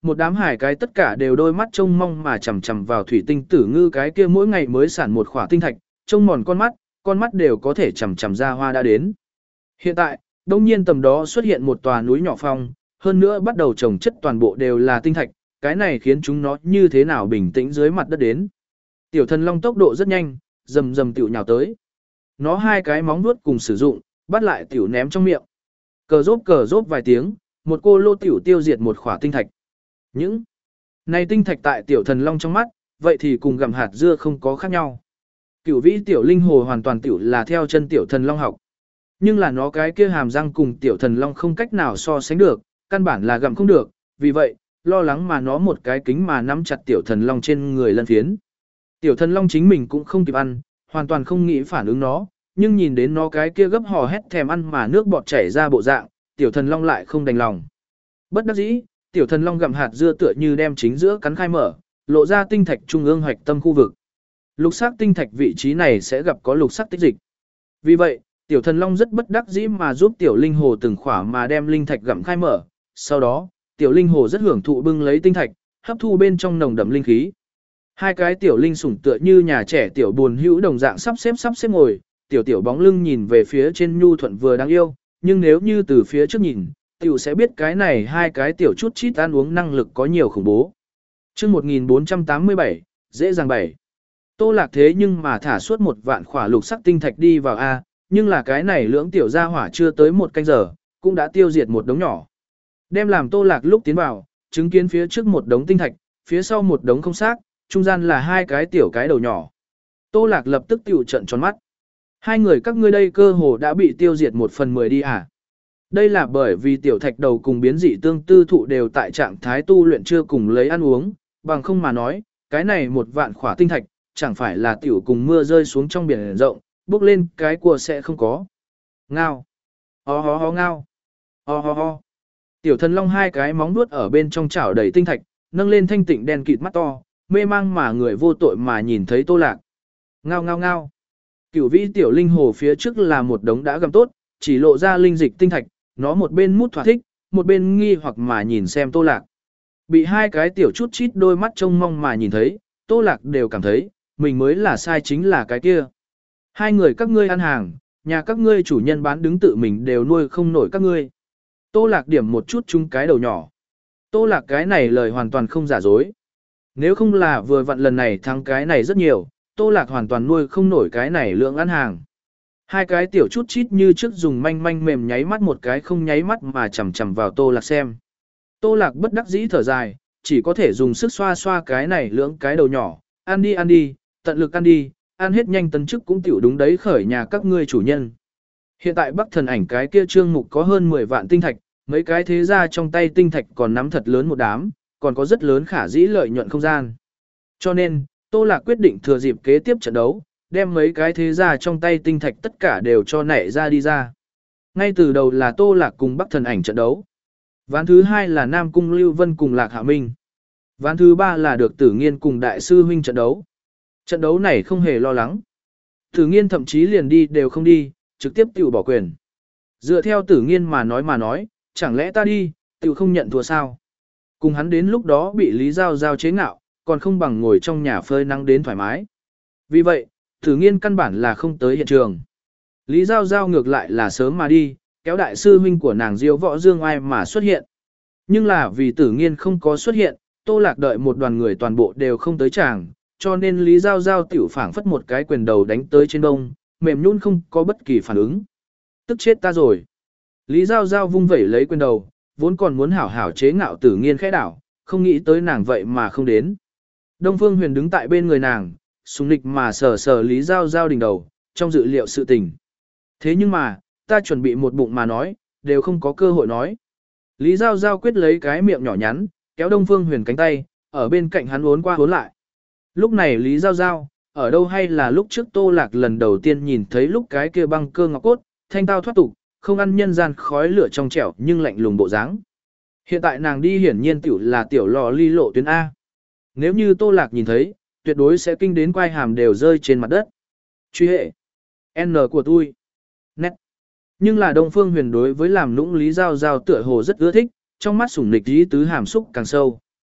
Một đám hải cái tất cả đều đôi mắt trông mong mà chằm chằm vào thủy tinh tử ngư cái kia mỗi ngày mới sản một khỏa tinh thạch, trông mòn con mắt, con mắt đều có thể chằm chằm ra hoa đã đến. Hiện tại, đông nhiên tầm đó xuất hiện một tòa núi nhỏ phong, hơn nữa bắt đầu trồng chất toàn bộ đều là tinh thạch, cái này khiến chúng nó như thế nào bình tĩnh dưới mặt đất đến. Tiểu thần long tốc độ rất nhanh, rầm rầm tiểu nhào tới. Nó hai cái móng vuốt cùng sử dụng, bắt lại tiểu ném trong miệng. Cờ rốp cờ rốp vài tiếng, một cô lô tiểu tiêu diệt một khỏa tinh thạch. Những này tinh thạch tại tiểu thần long trong mắt, vậy thì cùng gặm hạt dưa không có khác nhau. Cửu vĩ tiểu linh hồ hoàn toàn tiểu là theo chân tiểu thần long học. Nhưng là nó cái kia hàm răng cùng tiểu thần long không cách nào so sánh được, căn bản là gặm không được, vì vậy, lo lắng mà nó một cái kính mà nắm chặt tiểu thần long trên người lân phiến. Tiểu thần long chính mình cũng không kịp ăn, hoàn toàn không nghĩ phản ứng nó, nhưng nhìn đến nó cái kia gấp hò hét thèm ăn mà nước bọt chảy ra bộ dạng, tiểu thần long lại không đành lòng. Bất đắc dĩ, tiểu thần long gặm hạt dưa tựa như đem chính giữa cắn khai mở, lộ ra tinh thạch trung ương hoạch tâm khu vực. Lục sắc tinh thạch vị trí này sẽ gặp có lục sắc tích dịch. Vì vậy, tiểu thần long rất bất đắc dĩ mà giúp tiểu linh hồ từng khỏa mà đem linh thạch gặm khai mở. Sau đó, tiểu linh hồ rất hưởng thụ bưng lấy tinh thạch, hấp thu bên trong nồng đậm linh khí. Hai cái tiểu linh sủng tựa như nhà trẻ tiểu buồn hữu đồng dạng sắp xếp sắp xếp ngồi, tiểu tiểu bóng lưng nhìn về phía trên nhu thuận vừa đáng yêu, nhưng nếu như từ phía trước nhìn, tiểu sẽ biết cái này hai cái tiểu chút chít ăn uống năng lực có nhiều khủng bố. Chương một nghìn bốn trăm tám mươi bảy, dễ dàng bảy. Tô Lạc thế nhưng mà thả suốt một vạn khỏa lục sắc tinh thạch đi vào A, nhưng là cái này lưỡng tiểu gia hỏa chưa tới một canh giờ, cũng đã tiêu diệt một đống nhỏ. Đem làm Tô Lạc lúc tiến vào, chứng kiến phía trước một đống tinh thạch, phía sau một đống không xác, trung gian là hai cái tiểu cái đầu nhỏ. Tô Lạc lập tức tiểu trận tròn mắt. Hai người các ngươi đây cơ hồ đã bị tiêu diệt một phần mười đi à? Đây là bởi vì tiểu thạch đầu cùng biến dị tương tư thụ đều tại trạng thái tu luyện chưa cùng lấy ăn uống, bằng không mà nói, cái này một vạn khỏa tinh thạch, chẳng phải là tiểu cùng mưa rơi xuống trong biển rộng, bước lên cái cua sẽ không có. Ngao. Ho ho ho ngao. Ho ho ho. Tiểu thần long hai cái móng vuốt ở bên trong chảo đầy tinh thạch, nâng lên thanh tịnh đen kịt mắt to, mê mang mà người vô tội mà nhìn thấy Tô Lạc. Ngao ngao ngao. Cửu vĩ tiểu linh hồ phía trước là một đống đã gặm tốt, chỉ lộ ra linh dịch tinh thạch, nó một bên mút thỏa thích, một bên nghi hoặc mà nhìn xem Tô Lạc. Bị hai cái tiểu chút chít đôi mắt trông mong mà nhìn thấy, Tô Lạc đều cảm thấy, mình mới là sai chính là cái kia. Hai người các ngươi ăn hàng, nhà các ngươi chủ nhân bán đứng tự mình đều nuôi không nổi các ngươi. Tô Lạc điểm một chút chung cái đầu nhỏ. Tô Lạc cái này lời hoàn toàn không giả dối. Nếu không là vừa vặn lần này thắng cái này rất nhiều, Tô Lạc hoàn toàn nuôi không nổi cái này lượng ăn hàng. Hai cái tiểu chút chít như trước dùng manh manh mềm nháy mắt một cái không nháy mắt mà chầm chầm vào Tô Lạc xem. Tô Lạc bất đắc dĩ thở dài, chỉ có thể dùng sức xoa xoa cái này lưỡng cái đầu nhỏ, ăn đi ăn đi, tận lực ăn đi, ăn hết nhanh tấn chức cũng tiểu đúng đấy khởi nhà các ngươi chủ nhân. Hiện tại Bắc Thần Ảnh cái kia trương mục có hơn mười vạn tinh thạch, mấy cái thế gia trong tay tinh thạch còn nắm thật lớn một đám, còn có rất lớn khả dĩ lợi nhuận không gian. Cho nên, Tô Lạc quyết định thừa dịp kế tiếp trận đấu, đem mấy cái thế gia trong tay tinh thạch tất cả đều cho nảy ra đi ra. Ngay từ đầu là Tô Lạc cùng Bắc Thần Ảnh trận đấu. Ván thứ hai là Nam Cung Lưu Vân cùng Lạc Hạ Minh. Ván thứ ba là được Tử Nghiên cùng Đại sư huynh trận đấu. Trận đấu này không hề lo lắng. Tử Nghiên thậm chí liền đi đều không đi, trực tiếp tiểu bỏ quyền. Dựa theo Tử Nghiên mà nói mà nói, chẳng lẽ ta đi, tiểu không nhận thua sao? Cùng hắn đến lúc đó bị Lý Giao Giao chế ngạo, còn không bằng ngồi trong nhà phơi nắng đến thoải mái. Vì vậy, Tử Nghiên căn bản là không tới hiện trường. Lý Giao Giao ngược lại là sớm mà đi, kéo đại sư huynh của nàng Diêu Võ Dương Ai mà xuất hiện. Nhưng là vì Tử Nghiên không có xuất hiện, Tô Lạc đợi một đoàn người toàn bộ đều không tới chàng, cho nên Lý Giao Giao tiểu phảng phất một cái quyền đầu đánh tới trên đông, mềm nhũn không có bất kỳ phản ứng. Tức chết ta rồi. Lý Giao Giao vung vẩy lấy quyền đầu, vốn còn muốn hảo hảo chế ngạo Tử Nghiên khẽ đảo, không nghĩ tới nàng vậy mà không đến. Đông Phương Huyền đứng tại bên người nàng, sùng nịch mà sờ sờ Lý Giao Giao đỉnh đầu, trong dự liệu sự tình. Thế nhưng mà, ta chuẩn bị một bụng mà nói, đều không có cơ hội nói. Lý Giao Giao quyết lấy cái miệng nhỏ nhắn, kéo Đông Phương Huyền cánh tay, ở bên cạnh hắn uốn qua uốn lại. Lúc này Lý Giao Giao, ở đâu hay là lúc trước Tô Lạc lần đầu tiên nhìn thấy lúc cái kia băng cơ ngọc cốt, thanh tao thoát tục, không ăn nhân gian khói lửa trong trẻo nhưng lạnh lùng bộ dáng. Hiện tại nàng đi hiển nhiên tiểu là tiểu lò ly lộ tuyến A. Nếu như Tô Lạc nhìn thấy, tuyệt đối sẽ kinh đến quai hàm đều rơi trên mặt đất. Truy hệ. N của tôi. Nét. Nhưng là Đông Phương Huyền đối với làm nũng Lý Giao Giao tựa hồ rất ưa thích, trong mắt sủng nịch ý tứ hàm xúc càng sâu.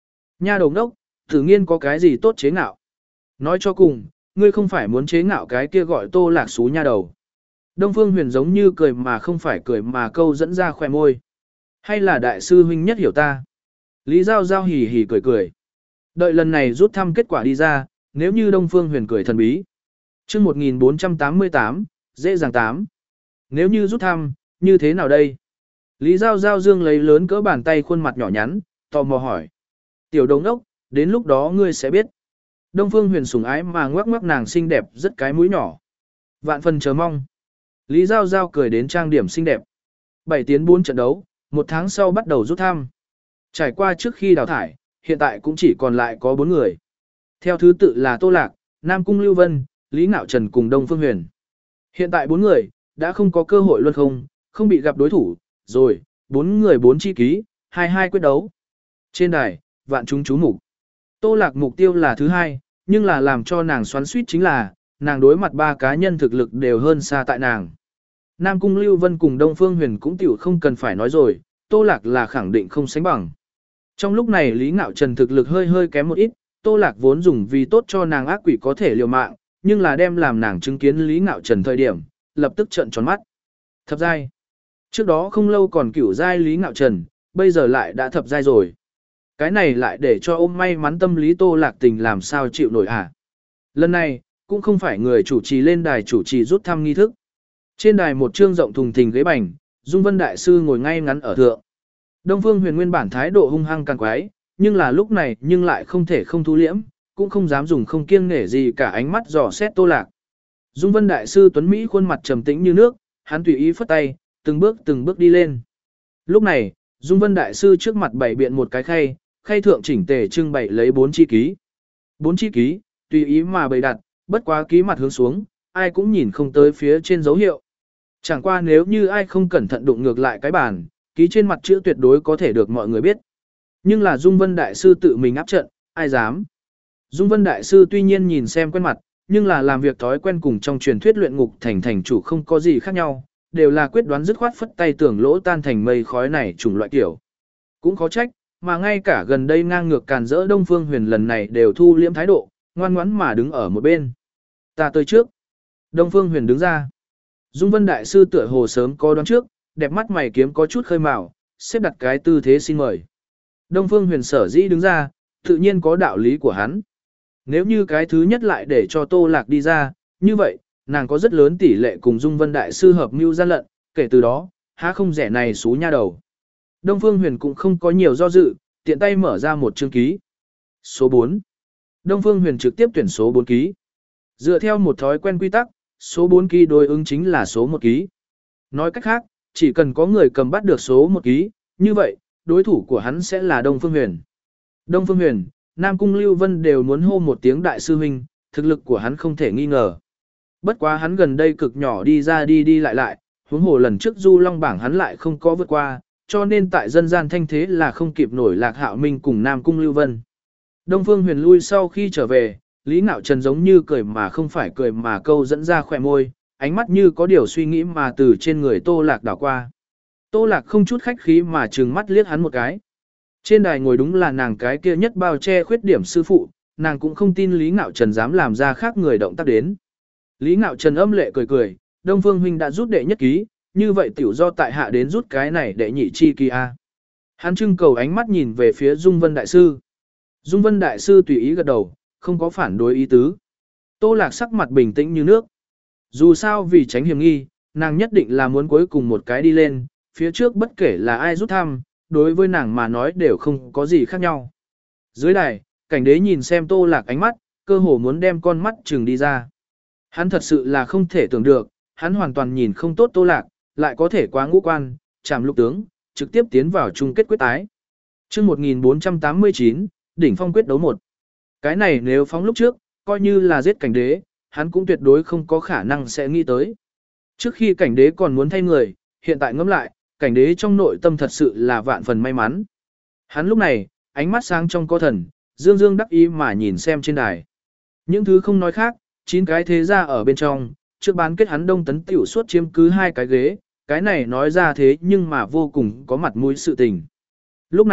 Nha đầu ngốc, tự nhiên có cái gì tốt chế ngạo. Nói cho cùng, ngươi không phải muốn chế ngạo cái kia gọi Tô Lạc xú nha đầu. Đông Phương Huyền giống như cười mà không phải cười mà câu dẫn ra khoe môi. Hay là đại sư huynh nhất hiểu ta? Lý Giao Giao hì hì cười cười. Đợi lần này rút thăm kết quả đi ra, nếu như Đông Phương Huyền cười thần bí. chương một nghìn bốn trăm tám mươi tám, dễ dàng tám. Nếu như rút thăm, như thế nào đây? Lý Giao Giao dương lấy lớn cỡ bàn tay khuôn mặt nhỏ nhắn, tò mò hỏi. Tiểu đồng đốc, đến lúc đó ngươi sẽ biết. Đông Phương Huyền sủng ái mà ngoắc ngoắc nàng xinh đẹp rất cái mũi nhỏ. Vạn phần chờ mong. Lý Giao Giao cười đến trang điểm xinh đẹp. bảy tiến bốn trận đấu, một tháng sau bắt đầu rút thăm. Trải qua trước khi đào thải, hiện tại cũng chỉ còn lại có bốn người. Theo thứ tự là Tô Lạc, Nam Cung Lưu Vân, Lý Ngạo Trần cùng Đông Phương Huyền. Hiện tại bốn người, đã không có cơ hội luân không, không bị gặp đối thủ, rồi, bốn người bốn chi ký, hai hai quyết đấu. Trên đài, vạn chúng chú mục. Tô Lạc mục tiêu là thứ hai, nhưng là làm cho nàng xoắn suýt chính là, nàng đối mặt ba cá nhân thực lực đều hơn xa tại nàng. Nam Cung Lưu Vân cùng Đông Phương Huyền cũng tiểu không cần phải nói rồi, Tô Lạc là khẳng định không sánh bằng. Trong lúc này Lý Ngạo Trần thực lực hơi hơi kém một ít, Tô Lạc vốn dùng vì tốt cho nàng ác quỷ có thể liều mạng, nhưng là đem làm nàng chứng kiến Lý Ngạo Trần thời điểm, lập tức trợn tròn mắt. Thập giai. Trước đó không lâu còn cửu giai Lý Ngạo Trần, bây giờ lại đã thập giai rồi. Cái này lại để cho ôm may mắn tâm lý Tô Lạc tình làm sao chịu nổi hả? Lần này, cũng không phải người chủ trì lên đài chủ trì rút thăm nghi thức. Trên đài một trương rộng thùng thình ghế bành, Dung Vân Đại Sư ngồi ngay ngắn ở thượng. Đông Phương Huyền nguyên bản thái độ hung hăng càng quái, nhưng là lúc này nhưng lại không thể không thu liễm, cũng không dám dùng không kiêng nể gì cả ánh mắt dò xét Tô Lạc. Dung Vân Đại Sư Tuấn Mỹ khuôn mặt trầm tĩnh như nước, hắn tùy ý phất tay, từng bước từng bước đi lên. Lúc này, Dung Vân Đại Sư trước mặt bày biện một cái khay, khay thượng chỉnh tề trưng bày lấy bốn chi ký. Bốn chi ký, tùy ý mà bày đặt, bất quá ký mặt hướng xuống, ai cũng nhìn không tới phía trên dấu hiệu. Chẳng qua nếu như ai không cẩn thận đụng ngược lại cái bàn, ký trên mặt chữ tuyệt đối có thể được mọi người biết. Nhưng là Dung Vân Đại Sư tự mình áp trận, ai dám. Dung Vân Đại Sư tuy nhiên nhìn xem quen mặt, nhưng là làm việc thói quen cùng trong truyền thuyết luyện ngục thành thành chủ không có gì khác nhau, đều là quyết đoán dứt khoát phất tay tưởng lỗ tan thành mây khói này chủng loại kiểu. Cũng khó trách, mà ngay cả gần đây ngang ngược càn rỡ Đông Phương Huyền lần này đều thu liễm thái độ, ngoan ngoãn mà đứng ở một bên. Ta tới trước. Đông Phương Huyền đứng ra. Dung Vân Đại Sư tựa hồ sớm có đoán trước, đẹp mắt mày kiếm có chút khơi mào, xếp đặt cái tư thế xin mời. Đông Phương Huyền sở dĩ đứng ra, tự nhiên có đạo lý của hắn. Nếu như cái thứ nhất lại để cho Tô Lạc đi ra, như vậy, nàng có rất lớn tỷ lệ cùng Dung Vân Đại Sư hợp mưu gian lận, kể từ đó, há không rẻ này xú nha đầu. Đông Phương Huyền cũng không có nhiều do dự, tiện tay mở ra một chương ký. Số bốn. Đông Phương Huyền trực tiếp tuyển số bốn ký. Dựa theo một thói quen quy tắc, số bốn ký đối ứng chính là số một ký. Nói cách khác, chỉ cần có người cầm bắt được số một ký, như vậy, đối thủ của hắn sẽ là Đông Phương Huyền. Đông Phương Huyền, Nam Cung Lưu Vân đều muốn hô một tiếng đại sư huynh, thực lực của hắn không thể nghi ngờ. Bất quá hắn gần đây cực nhỏ đi ra đi đi lại lại, huống hồ lần trước Du Long bảng hắn lại không có vượt qua, cho nên tại dân gian thanh thế là không kịp nổi Lạc Hạo Minh cùng Nam Cung Lưu Vân. Đông Phương Huyền lui sau khi trở về, Lý Ngạo Trần giống như cười mà không phải cười mà câu dẫn ra khỏe môi, ánh mắt như có điều suy nghĩ mà từ trên người Tô Lạc đảo qua. Tô Lạc không chút khách khí mà trừng mắt liếc hắn một cái. Trên đài ngồi đúng là nàng cái kia nhất bao che khuyết điểm sư phụ, nàng cũng không tin Lý Ngạo Trần dám làm ra khác người động tác đến. Lý Ngạo Trần âm lệ cười cười, Đông Phương huynh đã rút đệ nhất ký, như vậy tiểu do tại hạ đến rút cái này đệ nhị chi kỳ a. Hắn trưng cầu ánh mắt nhìn về phía Dung Vân Đại Sư. Dung Vân Đại Sư tùy ý gật đầu, không có phản đối ý tứ. Tô Lạc sắc mặt bình tĩnh như nước. Dù sao vì tránh hiểm nghi, nàng nhất định là muốn cuối cùng một cái đi lên, phía trước bất kể là ai rút thăm, đối với nàng mà nói đều không có gì khác nhau. Dưới đài, Cảnh Đế nhìn xem Tô Lạc ánh mắt, cơ hồ muốn đem con mắt trừng đi ra. Hắn thật sự là không thể tưởng được, hắn hoàn toàn nhìn không tốt Tô Lạc, lại có thể quá ngũ quan, chạm lục tướng, trực tiếp tiến vào chung kết quyết tái. chương một nghìn bốn trăm tám mươi chín, đỉnh phong quyết đấu một. Cái này nếu phóng lúc trước, coi như là giết Cảnh Đế, hắn cũng tuyệt đối không có khả năng sẽ nghĩ tới. Trước khi Cảnh Đế còn muốn thay người, hiện tại ngẫm lại, Cảnh Đế trong nội tâm thật sự là vạn phần may mắn. Hắn lúc này, ánh mắt sáng trong có thần, dương dương đắc ý mà nhìn xem trên đài. Những thứ không nói khác, chín cái thế gia ở bên trong, trước bán kết hắn Đông Tấn tiểu suốt chiếm cứ hai cái ghế, cái này nói ra thế nhưng mà vô cùng có mặt mũi sự tình. Lúc này,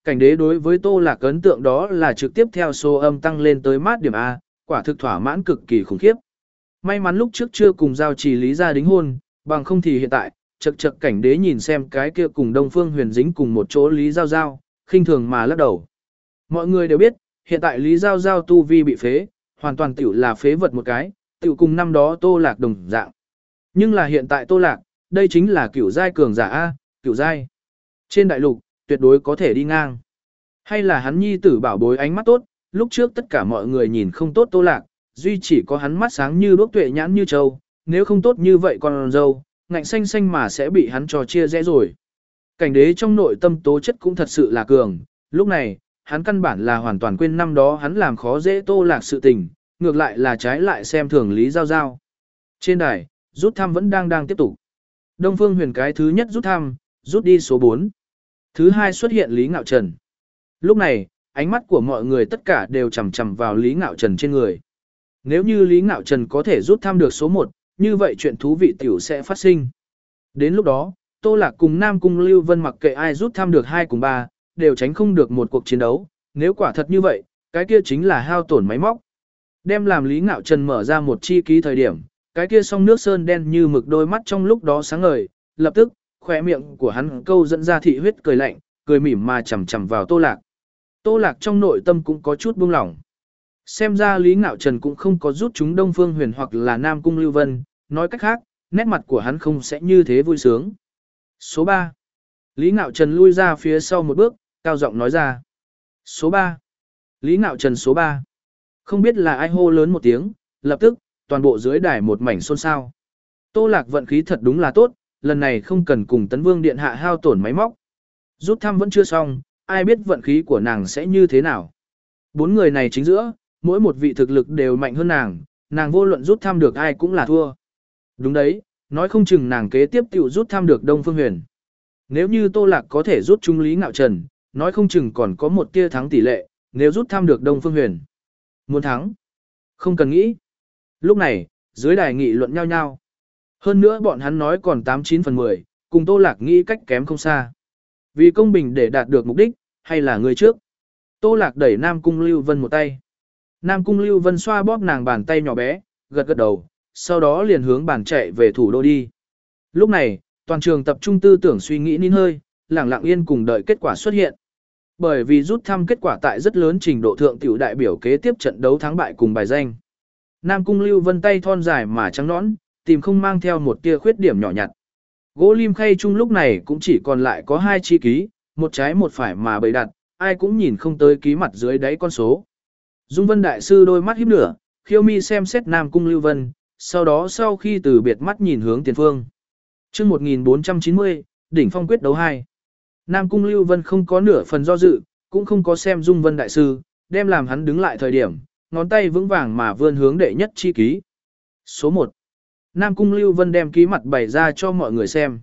Cảnh đế đối với Tô Lạc ấn tượng đó là trực tiếp theo số âm tăng lên tới mát điểm A, quả thực thỏa mãn cực kỳ khủng khiếp. May mắn lúc trước chưa cùng giao trì lý gia đính hôn, bằng không thì hiện tại, chậc chậc cảnh đế nhìn xem cái kia cùng Đông Phương Huyền dính cùng một chỗ Lý Giao Giao, khinh thường mà lắc đầu. Mọi người đều biết, hiện tại Lý Giao Giao tu vi bị phế, hoàn toàn tiểu là phế vật một cái, tiểu cùng năm đó Tô Lạc đồng dạng. Nhưng là hiện tại Tô Lạc, đây chính là cửu giai cường giả A, cửu giai. Trên đại lục, tuyệt đối có thể đi ngang. Hay là hắn nhi tử bảo bối ánh mắt tốt, lúc trước tất cả mọi người nhìn không tốt Tô Lạc, duy chỉ có hắn mắt sáng như đuốc tuệ nhãn như trâu, nếu không tốt như vậy còn dâu, ngạnh xanh xanh mà sẽ bị hắn trò chia rẽ rồi. Cảnh đế trong nội tâm tố chất cũng thật sự là cường, lúc này, hắn căn bản là hoàn toàn quên năm đó hắn làm khó dễ Tô Lạc sự tình, ngược lại là trái lại xem thường Lý Giao Giao. Trên đài, rút thăm vẫn đang đang tiếp tục. Đông Phương Huyền cái thứ nhất rút thăm, rút đi số bốn. Thứ hai xuất hiện Lý Ngạo Trần. Lúc này, ánh mắt của mọi người tất cả đều chằm chằm vào Lý Ngạo Trần trên người. Nếu như Lý Ngạo Trần có thể rút thăm được số một, như vậy chuyện thú vị tiểu sẽ phát sinh. Đến lúc đó, Tô Lạc cùng Nam Cung Lưu Vân mặc kệ ai rút thăm được hai cùng ba, đều tránh không được một cuộc chiến đấu. Nếu quả thật như vậy, cái kia chính là hao tổn máy móc. Đem làm Lý Ngạo Trần mở ra một chi ký thời điểm, cái kia song nước sơn đen như mực đôi mắt trong lúc đó sáng ngời, lập tức, khóe miệng của hắn câu dẫn ra thị huyết cười lạnh, cười mỉm mà chằm chằm vào Tô Lạc. Tô Lạc trong nội tâm cũng có chút buông lỏng. Xem ra Lý Ngạo Trần cũng không có rút chúng Đông Phương Huyền hoặc là Nam Cung Lưu Vân, nói cách khác, nét mặt của hắn không sẽ như thế vui sướng. Số ba. Lý Ngạo Trần lui ra phía sau một bước, cao giọng nói ra. Số ba. Lý Ngạo Trần số ba. Không biết là ai hô lớn một tiếng, lập tức, toàn bộ dưới đài một mảnh xôn xao. Tô Lạc vận khí thật đúng là tốt, lần này không cần cùng Tấn Vương Điện hạ hao tổn máy móc. Rút thăm vẫn chưa xong, ai biết vận khí của nàng sẽ như thế nào. Bốn người này chính giữa, mỗi một vị thực lực đều mạnh hơn nàng, nàng vô luận rút thăm được ai cũng là thua. Đúng đấy, nói không chừng nàng kế tiếp tiểu rút thăm được Đông Phương Huyền. Nếu như Tô Lạc có thể rút chung Lý Ngạo Trần, nói không chừng còn có một tia thắng tỷ lệ, nếu rút thăm được Đông Phương Huyền. Muốn thắng? Không cần nghĩ. Lúc này, dưới đài nghị luận nhau nhau. Hơn nữa bọn hắn nói còn tám chín phần mười, cùng Tô Lạc nghĩ cách kém không xa. Vì công bình để đạt được mục đích, hay là người trước? Tô Lạc đẩy Nam Cung Lưu Vân một tay. Nam Cung Lưu Vân xoa bóp nàng bàn tay nhỏ bé, gật gật đầu, sau đó liền hướng bàn chạy về thủ đô đi. Lúc này, toàn trường tập trung tư tưởng suy nghĩ nín hơi, lặng lặng yên cùng đợi kết quả xuất hiện. Bởi vì rút thăm kết quả tại rất lớn trình độ thượng tiểu đại biểu kế tiếp trận đấu thắng bại cùng bài danh. Nam Cung Lưu Vân tay thon dài mà trắng nõn, tìm không mang theo một tia khuyết điểm nhỏ nhặt. Gỗ lim khay chung lúc này cũng chỉ còn lại có hai chi ký, một trái một phải mà bày đặt, ai cũng nhìn không tới ký mặt dưới đáy con số. Dung Vân Đại Sư đôi mắt híp lửa, khiêu mi xem xét Nam Cung Lưu Vân, sau đó sau khi từ biệt mắt nhìn hướng tiền phương. Trước một nghìn bốn trăm chín mươi, đỉnh phong quyết đấu hai. Nam Cung Lưu Vân không có nửa phần do dự, cũng không có xem Dung Vân Đại Sư, đem làm hắn đứng lại thời điểm, ngón tay vững vàng mà vươn hướng đệ nhất chi ký. Số một. Nam Cung Lưu Vân đem ký mặt bày ra cho mọi người xem.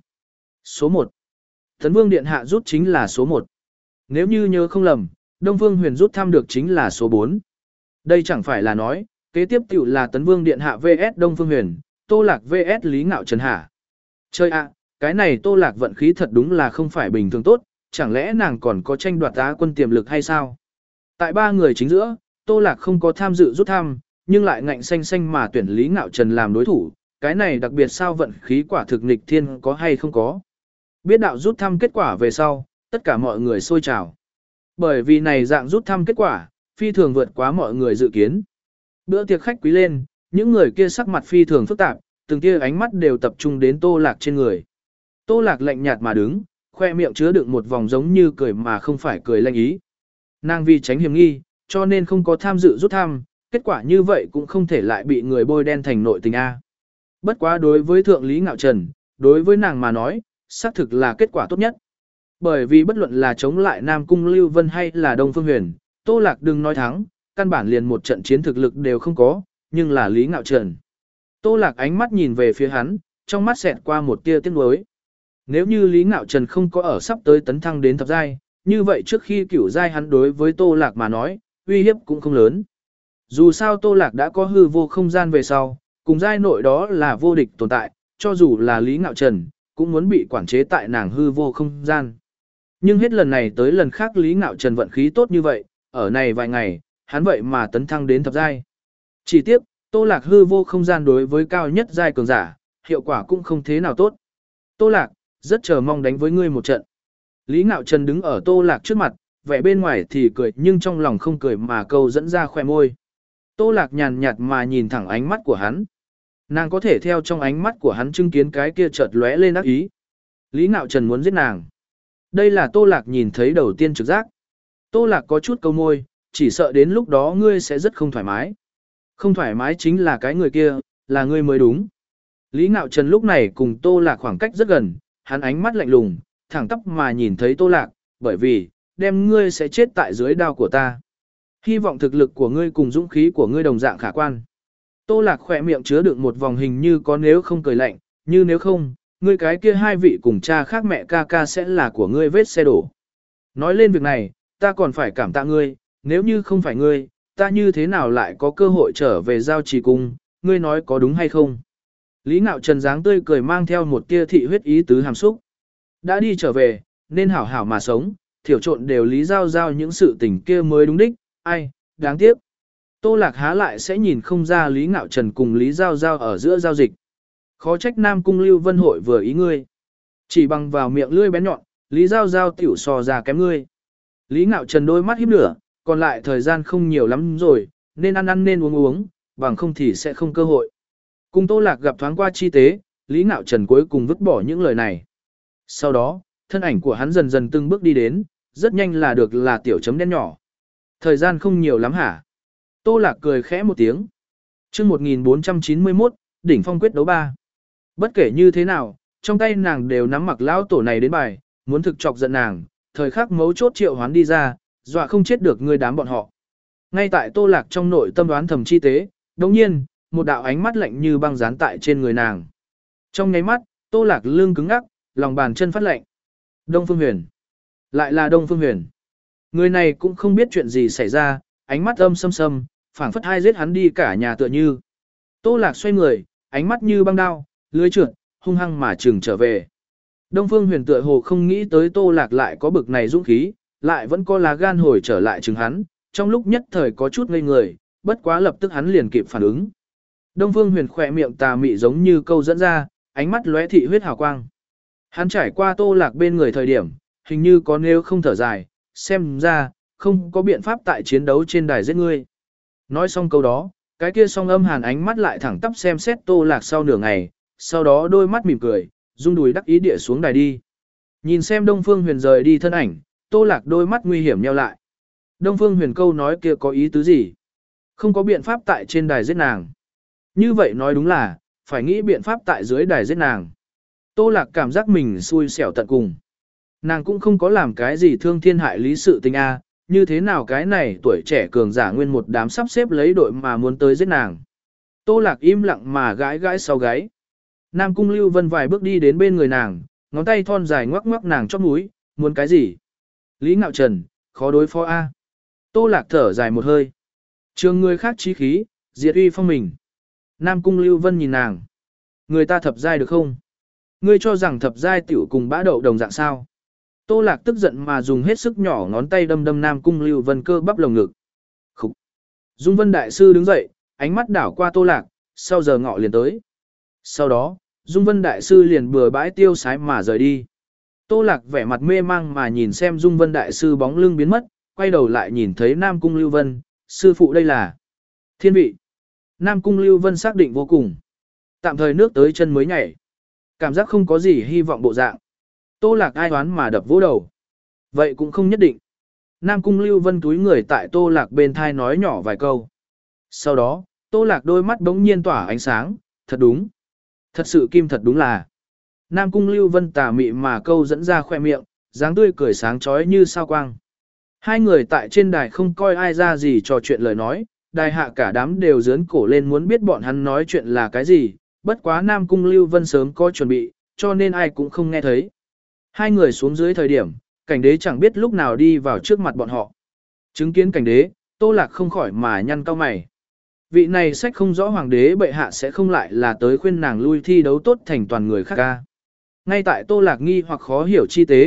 Số một. Tấn Vương Điện Hạ rút chính là số một. Nếu như nhớ không lầm, Đông Phương Huyền rút thăm được chính là số bốn. Đây chẳng phải là nói, kế tiếp tiểu là Tấn Vương Điện Hạ vs Đông Phương Huyền, Tô Lạc vs Lý Ngạo Trần hả? Chơi ạ, cái này Tô Lạc vận khí thật đúng là không phải bình thường tốt, chẳng lẽ nàng còn có tranh đoạt Á quân tiềm lực hay sao? Tại ba người chính giữa, Tô Lạc không có tham dự rút thăm, nhưng lại ngạnh xanh xanh mà tuyển Lý Ngạo Trần làm đối thủ, cái này đặc biệt sao vận khí quả thực nghịch thiên có hay không có. Biết đạo rút thăm kết quả về sau, tất cả mọi người sôi trào. Bởi vì này dạng rút thăm kết quả, phi thường vượt quá mọi người dự kiến. Bữa tiệc khách quý lên, những người kia sắc mặt phi thường phức tạp, từng kia ánh mắt đều tập trung đến Tô Lạc trên người. Tô Lạc lạnh nhạt mà đứng, khoe miệng chứa đựng một vòng giống như cười mà không phải cười lanh ý. Nàng vì tránh hiểm nghi, cho nên không có tham dự rút thăm, kết quả như vậy cũng không thể lại bị người bôi đen thành nội tình A. Bất quá đối với Thượng Lý Ngạo Trần, đối với nàng mà nói, xác thực là kết quả tốt nhất. Bởi vì bất luận là chống lại Nam Cung Lưu Vân hay là Đông Phương Huyền, Tô Lạc đừng nói thắng, căn bản liền một trận chiến thực lực đều không có, nhưng là Lý Ngạo Trần. Tô Lạc ánh mắt nhìn về phía hắn, trong mắt xẹt qua một tia tiếc nuối. Nếu như Lý Ngạo Trần không có ở sắp tới tấn thăng đến thập giai, như vậy trước khi cửu giai hắn đối với Tô Lạc mà nói, uy hiếp cũng không lớn. Dù sao Tô Lạc đã có hư vô không gian về sau, cùng giai nội đó là vô địch tồn tại, cho dù là Lý Ngạo Trần, cũng muốn bị quản chế tại nàng hư vô không gian. Nhưng hết lần này tới lần khác Lý Ngạo Trần vận khí tốt như vậy, ở này vài ngày, hắn vậy mà tấn thăng đến thập giai. Chỉ tiếc, Tô Lạc hư vô không gian đối với cao nhất giai cường giả, hiệu quả cũng không thế nào tốt. Tô Lạc, rất chờ mong đánh với ngươi một trận. Lý Ngạo Trần đứng ở Tô Lạc trước mặt, vẻ bên ngoài thì cười nhưng trong lòng không cười mà câu dẫn ra khoe môi. Tô Lạc nhàn nhạt mà nhìn thẳng ánh mắt của hắn. Nàng có thể theo trong ánh mắt của hắn chứng kiến cái kia chợt lóe lên ác ý. Lý Ngạo Trần muốn giết nàng. Đây là Tô Lạc nhìn thấy đầu tiên trực giác. Tô Lạc có chút câu môi, chỉ sợ đến lúc đó ngươi sẽ rất không thoải mái. Không thoải mái chính là cái người kia, là ngươi mới đúng. Lý Ngạo Trần lúc này cùng Tô Lạc khoảng cách rất gần, hắn ánh mắt lạnh lùng, thẳng tắp mà nhìn thấy Tô Lạc, bởi vì, đem ngươi sẽ chết tại dưới đao của ta. Hy vọng thực lực của ngươi cùng dũng khí của ngươi đồng dạng khả quan. Tô Lạc khỏe miệng chứa đựng một vòng hình như có nếu không cười lạnh, như nếu không, ngươi cái kia hai vị cùng cha khác mẹ ca ca sẽ là của ngươi vết xe đổ. Nói lên việc này, ta còn phải cảm tạ ngươi, nếu như không phải ngươi, ta như thế nào lại có cơ hội trở về giao trì cung, ngươi nói có đúng hay không? Lý Ngạo Trần dáng tươi cười mang theo một tia thị huyết ý tứ hàm xúc. Đã đi trở về, nên hảo hảo mà sống, thiểu trộn đều lý giao giao những sự tình kia mới đúng đích, ai, đáng tiếc. Tô Lạc há lại sẽ nhìn không ra Lý Ngạo Trần cùng Lý Giao Giao ở giữa giao dịch. Khó trách Nam Cung Lưu Vân hội vừa ý ngươi. Chỉ bằng vào miệng lưỡi bén nhọn, Lý Giao Giao tiểu so ra kém ngươi. Lý Ngạo Trần đôi mắt híp lửa, còn lại thời gian không nhiều lắm rồi, nên ăn ăn nên uống uống, bằng không thì sẽ không cơ hội. Cùng Tô Lạc gặp thoáng qua chi tế, Lý Ngạo Trần cuối cùng vứt bỏ những lời này. Sau đó, thân ảnh của hắn dần dần từng bước đi đến, rất nhanh là được là tiểu chấm đen nhỏ. Thời gian không nhiều lắm hả? Tô Lạc cười khẽ một tiếng. Chương một nghìn bốn trăm chín mươi mốt, đỉnh phong quyết đấu ba. Bất kể như thế nào, trong tay nàng đều nắm mặc lão tổ này đến bài, muốn thực chọc giận nàng, thời khắc mấu chốt triệu hoán đi ra, dọa không chết được người đám bọn họ. Ngay tại Tô Lạc trong nội tâm đoán thầm chi tế, đồng nhiên, một đạo ánh mắt lạnh như băng dán tại trên người nàng. Trong nháy mắt, Tô Lạc lưng cứng ngắc, lòng bàn chân phát lạnh. Đông Phương Huyền. Lại là Đông Phương Huyền. Người này cũng không biết chuyện gì xảy ra, ánh mắt âm sâm sâm, phảng phất hai giết hắn đi cả nhà tựa như. Tô Lạc xoay người, ánh mắt như băng đao, lưới trượt, hung hăng mà trừng trở về. Đông Phương Huyền tựa hồ không nghĩ tới Tô Lạc lại có bực này dũng khí, lại vẫn có lá gan hồi trở lại trừng hắn, trong lúc nhất thời có chút ngây người, bất quá lập tức hắn liền kịp phản ứng. Đông Phương Huyền khỏe miệng tà mị giống như câu dẫn ra, ánh mắt lóe thị huyết hào quang. Hắn trải qua Tô Lạc bên người thời điểm, hình như có nếu không thở dài, xem ra, không có biện pháp tại chiến đấu trên đài giết ngươi. Nói xong câu đó, cái kia song âm hàn ánh mắt lại thẳng tắp xem xét Tô Lạc sau nửa ngày, sau đó đôi mắt mỉm cười, rung đùi đắc ý địa xuống đài đi. Nhìn xem Đông Phương Huyền rời đi thân ảnh, Tô Lạc đôi mắt nguy hiểm nheo lại. Đông Phương Huyền câu nói kia có ý tứ gì? Không có biện pháp tại trên đài giết nàng. Như vậy nói đúng là, phải nghĩ biện pháp tại dưới đài giết nàng. Tô Lạc cảm giác mình xui xẻo tận cùng. Nàng cũng không có làm cái gì thương thiên hại lý sự tình a, như thế nào cái này tuổi trẻ cường giả nguyên một đám sắp xếp lấy đội mà muốn tới giết nàng. Tô Lạc im lặng mà gãi gãi sau gáy. Nam Cung Lưu Vân vài bước đi đến bên người nàng, ngón tay thon dài ngoắc ngoắc nàng chóp mũi, muốn cái gì? Lý Ngạo Trần, khó đối phó a. Tô Lạc thở dài một hơi. Trường người khác chí khí, diệt uy phong mình. Nam Cung Lưu Vân nhìn nàng. Người ta thập giai được không? Ngươi cho rằng thập giai tiểu cùng bã đậu đồng dạng sao? Tô Lạc tức giận mà dùng hết sức nhỏ ngón tay đâm đâm Nam Cung Lưu Vân cơ bắp lồng ngực. Khúc. Dung Vân Đại Sư đứng dậy, ánh mắt đảo qua Tô Lạc, sau giờ ngọ liền tới. Sau đó, Dung Vân Đại Sư liền bừa bãi tiêu sái mà rời đi. Tô Lạc vẻ mặt mê mang mà nhìn xem Dung Vân Đại Sư bóng lưng biến mất, quay đầu lại nhìn thấy Nam Cung Lưu Vân, sư phụ đây là thiên vị. Nam Cung Lưu Vân xác định vô cùng. Tạm thời nước tới chân mới nhảy. Cảm giác không có gì hy vọng bộ dạng. Tô Lạc ai oán mà đập vỗ đầu. Vậy cũng không nhất định. Nam Cung Lưu Vân túi người tại Tô Lạc bên thai nói nhỏ vài câu. Sau đó, Tô Lạc đôi mắt bỗng nhiên tỏa ánh sáng, thật đúng. Thật sự kim thật đúng là. Nam Cung Lưu Vân tà mị mà câu dẫn ra khoe miệng, dáng tươi cười sáng chói như sao quang. Hai người tại trên đài không coi ai ra gì trò chuyện lời nói, đài hạ cả đám đều dướn cổ lên muốn biết bọn hắn nói chuyện là cái gì, bất quá Nam Cung Lưu Vân sớm có chuẩn bị, cho nên ai cũng không nghe thấy. Hai người xuống dưới thời điểm, cảnh đế chẳng biết lúc nào đi vào trước mặt bọn họ. Chứng kiến cảnh đế, Tô Lạc không khỏi mà nhăn cau mày. Vị này sách không rõ hoàng đế bệ hạ sẽ không lại là tới khuyên nàng lui thi đấu tốt thành toàn người khác ca. Ngay tại Tô Lạc nghi hoặc khó hiểu chi tế,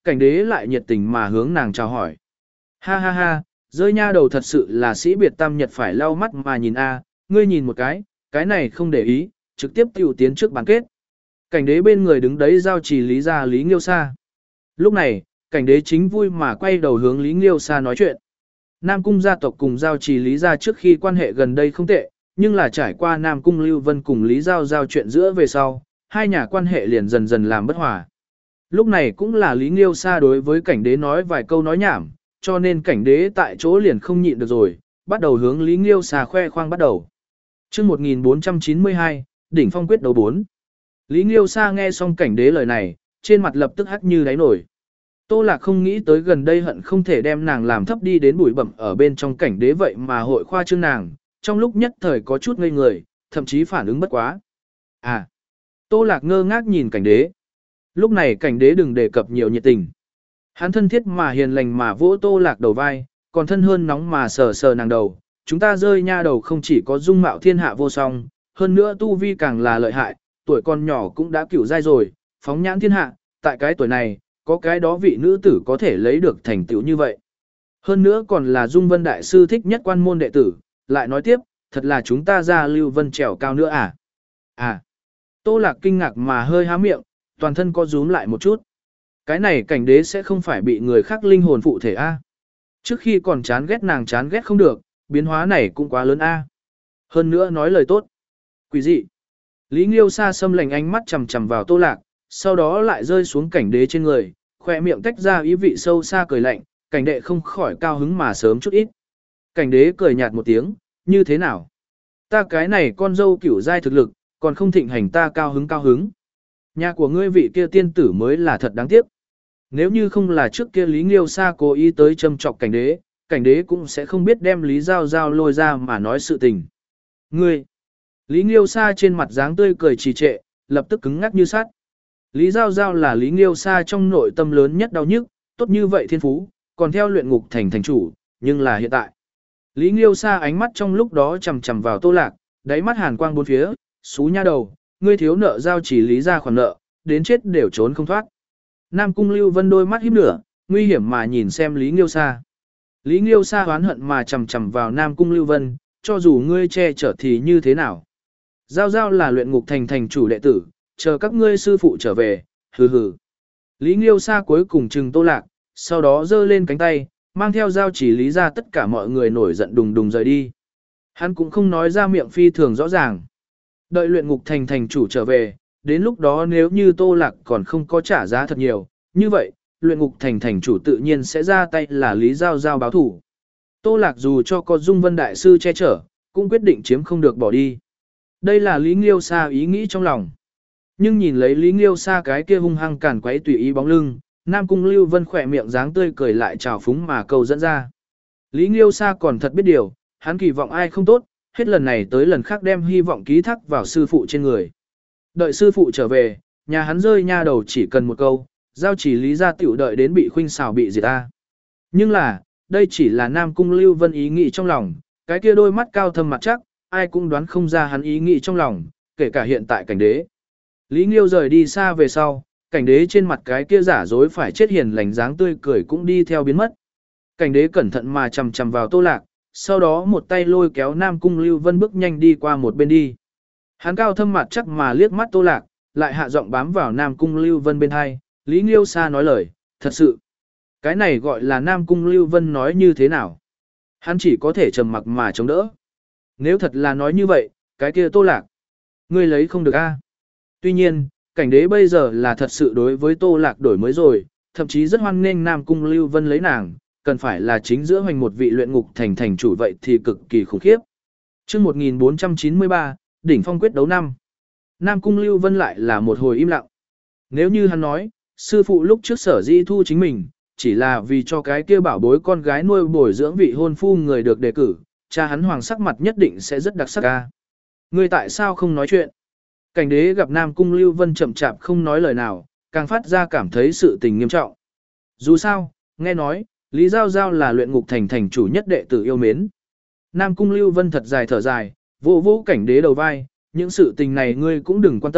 cảnh đế lại nhiệt tình mà hướng nàng chào hỏi. Ha ha ha, rơi nha đầu thật sự là sĩ biệt tam nhật phải lau mắt mà nhìn a, ngươi nhìn một cái, cái này không để ý, trực tiếp tiểu tiến trước bán kết. Cảnh đế bên người đứng đấy giao trì Lý gia Lý Nghiêu Sa. Lúc này, cảnh đế chính vui mà quay đầu hướng Lý Nghiêu Sa nói chuyện. Nam cung gia tộc cùng giao trì Lý gia trước khi quan hệ gần đây không tệ, nhưng là trải qua Nam cung Lưu Vân cùng Lý Giao giao chuyện giữa về sau, hai nhà quan hệ liền dần dần làm bất hòa. Lúc này cũng là Lý Nghiêu Sa đối với cảnh đế nói vài câu nói nhảm, cho nên cảnh đế tại chỗ liền không nhịn được rồi, bắt đầu hướng Lý Nghiêu Sa khoe khoang bắt đầu. Chương một nghìn bốn trăm chín mươi hai, đỉnh phong quyết đấu bốn. Lý Nghiêu Sa nghe xong cảnh đế lời này, trên mặt lập tức hắt như đáy nổi. Tô Lạc không nghĩ tới gần đây hận không thể đem nàng làm thấp đi đến bụi bẩm ở bên trong cảnh đế vậy mà hội khoa trương nàng, trong lúc nhất thời có chút ngây người, thậm chí phản ứng bất quá. À, Tô Lạc ngơ ngác nhìn cảnh đế. Lúc này cảnh đế đừng đề cập nhiều nhiệt tình. Hắn thân thiết mà hiền lành mà vỗ Tô Lạc đầu vai, còn thân hơn nóng mà sờ sờ nàng đầu. Chúng ta rơi nha đầu không chỉ có dung mạo thiên hạ vô song, hơn nữa tu vi càng là lợi hại, tuổi con nhỏ cũng đã cửu giai rồi, phóng nhãn thiên hạ, tại cái tuổi này, có cái đó vị nữ tử có thể lấy được thành tựu như vậy. Hơn nữa còn là Dung Vân Đại Sư thích nhất quan môn đệ tử, lại nói tiếp, thật là chúng ta ra Lưu Vân trèo cao nữa à? À, Tô Lạc kinh ngạc mà hơi há miệng, toàn thân co rúm lại một chút. Cái này cảnh đế sẽ không phải bị người khác linh hồn phụ thể a? Trước khi còn chán ghét nàng chán ghét không được, biến hóa này cũng quá lớn a. Hơn nữa nói lời tốt. Quỷ dị. Lý Nghiêu Sa xâm lành ánh mắt chằm chằm vào Tô Lạc, sau đó lại rơi xuống cảnh đế trên người, khỏe miệng tách ra ý vị sâu xa cười lạnh, cảnh đệ không khỏi cao hứng mà sớm chút ít. Cảnh đế cười nhạt một tiếng, như thế nào? Ta cái này con dâu cửu giai thực lực, còn không thịnh hành ta cao hứng cao hứng. Nhà của ngươi vị kia tiên tử mới là thật đáng tiếc. Nếu như không là trước kia Lý Nghiêu Sa cố ý tới châm chọc cảnh đế, cảnh đế cũng sẽ không biết đem Lý Giao Giao lôi ra mà nói sự tình. Ngươi! Lý Nghiêu Sa trên mặt dáng tươi cười trì trệ, lập tức cứng ngắc như sắt. Lý Giao Giao là Lý Nghiêu Sa trong nội tâm lớn nhất đau nhức, tốt như vậy thiên phú, còn theo luyện ngục thành thành chủ, nhưng là hiện tại. Lý Nghiêu Sa ánh mắt trong lúc đó chằm chằm vào Tô Lạc, đáy mắt hàn quang bốn phía, xú nha đầu, ngươi thiếu nợ giao chỉ Lý ra khoản nợ, đến chết đều trốn không thoát. Nam Cung Lưu Vân đôi mắt híp lửa, nguy hiểm mà nhìn xem Lý Nghiêu Sa. Lý Nghiêu Sa oán hận mà chằm chằm vào Nam Cung Lưu Vân, cho dù ngươi che chở thì như thế nào. Giao Giao là luyện ngục thành thành chủ đệ tử, chờ các ngươi sư phụ trở về, hừ hừ. Lý Nghiêu Sa cuối cùng trừng Tô Lạc, sau đó giơ lên cánh tay, mang theo giao chỉ Lý ra tất cả mọi người nổi giận đùng đùng rời đi. Hắn cũng không nói ra miệng phi thường rõ ràng. Đợi luyện ngục thành thành chủ trở về, đến lúc đó nếu như Tô Lạc còn không có trả giá thật nhiều, như vậy, luyện ngục thành thành chủ tự nhiên sẽ ra tay là Lý Giao Giao báo thủ. Tô Lạc dù cho có Dung Vân Đại Sư che chở, cũng quyết định chiếm không được bỏ đi. Đây là Lý Nghiêu Sa ý nghĩ trong lòng. Nhưng nhìn lấy Lý Nghiêu Sa cái kia hung hăng cản quấy tùy ý bóng lưng, Nam Cung Lưu Vân khỏe miệng dáng tươi cười lại trào phúng mà cầu dẫn ra. Lý Nghiêu Sa còn thật biết điều, hắn kỳ vọng ai không tốt, hết lần này tới lần khác đem hy vọng ký thác vào sư phụ trên người. Đợi sư phụ trở về, nhà hắn rơi nha đầu chỉ cần một câu, giao chỉ Lý ra tiểu đợi đến bị khuynh xào bị diệt ta. Nhưng là, đây chỉ là Nam Cung Lưu Vân ý nghĩ trong lòng, cái kia đôi mắt cao thâm mặt chắc, ai cũng đoán không ra hắn ý nghĩ trong lòng, kể cả hiện tại cảnh đế. Lý Nghiêu rời đi xa về sau, cảnh đế trên mặt cái kia giả dối phải chết hiền lành dáng tươi cười cũng đi theo biến mất. Cảnh đế cẩn thận mà chầm chầm vào Tô Lạc, sau đó một tay lôi kéo Nam Cung Lưu Vân bước nhanh đi qua một bên đi. Hắn cao thâm mặt chắc mà liếc mắt Tô Lạc, lại hạ giọng bám vào Nam Cung Lưu Vân bên hai, Lý Nghiêu Sa nói lời, thật sự. Cái này gọi là Nam Cung Lưu Vân nói như thế nào? Hắn chỉ có thể trầm mặc mà chống đỡ. Nếu thật là nói như vậy, cái kia Tô Lạc, ngươi lấy không được a. Tuy nhiên, cảnh đế bây giờ là thật sự đối với Tô Lạc đổi mới rồi, thậm chí rất hoan nghênh Nam Cung Lưu Vân lấy nàng, cần phải là chính giữa hoành một vị luyện ngục thành thành chủ vậy thì cực kỳ khủng khiếp. Chương một nghìn bốn trăm chín mươi ba, đỉnh phong quyết đấu năm. Nam Cung Lưu Vân lại là một hồi im lặng. Nếu như hắn nói, sư phụ lúc trước sở di thu chính mình, chỉ là vì cho cái kia bảo bối con gái nuôi bồi dưỡng vị hôn phu người được đề cử, cha hắn hoàng sắc mặt nhất định sẽ rất đặc sắc ca. Ngươi tại sao không nói chuyện? Cảnh đế gặp Nam Cung Lưu Vân chậm chạp không nói lời nào, càng phát ra cảm thấy sự tình nghiêm trọng. Dù sao, nghe nói, Lý Giao Giao là luyện ngục thành thành chủ nhất đệ tử yêu mến. Nam Cung Lưu Vân thật dài thở dài, vỗ vỗ cảnh đế đầu vai, những sự tình này ngươi cũng đừng quan tâm,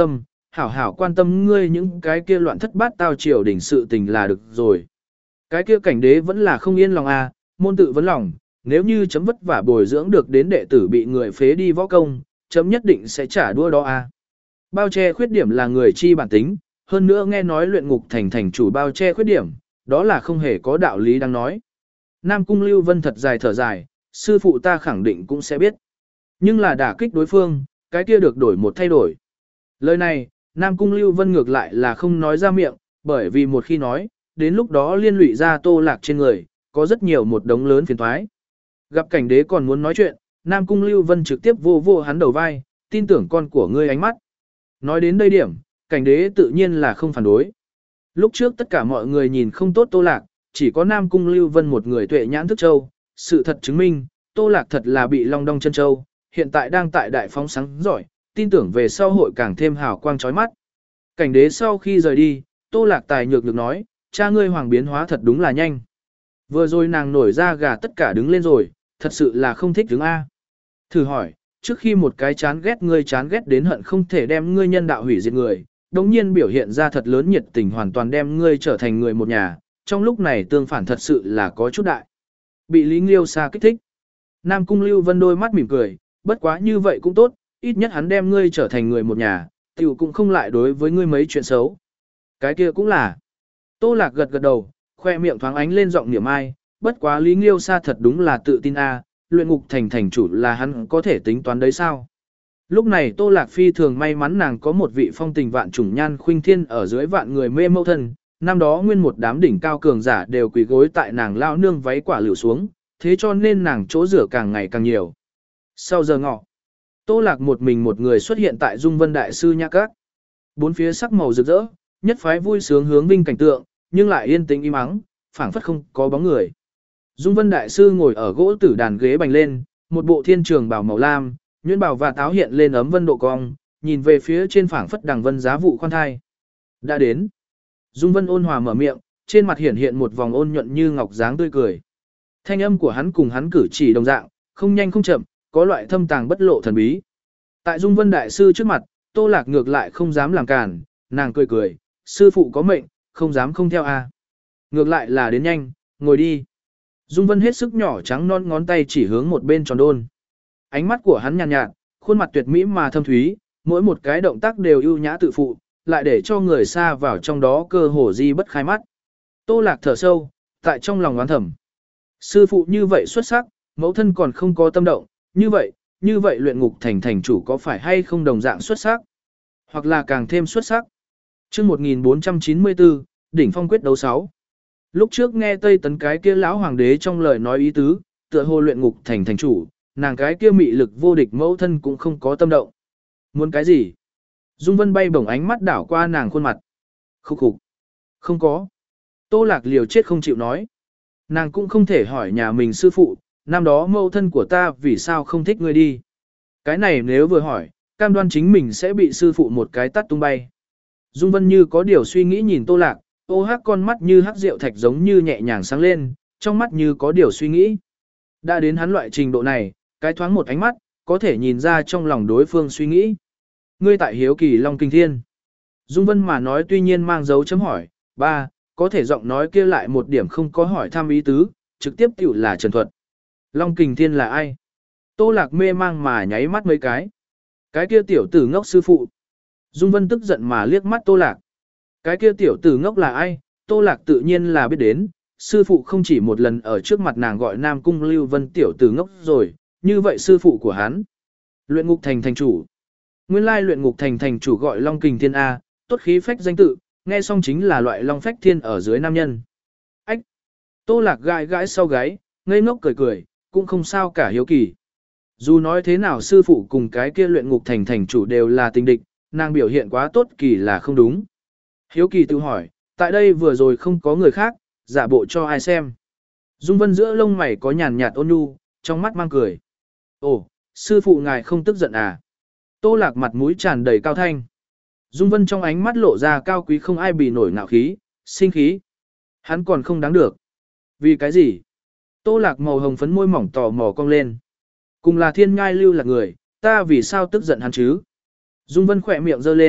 hảo hảo quan tâm ngươi những cái kia loạn thất bát tao triều đỉnh sự tình là được rồi. Cái kia cảnh đế vẫn là không yên lòng à, môn tự vấn lòng, nếu như chấm vất vả bồi dưỡng được đến đệ tử bị người phế đi võ công, chấm nhất định sẽ trả đua đó à. Bao che khuyết điểm là người chi bản tính, hơn nữa nghe nói luyện ngục thành thành chủ bao che khuyết điểm, đó là không hề có đạo lý đang nói. Nam Cung Lưu Vân thật dài thở dài, sư phụ ta khẳng định cũng sẽ biết. Nhưng là đả kích đối phương, cái kia được đổi một thay đổi. Lời này, Nam Cung Lưu Vân ngược lại là không nói ra miệng, bởi vì một khi nói, đến lúc đó liên lụy ra Tô Lạc trên người, có rất nhiều một đống lớn phiền toái. Gặp cảnh đế còn muốn nói chuyện, Nam Cung Lưu Vân trực tiếp vô vô hắn đầu vai, tin tưởng con của ngươi ánh mắt. Nói đến đây điểm, cảnh đế tự nhiên là không phản đối. Lúc trước tất cả mọi người nhìn không tốt Tô Lạc, chỉ có Nam Cung Lưu Vân một người tuệ nhãn thức châu, sự thật chứng minh, Tô Lạc thật là bị long đong chân châu, hiện tại đang tại đại phóng sáng giỏi, tin tưởng về sau hội càng thêm hào quang chói mắt. Cảnh đế sau khi rời đi, Tô Lạc tài nhược được nói, cha ngươi hoàng biến hóa thật đúng là nhanh. Vừa rồi nàng nổi ra gà tất cả đứng lên rồi, thật sự là không thích đứng A. Thử hỏi, trước khi một cái chán ghét ngươi chán ghét đến hận không thể đem ngươi nhân đạo hủy diệt người, đồng nhiên biểu hiện ra thật lớn nhiệt tình hoàn toàn đem ngươi trở thành người một nhà, trong lúc này tương phản thật sự là có chút đại. Bị Lý Nghiêu Sa kích thích. Nam Cung Lưu Vân đôi mắt mỉm cười, bất quá như vậy cũng tốt, ít nhất hắn đem ngươi trở thành người một nhà, tiểu cũng không lại đối với ngươi mấy chuyện xấu. Cái kia cũng là. Tô Lạc gật gật đầu, khoe miệng thoáng ánh lên giọng niệm ai, bất quá Lý Nghiêu Sa thật đúng là tự tin a, luyện ngục thành thành chủ là hắn có thể tính toán đấy sao. Lúc này Tô Lạc phi thường may mắn nàng có một vị phong tình vạn trùng nhan khuynh thiên ở dưới vạn người mê mâu thân, năm đó nguyên một đám đỉnh cao cường giả đều quỳ gối tại nàng lao nương váy quả lửa xuống, thế cho nên nàng chỗ rửa càng ngày càng nhiều. Sau giờ ngọ, Tô Lạc một mình một người xuất hiện tại Dung Vân Đại Sư Nhã Các. Bốn phía sắc màu rực rỡ, nhất phái vui sướng hướng vinh cảnh tượng, nhưng lại yên tĩnh im ắng, phảng phất không có bóng người. Dung Vân Đại Sư ngồi ở gỗ tử đàn ghế bành lên, một bộ thiên trường bào màu lam, nhuyễn bào và táo hiện lên ấm vân độ cong, nhìn về phía trên phảng phất đằng vân giá vụ khoan thai. Đã đến. Dung Vân ôn hòa mở miệng, trên mặt hiển hiện một vòng ôn nhuận như ngọc dáng tươi cười. Thanh âm của hắn cùng hắn cử chỉ đồng dạng, không nhanh không chậm, có loại thâm tàng bất lộ thần bí. Tại Dung Vân Đại Sư trước mặt, Tô Lạc ngược lại không dám làm cản, nàng cười cười, sư phụ có mệnh, không dám không theo a. Ngược lại là đến nhanh, ngồi đi. Dung Vân hết sức nhỏ trắng non ngón tay chỉ hướng một bên tròn đôn. Ánh mắt của hắn nhàn nhạt, nhạt, khuôn mặt tuyệt mỹ mà thâm thúy, mỗi một cái động tác đều ưu nhã tự phụ, lại để cho người xa vào trong đó cơ hồ di bất khai mắt. Tô Lạc thở sâu, tại trong lòng oán thầm. Sư phụ như vậy xuất sắc, mẫu thân còn không có tâm động, như vậy, như vậy luyện ngục thành thành chủ có phải hay không đồng dạng xuất sắc, hoặc là càng thêm xuất sắc. Chương một nghìn bốn trăm chín mươi tư, đỉnh phong quyết đấu sáu. Lúc trước nghe Tây Tấn cái kia lão hoàng đế trong lời nói ý tứ, tựa hồ luyện ngục thành thành chủ, nàng cái kia mị lực vô địch mẫu thân cũng không có tâm động. Muốn cái gì? Dung Vân bay bổng ánh mắt đảo qua nàng khuôn mặt. Khúc khục. Không có. Tô Lạc liều chết không chịu nói. Nàng cũng không thể hỏi nhà mình sư phụ, năm đó mẫu thân của ta vì sao không thích ngươi đi. Cái này nếu vừa hỏi, cam đoan chính mình sẽ bị sư phụ một cái tát tung bay. Dung Vân như có điều suy nghĩ nhìn Tô Lạc, ô hắc con mắt như hắc rượu thạch giống như nhẹ nhàng sáng lên, trong mắt như có điều suy nghĩ. Đã đến hắn loại trình độ này, cái thoáng một ánh mắt, có thể nhìn ra trong lòng đối phương suy nghĩ. Ngươi tại hiếu kỳ Long Kinh Thiên. Dung Vân mà nói tuy nhiên mang dấu chấm hỏi, ba, có thể giọng nói kia lại một điểm không có hỏi thăm ý tứ, trực tiếp tiểu là trần thuật. Long Kình Thiên là ai? Tô Lạc mê mang mà nháy mắt mấy cái. Cái kia tiểu tử ngốc sư phụ. Dung Vân tức giận mà liếc mắt Tô Lạc. Cái kia tiểu tử ngốc là ai? Tô Lạc tự nhiên là biết đến. Sư phụ không chỉ một lần ở trước mặt nàng gọi Nam Cung Lưu Vân tiểu tử ngốc rồi, như vậy sư phụ của hắn. Luyện ngục thành thành chủ. Nguyên lai luyện ngục thành thành chủ gọi Long Kình Thiên A, tốt khí phách danh tự, nghe xong chính là loại Long Phách Thiên ở dưới nam nhân. Ách! Tô Lạc gãi gãi sau gáy, ngây ngốc cười cười, cũng không sao cả hiếu kỳ. Dù nói thế nào sư phụ cùng cái kia luyện ngục thành thành chủ đều là tình địch, nàng biểu hiện quá tốt kỳ là không đúng. Hiếu kỳ tự hỏi, tại đây vừa rồi không có người khác, giả bộ cho ai xem. Dung Vân giữa lông mày có nhàn nhạt ôn nhu, trong mắt mang cười. Ồ, sư phụ ngài không tức giận à? Tô Lạc mặt mũi tràn đầy cao thanh. Dung Vân trong ánh mắt lộ ra cao quý không ai bì nổi ngạo khí, sinh khí. Hắn còn không đáng được. Vì cái gì? Tô Lạc màu hồng phấn môi mỏng tò mò cong lên. Cùng là thiên ngai lưu là người, ta vì sao tức giận hắn chứ? Dung Vân khỏe miệng giơ lên,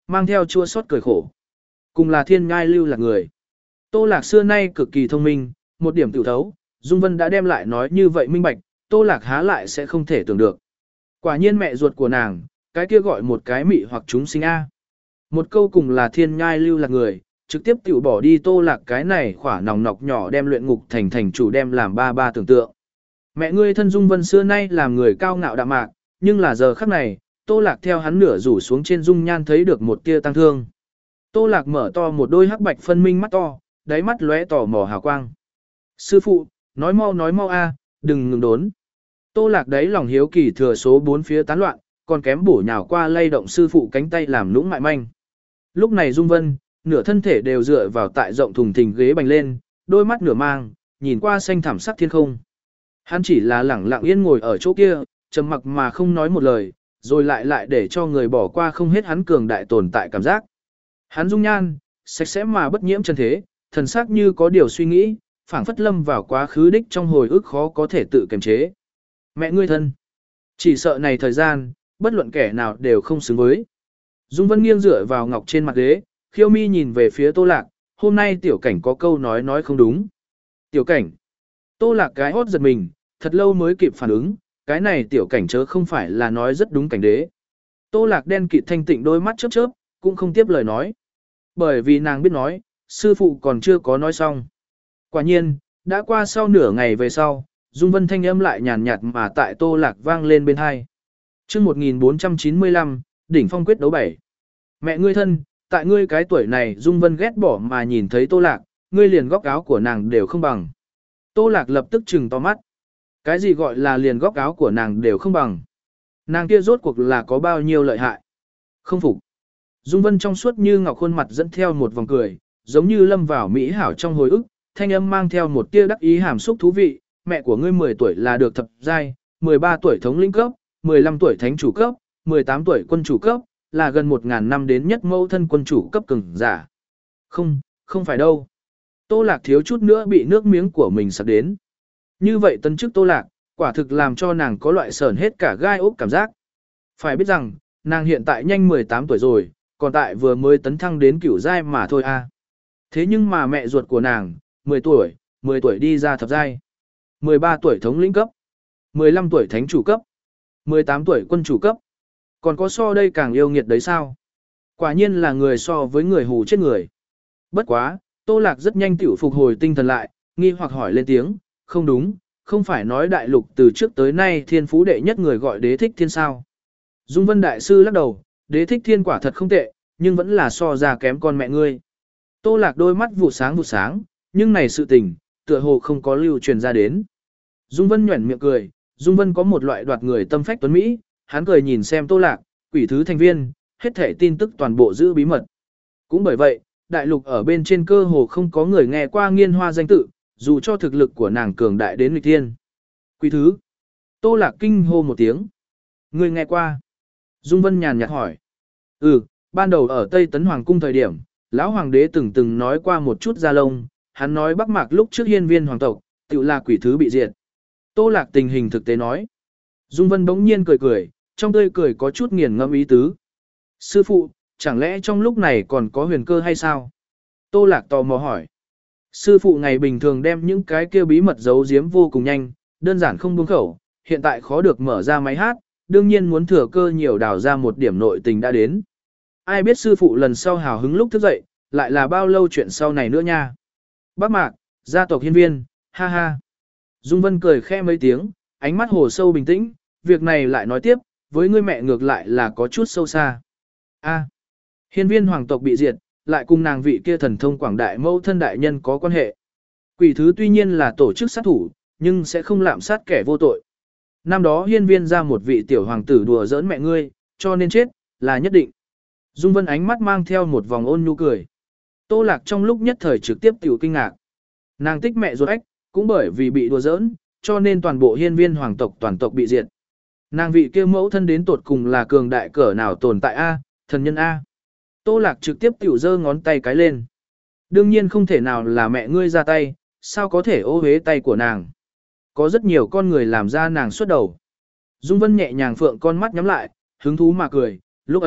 mang theo chua xót cười khổ. Cùng là thiên ngai lưu lạc người. Tô Lạc xưa nay cực kỳ thông minh, một điểm tiểu thấu, Dung Vân đã đem lại nói như vậy minh bạch, Tô Lạc há lại sẽ không thể tưởng được. Quả nhiên mẹ ruột của nàng, cái kia gọi một cái mị hoặc chúng sinh A. Một câu cùng là thiên nhai lưu lạc người, trực tiếp tiểu bỏ đi Tô Lạc cái này khỏa nòng nọc nhỏ đem luyện ngục thành thành chủ đem làm ba ba tưởng tượng. Mẹ ngươi thân Dung Vân xưa nay làm người cao ngạo đạm mạc, nhưng là giờ khắc này, Tô Lạc theo hắn nửa rủ xuống trên dung nhan thấy được một tia tăng thương. Tô Lạc mở to một đôi hắc bạch phân minh mắt to, đáy mắt lóe tỏ mò hào quang. Sư phụ, nói mau nói mau a, đừng ngừng đốn. Tô Lạc đấy lòng hiếu kỳ thừa số bốn phía tán loạn, còn kém bổ nhào qua lay động sư phụ cánh tay làm lũng mại manh. Lúc này Dung Vân, nửa thân thể đều dựa vào tại rộng thùng thình ghế bành lên, đôi mắt nửa mang, nhìn qua xanh thẳm sắc thiên không. Hắn chỉ là lẳng lặng yên ngồi ở chỗ kia, trầm mặc mà không nói một lời, rồi lại lại để cho người bỏ qua không hết hắn cường đại tồn tại cảm giác. Hắn dung nhan, sạch sẽ mà bất nhiễm chân thế, thần sắc như có điều suy nghĩ, phảng phất lâm vào quá khứ đích trong hồi ức khó có thể tự kiềm chế. Mẹ ngươi thân, chỉ sợ này thời gian, bất luận kẻ nào đều không xứng với. Dung Vân nghiêng dựa vào ngọc trên mặt ghế, khiêu mi nhìn về phía Tô Lạc, hôm nay tiểu cảnh có câu nói nói không đúng. Tiểu cảnh. Tô Lạc cái hót giật mình, thật lâu mới kịp phản ứng, cái này tiểu cảnh chớ không phải là nói rất đúng cảnh đế. Tô Lạc đen kịt thanh tịnh đôi mắt chớp chớp, cũng không tiếp lời nói. Bởi vì nàng biết nói, sư phụ còn chưa có nói xong. Quả nhiên, đã qua sau nửa ngày về sau, Dung Vân thanh âm lại nhàn nhạt mà tại Tô Lạc vang lên bên hai. Chương một nghìn bốn trăm chín mươi lăm, đỉnh phong quyết đấu bảy. Mẹ ngươi thân, tại ngươi cái tuổi này Dung Vân ghét bỏ mà nhìn thấy Tô Lạc, ngươi liền góc áo của nàng đều không bằng. Tô Lạc lập tức trừng to mắt. Cái gì gọi là liền góc áo của nàng đều không bằng? Nàng kia rốt cuộc là có bao nhiêu lợi hại? Không phục. Dung Vân trong suốt như ngọc khuôn mặt dẫn theo một vòng cười, giống như lâm vào mỹ hảo trong hồi ức, thanh âm mang theo một tia đắc ý hàm xúc thú vị, mẹ của ngươi mười tuổi là được thập giai, mười ba tuổi thống lĩnh cấp, mười lăm tuổi thánh chủ cấp, mười tám tuổi quân chủ cấp, là gần một ngàn năm đến nhất mẫu thân quân chủ cấp cường giả. Không, không phải đâu. Tô Lạc thiếu chút nữa bị nước miếng của mình sặc đến. Như vậy tân chức Tô Lạc, quả thực làm cho nàng có loại sờn hết cả gai ốc cảm giác. Phải biết rằng, nàng hiện tại nhanh mười tám tuổi rồi, còn tại vừa mới tấn thăng đến cửu giai mà thôi a. Thế nhưng mà mẹ ruột của nàng, mười tuổi, mười tuổi đi ra thập giai, mười ba tuổi thống lĩnh cấp, mười lăm tuổi thánh chủ cấp, mười tám tuổi quân chủ cấp. Còn có so đây càng yêu nghiệt đấy sao? Quả nhiên là người so với người hù chết người. Bất quá, Tô Lạc rất nhanh tiểu phục hồi tinh thần lại, nghi hoặc hỏi lên tiếng, không đúng, không phải nói đại lục từ trước tới nay thiên phú đệ nhất người gọi đế thích thiên sao. Dung Vân Đại Sư lắc đầu, đế thích thiên quả thật không tệ, nhưng vẫn là so ra kém con mẹ ngươi. Tô Lạc đôi mắt vụ sáng vụ sáng, nhưng này sự tình, tựa hồ không có lưu truyền ra đến. Dung Vân nhuẩn miệng cười, Dung Vân có một loại đoạt người tâm phách tuấn Mỹ, hắn cười nhìn xem Tô Lạc, quỷ thứ thành viên, hết thể tin tức toàn bộ giữ bí mật. Cũng bởi vậy, đại lục ở bên trên cơ hồ không có người nghe qua Nghiên Hoa danh tự, dù cho thực lực của nàng cường đại đến nghịch thiên. Quỷ thứ. Tô Lạc kinh hô một tiếng. Người nghe qua. Dung Vân nhàn nhạt hỏi. Ừ, ban đầu ở Tây Tấn Hoàng cung thời điểm, lão hoàng đế từng từng nói qua một chút ra lông, hắn nói Bắc Mạc lúc trước hiên viên hoàng tộc, tự là quỷ thứ bị diệt. Tô Lạc tình hình thực tế nói. Dung Vân bỗng nhiên cười cười, trong tươi cười có chút nghiền ngẫm ý tứ. Sư phụ, chẳng lẽ trong lúc này còn có huyền cơ hay sao? Tô Lạc tò mò hỏi. Sư phụ ngày bình thường đem những cái kia bí mật giấu giếm vô cùng nhanh, đơn giản không buông khẩu, hiện tại khó được mở ra máy hát, đương nhiên muốn thừa cơ nhiều đào ra một điểm nội tình đã đến. Ai biết sư phụ lần sau hào hứng lúc thức dậy, lại là bao lâu chuyện sau này nữa nha. Bắc Mạc, gia tộc hiên viên, ha ha. Dung Vân cười khẽ mấy tiếng, ánh mắt hồ sâu bình tĩnh, việc này lại nói tiếp, với ngươi mẹ ngược lại là có chút sâu xa. A, hiên viên hoàng tộc bị diệt, lại cùng nàng vị kia thần thông quảng đại mẫu thân đại nhân có quan hệ. Quỷ thứ tuy nhiên là tổ chức sát thủ, nhưng sẽ không lạm sát kẻ vô tội. Năm đó hiên viên ra một vị tiểu hoàng tử đùa giỡn mẹ ngươi, cho nên chết, là nhất định. Dung Vân ánh mắt mang theo một vòng ôn nhu cười. Tô Lạc trong lúc nhất thời trực tiếp tiểu kinh ngạc. Nàng tích mẹ ruột ách, cũng bởi vì bị đùa giỡn, cho nên toàn bộ hiên viên hoàng tộc toàn tộc bị diệt. Nàng vị kia mẫu thân đến tột cùng là cường đại cỡ nào tồn tại A, thần nhân A. Tô Lạc trực tiếp tiểu giơ ngón tay cái lên. Đương nhiên không thể nào là mẹ ngươi ra tay, sao có thể ô hế tay của nàng. Có rất nhiều con người làm ra nàng xuất đầu. Dung Vân nhẹ nhàng phượng con mắt nhắm lại, hứng thú mà cười, lúc ấy,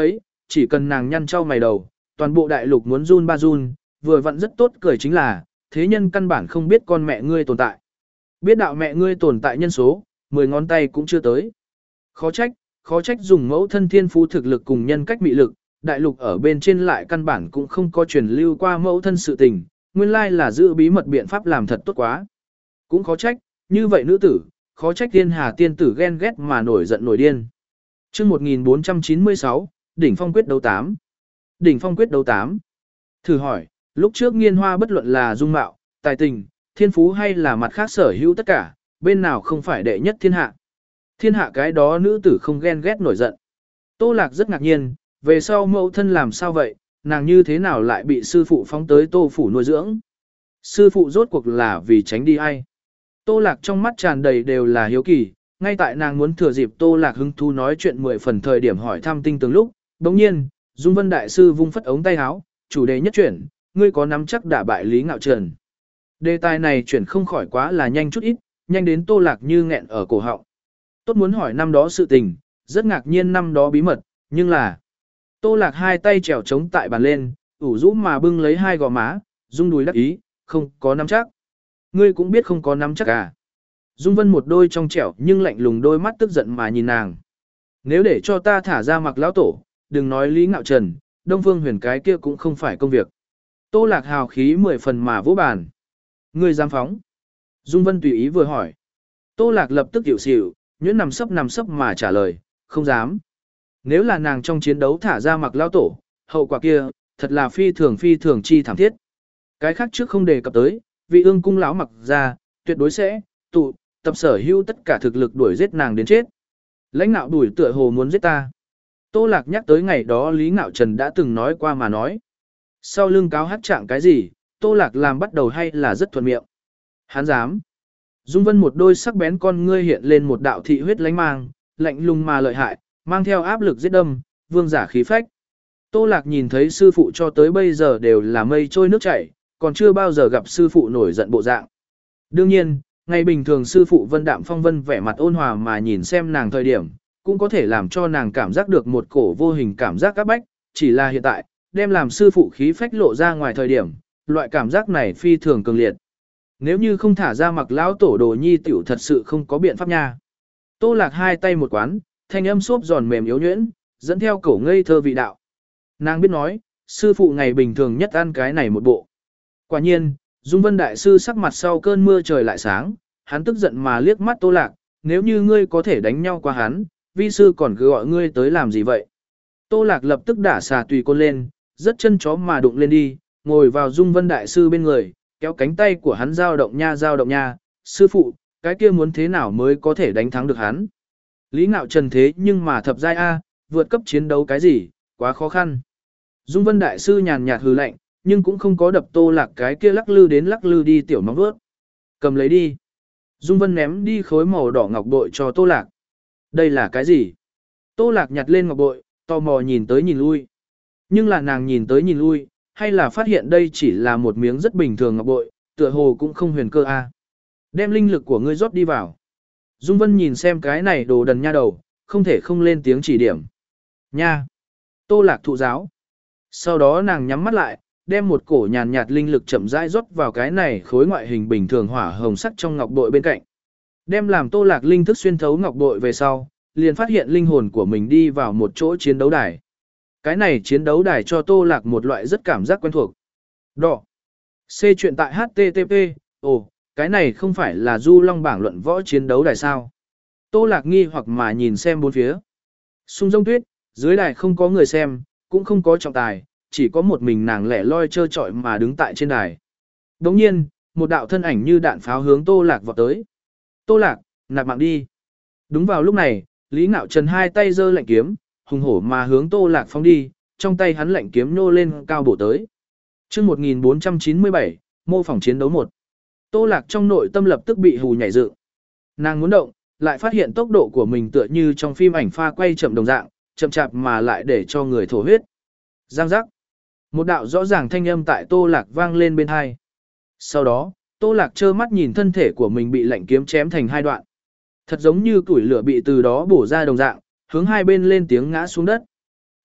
chỉ cần nàng nhăn trao mày đầu, toàn bộ đại lục muốn run ba run, vừa vặn rất tốt cười chính là, thế nhân căn bản không biết con mẹ ngươi tồn tại. Biết đạo mẹ ngươi tồn tại nhân số, mười ngón tay cũng chưa tới. Khó trách, khó trách dùng mẫu thân thiên phú thực lực cùng nhân cách mị lực, đại lục ở bên trên lại căn bản cũng không có truyền lưu qua mẫu thân sự tình, nguyên lai là giữ bí mật biện pháp làm thật tốt quá. Cũng khó trách, như vậy nữ tử, khó trách thiên hà tiên tử ghen ghét mà nổi giận nổi điên. chương một nghìn bốn trăm chín mươi sáu, Đỉnh Phong quyết đấu tám. Đỉnh Phong quyết đấu tám. Thử hỏi, lúc trước nghiên hoa bất luận là dung mạo, tài tình, thiên phú hay là mặt khác sở hữu tất cả, bên nào không phải đệ nhất thiên hạ. Thiên hạ cái đó nữ tử không ghen ghét nổi giận. Tô Lạc rất ngạc nhiên, về sau mẫu thân làm sao vậy, nàng như thế nào lại bị sư phụ phóng tới Tô phủ nuôi dưỡng. Sư phụ rốt cuộc là vì tránh đi ai. Tô Lạc trong mắt tràn đầy đều là hiếu kỳ, ngay tại nàng muốn thừa dịp Tô Lạc hứng thú nói chuyện mười phần thời điểm hỏi thăm tinh tường lúc, đồng nhiên, Dung Vân Đại Sư vung phất ống tay áo, chủ đề nhất chuyển, ngươi có nắm chắc đả bại Lý Ngạo Trần. Đề tài này chuyển không khỏi quá là nhanh chút ít, nhanh đến Tô Lạc như nghẹn ở cổ họng. Tốt muốn hỏi năm đó sự tình, rất ngạc nhiên năm đó bí mật, nhưng là... Tô Lạc hai tay trèo trống tại bàn lên, ủ rũ mà bưng lấy hai gò má, rung đùi đắc ý, không có nắm chắc. Ngươi cũng biết không có nắm chắc à. Dung Vân một đôi trong trẻo nhưng lạnh lùng đôi mắt tức giận mà nhìn nàng. Nếu để cho ta thả ra Mặc lão tổ, đừng nói Lý Ngạo Trần, Đông Phương Huyền cái kia cũng không phải công việc. Tô Lạc hào khí mười phần mà vỗ bàn. Ngươi dám phóng. Dung Vân tùy ý vừa hỏi. Tô Lạc lập tức hiểu xỉu, nhuyễn nằm sấp nằm sấp mà trả lời, không dám. Nếu là nàng trong chiến đấu thả ra Mặc lão tổ, hậu quả kia, thật là phi thường phi thường chi thảm thiết. Cái khác trước không đề cập tới, vị ương cung lão Mặc ra, tuyệt đối sẽ, tụ, tập sở hữu tất cả thực lực đuổi giết nàng đến chết. Lãnh Nạo đuổi tựa hồ muốn giết ta. Tô Lạc nhắc tới ngày đó Lý Ngạo Trần đã từng nói qua mà nói. Sau lưng cáo hát trạng cái gì, Tô Lạc làm bắt đầu hay là rất thuận miệng. Hắn dám. Dung Vân một đôi sắc bén con ngươi hiện lên một đạo thị huyết lánh mang, lạnh lùng mà lợi hại, mang theo áp lực giết đâm, vương giả khí phách. Tô Lạc nhìn thấy sư phụ cho tới bây giờ đều là mây trôi nước chảy, còn chưa bao giờ gặp sư phụ nổi giận bộ dạng. Đương nhiên, ngày bình thường sư phụ Vân Đạm Phong Vân vẻ mặt ôn hòa mà nhìn xem nàng thời điểm, cũng có thể làm cho nàng cảm giác được một cổ vô hình cảm giác áp bách, chỉ là hiện tại, đem làm sư phụ khí phách lộ ra ngoài thời điểm, loại cảm giác này phi thường cường liệt. Nếu như không thả ra Mặc lão tổ đồ nhi tiểu thật sự không có biện pháp nha. Tô Lạc hai tay một quán, thanh âm xốp giòn mềm yếu nhuyễn, dẫn theo cổ ngây thơ vị đạo. Nàng biết nói, sư phụ ngày bình thường nhất ăn cái này một bộ. Quả nhiên, Dung Vân Đại Sư sắc mặt sau cơn mưa trời lại sáng, hắn tức giận mà liếc mắt Tô Lạc, nếu như ngươi có thể đánh nhau qua hắn, vi sư còn cứ gọi ngươi tới làm gì vậy? Tô Lạc lập tức đả xà tùy côn lên, rất chân chó mà đụng lên đi, ngồi vào Dung Vân Đại Sư bên người, kéo cánh tay của hắn dao động nha dao động nha, sư phụ, cái kia muốn thế nào mới có thể đánh thắng được hắn? Lý Ngạo Trần thế nhưng mà thập giai A, vượt cấp chiến đấu cái gì, quá khó khăn. Dung Vân Đại Sư nhàn nhạt hừ lạnh, nhưng cũng không có đập Tô Lạc cái kia lắc lư đến lắc lư đi tiểu móng vuốt. Cầm lấy đi. Dung Vân ném đi khối màu đỏ ngọc bội cho Tô Lạc. Đây là cái gì? Tô Lạc nhặt lên ngọc bội, tò mò nhìn tới nhìn lui. Nhưng là nàng nhìn tới nhìn lui, hay là phát hiện đây chỉ là một miếng rất bình thường ngọc bội, tựa hồ cũng không huyền cơ a. Đem linh lực của ngươi rót đi vào. Dung Vân nhìn xem cái này đồ đần nha đầu, không thể không lên tiếng chỉ điểm. Nha. Tô Lạc thụ giáo. Sau đó nàng nhắm mắt lại, đem một cổ nhàn nhạt linh lực chậm rãi rót vào cái này khối ngoại hình bình thường hỏa hồng sắc trong ngọc bội bên cạnh. Đem làm Tô Lạc linh thức xuyên thấu ngọc bội về sau, liền phát hiện linh hồn của mình đi vào một chỗ chiến đấu đài. Cái này chiến đấu đài cho Tô Lạc một loại rất cảm giác quen thuộc. Đỏ. C truyện tại H T T P, ồ, cái này không phải là Du Long bảng luận võ chiến đấu đài sao? Tô Lạc nghi hoặc mà nhìn xem bốn phía. Xung rông tuyết, dưới đài không có người xem, cũng không có trọng tài, chỉ có một mình nàng lẻ loi trơ trọi mà đứng tại trên đài. Đồng nhiên, một đạo thân ảnh như đạn pháo hướng Tô Lạc vọt tới. Tô Lạc, nạp mạng đi. Đúng vào lúc này, Lý Ngạo Trần hai tay giơ lạnh kiếm, hùng hổ mà hướng Tô Lạc phóng đi, trong tay hắn lạnh kiếm nô lên cao bổ tới. chương một nghìn bốn trăm chín mươi bảy, mô phỏng chiến đấu một. Tô Lạc trong nội tâm lập tức bị hù nhảy dựng. Nàng muốn động, lại phát hiện tốc độ của mình tựa như trong phim ảnh pha quay chậm đồng dạng, chậm chạp mà lại để cho người thổ huyết. Giang giác. Một đạo rõ ràng thanh âm tại Tô Lạc vang lên bên hai. Sau đó, Tô Lạc trơ mắt nhìn thân thể của mình bị lạnh kiếm chém thành hai đoạn. Thật giống như củi lửa bị từ đó bổ ra đồng dạng, hướng hai bên lên tiếng ngã xuống đất.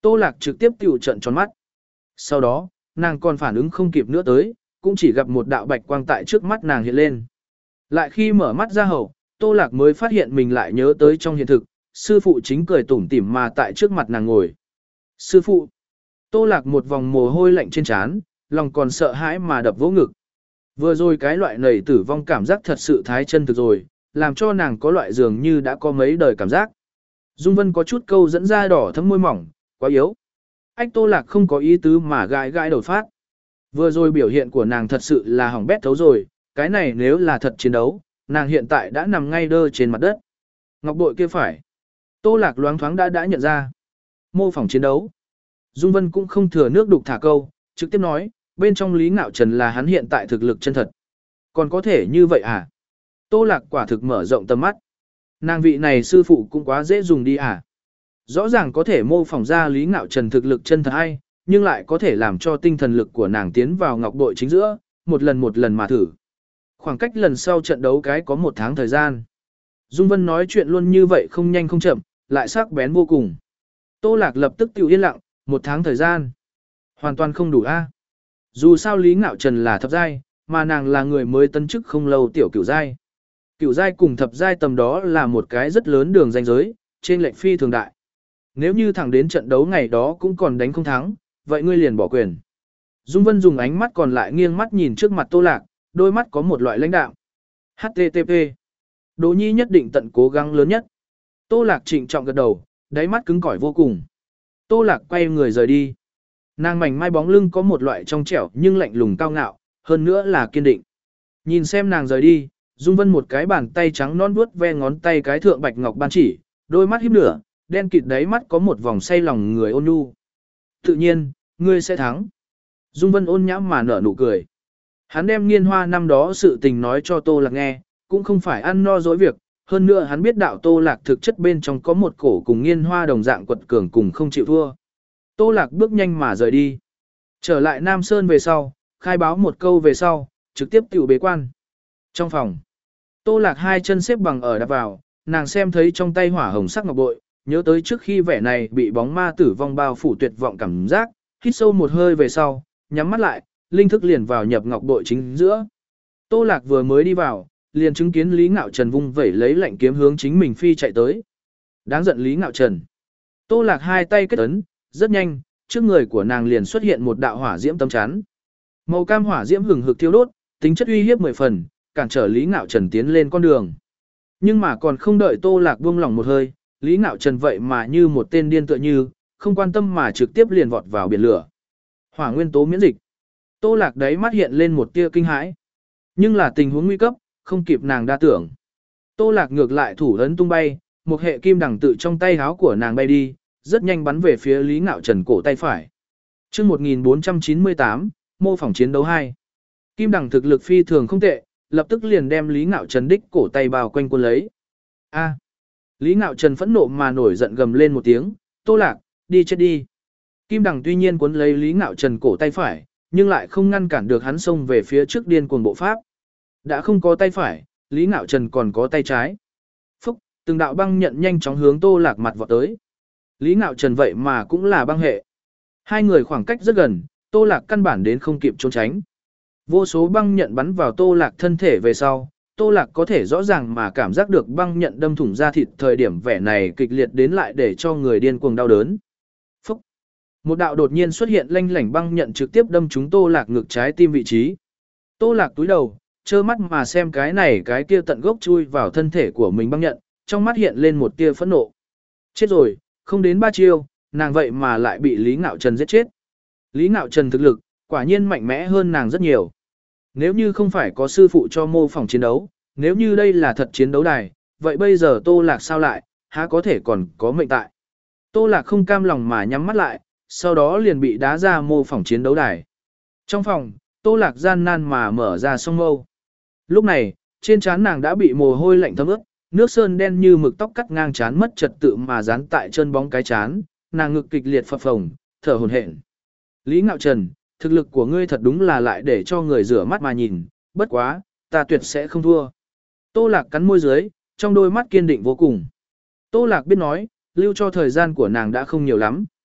Tô Lạc trực tiếp tiểu trận tròn mắt. Sau đó, nàng còn phản ứng không kịp nữa tới, cũng chỉ gặp một đạo bạch quang tại trước mắt nàng hiện lên. Lại khi mở mắt ra hậu, Tô Lạc mới phát hiện mình lại nhớ tới trong hiện thực, sư phụ chính cười tủm tỉm mà tại trước mặt nàng ngồi. Sư phụ! Tô Lạc một vòng mồ hôi lạnh trên trán, lòng còn sợ hãi mà đập vỗ ngực. Vừa rồi cái loại nầy tử vong cảm giác thật sự thái chân thực rồi, làm cho nàng có loại dường như đã có mấy đời cảm giác. Dung Vân có chút câu dẫn ra đỏ thấm môi mỏng, quá yếu. Ách Tô Lạc không có ý tứ mà gãi gãi đầu phát. Vừa rồi biểu hiện của nàng thật sự là hỏng bét thấu rồi, cái này nếu là thật chiến đấu, nàng hiện tại đã nằm ngay đơ trên mặt đất. Ngọc bội kia phải. Tô Lạc loáng thoáng đã đã nhận ra. Mô phỏng chiến đấu. Dung Vân cũng không thừa nước đục thả câu, trực tiếp nói, bên trong Lý Ngạo Trần là hắn hiện tại thực lực chân thật. Còn có thể như vậy à? Tô Lạc quả thực mở rộng tầm mắt. Nàng vị này sư phụ cũng quá dễ dùng đi à? Rõ ràng có thể mô phỏng ra Lý Ngạo Trần thực lực chân thật hay, nhưng lại có thể làm cho tinh thần lực của nàng tiến vào ngọc bội chính giữa, một lần một lần mà thử. Khoảng cách lần sau trận đấu cái có một tháng thời gian. Dung Vân nói chuyện luôn như vậy không nhanh không chậm, lại sắc bén vô cùng. Tô Lạc lập tức tiểu yên lặng, một tháng thời gian. Hoàn toàn không đủ a. Dù sao Lý Ngạo Trần là thập giai, mà nàng là người mới tân chức không lâu tiểu cửu giai. Cửu giai cùng thập giai tầm đó là một cái rất lớn đường ranh giới, trên lệnh phi thường đại. Nếu như thẳng đến trận đấu ngày đó cũng còn đánh không thắng, vậy ngươi liền bỏ quyền. Dung Vân dùng ánh mắt còn lại nghiêng mắt nhìn trước mặt Tô Lạc, đôi mắt có một loại lãnh đạo. hát tê tê pê. Đỗ Nhi nhất định tận cố gắng lớn nhất. Tô Lạc trịnh trọng gật đầu, đáy mắt cứng cỏi vô cùng. Tô Lạc quay người rời đi. Nàng mảnh mai bóng lưng có một loại trong trẻo nhưng lạnh lùng cao ngạo, hơn nữa là kiên định. Nhìn xem nàng rời đi, Dung Vân một cái bàn tay trắng non vuốt ve ngón tay cái thượng bạch ngọc ban chỉ, đôi mắt híp nửa, đen kịt đáy mắt có một vòng say lòng người ôn nhu. Tự nhiên, ngươi sẽ thắng. Dung Vân ôn nhã mà nở nụ cười. Hắn đem Nghiên Hoa năm đó sự tình nói cho Tô Lạc nghe, cũng không phải ăn no dối việc, hơn nữa hắn biết đạo Tô Lạc thực chất bên trong có một cổ cùng Nghiên Hoa đồng dạng quật cường cùng không chịu thua. Tô Lạc bước nhanh mà rời đi. Trở lại Nam Sơn về sau, khai báo một câu về sau, trực tiếp tiểu bế quan. Trong phòng, Tô Lạc hai chân xếp bằng ở đạp vào, nàng xem thấy trong tay hỏa hồng sắc ngọc bội, nhớ tới trước khi vẻ này bị bóng ma tử vong bao phủ tuyệt vọng cảm giác, hít sâu một hơi về sau, nhắm mắt lại, linh thức liền vào nhập ngọc bội chính giữa. Tô Lạc vừa mới đi vào, liền chứng kiến Lý Ngạo Trần vung vẩy lấy lạnh kiếm hướng chính mình phi chạy tới. Đáng giận Lý Ngạo Trần. Tô Lạc hai tay kết ấn, rất nhanh, trước người của nàng liền xuất hiện một đạo hỏa diễm tấm chắn. Màu cam hỏa diễm hừng hực thiêu đốt, tính chất uy hiếp mười phần, cản trở Lý Ngạo Trần tiến lên con đường. Nhưng mà còn không đợi Tô Lạc buông lỏng một hơi, Lý Ngạo Trần vậy mà như một tên điên tựa như, không quan tâm mà trực tiếp liền vọt vào biển lửa. Hỏa nguyên tố miễn dịch. Tô Lạc đấy mắt hiện lên một tia kinh hãi. Nhưng là tình huống nguy cấp, không kịp nàng đa tưởng. Tô Lạc ngược lại thủ ấn tung bay, một hệ kim đằng tự trong tay háo của nàng bay đi, rất nhanh bắn về phía Lý Ngạo Trần cổ tay phải. Chương một nghìn bốn trăm chín mươi tám, mô phỏng chiến đấu hai. Kim đằng thực lực phi thường không tệ, lập tức liền đem Lý Ngạo Trần đích cổ tay bao quanh quân lấy. A. Lý Ngạo Trần phẫn nộ mà nổi giận gầm lên một tiếng, Tô Lạc, đi chết đi. Kim đằng tuy nhiên cuốn lấy Lý Ngạo Trần cổ tay phải, nhưng lại không ngăn cản được hắn xông về phía trước điên cuồng bộ pháp. Đã không có tay phải, Lý Ngạo Trần còn có tay trái. Phúc, từng đạo băng nhận nhanh chóng hướng Tô Lạc mặt vọt tới. Lý Ngạo Trần vậy mà cũng là băng hệ. Hai người khoảng cách rất gần, Tô Lạc căn bản đến không kịp trốn tránh. Vô số băng nhận bắn vào Tô Lạc thân thể về sau, Tô Lạc có thể rõ ràng mà cảm giác được băng nhận đâm thủng da thịt thời điểm vẻ này kịch liệt đến lại để cho người điên cuồng đau đớn. Phúc! Một đạo đột nhiên xuất hiện lanh lảnh băng nhận trực tiếp đâm trúng Tô Lạc ngực trái tim vị trí. Tô Lạc túi đầu, trơ mắt mà xem cái này cái kia tận gốc chui vào thân thể của mình băng nhận, trong mắt hiện lên một tia phẫn nộ. Chết rồi, không đến ba chiêu, nàng vậy mà lại bị Lý Ngạo Trần giết chết. Lý Ngạo Trần thực lực, quả nhiên mạnh mẽ hơn nàng rất nhiều. Nếu như không phải có sư phụ cho mô phỏng chiến đấu, nếu như đây là thật chiến đấu đài, vậy bây giờ Tô Lạc sao lại, há có thể còn có mệnh tại. Tô Lạc không cam lòng mà nhắm mắt lại, sau đó liền bị đá ra mô phỏng chiến đấu đài. Trong phòng, Tô Lạc gian nan mà mở ra song mâu. Lúc này, trên trán nàng đã bị mồ hôi lạnh thấm ướt, nước sơn đen như mực tóc cắt ngang trán mất trật tự mà dán tại chân bóng cái trán, nàng ngực kịch liệt phập phồng, thở hổn hển. Lý Ngạo Trần, thực lực của ngươi thật đúng là lại để cho người rửa mắt mà nhìn, bất quá, ta tuyệt sẽ không thua. Tô Lạc cắn môi dưới, trong đôi mắt kiên định vô cùng. Tô Lạc biết nói, lưu cho thời gian của nàng đã không nhiều lắm.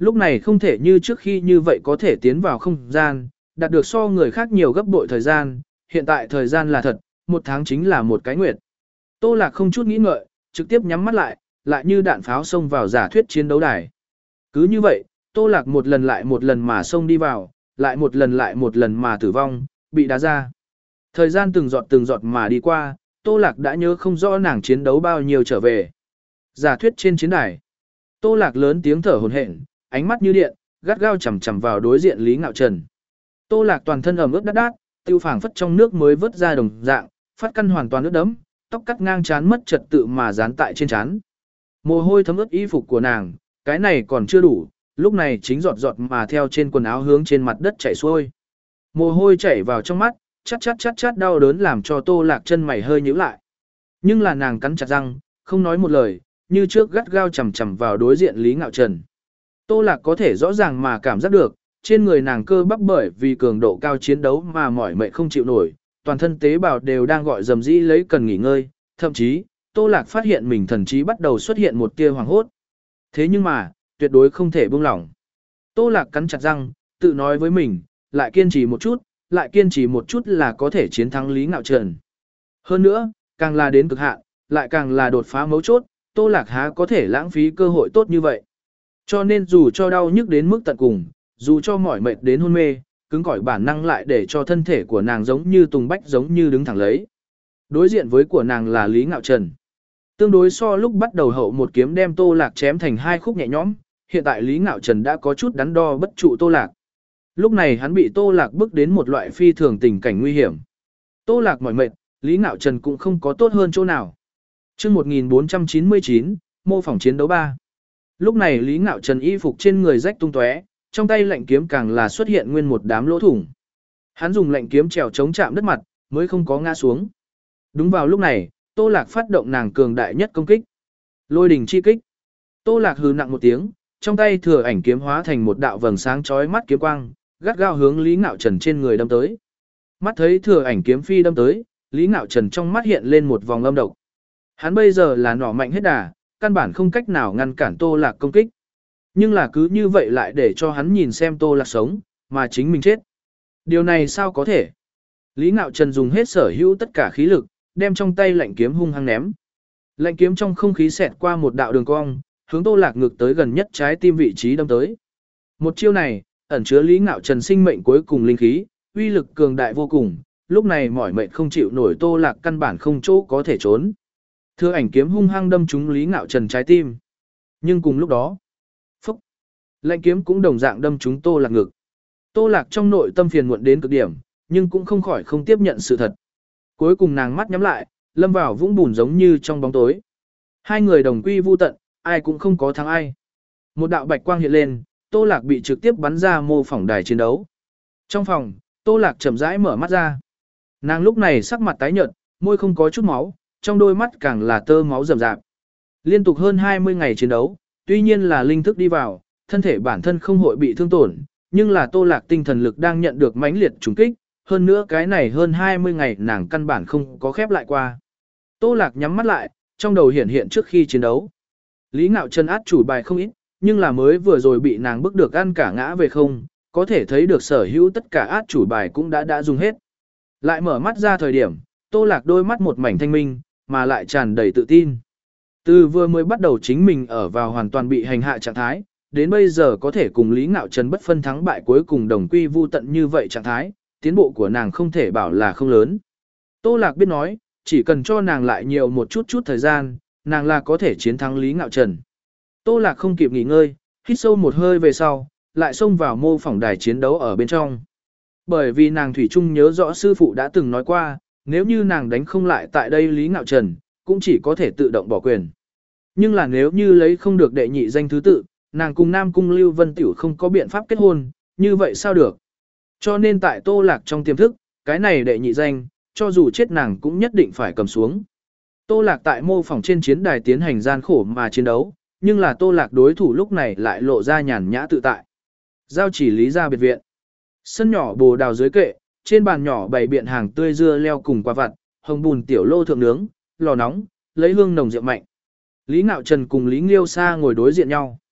Lúc này không thể như trước khi như vậy có thể tiến vào không gian, đạt được so người khác nhiều gấp bội thời gian, hiện tại thời gian là thật, một tháng chính là một cái nguyệt. Tô Lạc không chút nghĩ ngợi, trực tiếp nhắm mắt lại, lại như đạn pháo xông vào giả thuyết chiến đấu đài. Cứ như vậy, Tô Lạc một lần lại một lần mà xông đi vào, lại một lần lại một lần mà tử vong, bị đá ra. Thời gian từng giọt từng giọt mà đi qua, Tô Lạc đã nhớ không rõ nàng chiến đấu bao nhiêu trở về. Giả thuyết trên chiến đài. Tô Lạc lớn tiếng thở hổn hển, ánh mắt như điện, gắt gao chằm chằm vào đối diện Lý Ngạo Trần. Tô Lạc toàn thân ẩm ướt đát đát, tiêu phảng phất trong nước mới vớt ra đồng dạng, phát căn hoàn toàn ướt đẫm, tóc cắt ngang trán mất trật tự mà dán tại trên trán. Mồ hôi thấm ướt y phục của nàng, cái này còn chưa đủ, lúc này chính giọt giọt mà theo trên quần áo hướng trên mặt đất chảy xuôi. Mồ hôi chảy vào trong mắt, chát chát chát chát đau đớn làm cho Tô Lạc chân mày hơi nhíu lại. Nhưng là nàng cắn chặt răng, không nói một lời, như trước gắt gao chằm chằm vào đối diện Lý Ngạo Trần. Tô Lạc có thể rõ ràng mà cảm giác được, trên người nàng cơ bắp bởi vì cường độ cao chiến đấu mà mỏi mệt không chịu nổi, toàn thân tế bào đều đang gọi dầm dĩ lấy cần nghỉ ngơi, thậm chí, Tô Lạc phát hiện mình thần trí bắt đầu xuất hiện một tia hoàng hốt. Thế nhưng mà, tuyệt đối không thể buông lỏng. Tô Lạc cắn chặt răng, tự nói với mình, lại kiên trì một chút, lại kiên trì một chút là có thể chiến thắng Lý Ngạo Trần. Hơn nữa, càng là đến cực hạn, lại càng là đột phá mấu chốt, Tô Lạc há có thể lãng phí cơ hội tốt như vậy. Cho nên dù cho đau nhức đến mức tận cùng, dù cho mỏi mệt đến hôn mê, cứng cỏi bản năng lại để cho thân thể của nàng giống như tùng bách giống như đứng thẳng lấy. Đối diện với của nàng là Lý Ngạo Trần. Tương đối so lúc bắt đầu hậu một kiếm đem Tô Lạc chém thành hai khúc nhẹ nhõm, hiện tại Lý Ngạo Trần đã có chút đắn đo bất trụ Tô Lạc. Lúc này hắn bị Tô Lạc bức đến một loại phi thường tình cảnh nguy hiểm. Tô Lạc mỏi mệt, Lý Ngạo Trần cũng không có tốt hơn chỗ nào. Chương một nghìn bốn trăm chín mươi chín, mô phỏng chiến đấu ba. Lúc này Lý Ngạo Trần y phục trên người rách tung tóe, trong tay lạnh kiếm càng là xuất hiện nguyên một đám lỗ thủng. Hắn dùng lạnh kiếm trèo chống chạm đất mặt, mới không có ngã xuống. Đúng vào lúc này, Tô Lạc phát động nàng cường đại nhất công kích. Lôi đỉnh chi kích. Tô Lạc hừ nặng một tiếng, trong tay thừa ảnh kiếm hóa thành một đạo vầng sáng chói mắt kiếm quang, gắt gao hướng Lý Ngạo Trần trên người đâm tới. Mắt thấy thừa ảnh kiếm phi đâm tới, Lý Ngạo Trần trong mắt hiện lên một vòng âm độc. Hắn bây giờ là nỏ mạnh hết đà, căn bản không cách nào ngăn cản Tô Lạc công kích. Nhưng là cứ như vậy lại để cho hắn nhìn xem Tô Lạc sống, mà chính mình chết. Điều này sao có thể? Lý Ngạo Trần dùng hết sở hữu tất cả khí lực, đem trong tay lạnh kiếm hung hăng ném. Lạnh kiếm trong không khí xẹt qua một đạo đường cong, hướng Tô Lạc ngực tới gần nhất trái tim vị trí đâm tới. Một chiêu này, ẩn chứa Lý Ngạo Trần sinh mệnh cuối cùng linh khí, uy lực cường đại vô cùng, lúc này mỏi mệt không chịu nổi Tô Lạc căn bản không chỗ có thể trốn. Thừa ảnh kiếm hung hăng đâm trúng Lý Ngạo Trần trái tim. Nhưng cùng lúc đó, phốc, lạnh kiếm cũng đồng dạng đâm trúng Tô Lạc ngực. Tô Lạc trong nội tâm phiền muộn đến cực điểm, nhưng cũng không khỏi không tiếp nhận sự thật. Cuối cùng nàng mắt nhắm lại, lâm vào vũng bùn giống như trong bóng tối. Hai người đồng quy vu tận, ai cũng không có thắng ai. Một đạo bạch quang hiện lên, Tô Lạc bị trực tiếp bắn ra mô phỏng đài chiến đấu. Trong phòng, Tô Lạc chậm rãi mở mắt ra. Nàng lúc này sắc mặt tái nhợt, môi không có chút máu, trong đôi mắt càng là tơ máu rầm rạp. Liên tục hơn hai mươi ngày chiến đấu, tuy nhiên là linh thức đi vào, thân thể bản thân không hội bị thương tổn, nhưng là Tô Lạc tinh thần lực đang nhận được mãnh liệt trùng kích, hơn nữa cái này hơn hai mươi ngày nàng căn bản không có khép lại qua. Tô Lạc nhắm mắt lại, trong đầu hiện hiện trước khi chiến đấu. Lý Ngạo Trần át chủ bài không ít, nhưng là mới vừa rồi bị nàng bức được ăn cả ngã về không, có thể thấy được sở hữu tất cả át chủ bài cũng đã đã dùng hết. Lại mở mắt ra thời điểm, Tô Lạc đôi mắt một mảnh thanh minh, mà lại tràn đầy tự tin. Từ vừa mới bắt đầu chính mình ở vào hoàn toàn bị hành hạ trạng thái, đến bây giờ có thể cùng Lý Ngạo Trần bất phân thắng bại cuối cùng đồng quy vu tận như vậy trạng thái, tiến bộ của nàng không thể bảo là không lớn. Tô Lạc biết nói, chỉ cần cho nàng lại nhiều một chút chút thời gian, nàng là có thể chiến thắng Lý Ngạo Trần. Tô Lạc không kịp nghỉ ngơi, hít sâu một hơi về sau, lại xông vào mô phỏng đài chiến đấu ở bên trong. Bởi vì nàng thủy chung nhớ rõ sư phụ đã từng nói qua, nếu như nàng đánh không lại tại đây Lý Ngạo Trần, cũng chỉ có thể tự động bỏ quyền. Nhưng là nếu như lấy không được đệ nhị danh thứ tự, nàng cùng Nam Cung Lưu Vân Tiểu không có biện pháp kết hôn, như vậy sao được? Cho nên tại Tô Lạc trong tiềm thức, cái này đệ nhị danh, cho dù chết nàng cũng nhất định phải cầm xuống. Tô Lạc tại mô phỏng trên chiến đài tiến hành gian khổ mà chiến đấu, nhưng là Tô Lạc đối thủ lúc này lại lộ ra nhàn nhã tự tại. Giao chỉ Lý gia biệt viện. Sân nhỏ bồ đào dưới kệ, trên bàn nhỏ bày biện hàng tươi dưa leo cùng quả vặt, hồng bùn tiểu lô thượng nướng, lò nóng, lấy hương nồng rượu mạnh. Lý Ngạo Trần cùng Lý Nghiêu Sa ngồi đối diện nhau.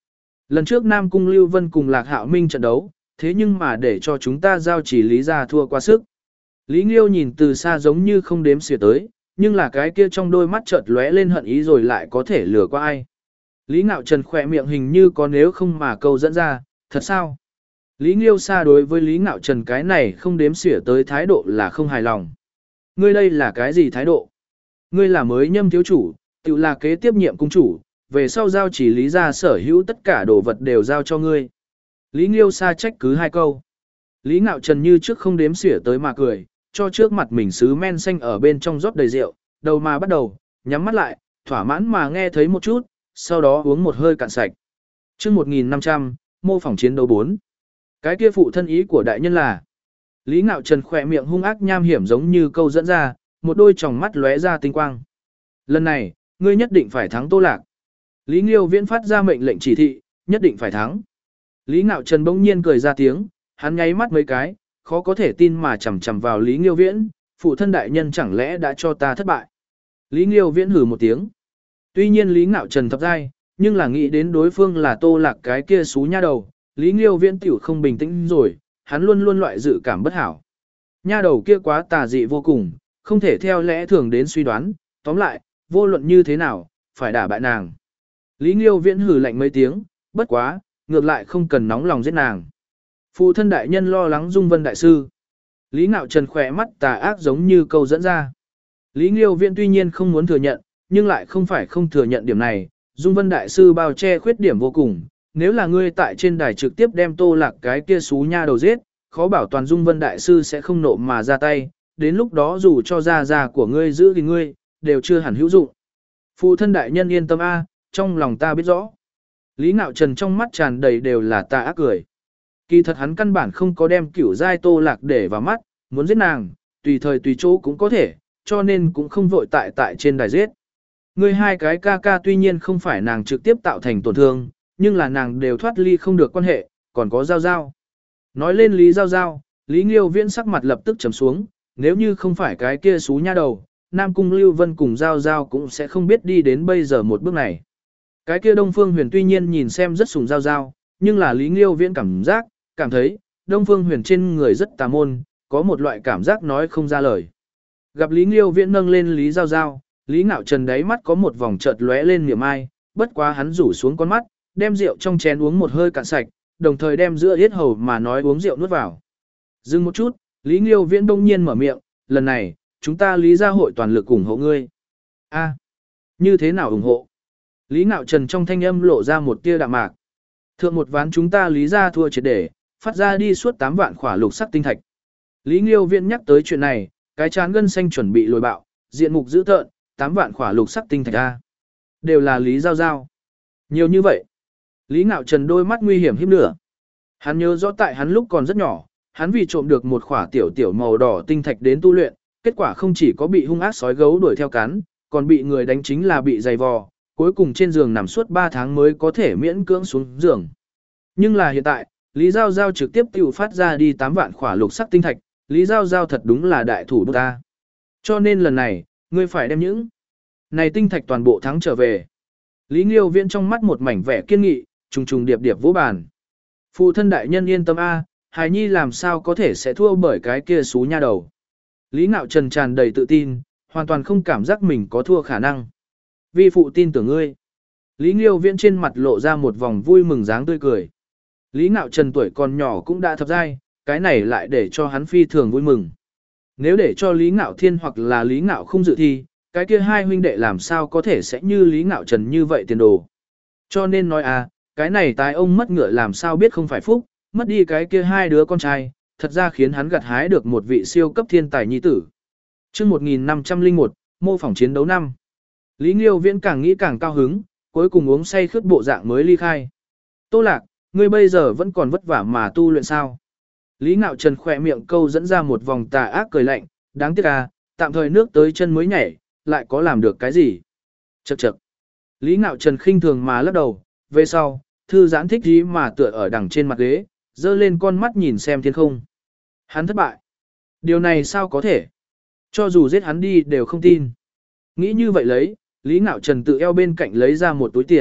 Lần trước Nam Cung Lưu Vân cùng Lạc Hạo Minh trận đấu, thế nhưng mà để cho chúng ta giao chỉ Lý gia thua quá sức. Lý Nghiêu nhìn từ xa giống như không đếm xỉa tới, nhưng là cái kia trong đôi mắt chợt lóe lên hận ý rồi lại có thể lừa qua ai. Lý Ngạo Trần khỏe miệng hình như có nếu không mà câu dẫn ra, thật sao? Lý Nghiêu xa đối với Lý Ngạo Trần cái này không đếm xỉa tới thái độ là không hài lòng. Ngươi đây là cái gì thái độ? Ngươi là mới nhâm thiếu chủ, tự là kế tiếp nhiệm cung chủ, về sau giao chỉ Lý gia sở hữu tất cả đồ vật đều giao cho ngươi. Lý Nghiêu xa trách cứ hai câu. Lý Ngạo Trần như trước không đếm xỉa tới mà cười, cho trước mặt mình sứ men xanh ở bên trong rót đầy rượu, đầu mà bắt đầu, nhắm mắt lại, thỏa mãn mà nghe thấy một chút, sau đó uống một hơi cạn sạch. Chương một nghìn năm trăm, mô phỏng chiến đấu bốn. Cái kia phụ thân ý của đại nhân là. Lý Ngạo Trần khỏe miệng hung ác nham hiểm giống như câu dẫn ra, một đôi tròng mắt lóe ra tinh quang. Lần này, ngươi nhất định phải thắng Tô Lạc. Lý Nghiêu Viễn phát ra mệnh lệnh chỉ thị, nhất định phải thắng. Lý Ngạo Trần bỗng nhiên cười ra tiếng, hắn nháy mắt mấy cái, khó có thể tin mà chằm chằm vào Lý Nghiêu Viễn, phụ thân đại nhân chẳng lẽ đã cho ta thất bại. Lý Nghiêu Viễn hừ một tiếng. Tuy nhiên Lý Ngạo Trần thập giai, nhưng là nghĩ đến đối phương là Tô Lạc cái kia xú nha đầu, Lý Nghiêu Viễn tiểu không bình tĩnh rồi, hắn luôn luôn loại dự cảm bất hảo. Nha đầu kia quá tà dị vô cùng, không thể theo lẽ thường đến suy đoán, tóm lại, vô luận như thế nào, phải đả bại nàng. Lý Nghiêu Viễn hừ lạnh mấy tiếng, bất quá, ngược lại không cần nóng lòng giết nàng. Phụ thân đại nhân lo lắng Dung Vân đại sư. Lý Ngạo Trần khỏe mắt tà ác giống như câu dẫn ra. Lý Nghiêu Viễn tuy nhiên không muốn thừa nhận, nhưng lại không phải không thừa nhận điểm này, Dung Vân đại sư bao che khuyết điểm vô cùng, nếu là ngươi tại trên đài trực tiếp đem Tô Lạc cái kia xú nha đầu giết, khó bảo toàn Dung Vân đại sư sẽ không nộ mà ra tay, đến lúc đó dù cho gia gia của ngươi giữ thì ngươi, đều chưa hẳn hữu dụng. Phụ thân đại nhân yên tâm a, trong lòng ta biết rõ. Lý Ngạo Trần trong mắt tràn đầy đều là tà ác cười. Kỳ thật hắn căn bản không có đem cửu giai Tô Lạc để vào mắt, muốn giết nàng, tùy thời tùy chỗ cũng có thể, cho nên cũng không vội tại tại trên đài giết. Ngươi hai cái ca ca tuy nhiên không phải nàng trực tiếp tạo thành tổn thương, nhưng là nàng đều thoát ly không được quan hệ, còn có Giao Giao. Nói lên Lý Giao Giao, Lý Nghiêu Viễn sắc mặt lập tức trầm xuống, nếu như không phải cái kia xú nha đầu, Nam Cung Lưu Vân cùng Giao Giao cũng sẽ không biết đi đến bây giờ một bước này. Cái kia Đông Phương Huyền tuy nhiên nhìn xem rất sủng Giao Giao, nhưng là Lý Nghiêu Viễn cảm giác, cảm thấy, Đông Phương Huyền trên người rất tà môn, có một loại cảm giác nói không ra lời. Gặp Lý Nghiêu Viễn nâng lên Lý Giao Giao, Lý Ngạo Trần đáy mắt có một vòng chợt lóe lên niềm ai, bất quá hắn rủ xuống con mắt, đem rượu trong chén uống một hơi cạn sạch, đồng thời đem giữa yết hầu mà nói uống rượu nuốt vào. Dừng một chút, Lý Nghiêu Viễn đông nhiên mở miệng, lần này, chúng ta Lý gia hội toàn lực ủng hộ ngươi. A, như thế nào ủng hộ? Lý Ngạo Trần trong thanh âm lộ ra một tia đạm mạc. Thượng một ván chúng ta Lý gia thua triệt để, phát ra đi suốt tám vạn khỏa lục sắc tinh thạch. Lý Nghiêu Viễn nhắc tới chuyện này, cái trán gân xanh chuẩn bị lồi bạo, diện mục dữ tợn, tám vạn khỏa lục sắc tinh thạch a. Đều là Lý Giao Giao. Nhiều như vậy. Lý Ngạo Trần đôi mắt nguy hiểm híp lửa. Hắn nhớ rõ tại hắn lúc còn rất nhỏ, hắn vì trộm được một khỏa tiểu tiểu màu đỏ tinh thạch đến tu luyện, kết quả không chỉ có bị hung ác sói gấu đuổi theo cắn, còn bị người đánh chính là bị dày vò, cuối cùng trên giường nằm suốt ba tháng mới có thể miễn cưỡng xuống giường. Nhưng là hiện tại, Lý Giao Giao trực tiếp tiêu phát ra đi tám vạn khỏa lục sắc tinh thạch, Lý Giao Giao thật đúng là đại thủ đô ta. Cho nên lần này, ngươi phải đem những này tinh thạch toàn bộ thắng trở về. Lý Nghiêu Viễn trong mắt một mảnh vẻ kiên nghị, trùng trùng điệp điệp vỗ bàn. Phụ thân đại nhân yên tâm a, hài nhi làm sao có thể sẽ thua bởi cái kia xú nha đầu. Lý Ngạo Trần tràn đầy tự tin, hoàn toàn không cảm giác mình có thua khả năng. Vi phụ tin tưởng ngươi. Lý Nghiêu Viễn trên mặt lộ ra một vòng vui mừng dáng tươi cười. Lý Ngạo Trần tuổi còn nhỏ cũng đã thập giai, cái này lại để cho hắn phi thường vui mừng. Nếu để cho Lý Ngạo Thiên hoặc là Lý Ngạo không dự thi, cái kia hai huynh đệ làm sao có thể sẽ như Lý Ngạo Trần như vậy tiền đồ. Cho nên nói à, cái này tài ông mất ngựa làm sao biết không phải phúc, mất đi cái kia hai đứa con trai, thật ra khiến hắn gặt hái được một vị siêu cấp thiên tài nhi tử. Chương một nghìn năm trăm lẻ một, mô phỏng chiến đấu năm. Lý Nghiêu Viễn càng nghĩ càng cao hứng, cuối cùng uống say khướt bộ dạng mới ly khai. Tô Lạc, ngươi bây giờ vẫn còn vất vả mà tu luyện sao? Lý Ngạo Trần khỏe miệng câu dẫn ra một vòng tà ác cười lạnh, đáng tiếc à, tạm thời nước tới chân mới nhảy, lại có làm được cái gì? Chậc chậc. Lý Ngạo Trần khinh thường mà lắc đầu, về sau, thư giãn thích gì mà tựa ở đằng trên mặt ghế, dơ lên con mắt nhìn xem thiên không. Hắn thất bại. Điều này sao có thể? Cho dù giết hắn đi đều không tin. Nghĩ như vậy lấy, Lý Ngạo Trần tự eo bên cạnh lấy ra một túi tiền,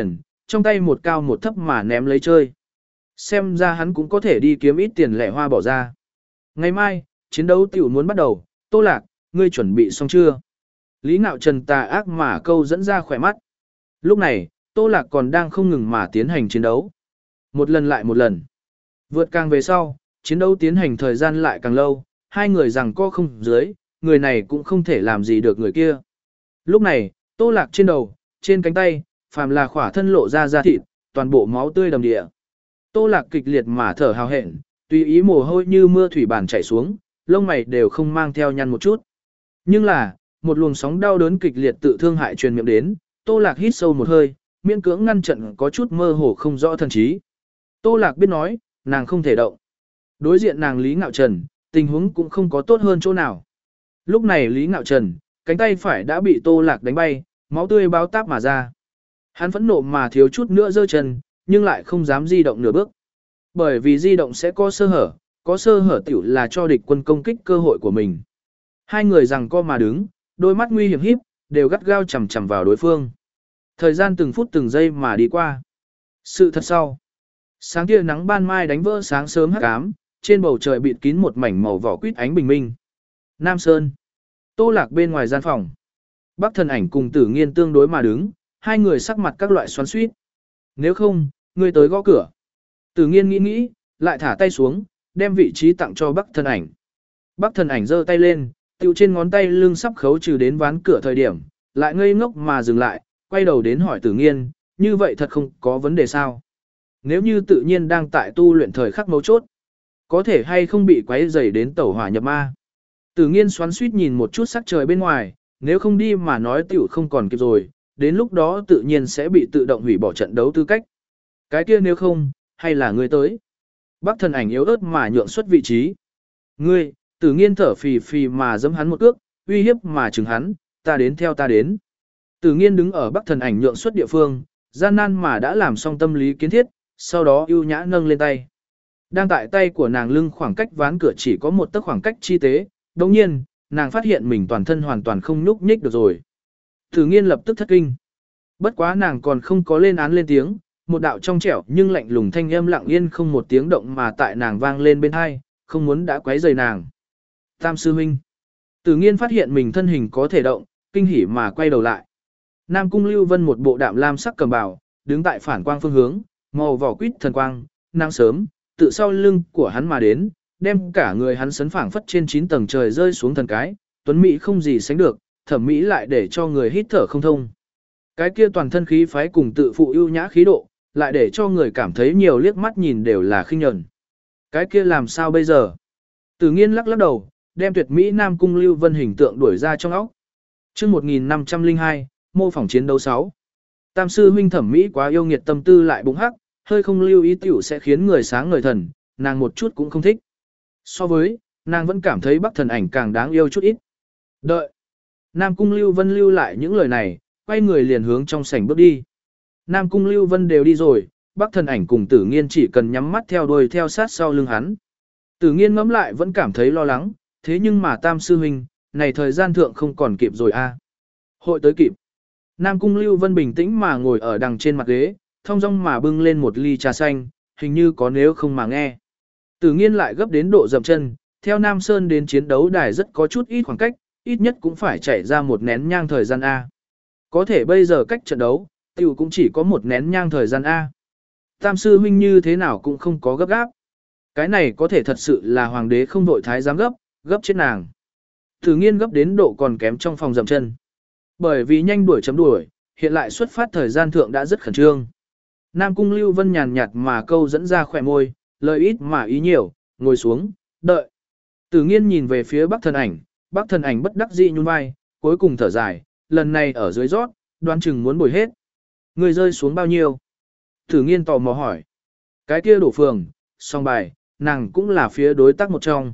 trong tay một cao một thấp mà ném lấy chơi. Xem ra hắn cũng có thể đi kiếm ít tiền lẻ hoa bỏ ra. Ngày mai, chiến đấu tiểu muốn bắt đầu, Tô Lạc, ngươi chuẩn bị xong chưa? Lý Ngạo Trần tà ác mà câu dẫn ra khỏe mắt. Lúc này, Tô Lạc còn đang không ngừng mà tiến hành chiến đấu. Một lần lại một lần. Vượt càng về sau, chiến đấu tiến hành thời gian lại càng lâu, hai người rằng co không dưới, người này cũng không thể làm gì được người kia. Lúc này, Tô Lạc trên đầu, trên cánh tay, phàm là khỏa thân lộ ra da thịt, toàn bộ máu tươi đầm địa. Tô Lạc kịch liệt mà thở hào hẹn, tùy ý mồ hôi như mưa thủy bản chảy xuống, lông mày đều không mang theo nhăn một chút. Nhưng là, một luồng sóng đau đớn kịch liệt tự thương hại truyền miệng đến, Tô Lạc hít sâu một hơi, miễn cưỡng ngăn chặn có chút mơ hồ không rõ thần trí. Tô Lạc biết nói, nàng không thể động. Đối diện nàng Lý Ngạo Trần, tình huống cũng không có tốt hơn chỗ nào. Lúc này Lý Ngạo Trần, cánh tay phải đã bị Tô Lạc đánh bay, máu tươi báo táp mà ra. Hắn phẫn nộ mà thiếu chút nữa giơ chân, nhưng lại không dám di động nửa bước. Bởi vì di động sẽ có sơ hở, có sơ hở tiểu là cho địch quân công kích cơ hội của mình. Hai người giằng co mà đứng, đôi mắt nguy hiểm híp, đều gắt gao chằm chằm vào đối phương. Thời gian từng phút từng giây mà đi qua. Sự thật sau. Sáng tia nắng ban mai đánh vỡ sáng sớm hắc ám, trên bầu trời bịt kín một mảnh màu vỏ quýt ánh bình minh. Nam Sơn. Tô Lạc bên ngoài gian phòng. Bắc Thần Ảnh cùng Tử Nghiên tương đối mà đứng, hai người sắc mặt các loại xoắn xuýt. Nếu không, ngươi tới gõ cửa. Tử Nghiên nghĩ nghĩ, lại thả tay xuống, đem vị trí tặng cho Bắc Thần Ảnh. Bắc Thần Ảnh giơ tay lên, tiêu trên ngón tay lưng sắp khấu trừ đến ván cửa thời điểm, lại ngây ngốc mà dừng lại, quay đầu đến hỏi Tử Nghiên, như vậy thật không có vấn đề sao? Nếu như tự nhiên đang tại tu luyện thời khắc mấu chốt, có thể hay không bị quấy rầy đến tẩu hỏa nhập ma? Tử Nghiên xoắn xuýt nhìn một chút sắc trời bên ngoài, nếu không đi mà nói tiểu không còn kịp rồi, đến lúc đó tự nhiên sẽ bị tự động hủy bỏ trận đấu tư cách. Cái kia nếu không, hay là ngươi tới? Bắc Thần Ảnh yếu ớt mà nhượng xuất vị trí. Ngươi, Tử Nghiên thở phì phì mà giẫm hắn một cước, uy hiếp mà chừng hắn, ta đến theo ta đến. Tử Nghiên đứng ở Bắc Thần Ảnh nhượng xuất địa phương, gian nan mà đã làm xong tâm lý kiến thiết, sau đó ưu nhã nâng lên tay. Đang tại tay của nàng lưng khoảng cách ván cửa chỉ có một tấc khoảng cách chi tế, đồng nhiên, nàng phát hiện mình toàn thân hoàn toàn không nhúc nhích được rồi. Tử Nghiên lập tức thất kinh. Bất quá nàng còn không có lên án lên tiếng, một đạo trong trẻo nhưng lạnh lùng thanh âm lặng yên không một tiếng động mà tại nàng vang lên bên tai, không muốn đã quấy rầy nàng. Tam sư huynh. Tử Nghiên phát hiện mình thân hình có thể động, kinh hỉ mà quay đầu lại. Nam Cung Lưu Vân một bộ đạm lam sắc cầm bào, đứng tại phản quang phương hướng, màu vỏ quýt thần quang, nắng sớm, tự sau lưng của hắn mà đến, đem cả người hắn sấn phảng phất trên chín tầng trời rơi xuống thần cái, tuấn mỹ không gì sánh được, thẩm mỹ lại để cho người hít thở không thông. Cái kia toàn thân khí phái cùng tự phụ ưu nhã khí độ, lại để cho người cảm thấy nhiều liếc mắt nhìn đều là khinh nhẫn. Cái kia làm sao bây giờ? Tử Nghiên lắc lắc đầu, đem tuyệt mỹ Nam Cung Lưu Vân hình tượng đuổi ra trong óc. Chương một nghìn năm trăm lẻ hai, mô phỏng chiến đấu sáu. Tam sư huynh thẩm mỹ quá yêu nghiệt tâm tư lại bụng hắc, hơi không lưu ý tiểu sẽ khiến người sáng ngời thần, nàng một chút cũng không thích. So với, nàng vẫn cảm thấy Bắc Thần Ảnh càng đáng yêu chút ít. Đợi. Nam Cung Lưu Vân lưu lại những lời này, quay người liền hướng trong sảnh bước đi. Nam Cung Lưu Vân đều đi rồi, Bắc Thần Ảnh cùng Tử Nghiên chỉ cần nhắm mắt theo đuôi theo sát sau lưng hắn. Tử Nghiên ngẫm lại vẫn cảm thấy lo lắng, thế nhưng mà Tam sư huynh, này thời gian thượng không còn kịp rồi a. Hội tới kịp. Nam Cung Lưu Vân bình tĩnh mà ngồi ở đằng trên mặt ghế, thong dong mà bưng lên một ly trà xanh, hình như có nếu không mà nghe. Tử Nghiên lại gấp đến độ dậm chân, theo Nam Sơn đến chiến đấu đài rất có chút ít khoảng cách, ít nhất cũng phải chạy ra một nén nhang thời gian A. Có thể bây giờ cách trận đấu, tiểu cũng chỉ có một nén nhang thời gian A. Tam sư huynh như thế nào cũng không có gấp gáp. Cái này có thể thật sự là hoàng đế không đội thái giám gấp, gấp chết nàng. Tử Nghiên gấp đến độ còn kém trong phòng dậm chân. Bởi vì nhanh đuổi chấm đuổi, hiện lại xuất phát thời gian thượng đã rất khẩn trương. Nam Cung Lưu Vân nhàn nhạt mà câu dẫn ra khỏe môi, lời ít mà ý nhiều, ngồi xuống, đợi. Tử Nghiên nhìn về phía Bắc Thần Ảnh, Bắc Thần Ảnh bất đắc dĩ nhún vai, cuối cùng thở dài, lần này ở dưới rót, đoán chừng muốn bồi hết. Người rơi xuống bao nhiêu? Tử Nghiên tò mò hỏi. Cái kia đổ phường, song bài, nàng cũng là phía đối tác một trong.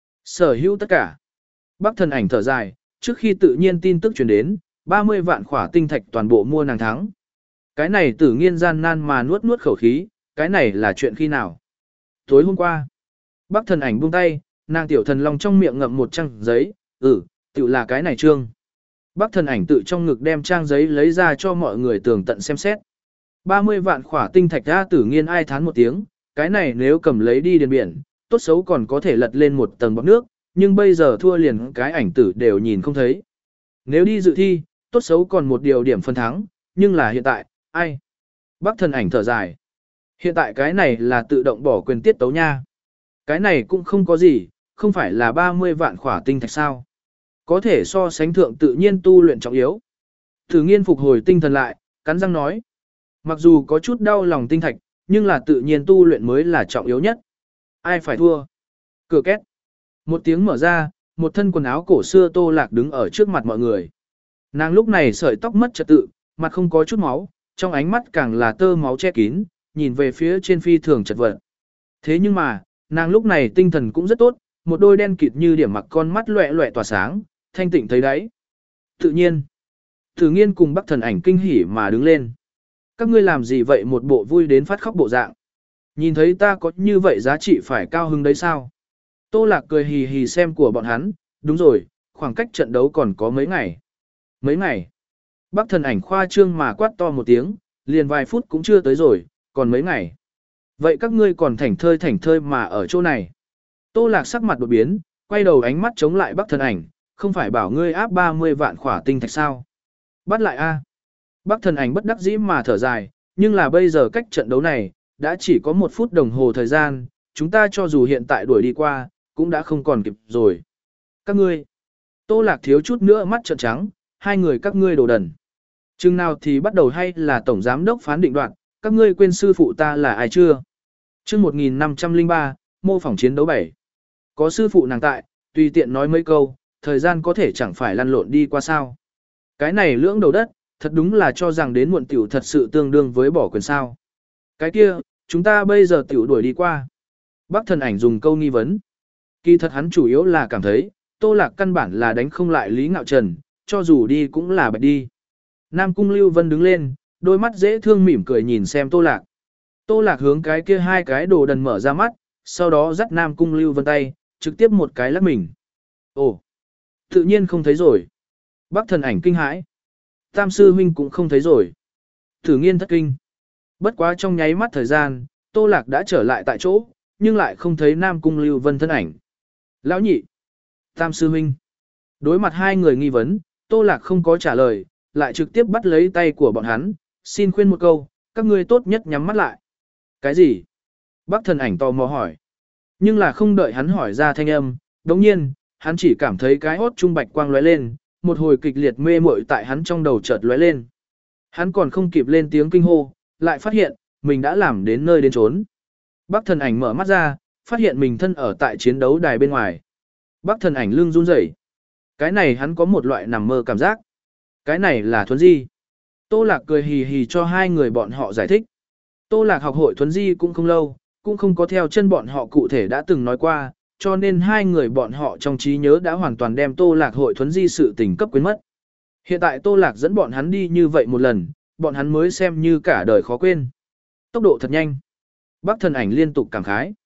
Sở hữu tất cả. Bắc Thần Ảnh thở dài, trước khi tự nhiên tin tức truyền đến, ba mươi vạn khỏa tinh thạch toàn bộ mua nàng thắng. Cái này Tử Nghiên gian nan mà nuốt nuốt khẩu khí, cái này là chuyện khi nào? Tối hôm qua. Bắc Thần Ảnh buông tay, nàng tiểu thần long trong miệng ngậm một trang giấy, ừ, tự là cái này trương. Bắc Thần Ảnh tự trong ngực đem trang giấy lấy ra cho mọi người tường tận xem xét. ba mươi vạn khỏa tinh thạch ra Tử Nghiên ai thán một tiếng, cái này nếu cầm lấy đi điền biển, tốt xấu còn có thể lật lên một tầng bọt nước, nhưng bây giờ thua liền cái ảnh tử đều nhìn không thấy. Nếu đi dự thi, tốt xấu còn một điều điểm phân thắng, nhưng là hiện tại, ai? Bác Thần Ảnh thở dài. Hiện tại cái này là tự động bỏ quyền tiết tấu nha. Cái này cũng không có gì, không phải là ba mươi vạn khỏa tinh thạch sao. Có thể so sánh thượng tự nhiên tu luyện trọng yếu. Tử Nghiên phục hồi tinh thần lại, cắn răng nói. Mặc dù có chút đau lòng tinh thạch, nhưng là tự nhiên tu luyện mới là trọng yếu nhất. Ai phải thua? Cửa két. Một tiếng mở ra, một thân quần áo cổ xưa Tô Lạc đứng ở trước mặt mọi người. Nàng lúc này sợi tóc mất trật tự, mặt không có chút máu, trong ánh mắt càng là tơ máu che kín, nhìn về phía trên phi thường chật vật. Thế nhưng mà, nàng lúc này tinh thần cũng rất tốt, một đôi đen kịt như điểm mặc con mắt loẹ loẹ tỏa sáng, thanh tịnh thấy đấy. Tự nhiên, Tử Nghiên cùng Bắc Thần Ảnh kinh hỉ mà đứng lên. Các ngươi làm gì vậy một bộ vui đến phát khóc bộ dạng? Nhìn thấy ta có như vậy giá trị phải cao hứng đấy sao? Tô Lạc cười hì hì xem của bọn hắn, đúng rồi, khoảng cách trận đấu còn có mấy ngày. Mấy ngày? Bắc Thần Ảnh khoa trương mà quát to một tiếng, liền vài phút cũng chưa tới rồi, còn mấy ngày. Vậy các ngươi còn thảnh thơi thảnh thơi mà ở chỗ này. Tô Lạc sắc mặt đột biến, quay đầu ánh mắt chống lại Bắc Thần Ảnh, không phải bảo ngươi áp ba mươi vạn khỏa tinh thạch sao? Bắt lại a. Bắc Thần Ảnh bất đắc dĩ mà thở dài, nhưng là bây giờ cách trận đấu này, đã chỉ có một phút đồng hồ thời gian, chúng ta cho dù hiện tại đuổi đi qua, cũng đã không còn kịp rồi. Các ngươi. Tô Lạc thiếu chút nữa mắt trợn trắng, hai người các ngươi đồ đần. Chừng nào thì bắt đầu hay là tổng giám đốc phán định đoạn, các ngươi quên sư phụ ta là ai chưa? Chương một nghìn năm trăm lẻ ba, mô phỏng chiến đấu bảy. Có sư phụ nàng tại, tùy tiện nói mấy câu, thời gian có thể chẳng phải lăn lộn đi qua sao. Cái này lưỡng đầu đất, thật đúng là cho rằng đến muộn tiểu thật sự tương đương với bỏ quyền sao. Cái kia, chúng ta bây giờ tiểu đuổi đi qua. Bắc Thần Ảnh dùng câu nghi vấn. Kỳ thật hắn chủ yếu là cảm thấy, Tô Lạc căn bản là đánh không lại Lý Ngạo Trần, cho dù đi cũng là bạch đi. Nam Cung Lưu Vân đứng lên, đôi mắt dễ thương mỉm cười nhìn xem Tô Lạc. Tô Lạc hướng cái kia hai cái đồ đần mở ra mắt, sau đó dắt Nam Cung Lưu Vân tay, trực tiếp một cái lắc mình. Ồ, tự nhiên không thấy rồi. Bắc Thần Ảnh kinh hãi. Tam sư huynh cũng không thấy rồi. Tử Nghiên thất kinh. Bất quá trong nháy mắt thời gian, Tô Lạc đã trở lại tại chỗ, nhưng lại không thấy Nam Cung Lưu Vân thân ảnh. Lão nhị. Tam sư huynh. Đối mặt hai người nghi vấn, Tô Lạc không có trả lời, lại trực tiếp bắt lấy tay của bọn hắn, xin khuyên một câu, các ngươi tốt nhất nhắm mắt lại. Cái gì? Bắc Thần Ảnh tò mò hỏi. Nhưng là không đợi hắn hỏi ra thanh âm, đồng nhiên, hắn chỉ cảm thấy cái hốt trung bạch quang lóe lên, một hồi kịch liệt mê muội tại hắn trong đầu chợt lóe lên. Hắn còn không kịp lên tiếng kinh hô, lại phát hiện, mình đã làm đến nơi đến trốn. Bắc Thần Ảnh mở mắt ra, phát hiện mình thân ở tại chiến đấu đài bên ngoài. Bắc Thần Ảnh lưng run rẩy. Cái này hắn có một loại nằm mơ cảm giác. Cái này là thuấn di. Tô Lạc cười hì hì cho hai người bọn họ giải thích. Tô Lạc học hội thuấn di cũng không lâu, cũng không có theo chân bọn họ cụ thể đã từng nói qua, cho nên hai người bọn họ trong trí nhớ đã hoàn toàn đem Tô Lạc hội thuấn di sự tình cấp quên mất. Hiện tại Tô Lạc dẫn bọn hắn đi như vậy một lần, bọn hắn mới xem như cả đời khó quên. Tốc độ thật nhanh. Bắc Thần Ảnh liên tục cảm khái.